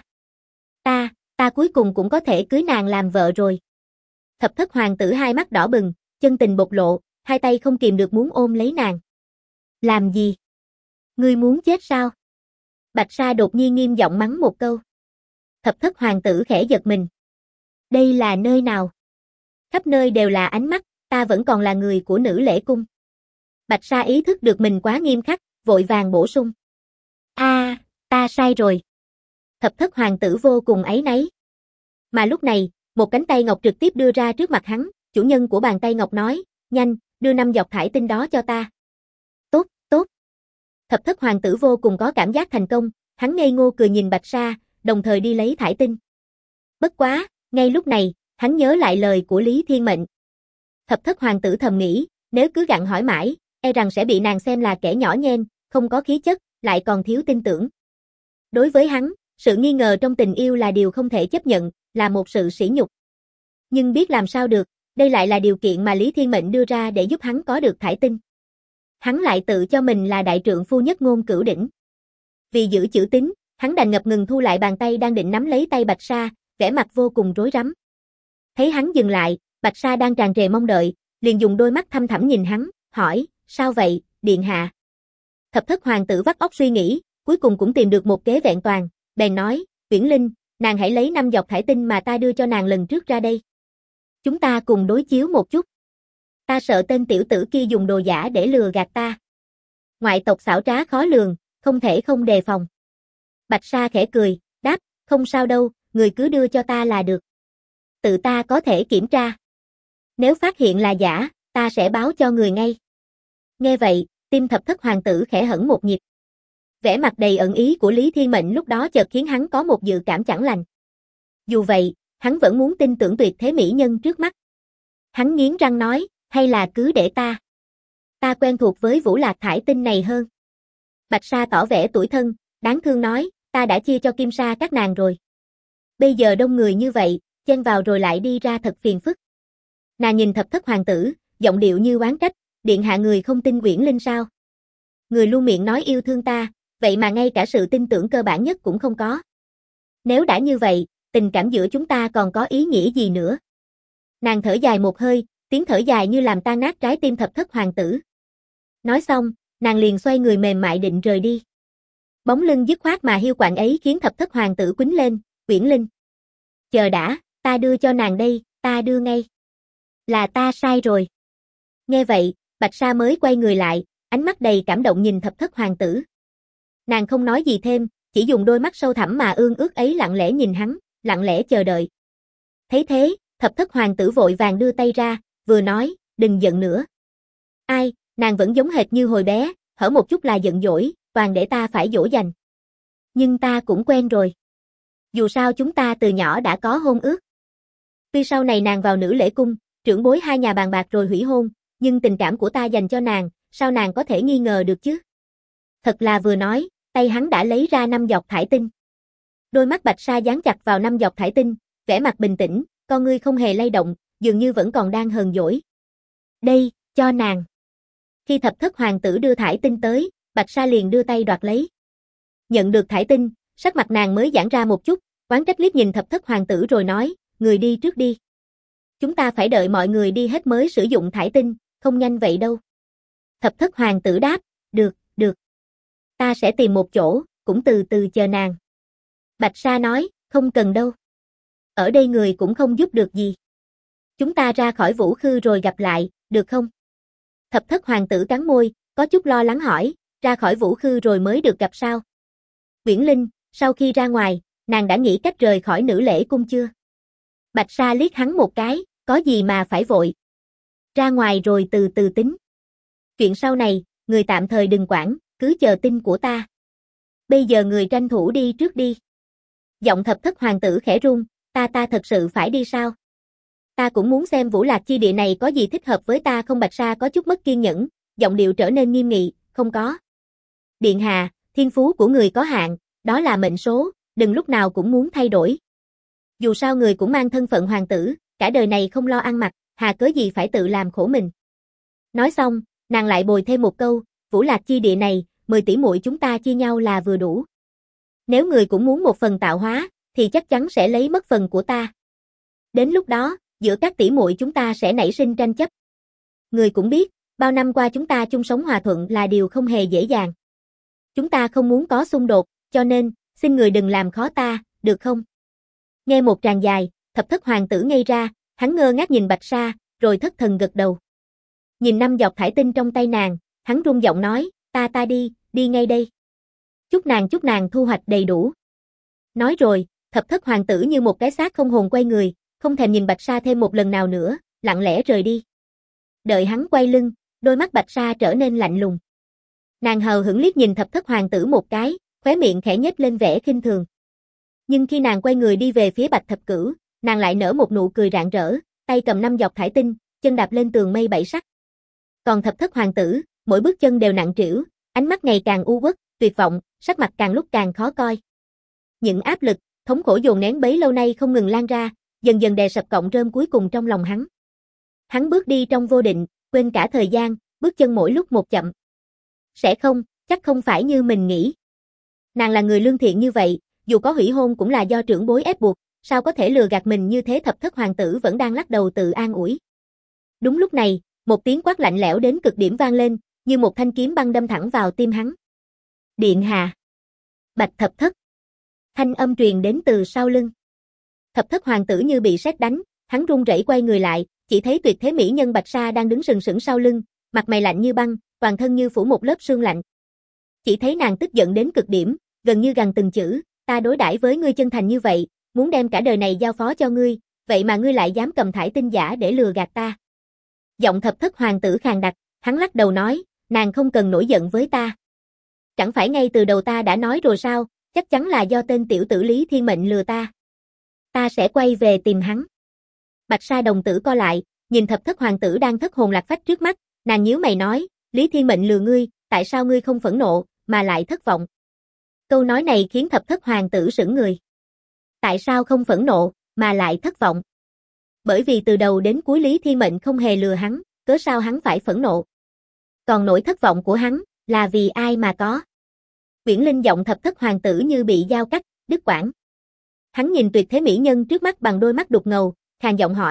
A: ta cuối cùng cũng có thể cưới nàng làm vợ rồi. Thập thất hoàng tử hai mắt đỏ bừng, chân tình bộc lộ, hai tay không kìm được muốn ôm lấy nàng. Làm gì? Ngươi muốn chết sao? Bạch Sa đột nhiên nghiêm giọng mắng một câu. Thập thất hoàng tử khẽ giật mình. Đây là nơi nào? Khắp nơi đều là ánh mắt, ta vẫn còn là người của Nữ Lễ Cung. Bạch Sa ý thức được mình quá nghiêm khắc, vội vàng bổ sung. Ta sai rồi. Thập thất hoàng tử vô cùng áy náy. Mà lúc này, một cánh tay ngọc trực tiếp đưa ra trước mặt hắn, chủ nhân của bàn tay ngọc nói, nhanh, đưa 5 giọt thải tinh đó cho ta. Tốt. Thập thất hoàng tử vô cùng có cảm giác thành công, hắn ngây ngô cười nhìn Bạch Sa, đồng thời đi lấy thải tinh. Bất quá, ngay lúc này, hắn nhớ lại lời của Lý Thiên Mệnh. Thập thất hoàng tử thầm nghĩ, nếu cứ gặng hỏi mãi, e rằng sẽ bị nàng xem là kẻ nhỏ nhen, không có khí chất, lại còn thiếu tin tưởng. Đối với hắn, sự nghi ngờ trong tình yêu là điều không thể chấp nhận, là một sự sỉ nhục. Nhưng biết làm sao được, đây lại là điều kiện mà Lý Thiên Mệnh đưa ra để giúp hắn có được thải tinh. Hắn lại tự cho mình là đại trượng phu nhất ngôn cửu đỉnh. Vì giữ chữ tín, hắn đành ngập ngừng thu lại bàn tay đang định nắm lấy tay Bạch Sa, vẻ mặt vô cùng rối rắm. Thấy hắn dừng lại, Bạch Sa đang tràn trề mong đợi, liền dùng đôi mắt thăm thẳm nhìn hắn, hỏi, sao vậy, điện hạ? Thập thất hoàng tử vắt óc suy nghĩ, cuối cùng cũng tìm được một kế vẹn toàn, bèn nói, Uyển Linh, nàng hãy lấy 5 giọt thải tinh mà ta đưa cho nàng lần trước ra đây. Chúng ta cùng đối chiếu một chút. Ta sợ tên tiểu tử kia dùng đồ giả để lừa gạt ta. Ngoại tộc xảo trá khó lường, không thể không đề phòng. Bạch Sa khẽ cười, đáp, không sao đâu, người cứ đưa cho ta là được. Tự ta có thể kiểm tra. Nếu phát hiện là giả, ta sẽ báo cho người ngay. Nghe vậy, tim thập thất hoàng tử khẽ hẫng một nhịp. Vẻ mặt đầy ẩn ý của Lý Thiên Mệnh lúc đó chợt khiến hắn có một dự cảm chẳng lành. Dù vậy, hắn vẫn muốn tin tưởng tuyệt thế mỹ nhân trước mắt. Hắn nghiến răng nói, hay là cứ để ta. Ta quen thuộc với Vũ Lạc thải tinh này hơn. Bạch Sa tỏ vẻ tủi thân, đáng thương nói, ta đã chia cho Kim Sa các nàng rồi. Bây giờ đông người như vậy, chen vào rồi lại đi ra thật phiền phức. Nàng nhìn thập thất hoàng tử, giọng điệu như oán trách, điện hạ người không tin Uyển Linh sao? Người luôn miệng nói yêu thương ta, vậy mà ngay cả sự tin tưởng cơ bản nhất cũng không có. Nếu đã như vậy, tình cảm giữa chúng ta còn có ý nghĩa gì nữa? Nàng thở dài một hơi, Tiếng thở dài như làm tan nát trái tim Thập Thất Hoàng tử. Nói xong, nàng liền xoay người mềm mại định rời đi. Bóng lưng dứt khoát mà hiu quạnh ấy khiến Thập Thất Hoàng tử quýnh lên, Uyển Linh. Chờ đã, ta đưa cho nàng đây, ta đưa ngay. Là ta sai rồi. Nghe vậy, Bạch Sa mới quay người lại, ánh mắt đầy cảm động nhìn Thập Thất Hoàng tử. Nàng không nói gì thêm, chỉ dùng đôi mắt sâu thẳm mà ương ước ấy lặng lẽ nhìn hắn, lặng lẽ chờ đợi. Thấy thế, Thập Thất Hoàng tử vội vàng đưa tay ra, vừa nói, đừng giận nữa. Ai, nàng vẫn giống hệt như hồi bé, hở một chút là giận dỗi, toàn để ta phải dỗ dành. Nhưng ta cũng quen rồi. Dù sao chúng ta từ nhỏ đã có hôn ước. Tuy sau này nàng vào nữ lễ cung, trưởng bối hai nhà bàn bạc rồi hủy hôn, nhưng tình cảm của ta dành cho nàng, sao nàng có thể nghi ngờ được chứ? Thật là vừa nói, tay hắn đã lấy ra 5 giọt thải tinh. Đôi mắt Bạch Sa dán chặt vào 5 giọt thải tinh, vẻ mặt bình tĩnh, con ngươi không hề lay động, dường như vẫn còn đang hờn dỗi. Đây, cho nàng. Khi Thập Thất Hoàng tử đưa thải tinh tới, Bạch Sa liền đưa tay đoạt lấy. Nhận được thải tinh, sắc mặt nàng mới giãn ra một chút, oán trách liếc nhìn Thập Thất Hoàng tử rồi nói, người đi trước đi. Chúng ta phải đợi mọi người đi hết mới sử dụng thải tinh, không nhanh vậy đâu. Thập Thất Hoàng tử đáp, được, được. Ta sẽ tìm một chỗ, cũng từ từ chờ nàng. Bạch Sa nói, không cần đâu. Ở đây người cũng không giúp được gì. Chúng ta ra khỏi Vũ Khư rồi gặp lại, được không? Thập Thất Hoàng tử cắn môi, có chút lo lắng hỏi, ra khỏi Vũ Khư rồi mới được gặp sao? Uyển Linh, sau khi ra ngoài, nàng đã nghĩ cách rời khỏi nữ lễ cung chưa? Bạch Sa liếc hắn một cái, có gì mà phải vội. Ra ngoài rồi từ từ tính. Chuyện sau này, người tạm thời đừng quản, cứ chờ tin của ta. Bây giờ người tranh thủ đi trước đi. Giọng Thập Thất Hoàng tử khẽ run, ta thật sự phải đi sao? Ta cũng muốn xem Vũ Lạc chi địa này có gì thích hợp với ta không. Bạch Sa có chút mất kiên nhẫn, giọng điệu trở nên nghiêm nghị, không có. Điện hạ, thiên phú của người có hạn, đó là mệnh số, đừng lúc nào cũng muốn thay đổi. Dù sao người cũng mang thân phận hoàng tử, cả đời này không lo ăn mặc, hà cớ gì phải tự làm khổ mình. Nói xong, nàng lại bồi thêm một câu, Vũ Lạc chi địa này, 10 tỷ muội chúng ta chia nhau là vừa đủ. Nếu người cũng muốn một phần tạo hóa, thì chắc chắn sẽ lấy mất phần của ta. Đến lúc đó, giữa các tỷ muội chúng ta sẽ nảy sinh tranh chấp. Người cũng biết, bao năm qua chúng ta chung sống hòa thuận là điều không hề dễ dàng. Chúng ta không muốn có xung đột, cho nên, xin người đừng làm khó ta, được không? Nghe một tràng dài, Thập Thất Hoàng tử ngây ra, hắn ngơ ngác nhìn Bạch Sa, rồi thất thần gật đầu. Nhìn 5 giọt thải tinh trong tay nàng, hắn run giọng nói, ta đi ngay đây. Chúc nàng thu hoạch đầy đủ. Nói rồi, Thập Thất Hoàng tử như một cái xác không hồn quay người, không thèm nhìn Bạch Sa thêm một lần nào nữa, lặng lẽ rời đi. Đợi hắn quay lưng, đôi mắt Bạch Sa trở nên lạnh lùng. Nàng hờ hững liếc nhìn Thập Thất Hoàng tử một cái, khóe miệng khẽ nhếch lên vẻ khinh thường. Nhưng khi nàng quay người đi về phía Bạch Thập Cửu, nàng lại nở một nụ cười rạng rỡ, tay cầm 5 giọt thải tinh, chân đạp lên tường mây 7 sắc. Còn Thập Thất Hoàng tử, mỗi bước chân đều nặng trĩu, ánh mắt ngày càng u uất, tuyệt vọng, sắc mặt càng lúc càng khó coi. Những áp lực, thống khổ dồn nén bấy lâu nay không ngừng lan ra, dần dần đè sập cọng rơm cuối cùng trong lòng hắn. Hắn bước đi trong vô định, quên cả thời gian, bước chân mỗi lúc một chậm. Sẽ không, chắc không phải như mình nghĩ. Nàng là người lương thiện như vậy, dù có hủy hôn cũng là do trưởng bối ép buộc, sao có thể lừa gạt mình như thế. Thập Thất Hoàng tử vẫn đang lắc đầu tự an ủi. Đúng lúc này, một tiếng quát lạnh lẽo đến cực điểm vang lên, như một thanh kiếm băng đâm thẳng vào tim hắn. Điện hạ. Bạch Thập Thất. Thanh âm truyền đến từ sau lưng. Thập Thất Hoàng tử như bị sét đánh, hắn run rẩy quay người lại, chỉ thấy tuyệt thế mỹ nhân Bạch Sa đang đứng sừng sững sau lưng, mặt mày lạnh như băng, toàn thân như phủ một lớp sương lạnh. Chỉ thấy nàng tức giận đến cực điểm, gần như gằn từng chữ, ta đối đãi với ngươi chân thành như vậy, muốn đem cả đời này giao phó cho ngươi, vậy mà ngươi lại dám cầm thải tinh giả để lừa gạt ta. Giọng Thập Thất Hoàng tử khàn đặc, hắn lắc đầu nói, nàng không cần nổi giận với ta. Chẳng phải ngay từ đầu ta đã nói rồi sao, chắc chắn là do tên tiểu tử Lý Thiên Mệnh lừa ta. Ta sẽ quay về tìm hắn. Bạch Sa đồng tử co lại, nhìn Thập Thất Hoàng tử đang thất hồn lạc phách trước mắt, nàng nhíu mày nói, Lý Thiên Mệnh lừa ngươi, tại sao ngươi không phẫn nộ, mà lại thất vọng? Câu nói này khiến Thập Thất Hoàng tử sững người. Tại sao không phẫn nộ, mà lại thất vọng? Bởi vì từ đầu đến cuối Lý Thiên Mệnh không hề lừa hắn, cớ sao hắn phải phẫn nộ? Còn nỗi thất vọng của hắn, là vì ai mà có? Uyển Linh giọng Thập Thất Hoàng tử như bị dao cắt, đứt quãng. Hắn nhìn tuyệt thế mỹ nhân trước mắt bằng đôi mắt đục ngầu, khàn giọng hỏi,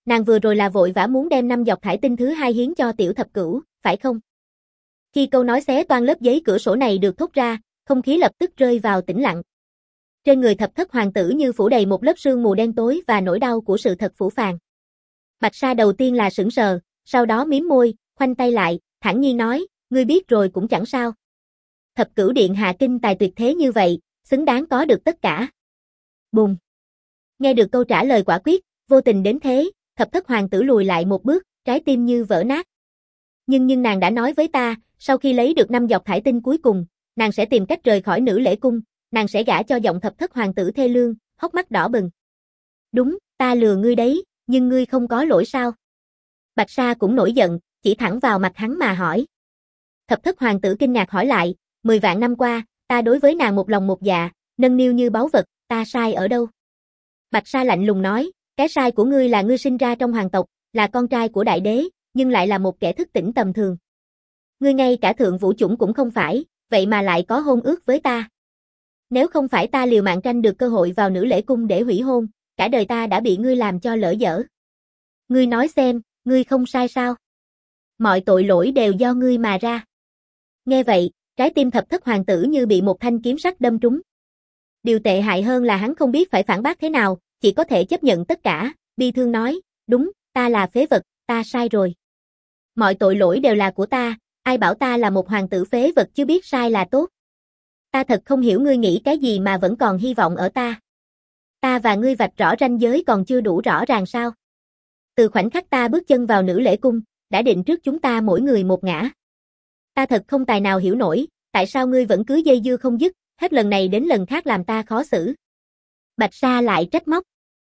A: Nàng vừa rồi là vội vã muốn đem 5 dọc thải tinh thứ 2 hiến cho tiểu thập cửu, phải không? Khi câu nói xé toang lớp giấy cửa sổ này được thốt ra, không khí lập tức rơi vào tĩnh lặng. Trên người thập thất hoàng tử như phủ đầy một lớp sương mù đen tối và nỗi đau của sự thật phũ phàng. Bạch Sa đầu tiên là sững sờ, sau đó mím môi, khoanh tay lại, thản nhiên nói, ngươi biết rồi cũng chẳng sao. Thập cửu điện hạ kinh tài tuyệt thế như vậy, xứng đáng có được tất cả. Bùng. Nghe được câu trả lời quả quyết, vô tình đến thế, thập thất hoàng tử lùi lại một bước, trái tim như vỡ nát. Nhưng nàng đã nói với ta, sau khi lấy được 5 dọc thải tinh cuối cùng, nàng sẽ tìm cách rời khỏi nữ lễ cung, nàng sẽ gả cho giọng thập thất hoàng tử thê lương, hốc mắt đỏ bừng. Đúng, ta lừa ngươi đấy, nhưng ngươi không có lỗi sao? Bạch Sa cũng nổi giận, chỉ thẳng vào mặt hắn mà hỏi. Thập thất hoàng tử kinh ngạc hỏi lại, 10 vạn năm qua, ta đối với nàng một lòng một dạ, nâng niu như báu vật, ta sai ở đâu? Bạch Sa lạnh lùng nói, cái sai của ngươi là ngươi sinh ra trong hoàng tộc, là con trai của đại đế, nhưng lại là một kẻ thức tỉnh tầm thường. Ngươi ngay cả thượng vũ chủng cũng không phải, vậy mà lại có hôn ước với ta. Nếu không phải ta liều mạng tranh được cơ hội vào nữ lễ cung để hủy hôn, cả đời ta đã bị ngươi làm cho lỡ dở. Ngươi nói xem, ngươi không sai sao? Mọi tội lỗi đều do ngươi mà ra. Nghe vậy, trái tim thập thất hoàng tử như bị một thanh kiếm sắc đâm trúng. Điều tệ hại hơn là hắn không biết phải phản bác thế nào, chỉ có thể chấp nhận tất cả, bi thương nói, đúng, ta là phế vật, ta sai rồi. Mọi tội lỗi đều là của ta, ai bảo ta là một hoàng tử phế vật chứ biết sai là tốt. Ta thật không hiểu ngươi nghĩ cái gì mà vẫn còn hy vọng ở ta. Ta và ngươi vạch rõ ranh giới còn chưa đủ rõ ràng sao? Từ khoảnh khắc ta bước chân vào nữ lễ cung, đã định trước chúng ta mỗi người một ngã. Ta thật không tài nào hiểu nổi, tại sao ngươi vẫn cứ dây dưa không dứt, hết lần này đến lần khác làm ta khó xử. Bạch Sa lại trách móc.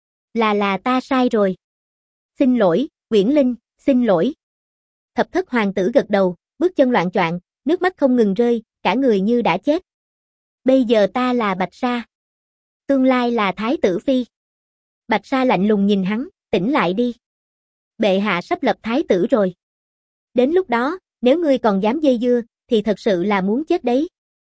A: Là ta sai rồi. Xin lỗi, Uyển Linh, xin lỗi. Thập thất hoàng tử gật đầu, bước chân loạng choạng, nước mắt không ngừng rơi, cả người như đã chết. Bây giờ ta là Bạch Sa. Tương lai là Thái tử Phi. Bạch Sa lạnh lùng nhìn hắn, tỉnh lại đi. Bệ hạ sắp lập Thái tử rồi. Đến lúc đó, nếu ngươi còn dám dây dưa, thì thật sự là muốn chết đấy.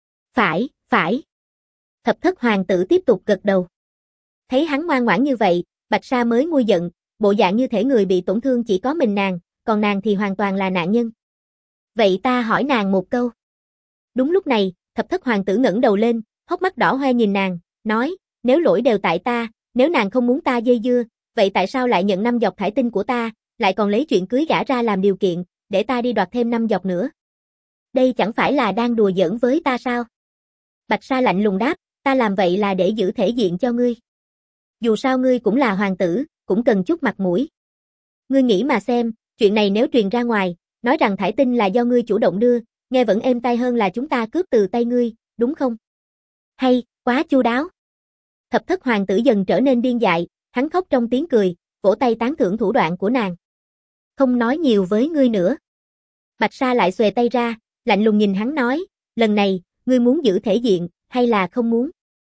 A: Phải. Thập thất hoàng tử tiếp tục gật đầu. Thấy hắn ngoan ngoãn như vậy, Bạch Sa mới nguôi giận, bộ dạng như thể người bị tổn thương chỉ có mình nàng, còn nàng thì hoàn toàn là nạn nhân. Vậy ta hỏi nàng một câu. Đúng lúc này, thập thất hoàng tử ngẩng đầu lên, hốc mắt đỏ hoe nhìn nàng, nói, nếu lỗi đều tại ta, nếu nàng không muốn ta dây dưa, vậy tại sao lại nhận 5 dọc thải tinh của ta, lại còn lấy chuyện cưới gả ra làm điều kiện, để ta đi đoạt thêm 5 dọc nữa? Đây chẳng phải là đang đùa giỡn với ta sao? Bạch Sa lạnh lùng đáp, ta làm vậy là để giữ thể diện cho ngươi. Dù sao ngươi cũng là hoàng tử, cũng cần chút mặt mũi. Ngươi nghĩ mà xem, chuyện này nếu truyền ra ngoài, nói rằng thải tinh là do ngươi chủ động đưa, nghe vẫn êm tai hơn là chúng ta cướp từ tay ngươi, đúng không? Hay, quá chu đáo. Thập thất hoàng tử dần trở nên điên dại, hắn khóc trong tiếng cười, vỗ tay tán thưởng thủ đoạn của nàng. Không nói nhiều với ngươi nữa. Bạch Sa lại xuề tay ra, lạnh lùng nhìn hắn nói, lần này, ngươi muốn giữ thể diện, hay là không muốn?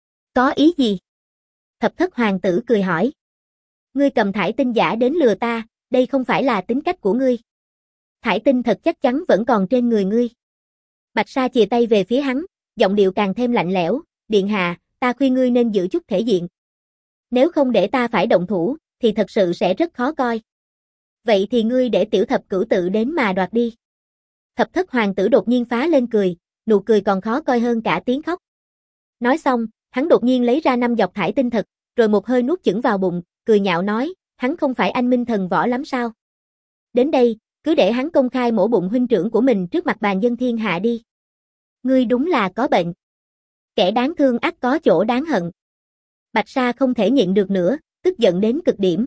A: Có ý gì? Thập thất hoàng tử cười hỏi. Ngươi cầm thải tinh giả đến lừa ta, đây không phải là tính cách của ngươi. Thải tinh thật chắc chắn vẫn còn trên người ngươi. Bạch Sa chìa tay về phía hắn, giọng điệu càng thêm lạnh lẽo, điện hạ, ta khuyên ngươi nên giữ chút thể diện. Nếu không để ta phải động thủ, thì thật sự sẽ rất khó coi. Vậy thì ngươi để tiểu thập cửu tự đến mà đoạt đi. Thập thất hoàng tử đột nhiên phá lên cười, nụ cười còn khó coi hơn cả tiếng khóc. Nói xong, hắn đột nhiên lấy ra 5 dọc thải tinh thật, rồi một hơi nuốt chửng vào bụng, cười nhạo nói, hắn không phải anh minh thần võ lắm sao? Đến đây, cứ để hắn công khai mổ bụng huynh trưởng của mình trước mặt bàn dân thiên hạ đi. Ngươi đúng là có bệnh. Kẻ đáng thương ắt có chỗ đáng hận. Bạch Sa không thể nhịn được nữa, tức giận đến cực điểm.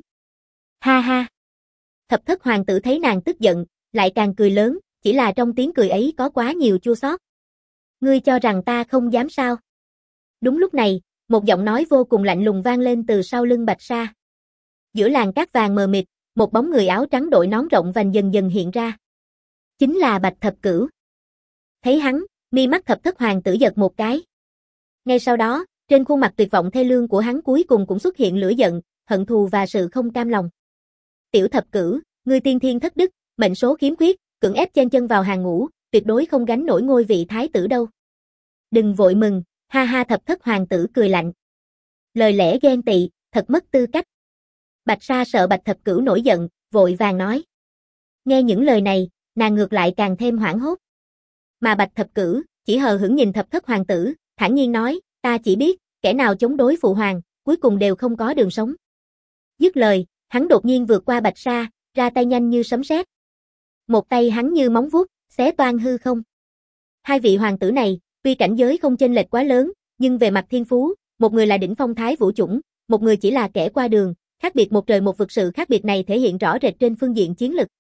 A: Ha ha. Thập thất hoàng tử thấy nàng tức giận, lại càng cười lớn, chỉ là trong tiếng cười ấy có quá nhiều chua xót. Ngươi cho rằng ta không dám sao? Đúng lúc này, một giọng nói vô cùng lạnh lùng vang lên từ sau lưng Bạch Sa. Giữa làn cát vàng mờ mịt, một bóng người áo trắng đội nón rộng vành dần dần hiện ra. Chính là Bạch Thập Cửu. Thấy hắn, mi mắt thập thất hoàng tử giật một cái. Ngay sau đó, trên khuôn mặt tuyệt vọng thê lương của hắn cuối cùng cũng xuất hiện lửa giận, hận thù và sự không cam lòng. Tiểu Thập Cửu, ngươi tiên thiên thất đức, mệnh số khiếm khuyết, cưỡng ép chen chân vào hàng ngũ, tuyệt đối không gánh nổi ngôi vị thái tử đâu. Đừng vội mừng, ha ha, thập thất hoàng tử cười lạnh. Lời lẽ ghen tị, thật mất tư cách. Bạch Sa sợ Bạch Thập Cửu nổi giận, vội vàng nói. Nghe những lời này, nàng ngược lại càng thêm hoảng hốt. Mà Bạch Thập Cửu chỉ hờ hững nhìn Thập Thất Hoàng tử, thản nhiên nói, ta chỉ biết, kẻ nào chống đối phụ hoàng, cuối cùng đều không có đường sống. Dứt lời, hắn đột nhiên vượt qua Bạch Sa, ra tay nhanh như sấm sét. Một tay hắn như móng vuốt, xé toang hư không. Hai vị hoàng tử này, tuy cảnh giới không chênh lệch quá lớn, nhưng về mặt thiên phú, một người là đỉnh phong thái vũ chủng, một người chỉ là kẻ qua đường, khác biệt một trời một vực, sự khác biệt này thể hiện rõ rệt trên phương diện chiến lực.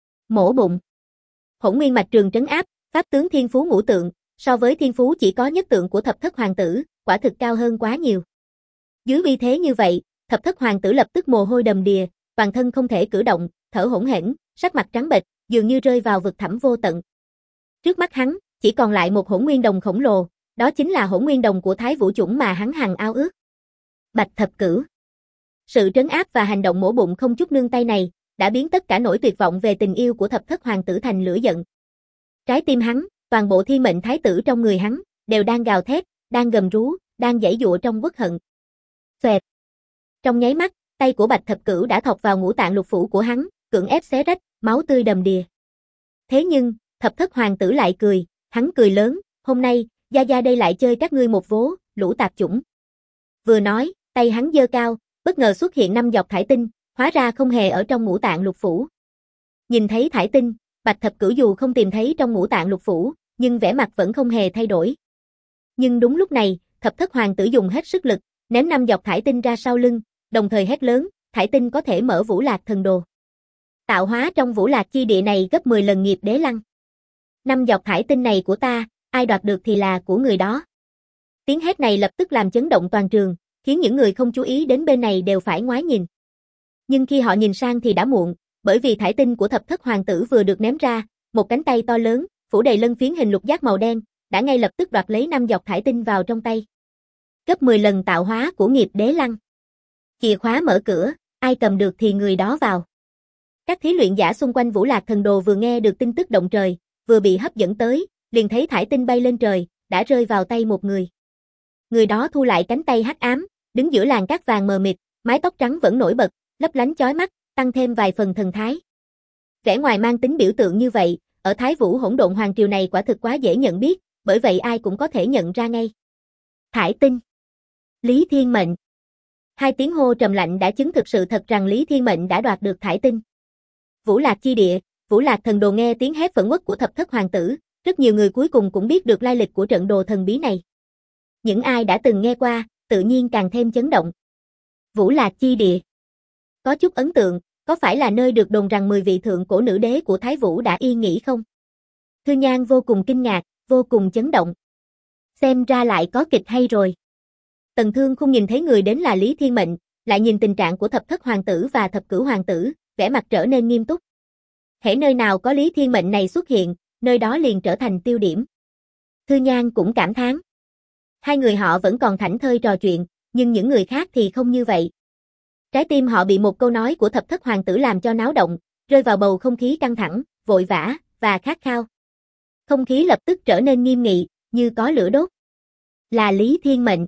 A: Mổ bụng. Hỗn nguyên mạch trường trấn áp, pháp tướng thiên phú ngũ tượng, so với thiên phú chỉ có nhất tượng của Thập Thất Hoàng tử, quả thực cao hơn quá nhiều. Dưới uy thế như vậy, Thập Thất Hoàng tử lập tức mồ hôi đầm đìa, toàn thân không thể cử động, thở hổn hển, sắc mặt trắng bệch, dường như rơi vào vực thẳm vô tận. Trước mắt hắn, chỉ còn lại một hỗn nguyên đồng khổng lồ, đó chính là hỗn nguyên đồng của Thái Vũ chủng mà hắn hằng ao ước. Bạch Thập Cửu. Sự trấn áp và hành động mổ bụng không chút nương tay này, đã biến tất cả nỗi tuyệt vọng về tình yêu của Thập Thất Hoàng tử thành lửa giận. Trái tim hắn, toàn bộ thiên mệnh thái tử trong người hắn, đều đang gào thét, đang gầm rú, đang giãy giụa trong uất hận. Xoẹt. Trong nháy mắt, tay của Bạch Thập Cửu đã thọc vào ngũ tạng lục phủ của hắn, cưỡng ép xé rách, máu tươi đầm đìa. Thế nhưng, Thập Thất Hoàng tử lại cười, hắn cười lớn, hôm nay, gia gia đây lại chơi các ngươi một vố, lũ tạp chủng. Vừa nói, tay hắn giơ cao, bất ngờ xuất hiện 5 giọt thải tinh, hóa ra không hề ở trong ngũ tạng lục phủ. Nhìn thấy thải tinh, Bạch Thập Cửu dù không tìm thấy trong ngũ tạng lục phủ, nhưng vẻ mặt vẫn không hề thay đổi. Nhưng đúng lúc này, Thập Thất Hoàng tử dùng hết sức lực, ném 5 giọt thải tinh ra sau lưng, đồng thời hét lớn, thải tinh có thể mở Vũ Lạc thần đồ. Tạo hóa trong Vũ Lạc chi địa này gấp 10 lần nghiệp đế lăng. 5 giọt thải tinh này của ta, ai đoạt được thì là của người đó. Tiếng hét này lập tức làm chấn động toàn trường, khiến những người không chú ý đến bên này đều phải ngoái nhìn. Nhưng khi họ nhìn sang thì đã muộn, bởi vì thải tinh của Thập Thất Hoàng tử vừa được ném ra, một cánh tay to lớn, phủ đầy lân phiến hình lục giác màu đen, đã ngay lập tức đoạt lấy 5 giọt thải tinh vào trong tay. Gấp 10 lần tạo hóa của nghiệp đế lăng. Chìa khóa mở cửa, ai cầm được thì người đó vào. Các thí luyện giả xung quanh Vũ Lạc thần đồ vừa nghe được tin tức động trời, vừa bị hấp dẫn tới, liền thấy thải tinh bay lên trời, đã rơi vào tay một người. Người đó thu lại cánh tay hắc ám, đứng giữa làn cát vàng mờ mịt, mái tóc trắng vẫn nổi bật, lấp lánh chói mắt, tăng thêm vài phần thần thái. Vẻ ngoài mang tính biểu tượng như vậy, ở Thái Vũ Hỗn Độn Hoàng triều này quả thực quá dễ nhận biết, bởi vậy ai cũng có thể nhận ra ngay. Thải tinh. Lý Thiên Mệnh. Hai tiếng hô trầm lạnh đã chứng thực sự thật rằng Lý Thiên Mệnh đã đoạt được thải tinh. Vũ Lạc chi địa, Vũ Lạc thần đồ nghe tiếng hét phẫn uất của Thập Thất Hoàng tử, rất nhiều người cuối cùng cũng biết được lai lịch của trận đồ thần bí này. Những ai đã từng nghe qua, tự nhiên càng thêm chấn động. Vũ Lạc chi địa. Có chút ấn tượng, có phải là nơi được đồn rằng 10 vị thượng cổ nữ đế của Thái Vũ đã yên nghỉ không? Thư Nhan vô cùng kinh ngạc, vô cùng chấn động. Xem ra lại có kịch hay rồi. Tần Thương không nhìn thấy người đến là Lý Thiên Mệnh, lại nhìn tình trạng của Thập Thất Hoàng tử và Thập Cửu Hoàng tử, vẻ mặt trở nên nghiêm túc. Hễ nơi nào có Lý Thiên Mệnh này xuất hiện, nơi đó liền trở thành tiêu điểm. Thư Nhan cũng cảm thán. Hai người họ vẫn còn thảnh thơi trò chuyện, nhưng những người khác thì không như vậy. Trái tim họ bị một câu nói của Thập Thất Hoàng tử làm cho náo động, rơi vào bầu không khí căng thẳng, vội vã, và khát khao. Không khí lập tức trở nên nghiêm nghị, như có lửa đốt. Là Lý Thiên Mệnh.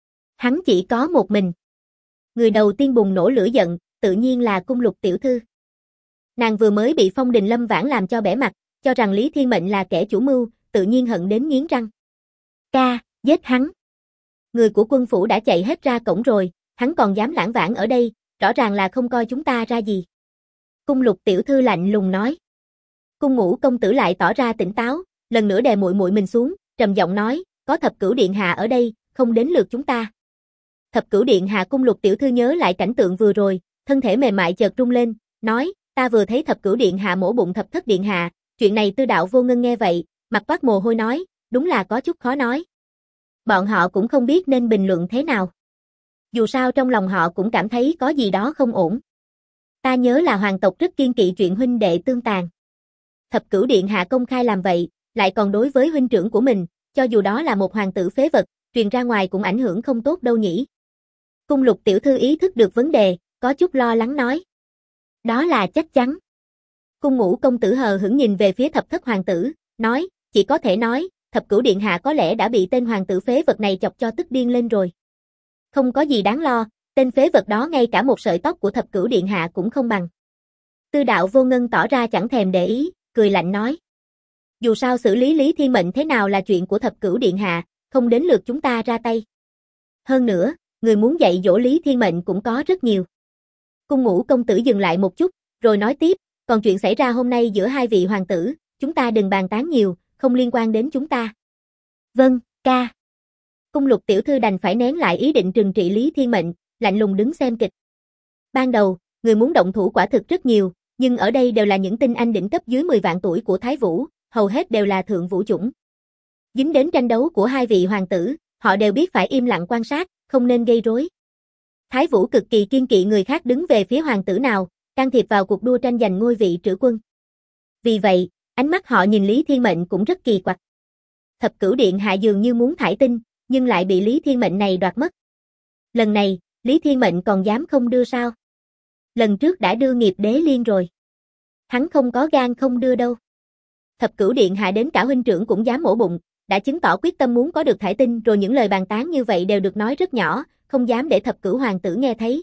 A: Hắn chỉ có một mình. Người đầu tiên bùng nổ lửa giận, tự nhiên là Cung Lục tiểu thư. Nàng vừa mới bị Phong Đình Lâm Vãn làm cho bẽ mặt, cho rằng Lý Thiên Mệnh là kẻ chủ mưu, tự nhiên hận đến nghiến răng. Ca, giết hắn. Người của quân phủ đã chạy hết ra cổng rồi, hắn còn dám lãng vãng ở đây, rõ ràng là không coi chúng ta ra gì. Cung Lục tiểu thư lạnh lùng nói. Cung Ngũ công tử lại tỏ ra tỉnh táo, lần nữa đè muội muội mình xuống, trầm giọng nói, có Thập Cửu điện hạ ở đây, không đến lượt chúng ta. Thập Cửu điện hạ. Cung Lục tiểu thư nhớ lại cảnh tượng vừa rồi, thân thể mềm mại chợt rung lên, nói, ta vừa thấy Thập Cửu điện hạ mổ bụng Thập Thất điện hạ, chuyện này Tư Đạo Vô Ngân nghe vậy, mặt toát mồ hôi nói, đúng là có chút khó nói. Bọn họ cũng không biết nên bình luận thế nào. Dù sao trong lòng họ cũng cảm thấy có gì đó không ổn. Ta nhớ là hoàng tộc rất kiêng kỵ chuyện huynh đệ tương tàn. Thập Cửu điện hạ công khai làm vậy, lại còn đối với huynh trưởng của mình, cho dù đó là một hoàng tử phế vật, truyền ra ngoài cũng ảnh hưởng không tốt đâu nhỉ. Cung Lục tiểu thư ý thức được vấn đề, có chút lo lắng nói. Đó là chắc chắn. Cung Ngũ công tử hờ hững nhìn về phía Thập Thất hoàng tử, nói, chỉ có thể nói, Thập Cửu điện hạ có lẽ đã bị tên hoàng tử phế vật này chọc cho tức điên lên rồi. Không có gì đáng lo, Tên phế vật đó ngay cả một sợi tóc của Thập Cửu Điện Hạ cũng không bằng. Tư Đạo Vô Ngân tỏ ra chẳng thèm để ý, cười lạnh nói. Dù sao xử lý Lý Thiên Mệnh thế nào là chuyện của Thập Cửu Điện Hạ, không đến lượt chúng ta ra tay. Hơn nữa, người muốn dạy dỗ Lý Thiên Mệnh cũng có rất nhiều. Cung Ngũ công tử dừng lại một chút, rồi nói tiếp, còn chuyện xảy ra hôm nay giữa hai vị hoàng tử, chúng ta đừng bàn tán nhiều, không liên quan đến chúng ta. Vâng, ca. Cung Lục tiểu thư đành phải nén lại ý định trừng trị Lý Thiên Mệnh, lạnh lùng đứng xem kịch. Ban đầu, người muốn động thủ quả thực rất nhiều, nhưng ở đây đều là những tinh anh đỉnh cấp dưới 10 vạn tuổi của Thái Vũ, hầu hết đều là thượng vũ chủng. Dính đến tranh đấu của hai vị hoàng tử, họ đều biết phải im lặng quan sát, không nên gây rối. Thái Vũ cực kỳ kiêng kỵ người khác đứng về phía hoàng tử nào, can thiệp vào cuộc đua tranh giành ngôi vị trữ quân. Vì vậy, ánh mắt họ nhìn Lý Thiên Mệnh cũng rất kỳ quặc. Thập Cửu Điện Hạ dường như muốn thải tinh, nhưng lại bị Lý Thiên Mệnh này đoạt mất. Lần này, Lý Thiên Mệnh còn dám không đưa sao? Lần trước đã đưa Nghiệp Đế Liên rồi. Hắn không có gan không đưa đâu. Thập Cửu Điện Hạ đến cả huynh trưởng cũng dám mổ bụng, đã chứng tỏ quyết tâm muốn có được thải tinh, rồi những lời bàn tán như vậy đều được nói rất nhỏ, không dám để Thập Cửu hoàng tử nghe thấy.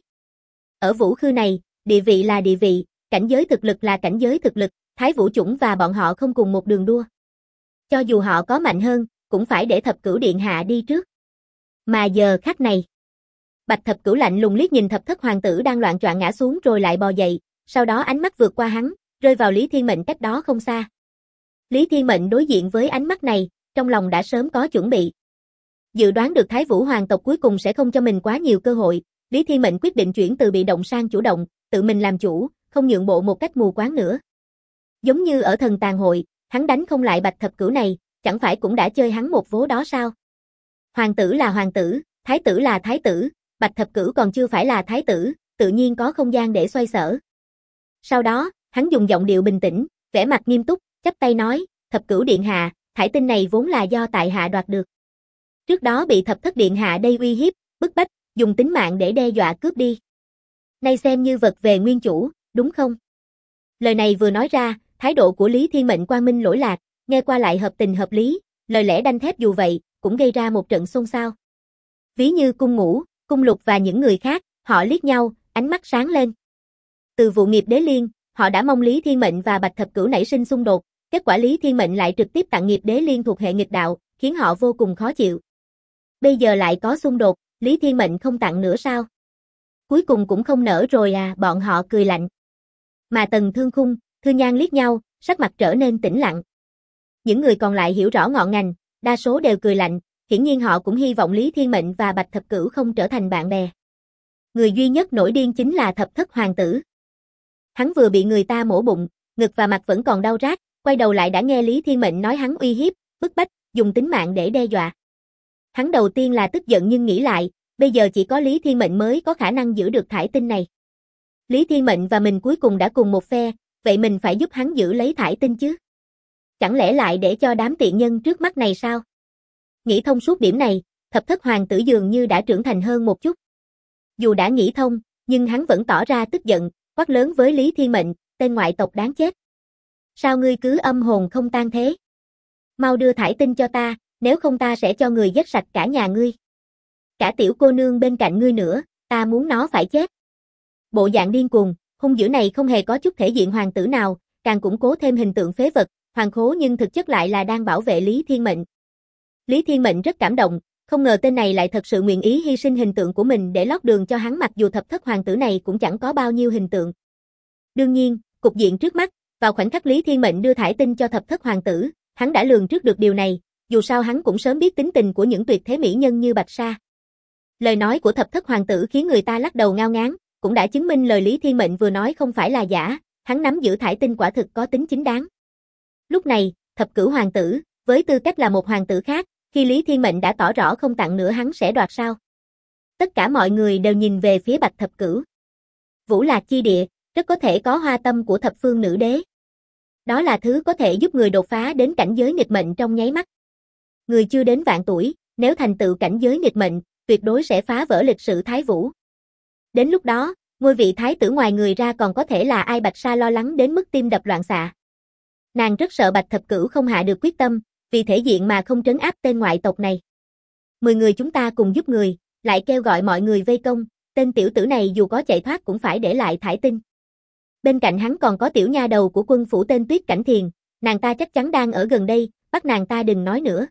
A: Ở vũ khư này, địa vị là địa vị, cảnh giới thực lực là cảnh giới thực lực, Thái Vũ chủng và bọn họ không cùng một đường đua. Cho dù họ có mạnh hơn, cũng phải để Thập Cửu Điện Hạ đi trước. Mà giờ khắc này, Bạch Thập Cửu lạnh lùng liếc nhìn Thập Thất hoàng tử đang loạng choạng ngã xuống rồi lại bò dậy, sau đó ánh mắt vượt qua hắn, rơi vào Lý Thiên Mệnh cách đó không xa. Lý Thiên Mệnh đối diện với ánh mắt này, trong lòng đã sớm có chuẩn bị. Dự đoán được Thái Vũ hoàng tộc cuối cùng sẽ không cho mình quá nhiều cơ hội, Lý Thiên Mệnh quyết định chuyển từ bị động sang chủ động, tự mình làm chủ, không nhượng bộ một cách mù quáng nữa. Giống như ở Thần Tàn hội, hắn đánh không lại Bạch Thập Cửu này, chẳng phải cũng đã chơi hắn một vố đó sao? Hoàng tử là hoàng tử, thái tử là thái tử, Bạch Thập Cửu còn chưa phải là thái tử, tự nhiên có không gian để xoay sở. Sau đó, hắn dùng giọng điệu bình tĩnh, vẻ mặt nghiêm túc, chắp tay nói, Thập Cửu Điện Hạ, thải tinh này vốn là do tại hạ đoạt được. Trước đó bị Thập Thất Điện Hạ đây uy hiếp, bức bách, dùng tính mạng để đe dọa cướp đi. Nay xem như vật về nguyên chủ, đúng không? Lời này vừa nói ra, thái độ của Lý Thiên Mệnh quang minh lỗi lạc, nghe qua lại hợp tình hợp lý, lời lẽ đanh thép dù vậy, cũng gây ra một trận xôn xao. Ví như Cung Ngũ, Cung Lục và những người khác, họ liếc nhau, ánh mắt sáng lên. Từ vụ Nghiệp Đế Liên, họ đã mong Lý Thiên Mệnh và Bạch Thập Cửu nảy sinh xung đột, kết quả Lý Thiên Mệnh lại trực tiếp tặng Nghiệp Đế Liên thuộc hệ nghịch đạo, khiến họ vô cùng khó chịu. Bây giờ lại có xung đột, Lý Thiên Mệnh không tặng nữa sao? Cuối cùng cũng không nỡ rồi à, bọn họ cười lạnh. Mà Tần Thương Khung, Thư Nhan liếc nhau, sắc mặt trở nên tĩnh lặng. Những người còn lại hiểu rõ ngọn ngành, đa số đều cười lạnh, hiển nhiên họ cũng hy vọng Lý Thiên Mệnh và Bạch Thập Cửu không trở thành bạn bè. Người duy nhất nổi điên chính là Thập Thất hoàng tử. Hắn vừa bị người ta mổ bụng, ngực và mặt vẫn còn đau rát, quay đầu lại đã nghe Lý Thiên Mệnh nói hắn uy hiếp, bức bách, dùng tính mạng để đe dọa. Hắn đầu tiên là tức giận nhưng nghĩ lại, bây giờ chỉ có Lý Thiên Mệnh mới có khả năng giữ được thải tinh này. Lý Thiên Mệnh và mình cuối cùng đã cùng một phe, vậy mình phải giúp hắn giữ lấy thải tinh chứ. Chẳng lẽ lại để cho đám tiện nhân trước mắt này sao? Nghĩ thông suốt điểm này, Thập Thất hoàng tử dường như đã trưởng thành hơn một chút. Dù đã nghĩ thông, nhưng hắn vẫn tỏ ra tức giận, quát lớn với Lý Thiên Mệnh, tên ngoại tộc đáng chết. Sao ngươi cứ âm hồn không tan thế? Mau đưa thải tinh cho ta, nếu không ta sẽ cho người giết sạch cả nhà ngươi. Cả tiểu cô nương bên cạnh ngươi nữa, ta muốn nó phải chết. Bộ dạng điên cuồng, hung dữ này không hề có chút thể diện hoàng tử nào, càng củng cố thêm hình tượng phế vật, hoàng khố nhưng thực chất lại là đang bảo vệ Lý Thiên Mệnh. Lý Thiên Mệnh rất cảm động, không ngờ tên này lại thật sự nguyện ý hy sinh hình tượng của mình để lót đường cho hắn, mặc dù Thập Thất hoàng tử này cũng chẳng có bao nhiêu hình tượng. Đương nhiên, cục diện trước mắt, vào khoảnh khắc Lý Thiên Mệnh đưa thải tinh cho Thập Thất hoàng tử, hắn đã lường trước được điều này, dù sao hắn cũng sớm biết tính tình của những tuyệt thế mỹ nhân như Bạch Sa. Lời nói của Thập Thất hoàng tử khiến người ta lắc đầu ngao ngán, cũng đã chứng minh lời Lý Thiên Mệnh vừa nói không phải là giả, hắn nắm giữ thải tinh quả thực có tính chính đáng. Lúc này, Thập Cửu hoàng tử, với tư cách là một hoàng tử khác, khi Lý Thiên Mệnh đã tỏ rõ không tặng nữa hắn sẽ đoạt sao? Tất cả mọi người đều nhìn về phía Bạch Thập Cửu. Vũ Lạc chi địa, rất có thể có hoa tâm của thập phương nữ đế. Đó là thứ có thể giúp người đột phá đến cảnh giới nghịch mệnh trong nháy mắt. Người chưa đến vạn tuổi, nếu thành tựu cảnh giới nghịch mệnh, tuyệt đối sẽ phá vỡ lịch sử Thái Vũ. Đến lúc đó, ngôi vị thái tử ngoài người ra còn có thể là ai? Bạch Sa lo lắng đến mức tim đập loạn xạ. Nàng rất sợ Bạch Thập Cửu không hạ được quyết tâm, vì thể diện mà không trấn áp tên ngoại tộc này. 10 người chúng ta cùng giúp người, lại kêu gọi mọi người vây công, tên tiểu tử này dù có chạy thoát cũng phải để lại thải tinh. Bên cạnh hắn còn có tiểu nha đầu của quân phủ tên Tuyết Cảnh Thiền, nàng ta chắc chắn đang ở gần đây, bắt nàng ta đừng nói nữa.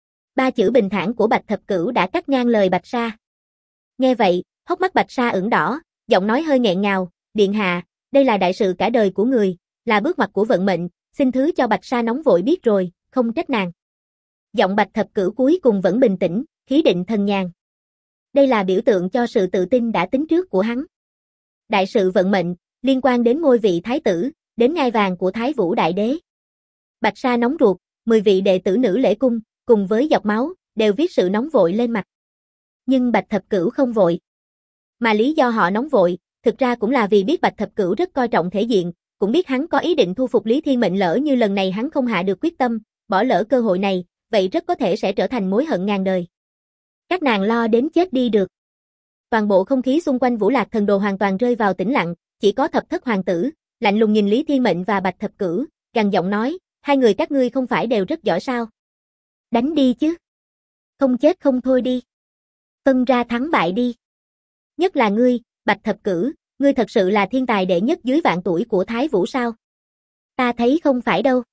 A: Ba chữ bình thản của Bạch Thập Cửu đã cắt ngang lời Bạch Sa. Nghe vậy, hốc mắt Bạch Sa ửng đỏ, giọng nói hơi nghẹn ngào, điện hạ, đây là đại sự cả đời của người, là bước ngoặt của vận mệnh, xin thứ cho Bạch Sa nóng vội biết rồi, không trách nàng. Giọng Bạch Thập Cửu cuối cùng vẫn bình tĩnh, khí định thần nhàn. Đây là biểu tượng cho sự tự tin đã tính trước của hắn. Đại sự vận mệnh, liên quan đến ngôi vị thái tử, đến ngai vàng của Thái Vũ Đại Đế. Bạch Sa nóng ruột, 10 vị đệ tử nữ lễ cung, cùng với Dọc Máu, đều viết sự nóng vội lên mặt. Nhưng Bạch Thập Cửu không vội. Mà lý do họ nóng vội, thực ra cũng là vì biết Bạch Thập Cửu rất coi trọng thể diện, cũng biết hắn có ý định thu phục Lý Thiên Mệnh, lỡ như lần này hắn không hạ được quyết tâm, bỏ lỡ cơ hội này, vậy rất có thể sẽ trở thành mối hận ngàn đời. Các nàng lo đến chết đi được. Toàn bộ không khí xung quanh Vũ Lạc Thần Đồ hoàn toàn rơi vào tĩnh lặng, chỉ có Thập Thất Hoàng tử, lạnh lùng nhìn Lý Thiên Mệnh và Bạch Thập Cửu, gằn giọng nói, hai người các ngươi không phải đều rất giỏi sao? Đánh đi chứ. Không chết không thôi đi. Phân ra thắng bại đi. Nhất là ngươi, Bạch Thập Cửu, ngươi thật sự là thiên tài đệ nhất dưới vạn tuổi của Thái Vũ sao? Ta thấy không phải đâu.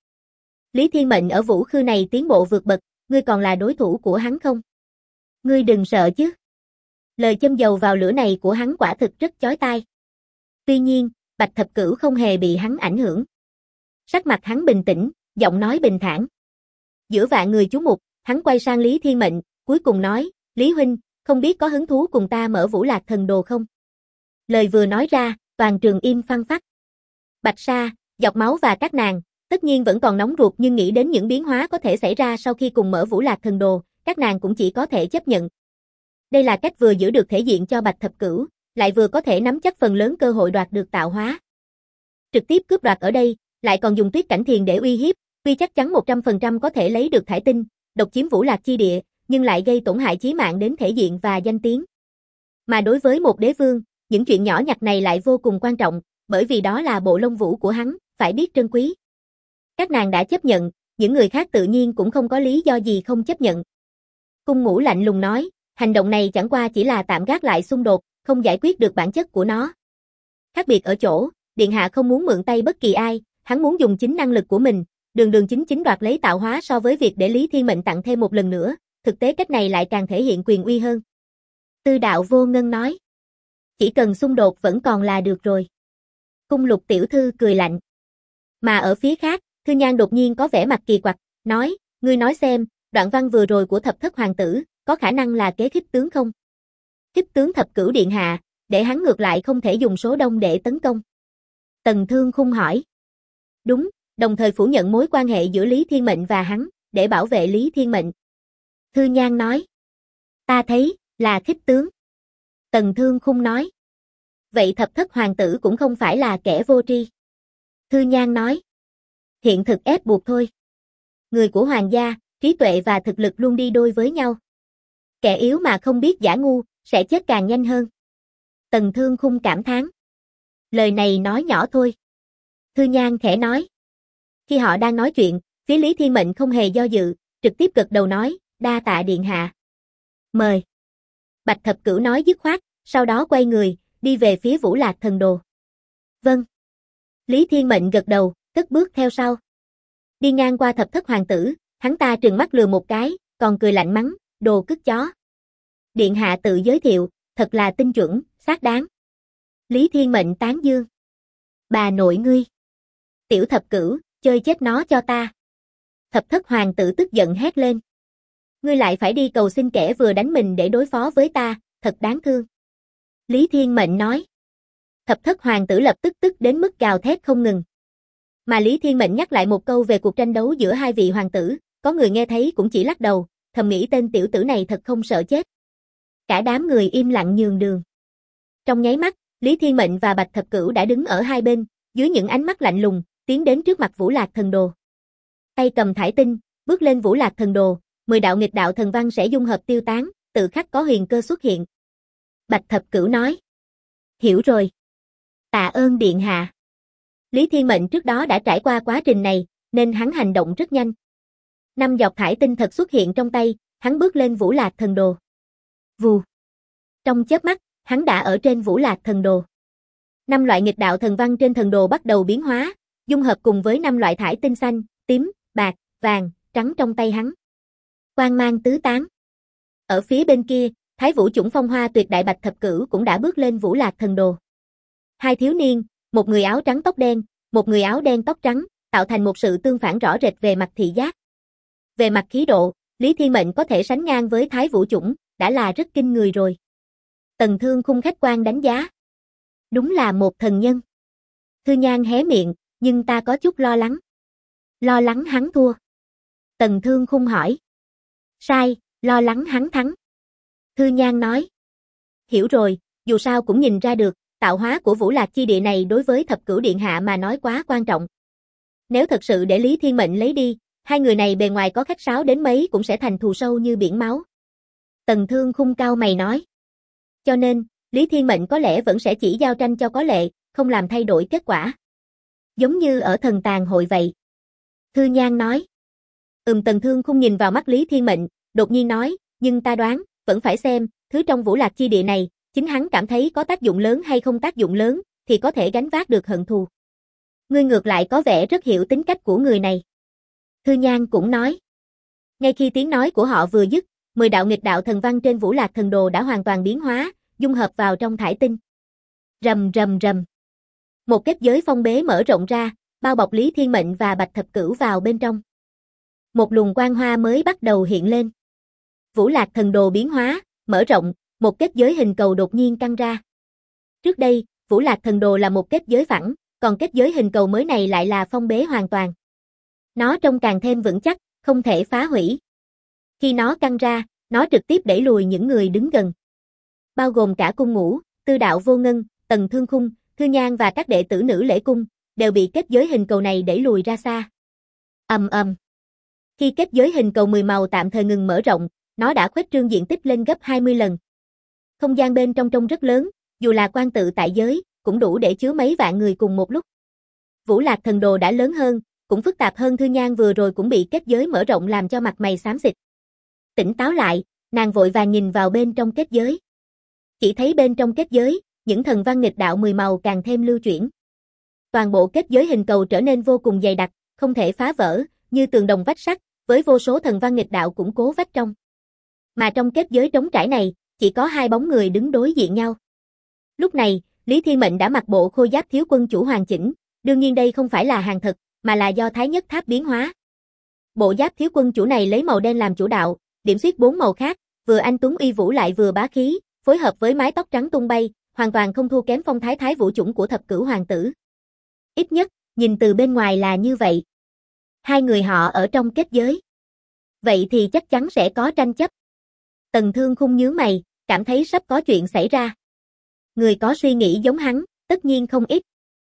A: Lý Thiên Mệnh ở Vũ Khư này tiến bộ vượt bậc, ngươi còn là đối thủ của hắn không? Ngươi đừng sợ chứ. Lời châm dầu vào lửa này của hắn quả thực rất chói tai. Tuy nhiên, Bạch Thập Cửu không hề bị hắn ảnh hưởng. Sắc mặt hắn bình tĩnh, giọng nói bình thản. Giữa vạn người chú mục, hắn quay sang Lý Thiên Mệnh, cuối cùng nói, Lý huynh, không biết có hứng thú cùng ta mở Vũ Lạc Thần Đồ không? Lời vừa nói ra, toàn trường im phăng phắc. Bạch Sa, Dọc Máu và các nàng, tất nhiên vẫn còn nóng ruột, nhưng nghĩ đến những biến hóa có thể xảy ra sau khi cùng mở Vũ Lạc Thần Đồ, các nàng cũng chỉ có thể chấp nhận. Đây là cách vừa giữ được thể diện cho Bạch Thập Cửu, lại vừa có thể nắm chắc phần lớn cơ hội đoạt được tạo hóa. Trực tiếp cướp đoạt ở đây, lại còn dùng Tuyết Cảnh Thiền để uy hiếp, tuy chắc chắn 100% có thể lấy được thải tinh, độc chiếm Vũ Lạc chi địa, nhưng lại gây tổn hại chí mạng đến thể diện và danh tiếng. Mà đối với một đế vương, những chuyện nhỏ nhặt này lại vô cùng quan trọng, bởi vì đó là bộ lông vũ của hắn, phải biết trân quý. Các nàng đã chấp nhận, những người khác tự nhiên cũng không có lý do gì không chấp nhận. Cung Ngũ lạnh lùng nói, hành động này chẳng qua chỉ là tạm gác lại xung đột, không giải quyết được bản chất của nó. Khác biệt ở chỗ, điện hạ không muốn mượn tay bất kỳ ai, hắn muốn dùng chính năng lực của mình, đường đường chính chính đoạt lấy tạo hóa, so với việc để Lý Thiên Mệnh tặng thêm một lần nữa, thực tế cách này lại càng thể hiện quyền uy hơn. Tư Đạo Vô Ngân nói, chỉ cần xung đột vẫn còn là được rồi. Cung Lục tiểu thư cười lạnh. Mà ở phía khác, Thư Nhan đột nhiên có vẻ mặt kỳ quặc, nói, ngươi nói xem, đoạn văn vừa rồi của Thập Thất Hoàng tử, có khả năng là kế khích tướng không? Khích tướng Thập Cửu điện hạ, để hắn ngược lại không thể dùng số đông để tấn công. Tần Thương Khung hỏi. Đúng, đồng thời phủ nhận mối quan hệ giữa Lý Thiên Mệnh và hắn, để bảo vệ Lý Thiên Mệnh. Thư Nhan nói. Ta thấy, là khích tướng. Tần Thương Khung nói. Vậy Thập Thất Hoàng tử cũng không phải là kẻ vô tri. Thư Nhan nói. Hiện thực ép buộc thôi. Người của hoàng gia, trí tuệ và thực lực luôn đi đôi với nhau. Kẻ yếu mà không biết giả ngu, sẽ chết càng nhanh hơn. Tần Thương Khung cảm thán. Lời này nói nhỏ thôi. Thư Nhan khẽ nói. Khi họ đang nói chuyện, phía Lý Thiên Mệnh không hề do dự, trực tiếp gật đầu nói, đa tạ điện hạ. Mời. Bạch Thập Cửu nói dứt khoát, sau đó quay người, đi về phía Vũ Lạc Thần Đồ. Vâng. Lý Thiên Mệnh gật đầu, cất bước theo sau. Đi ngang qua Thập Thất Hoàng tử, hắn ta trừng mắt lườm một cái, còn cười lạnh mắng, đồ cứt chó. Điện hạ tự giới thiệu, thật là tinh chuẩn, xác đáng. Lý Thiên Mệnh tán dương. Bà nội ngươi. Tiểu Thập Cửu, chơi chết nó cho ta. Thập Thất Hoàng tử tức giận hét lên. Ngươi lại phải đi cầu xin kẻ vừa đánh mình để đối phó với ta, thật đáng thương. Lý Thiên Mệnh nói. Thập Thất Hoàng tử lập tức tức đến mức gào thét không ngừng. Mà Lý Thiên Mệnh nhắc lại một câu về cuộc tranh đấu giữa hai vị hoàng tử, có người nghe thấy cũng chỉ lắc đầu, thầm nghĩ tên tiểu tử này thật không sợ chết. Cả đám người im lặng nhường đường. Trong nháy mắt, Lý Thiên Mệnh và Bạch Thập Cửu đã đứng ở hai bên, dưới những ánh mắt lạnh lùng, tiến đến trước mặt Vũ Lạc Thần Đồ. Tay cầm thải tinh, bước lên Vũ Lạc Thần Đồ, 10 đạo nghịch đạo thần văn sẽ dung hợp tiêu tán, tự khắc có huyền cơ xuất hiện. Bạch Thập Cửu nói. Hiểu rồi. Tạ ơn điện hạ. Lý Thiên Mệnh trước đó đã trải qua quá trình này, nên hắn hành động rất nhanh. 5 giọt thải tinh thật xuất hiện trong tay, hắn bước lên Vũ Lạc Thần Đồ. Vù. Trong chớp mắt, hắn đã ở trên Vũ Lạc Thần Đồ. 5 loại nghịch đạo thần văn trên thần đồ bắt đầu biến hóa, dung hợp cùng với 5 loại thải tinh xanh, tím, bạc, vàng, trắng trong tay hắn. Quang mang tứ tán. Ở phía bên kia, Thái Vũ chủng phong hoa tuyệt đại bạch thập cửu cũng đã bước lên Vũ Lạc Thần Đồ. Hai thiếu niên, một người áo trắng tóc đen, một người áo đen tóc trắng, tạo thành một sự tương phản rõ rệt về mặt thị giác. Về mặt khí độ, Lý Thiên Mệnh có thể sánh ngang với Thái Vũ chủng, đã là rất kinh người rồi. Tần Thương Khung khách quan đánh giá. Đúng là một thần nhân. Thư Nhan hé miệng, nhưng ta có chút lo lắng. Lo lắng hắn thua. Tần Thương Khung hỏi. Sai, lo lắng hắn thắng. Thư Nhan nói. Hiểu rồi, dù sao cũng nhìn ra được, tạo hóa của Vũ Lạc chi địa này đối với thập cửu điện hạ mà nói quá quan trọng. Nếu thật sự để Lý Thiên Mệnh lấy đi, hai người này bề ngoài có khách sáo đến mấy cũng sẽ thành thù sâu như biển máu. Tần Thương Khung cao mày nói. Cho nên, Lý Thiên Mệnh có lẽ vẫn sẽ chỉ giao tranh cho có lệ, không làm thay đổi kết quả. Giống như ở thần tàn hội vậy. Thư Nhan nói. Tần Thương Khung nhìn vào mắt Lý Thiên Mệnh, đột nhiên nói, nhưng ta đoán, vẫn phải xem, thứ trong Vũ Lạc chi địa này, chính hắn cảm thấy có tác dụng lớn hay không tác dụng lớn, thì có thể gánh vác được hận thù. Ngươi ngược lại có vẻ rất hiểu tính cách của người này. Thư Nhan cũng nói. Ngay khi tiếng nói của họ vừa dứt, 10 đạo nghịch đạo thần văn trên Vũ Lạc Thần Đồ đã hoàn toàn biến hóa, dung hợp vào trong thải tinh. Rầm rầm rầm. Một kết giới phong bế mở rộng ra, bao bọc Lý Thiên Mệnh và Bạch Thập Cửu vào bên trong. Một luồng quang hoa mới bắt đầu hiện lên. Vũ Lạc Thần Đồ biến hóa, mở rộng, một kết giới hình cầu đột nhiên căng ra. Trước đây, Vũ Lạc Thần Đồ là một kết giới phẳng, còn kết giới hình cầu mới này lại là phong bế hoàn toàn. Nó trông càng thêm vững chắc, không thể phá hủy. Khi nó căng ra, nó trực tiếp đẩy lùi những người đứng gần. Bao gồm cả cung ngũ, Tư Đạo Vô Ngân, Tần Thương Khung, Thư Nhan và các đệ tử nữ lễ cung, đều bị kết giới hình cầu này đẩy lùi ra xa. Ầm ầm. Khi kết giới hình cầu 10 màu tạm thời ngừng mở rộng, nó đã khuếch trương diện tích lên gấp 20 lần. Không gian bên trong trông rất lớn, dù là quan tự tại giới, cũng đủ để chứa mấy vạn người cùng một lúc. Vũ Lạc Thần Đồ đã lớn hơn, cũng phức tạp hơn. Thư Nhan vừa rồi cũng bị kết giới mở rộng làm cho mặt mày xám xịt. Tỉnh táo lại, nàng vội vàng nhìn vào bên trong kết giới. Chỉ thấy bên trong kết giới, những thần văn nghịch đạo 10 màu càng thêm lưu chuyển. Toàn bộ kết giới hình cầu trở nên vô cùng dày đặc, không thể phá vỡ, như tường đồng vách sắt, với vô số thần văn nghịch đạo củng cố vách trong. Mà trong kết giới trống trải này, chỉ có hai bóng người đứng đối diện nhau. Lúc này, Lý Thiên Mệnh đã mặc bộ khôi giáp thiếu quân chủ hoàn chỉnh, đương nhiên đây không phải là hàng thật, mà là do Thái Nhất Tháp biến hóa. Bộ giáp thiếu quân chủ này lấy màu đen làm chủ đạo, điểm xuyết 4 màu khác, vừa anh tuấn uy vũ lại vừa bá khí, phối hợp với mái tóc trắng tung bay, hoàn toàn không thua kém phong thái Thái Vũ chủng của thập cửu hoàng tử. Ít nhất, nhìn từ bên ngoài là như vậy. Hai người họ ở trong kết giới. Vậy thì chắc chắn sẽ có tranh chấp. Tần Thương Khung nhướng mày, cảm thấy sắp có chuyện xảy ra. Người có suy nghĩ giống hắn, tất nhiên không ít.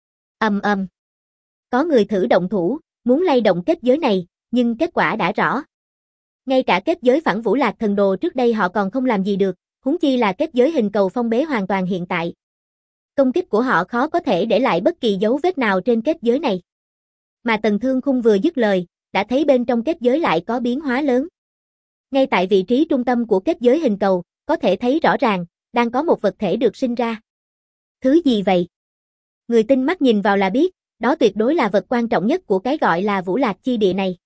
A: Ầm ầm. Có người thử động thủ, muốn lay động kết giới này, nhưng kết quả đã rõ. Ngay cả kết giới phản Vũ Lạc Thần Đồ trước đây họ còn không làm gì được, huống chi là kết giới hình cầu phong bế hoàn toàn hiện tại. Công kích của họ khó có thể để lại bất kỳ dấu vết nào trên kết giới này. Mà Tần Thương Khung vừa dứt lời, đã thấy bên trong kết giới lại có biến hóa lớn. Ngay tại vị trí trung tâm của kết giới hình cầu, có thể thấy rõ ràng, đang có một vật thể được sinh ra. Thứ gì vậy? Người tinh mắt nhìn vào là biết, đó tuyệt đối là vật quan trọng nhất của cái gọi là Vũ Lạc chi địa này.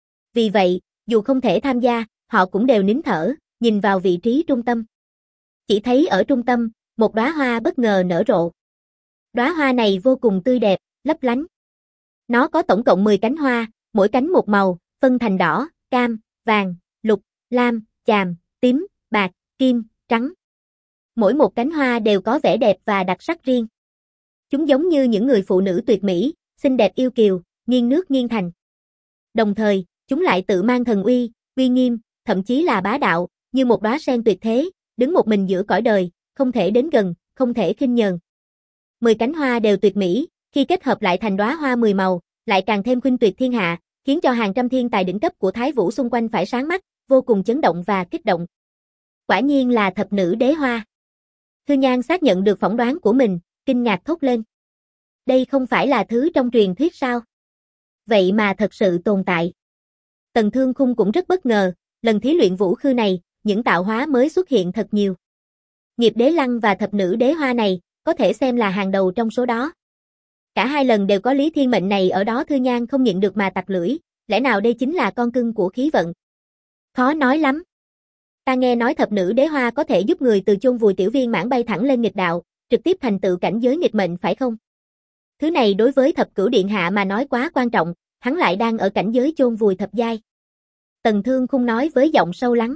A: Vì vậy, dù không thể tham gia, họ cũng đều nín thở, nhìn vào vị trí trung tâm. Chỉ thấy ở trung tâm, một đóa hoa bất ngờ nở rộ. Đóa hoa này vô cùng tươi đẹp, lấp lánh. Nó có tổng cộng 10 cánh hoa, mỗi cánh một màu, phân thành đỏ, cam, vàng, lục, lam, chàm, tím, bạc, kim, trắng. Mỗi một cánh hoa đều có vẻ đẹp và đặc sắc riêng. Chúng giống như những người phụ nữ tuyệt mỹ, xinh đẹp yêu kiều, nghiêng nước nghiêng thành. Đồng thời, chúng lại tự mang thần uy, uy nghiêm, thậm chí là bá đạo, như một đóa sen tuyệt thế, đứng một mình giữa cõi đời, không thể đến gần, không thể khinh nhờn. 10 cánh hoa đều tuyệt mỹ, khi kết hợp lại thành đóa hoa 10 màu, lại càng thêm khuynh tuyệt thiên hạ, khiến cho hàng trăm thiên tài đỉnh cấp của Thái Vũ xung quanh phải sáng mắt, vô cùng chấn động và kích động. Quả nhiên là thập nữ đế hoa. Thư Nhan xác nhận được phỏng đoán của mình, kinh ngạc thốt lên. Đây không phải là thứ trong truyền thuyết sao? Vậy mà thật sự tồn tại. Tần Thương Khung cũng rất bất ngờ, lần thí luyện vũ khư này, những tạo hóa mới xuất hiện thật nhiều. Nghiệp đế lăng và thập nữ đế hoa này, có thể xem là hàng đầu trong số đó. Cả hai lần đều có Lý Thiên Mệnh này ở đó. Thư Nhan không nhịn được mà tặc lưỡi, lẽ nào đây chính là con cưng của khí vận? Khó nói lắm. Ta nghe nói thập nữ đế hoa có thể giúp người từ chôn vùi tiểu viên mãn bay thẳng lên nghịch đạo, trực tiếp thành tựu cảnh giới nghịch mệnh phải không? Thứ này đối với thập cửu điện hạ mà nói quá quan trọng, hắn lại đang ở cảnh giới chôn vùi thập giai. Tần Thương Khung nói với giọng sâu lắng.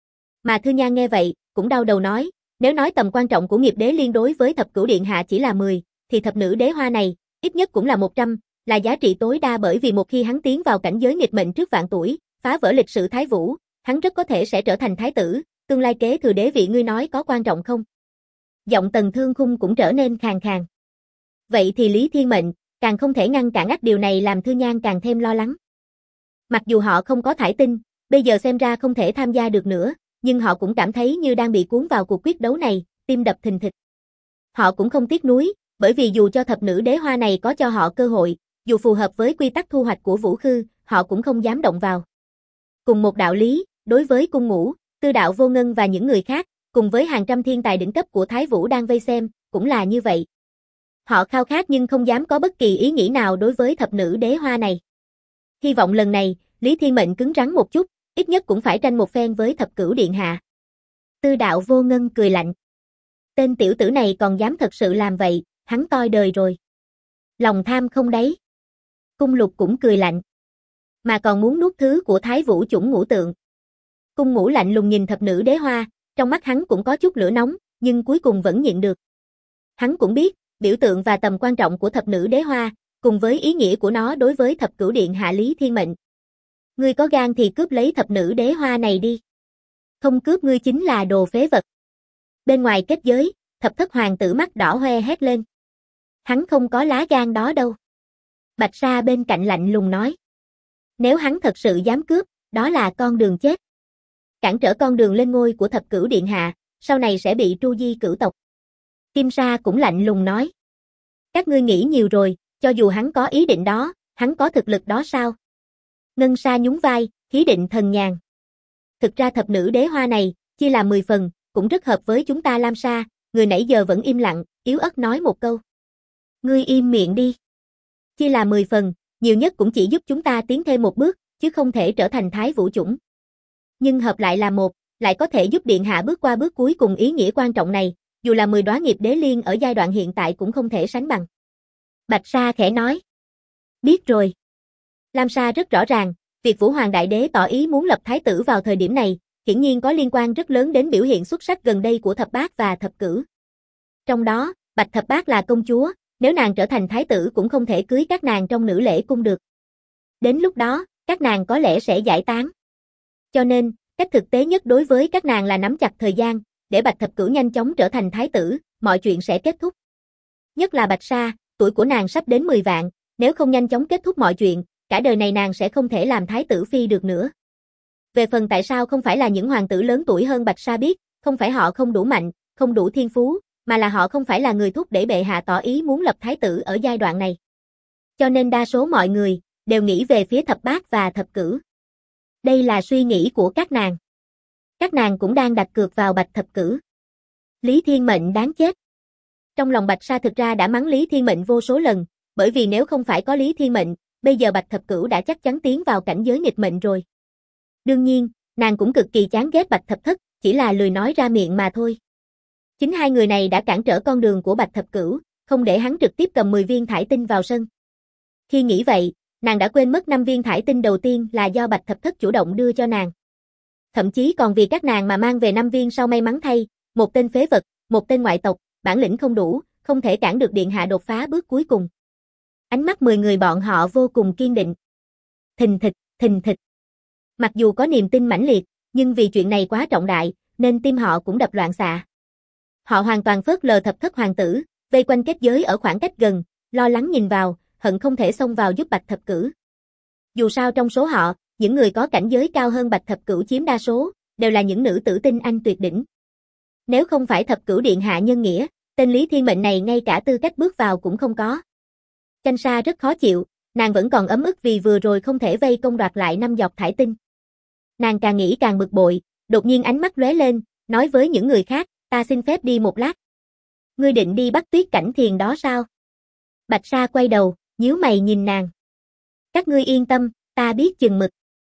A: Mà Thư Nhan nghe vậy, cũng đau đầu nói, nếu nói tầm quan trọng của nghiệp đế liên đối với thập cửu điện hạ chỉ là 10, thì thập nữ đế hoa này, ít nhất cũng là 100, là giá trị tối đa, bởi vì một khi hắn tiến vào cảnh giới nghịch mệnh trước vạn tuổi, phá vỡ lịch sử Thái Vũ, hắn rất có thể sẽ trở thành thái tử, tương lai kế thừa đế vị. Ngươi nói có quan trọng không? Giọng Tần Thương Khung cũng trở nên khàn khàn. Vậy thì Lý Thiên Mệnh, càng không thể ngăn cản. Điều này làm Thư Nhan càng thêm lo lắng. Mặc dù họ không có thải tinh, bây giờ xem ra không thể tham gia được nữa, nhưng họ cũng cảm thấy như đang bị cuốn vào cuộc quyết đấu này, tim đập thình thịch. Họ cũng không tiếc nuối, bởi vì dù cho thập nữ đế hoa này có cho họ cơ hội, dù phù hợp với quy tắc thu hoạch của Vũ Khư, họ cũng không dám động vào. Cùng một đạo lý, đối với Cung Ngũ, Tư Đạo Vô Ngân và những người khác, cùng với hàng trăm thiên tài đỉnh cấp của Thái Vũ đang vây xem, cũng là như vậy. Họ khao khát nhưng không dám có bất kỳ ý nghĩ nào đối với thập nữ đế hoa này. Hy vọng lần này, Lý Thiên Mệnh cứng rắn một chút, ít nhất cũng phải tranh một phen với thập cửu điện hạ. Tư Đạo Vô Ngân cười lạnh. Tên tiểu tử này còn dám thật sự làm vậy, hắn toi đời rồi. Lòng tham không đáy. Cung Lục cũng cười lạnh. Mà còn muốn nuốt thứ của Thái Vũ chủng ngũ tượng. Cung Ngũ lạnh lùng nhìn thập nữ đế hoa, trong mắt hắn cũng có chút lửa nóng, nhưng cuối cùng vẫn nhịn được. Hắn cũng biết, biểu tượng và tầm quan trọng của thập nữ đế hoa, cùng với ý nghĩa của nó đối với thập cửu điện hạ Lý Thiên Mệnh. Ngươi có gan thì cướp lấy thập nữ đế hoa này đi. Không cướp ngươi chính là đồ phế vật. Bên ngoài kết giới, thập thất hoàng tử mắt đỏ hoe hét lên. Hắn không có lá gan đó đâu. Bạch Sa bên cạnh lạnh lùng nói. Nếu hắn thật sự dám cướp, đó là con đường chết. Cản trở con đường lên ngôi của thập cửu điện hạ, sau này sẽ bị tru di cửu tộc. Kim Sa cũng lạnh lùng nói. Các ngươi nghĩ nhiều rồi, cho dù hắn có ý định đó, hắn có thực lực đó sao? Ngân Sa nhún vai, khí định thần nhàn. Thực ra thập nữ đế hoa này, chia làm 10 phần, cũng rất hợp với chúng ta. Lam Sa, người nãy giờ vẫn im lặng, yếu ớt nói một câu. Ngươi im miệng đi. Chia là 10 phần, nhiều nhất cũng chỉ giúp chúng ta tiến thêm một bước, chứ không thể trở thành Thái Vũ chủng. Nhưng hợp lại là một, lại có thể giúp điện hạ bước qua bước cuối cùng. Ý nghĩa quan trọng này, dù là 10 đóa nghiệp đế liên ở giai đoạn hiện tại cũng không thể sánh bằng. Bạch Sa khẽ nói. Biết rồi. Lam Sa rất rõ ràng, việc Vũ Hoàng Đại Đế tỏ ý muốn lập thái tử vào thời điểm này, hiển nhiên có liên quan rất lớn đến biểu hiện xuất sắc gần đây của thập bát và thập cửu. Trong đó, Bạch Thập Bát là công chúa, nếu nàng trở thành thái tử cũng không thể cưới các nàng trong nữ lễ cung được. Đến lúc đó, các nàng có lẽ sẽ giải tán. Cho nên, cách thực tế nhất đối với các nàng là nắm chặt thời gian, để Bạch Thập Cửu nhanh chóng trở thành thái tử, mọi chuyện sẽ kết thúc. Nhất là Bạch Sa, tuổi của nàng sắp đến 10 vạn, nếu không nhanh chóng kết thúc mọi chuyện, cả đời này nàng sẽ không thể làm thái tử phi được nữa. Về phần tại sao không phải là những hoàng tử lớn tuổi hơn Bạch Sa biết, không phải họ không đủ mạnh, không đủ thiên phú, mà là họ không phải là người thúc đẩy bệ hạ tỏ ý muốn lập thái tử ở giai đoạn này. Cho nên đa số mọi người đều nghĩ về phía thập bát và thập cửu. Đây là suy nghĩ của các nàng. Các nàng cũng đang đặt cược vào Bạch Thập Cửu. Lý Thiên Mệnh đáng chết. Trong lòng Bạch Sa thực ra đã mắng Lý Thiên Mệnh vô số lần, bởi vì nếu không phải có Lý Thiên Mệnh, bây giờ Bạch Thập Cửu đã chắc chắn tiến vào cảnh giới nghịch mệnh rồi. Đương nhiên, nàng cũng cực kỳ chán ghét Bạch Thập Thất, chỉ là lười nói ra miệng mà thôi. Chính hai người này đã cản trở con đường của Bạch Thập Cửu, không để hắn trực tiếp cầm 10 viên thải tinh vào sân. Khi nghĩ vậy, nàng đã quên mất 5 viên thải tinh đầu tiên là do Bạch Thập Thất chủ động đưa cho nàng. Thậm chí còn vì các nàng mà mang về 5 viên sau. May mắn thay, một tên phế vật, một tên ngoại tộc, bản lĩnh không đủ, không thể cản được điện hạ đột phá bước cuối cùng. Ánh mắt 10 người bọn họ vô cùng kiên định. Thình thịch, thình thịch. Mặc dù có niềm tin mãnh liệt, nhưng vì chuyện này quá trọng đại, nên tim họ cũng đập loạn xạ. Họ hoàn toàn phớt lờ thập thất hoàng tử, vây quanh kết giới ở khoảng cách gần, lo lắng nhìn vào, hận không thể xông vào giúp Bạch Thập Cửu. Dù sao trong số họ, những người có cảnh giới cao hơn Bạch Thập Cửu chiếm đa số, đều là những nữ tử tinh anh tuyệt đỉnh. Nếu không phải Thập Cửu điện hạ nhân nghĩa, tên Lý Thiên Mệnh này ngay cả tư cách bước vào cũng không có. Chanh Sa rất khó chịu, nàng vẫn còn ấm ức vì vừa rồi không thể vây công đoạt lại 5 giọt thải tinh. Nàng càng nghĩ càng bực bội, đột nhiên ánh mắt lóe lên, nói với những người khác, ta xin phép đi một lát. Ngươi định đi bắt Tuyết Cảnh Thiền đó sao? Bạch Sa quay đầu, nhíu mày nhìn nàng. Các ngươi yên tâm, ta biết chừng mực.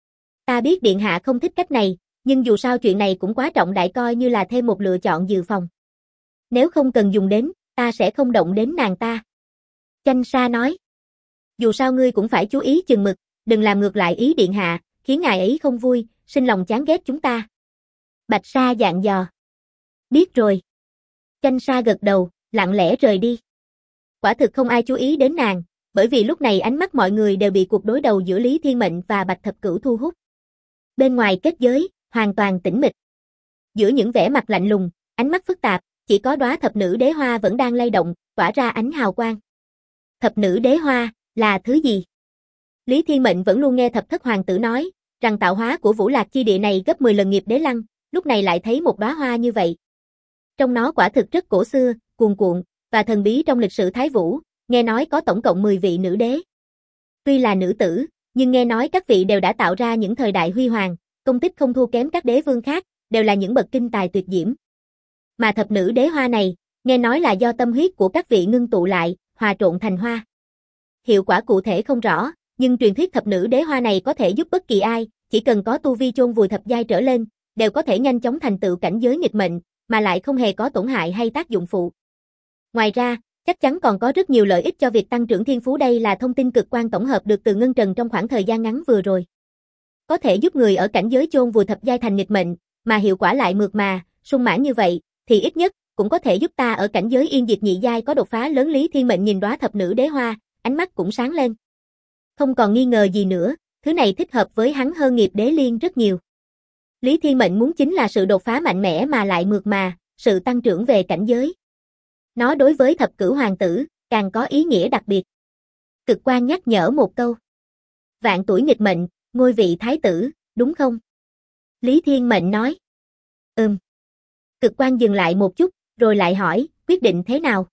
A: Ta biết điện hạ không thích cách này, nhưng dù sao chuyện này cũng quá trọng đại, coi như là thêm một lựa chọn dự phòng. Nếu không cần dùng đến, ta sẽ không động đến nàng ta. Chanh Sa nói. Dù sao ngươi cũng phải chú ý chừng mực, đừng làm ngược lại ý điện hạ, khiến ngài ấy không vui, sinh lòng chán ghét chúng ta. Bạch Sa dặn dò. Biết rồi. Chanh Sa gật đầu, lặng lẽ rời đi. Quả thực không ai chú ý đến nàng, bởi vì lúc này ánh mắt mọi người đều bị cuộc đối đầu giữa Lý Thiên Mệnh và Bạch Thập Cửu thu hút. Bên ngoài kết giới, hoàn toàn tĩnh mịch. Giữa những vẻ mặt lạnh lùng, ánh mắt phức tạp, chỉ có đóa thập nữ đế hoa vẫn đang lay động, tỏa ra ánh hào quang. Thập nữ đế hoa, là thứ gì? Lý Thiên Mệnh vẫn luôn nghe thập thất hoàng tử nói, rằng tạo hóa của Vũ Lạc chi địa này gấp 10 lần nghiệp đế lăng, lúc này lại thấy một đóa hoa như vậy. Trong nó quả thực rất cổ xưa, cuồn cuộn, và thần bí trong lịch sử Thái Vũ, nghe nói có tổng cộng 10 vị nữ đế. Tuy là nữ tử, nhưng nghe nói các vị đều đã tạo ra những thời đại huy hoàng, công tích không thua kém các đế vương khác, đều là những bậc kinh tài tuyệt diễm. Mà thập nữ đế hoa này, nghe nói là do tâm huyết của các vị ngưng tụ lại, hòa trộn thành hoa. Hiệu quả cụ thể không rõ, nhưng truyền thuyết thập nữ đế hoa này có thể giúp bất kỳ ai, chỉ cần có tu vi chôn vùi thập giai trở lên, đều có thể nhanh chóng thành tựu cảnh giới nghịch mệnh, mà lại không hề có tổn hại hay tác dụng phụ. Ngoài ra, chắc chắn còn có rất nhiều lợi ích cho việc tăng trưởng thiên phú, đây là thông tin cực quan tổng hợp được từ Ngân Trần trong khoảng thời gian ngắn vừa rồi. Có thể giúp người ở cảnh giới chôn vùi thập giai thành nghịch mệnh, mà hiệu quả lại mượt mà, sung mãn như vậy, thì ít nhất cũng có thể giúp ta ở cảnh giới yên diệt nhị giai có đột phá lớn. Lý Thiên Mệnh nhìn đóa thập nữ đế hoa, ánh mắt cũng sáng lên. Không còn nghi ngờ gì nữa, thứ này thích hợp với hắn hơn nghiệp đế liên rất nhiều. Lý Thiên Mệnh muốn chính là sự đột phá mạnh mẽ mà lại mượt mà, sự tăng trưởng về cảnh giới. Nó đối với thập cửu hoàng tử, càng có ý nghĩa đặc biệt. Cực quan nhắc nhở một câu. Vạn tuổi nghịch mệnh, ngôi vị thái tử, đúng không? Lý Thiên Mệnh nói. Cực quan dừng lại một chút, rồi lại hỏi, quyết định thế nào?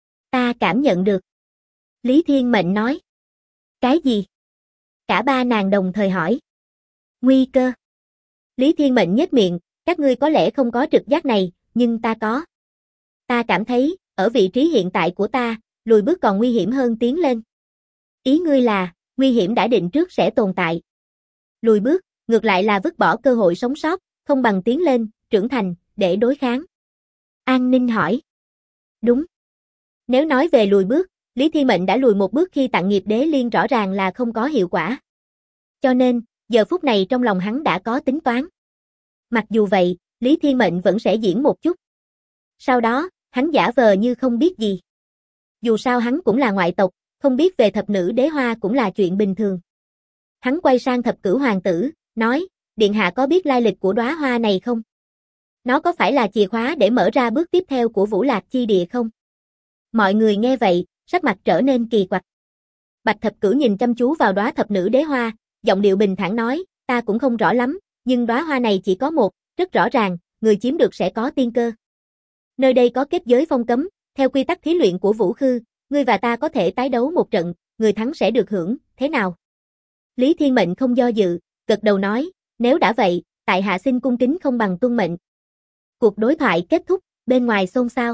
A: Ta cảm nhận được. Lý Thiên Mệnh nói. Cái gì? Cả ba nàng đồng thời hỏi. Nguy cơ. Lý Thiên Mệnh nhếch miệng, các ngươi có lẽ không có trực giác này, nhưng ta có. Ta cảm thấy, ở vị trí hiện tại của ta, lùi bước còn nguy hiểm hơn tiến lên. Ý ngươi là, nguy hiểm đã định trước sẽ tồn tại. Lùi bước, ngược lại là vứt bỏ cơ hội sống sót, không bằng tiến lên, trưởng thành, để đối kháng. An Ninh hỏi. Đúng. Nếu nói về lùi bước, Lý Thiên Mệnh đã lùi một bước khi tặng nghiệp đế liên, rõ ràng là không có hiệu quả. Cho nên, giờ phút này trong lòng hắn đã có tính toán. Mặc dù vậy, Lý Thiên Mệnh vẫn sẽ diễn một chút. Sau đó, hắn giả vờ như không biết gì. Dù sao hắn cũng là ngoại tộc, không biết về thập nữ đế hoa cũng là chuyện bình thường. Hắn quay sang thập cửu hoàng tử, nói, điện hạ có biết lai lịch của đóa hoa này không? Nó có phải là chìa khóa để mở ra bước tiếp theo của Vũ Lạc chi địa không? Mọi người nghe vậy, sắc mặt trở nên kỳ quặc. Bạch Thập Cửu nhìn chăm chú vào đóa thập nữ đế hoa, giọng điệu bình thản nói, ta cũng không rõ lắm, nhưng đóa hoa này chỉ có một, rất rõ ràng, người chiếm được sẽ có tiên cơ. Nơi đây có kết giới phong cấm, theo quy tắc thí luyện của Vũ Khư, ngươi và ta có thể tái đấu một trận, người thắng sẽ được hưởng, thế nào? Lý Thiên Mệnh không do dự, gật đầu nói, nếu đã vậy, tại hạ xin cung kính không bằng tuân mệnh. Cuộc đối thoại kết thúc, bên ngoài xôn xao.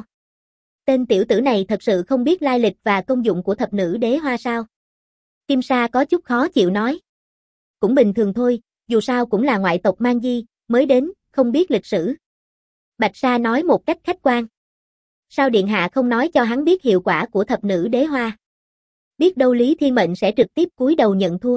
A: Tên tiểu tử này thật sự không biết lai lịch và công dụng của thập nữ đế hoa sao? Kim Sa có chút khó chịu nói. Cũng bình thường thôi, dù sao cũng là ngoại tộc mang di, mới đến, không biết lịch sử. Bạch Sa nói một cách khách quan. Sao điện hạ không nói cho hắn biết hiệu quả của thập nữ đế hoa? Biết đâu Lý Thiên Mệnh sẽ trực tiếp cúi đầu nhận thua.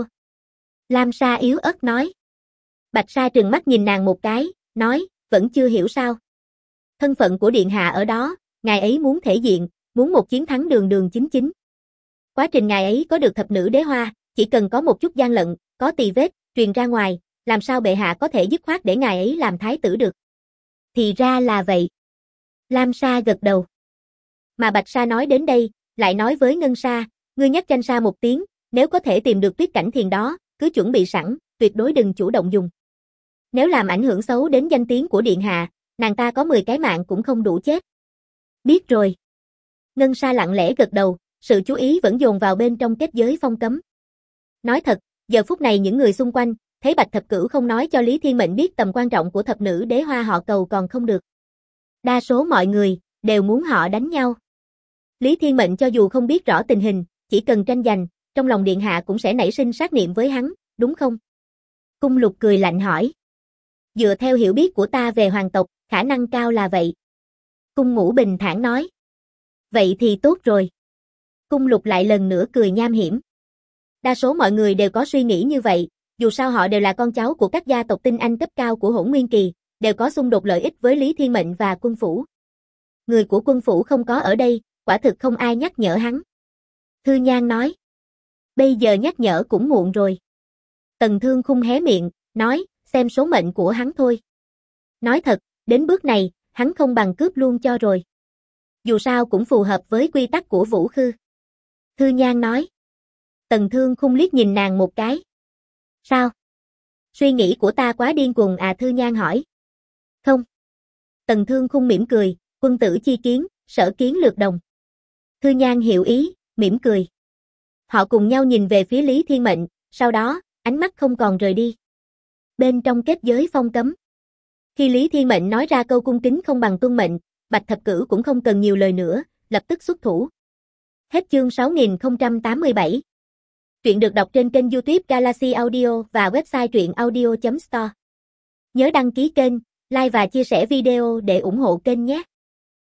A: Lam Sa yếu ớt nói. Bạch Sa trừng mắt nhìn nàng một cái, nói, vẫn chưa hiểu sao? Thân phận của điện hạ ở đó, ngài ấy muốn thể diện, muốn một chiến thắng đường đường chính chính. Quá trình ngài ấy có được thập nữ đế hoa, chỉ cần có một chút gian lận, có tì vết, truyền ra ngoài, làm sao bệ hạ có thể dứt khoát để ngài ấy làm thái tử được? Thì ra là vậy. Lam Sa gật đầu. Mà Bạch Sa nói đến đây, lại nói với Ngân Sa, ngươi nhắc Chanh Sa một tiếng, nếu có thể tìm được Tuyết Cảnh Thiền đó, cứ chuẩn bị sẵn, tuyệt đối đừng chủ động dùng. Nếu làm ảnh hưởng xấu đến danh tiếng của điện hạ, nàng ta có 10 cái mạng cũng không đủ chết. Biết rồi. Ngân Sa lặng lẽ gật đầu, sự chú ý vẫn dồn vào bên trong kết giới phong cấm. Nói thật, giờ phút này những người xung quanh, thấy Bạch Thập Cửu không nói cho Lý Thiên Mệnh biết tầm quan trọng của thập nữ đế hoa họ cầu còn không được. Đa số mọi người đều muốn họ đánh nhau. Lý Thiên Mệnh cho dù không biết rõ tình hình, chỉ cần tranh giành, trong lòng điện hạ cũng sẽ nảy sinh sát niệm với hắn, đúng không? Cung Lục cười lạnh hỏi. Dựa theo hiểu biết của ta về hoàng tộc, khả năng cao là vậy. Cung Ngũ bình thản nói. Vậy thì tốt rồi. Cung Lục lại lần nữa cười nham hiểm. Đa số mọi người đều có suy nghĩ như vậy, dù sao họ đều là con cháu của các gia tộc tinh anh cấp cao của Hỗn Nguyên Kỳ, đều có xung đột lợi ích với Lý Thiên Mệnh và quân phủ. Người của quân phủ không có ở đây, quả thực không ai nhắc nhở hắn. Thư Nhan nói. Bây giờ nhắc nhở cũng muộn rồi. Tần Thương Khung hé miệng, nói, xem số mệnh của hắn thôi. Nói thật, đến bước này, hắn không bằng cướp luôn cho rồi. Dù sao cũng phù hợp với quy tắc của Vũ Khư. Thư Nhan nói. Tần Thương Khung liếc nhìn nàng một cái. Sao? Suy nghĩ của ta quá điên cuồng à? Thư Nhan hỏi. Không. Tần Thương Khung mỉm cười, quân tử chi kiến, sở kiến lược đồng. Thư Nhan hiểu ý, mỉm cười. Họ cùng nhau nhìn về phía Lý Thiên Mệnh, sau đó, ánh mắt không còn rời đi. Bên trong kết giới phong cấm. Khi Lý Thiên Mệnh nói ra câu cung kính không bằng tuân mệnh, Bạch Thập Cửu cũng không cần nhiều lời nữa, lập tức xuất thủ. Hết chương 6087. Truyện được đọc trên kênh YouTube Galaxy Audio và website truyệnaudio.store. Nhớ đăng ký kênh, like và chia sẻ video để ủng hộ kênh nhé.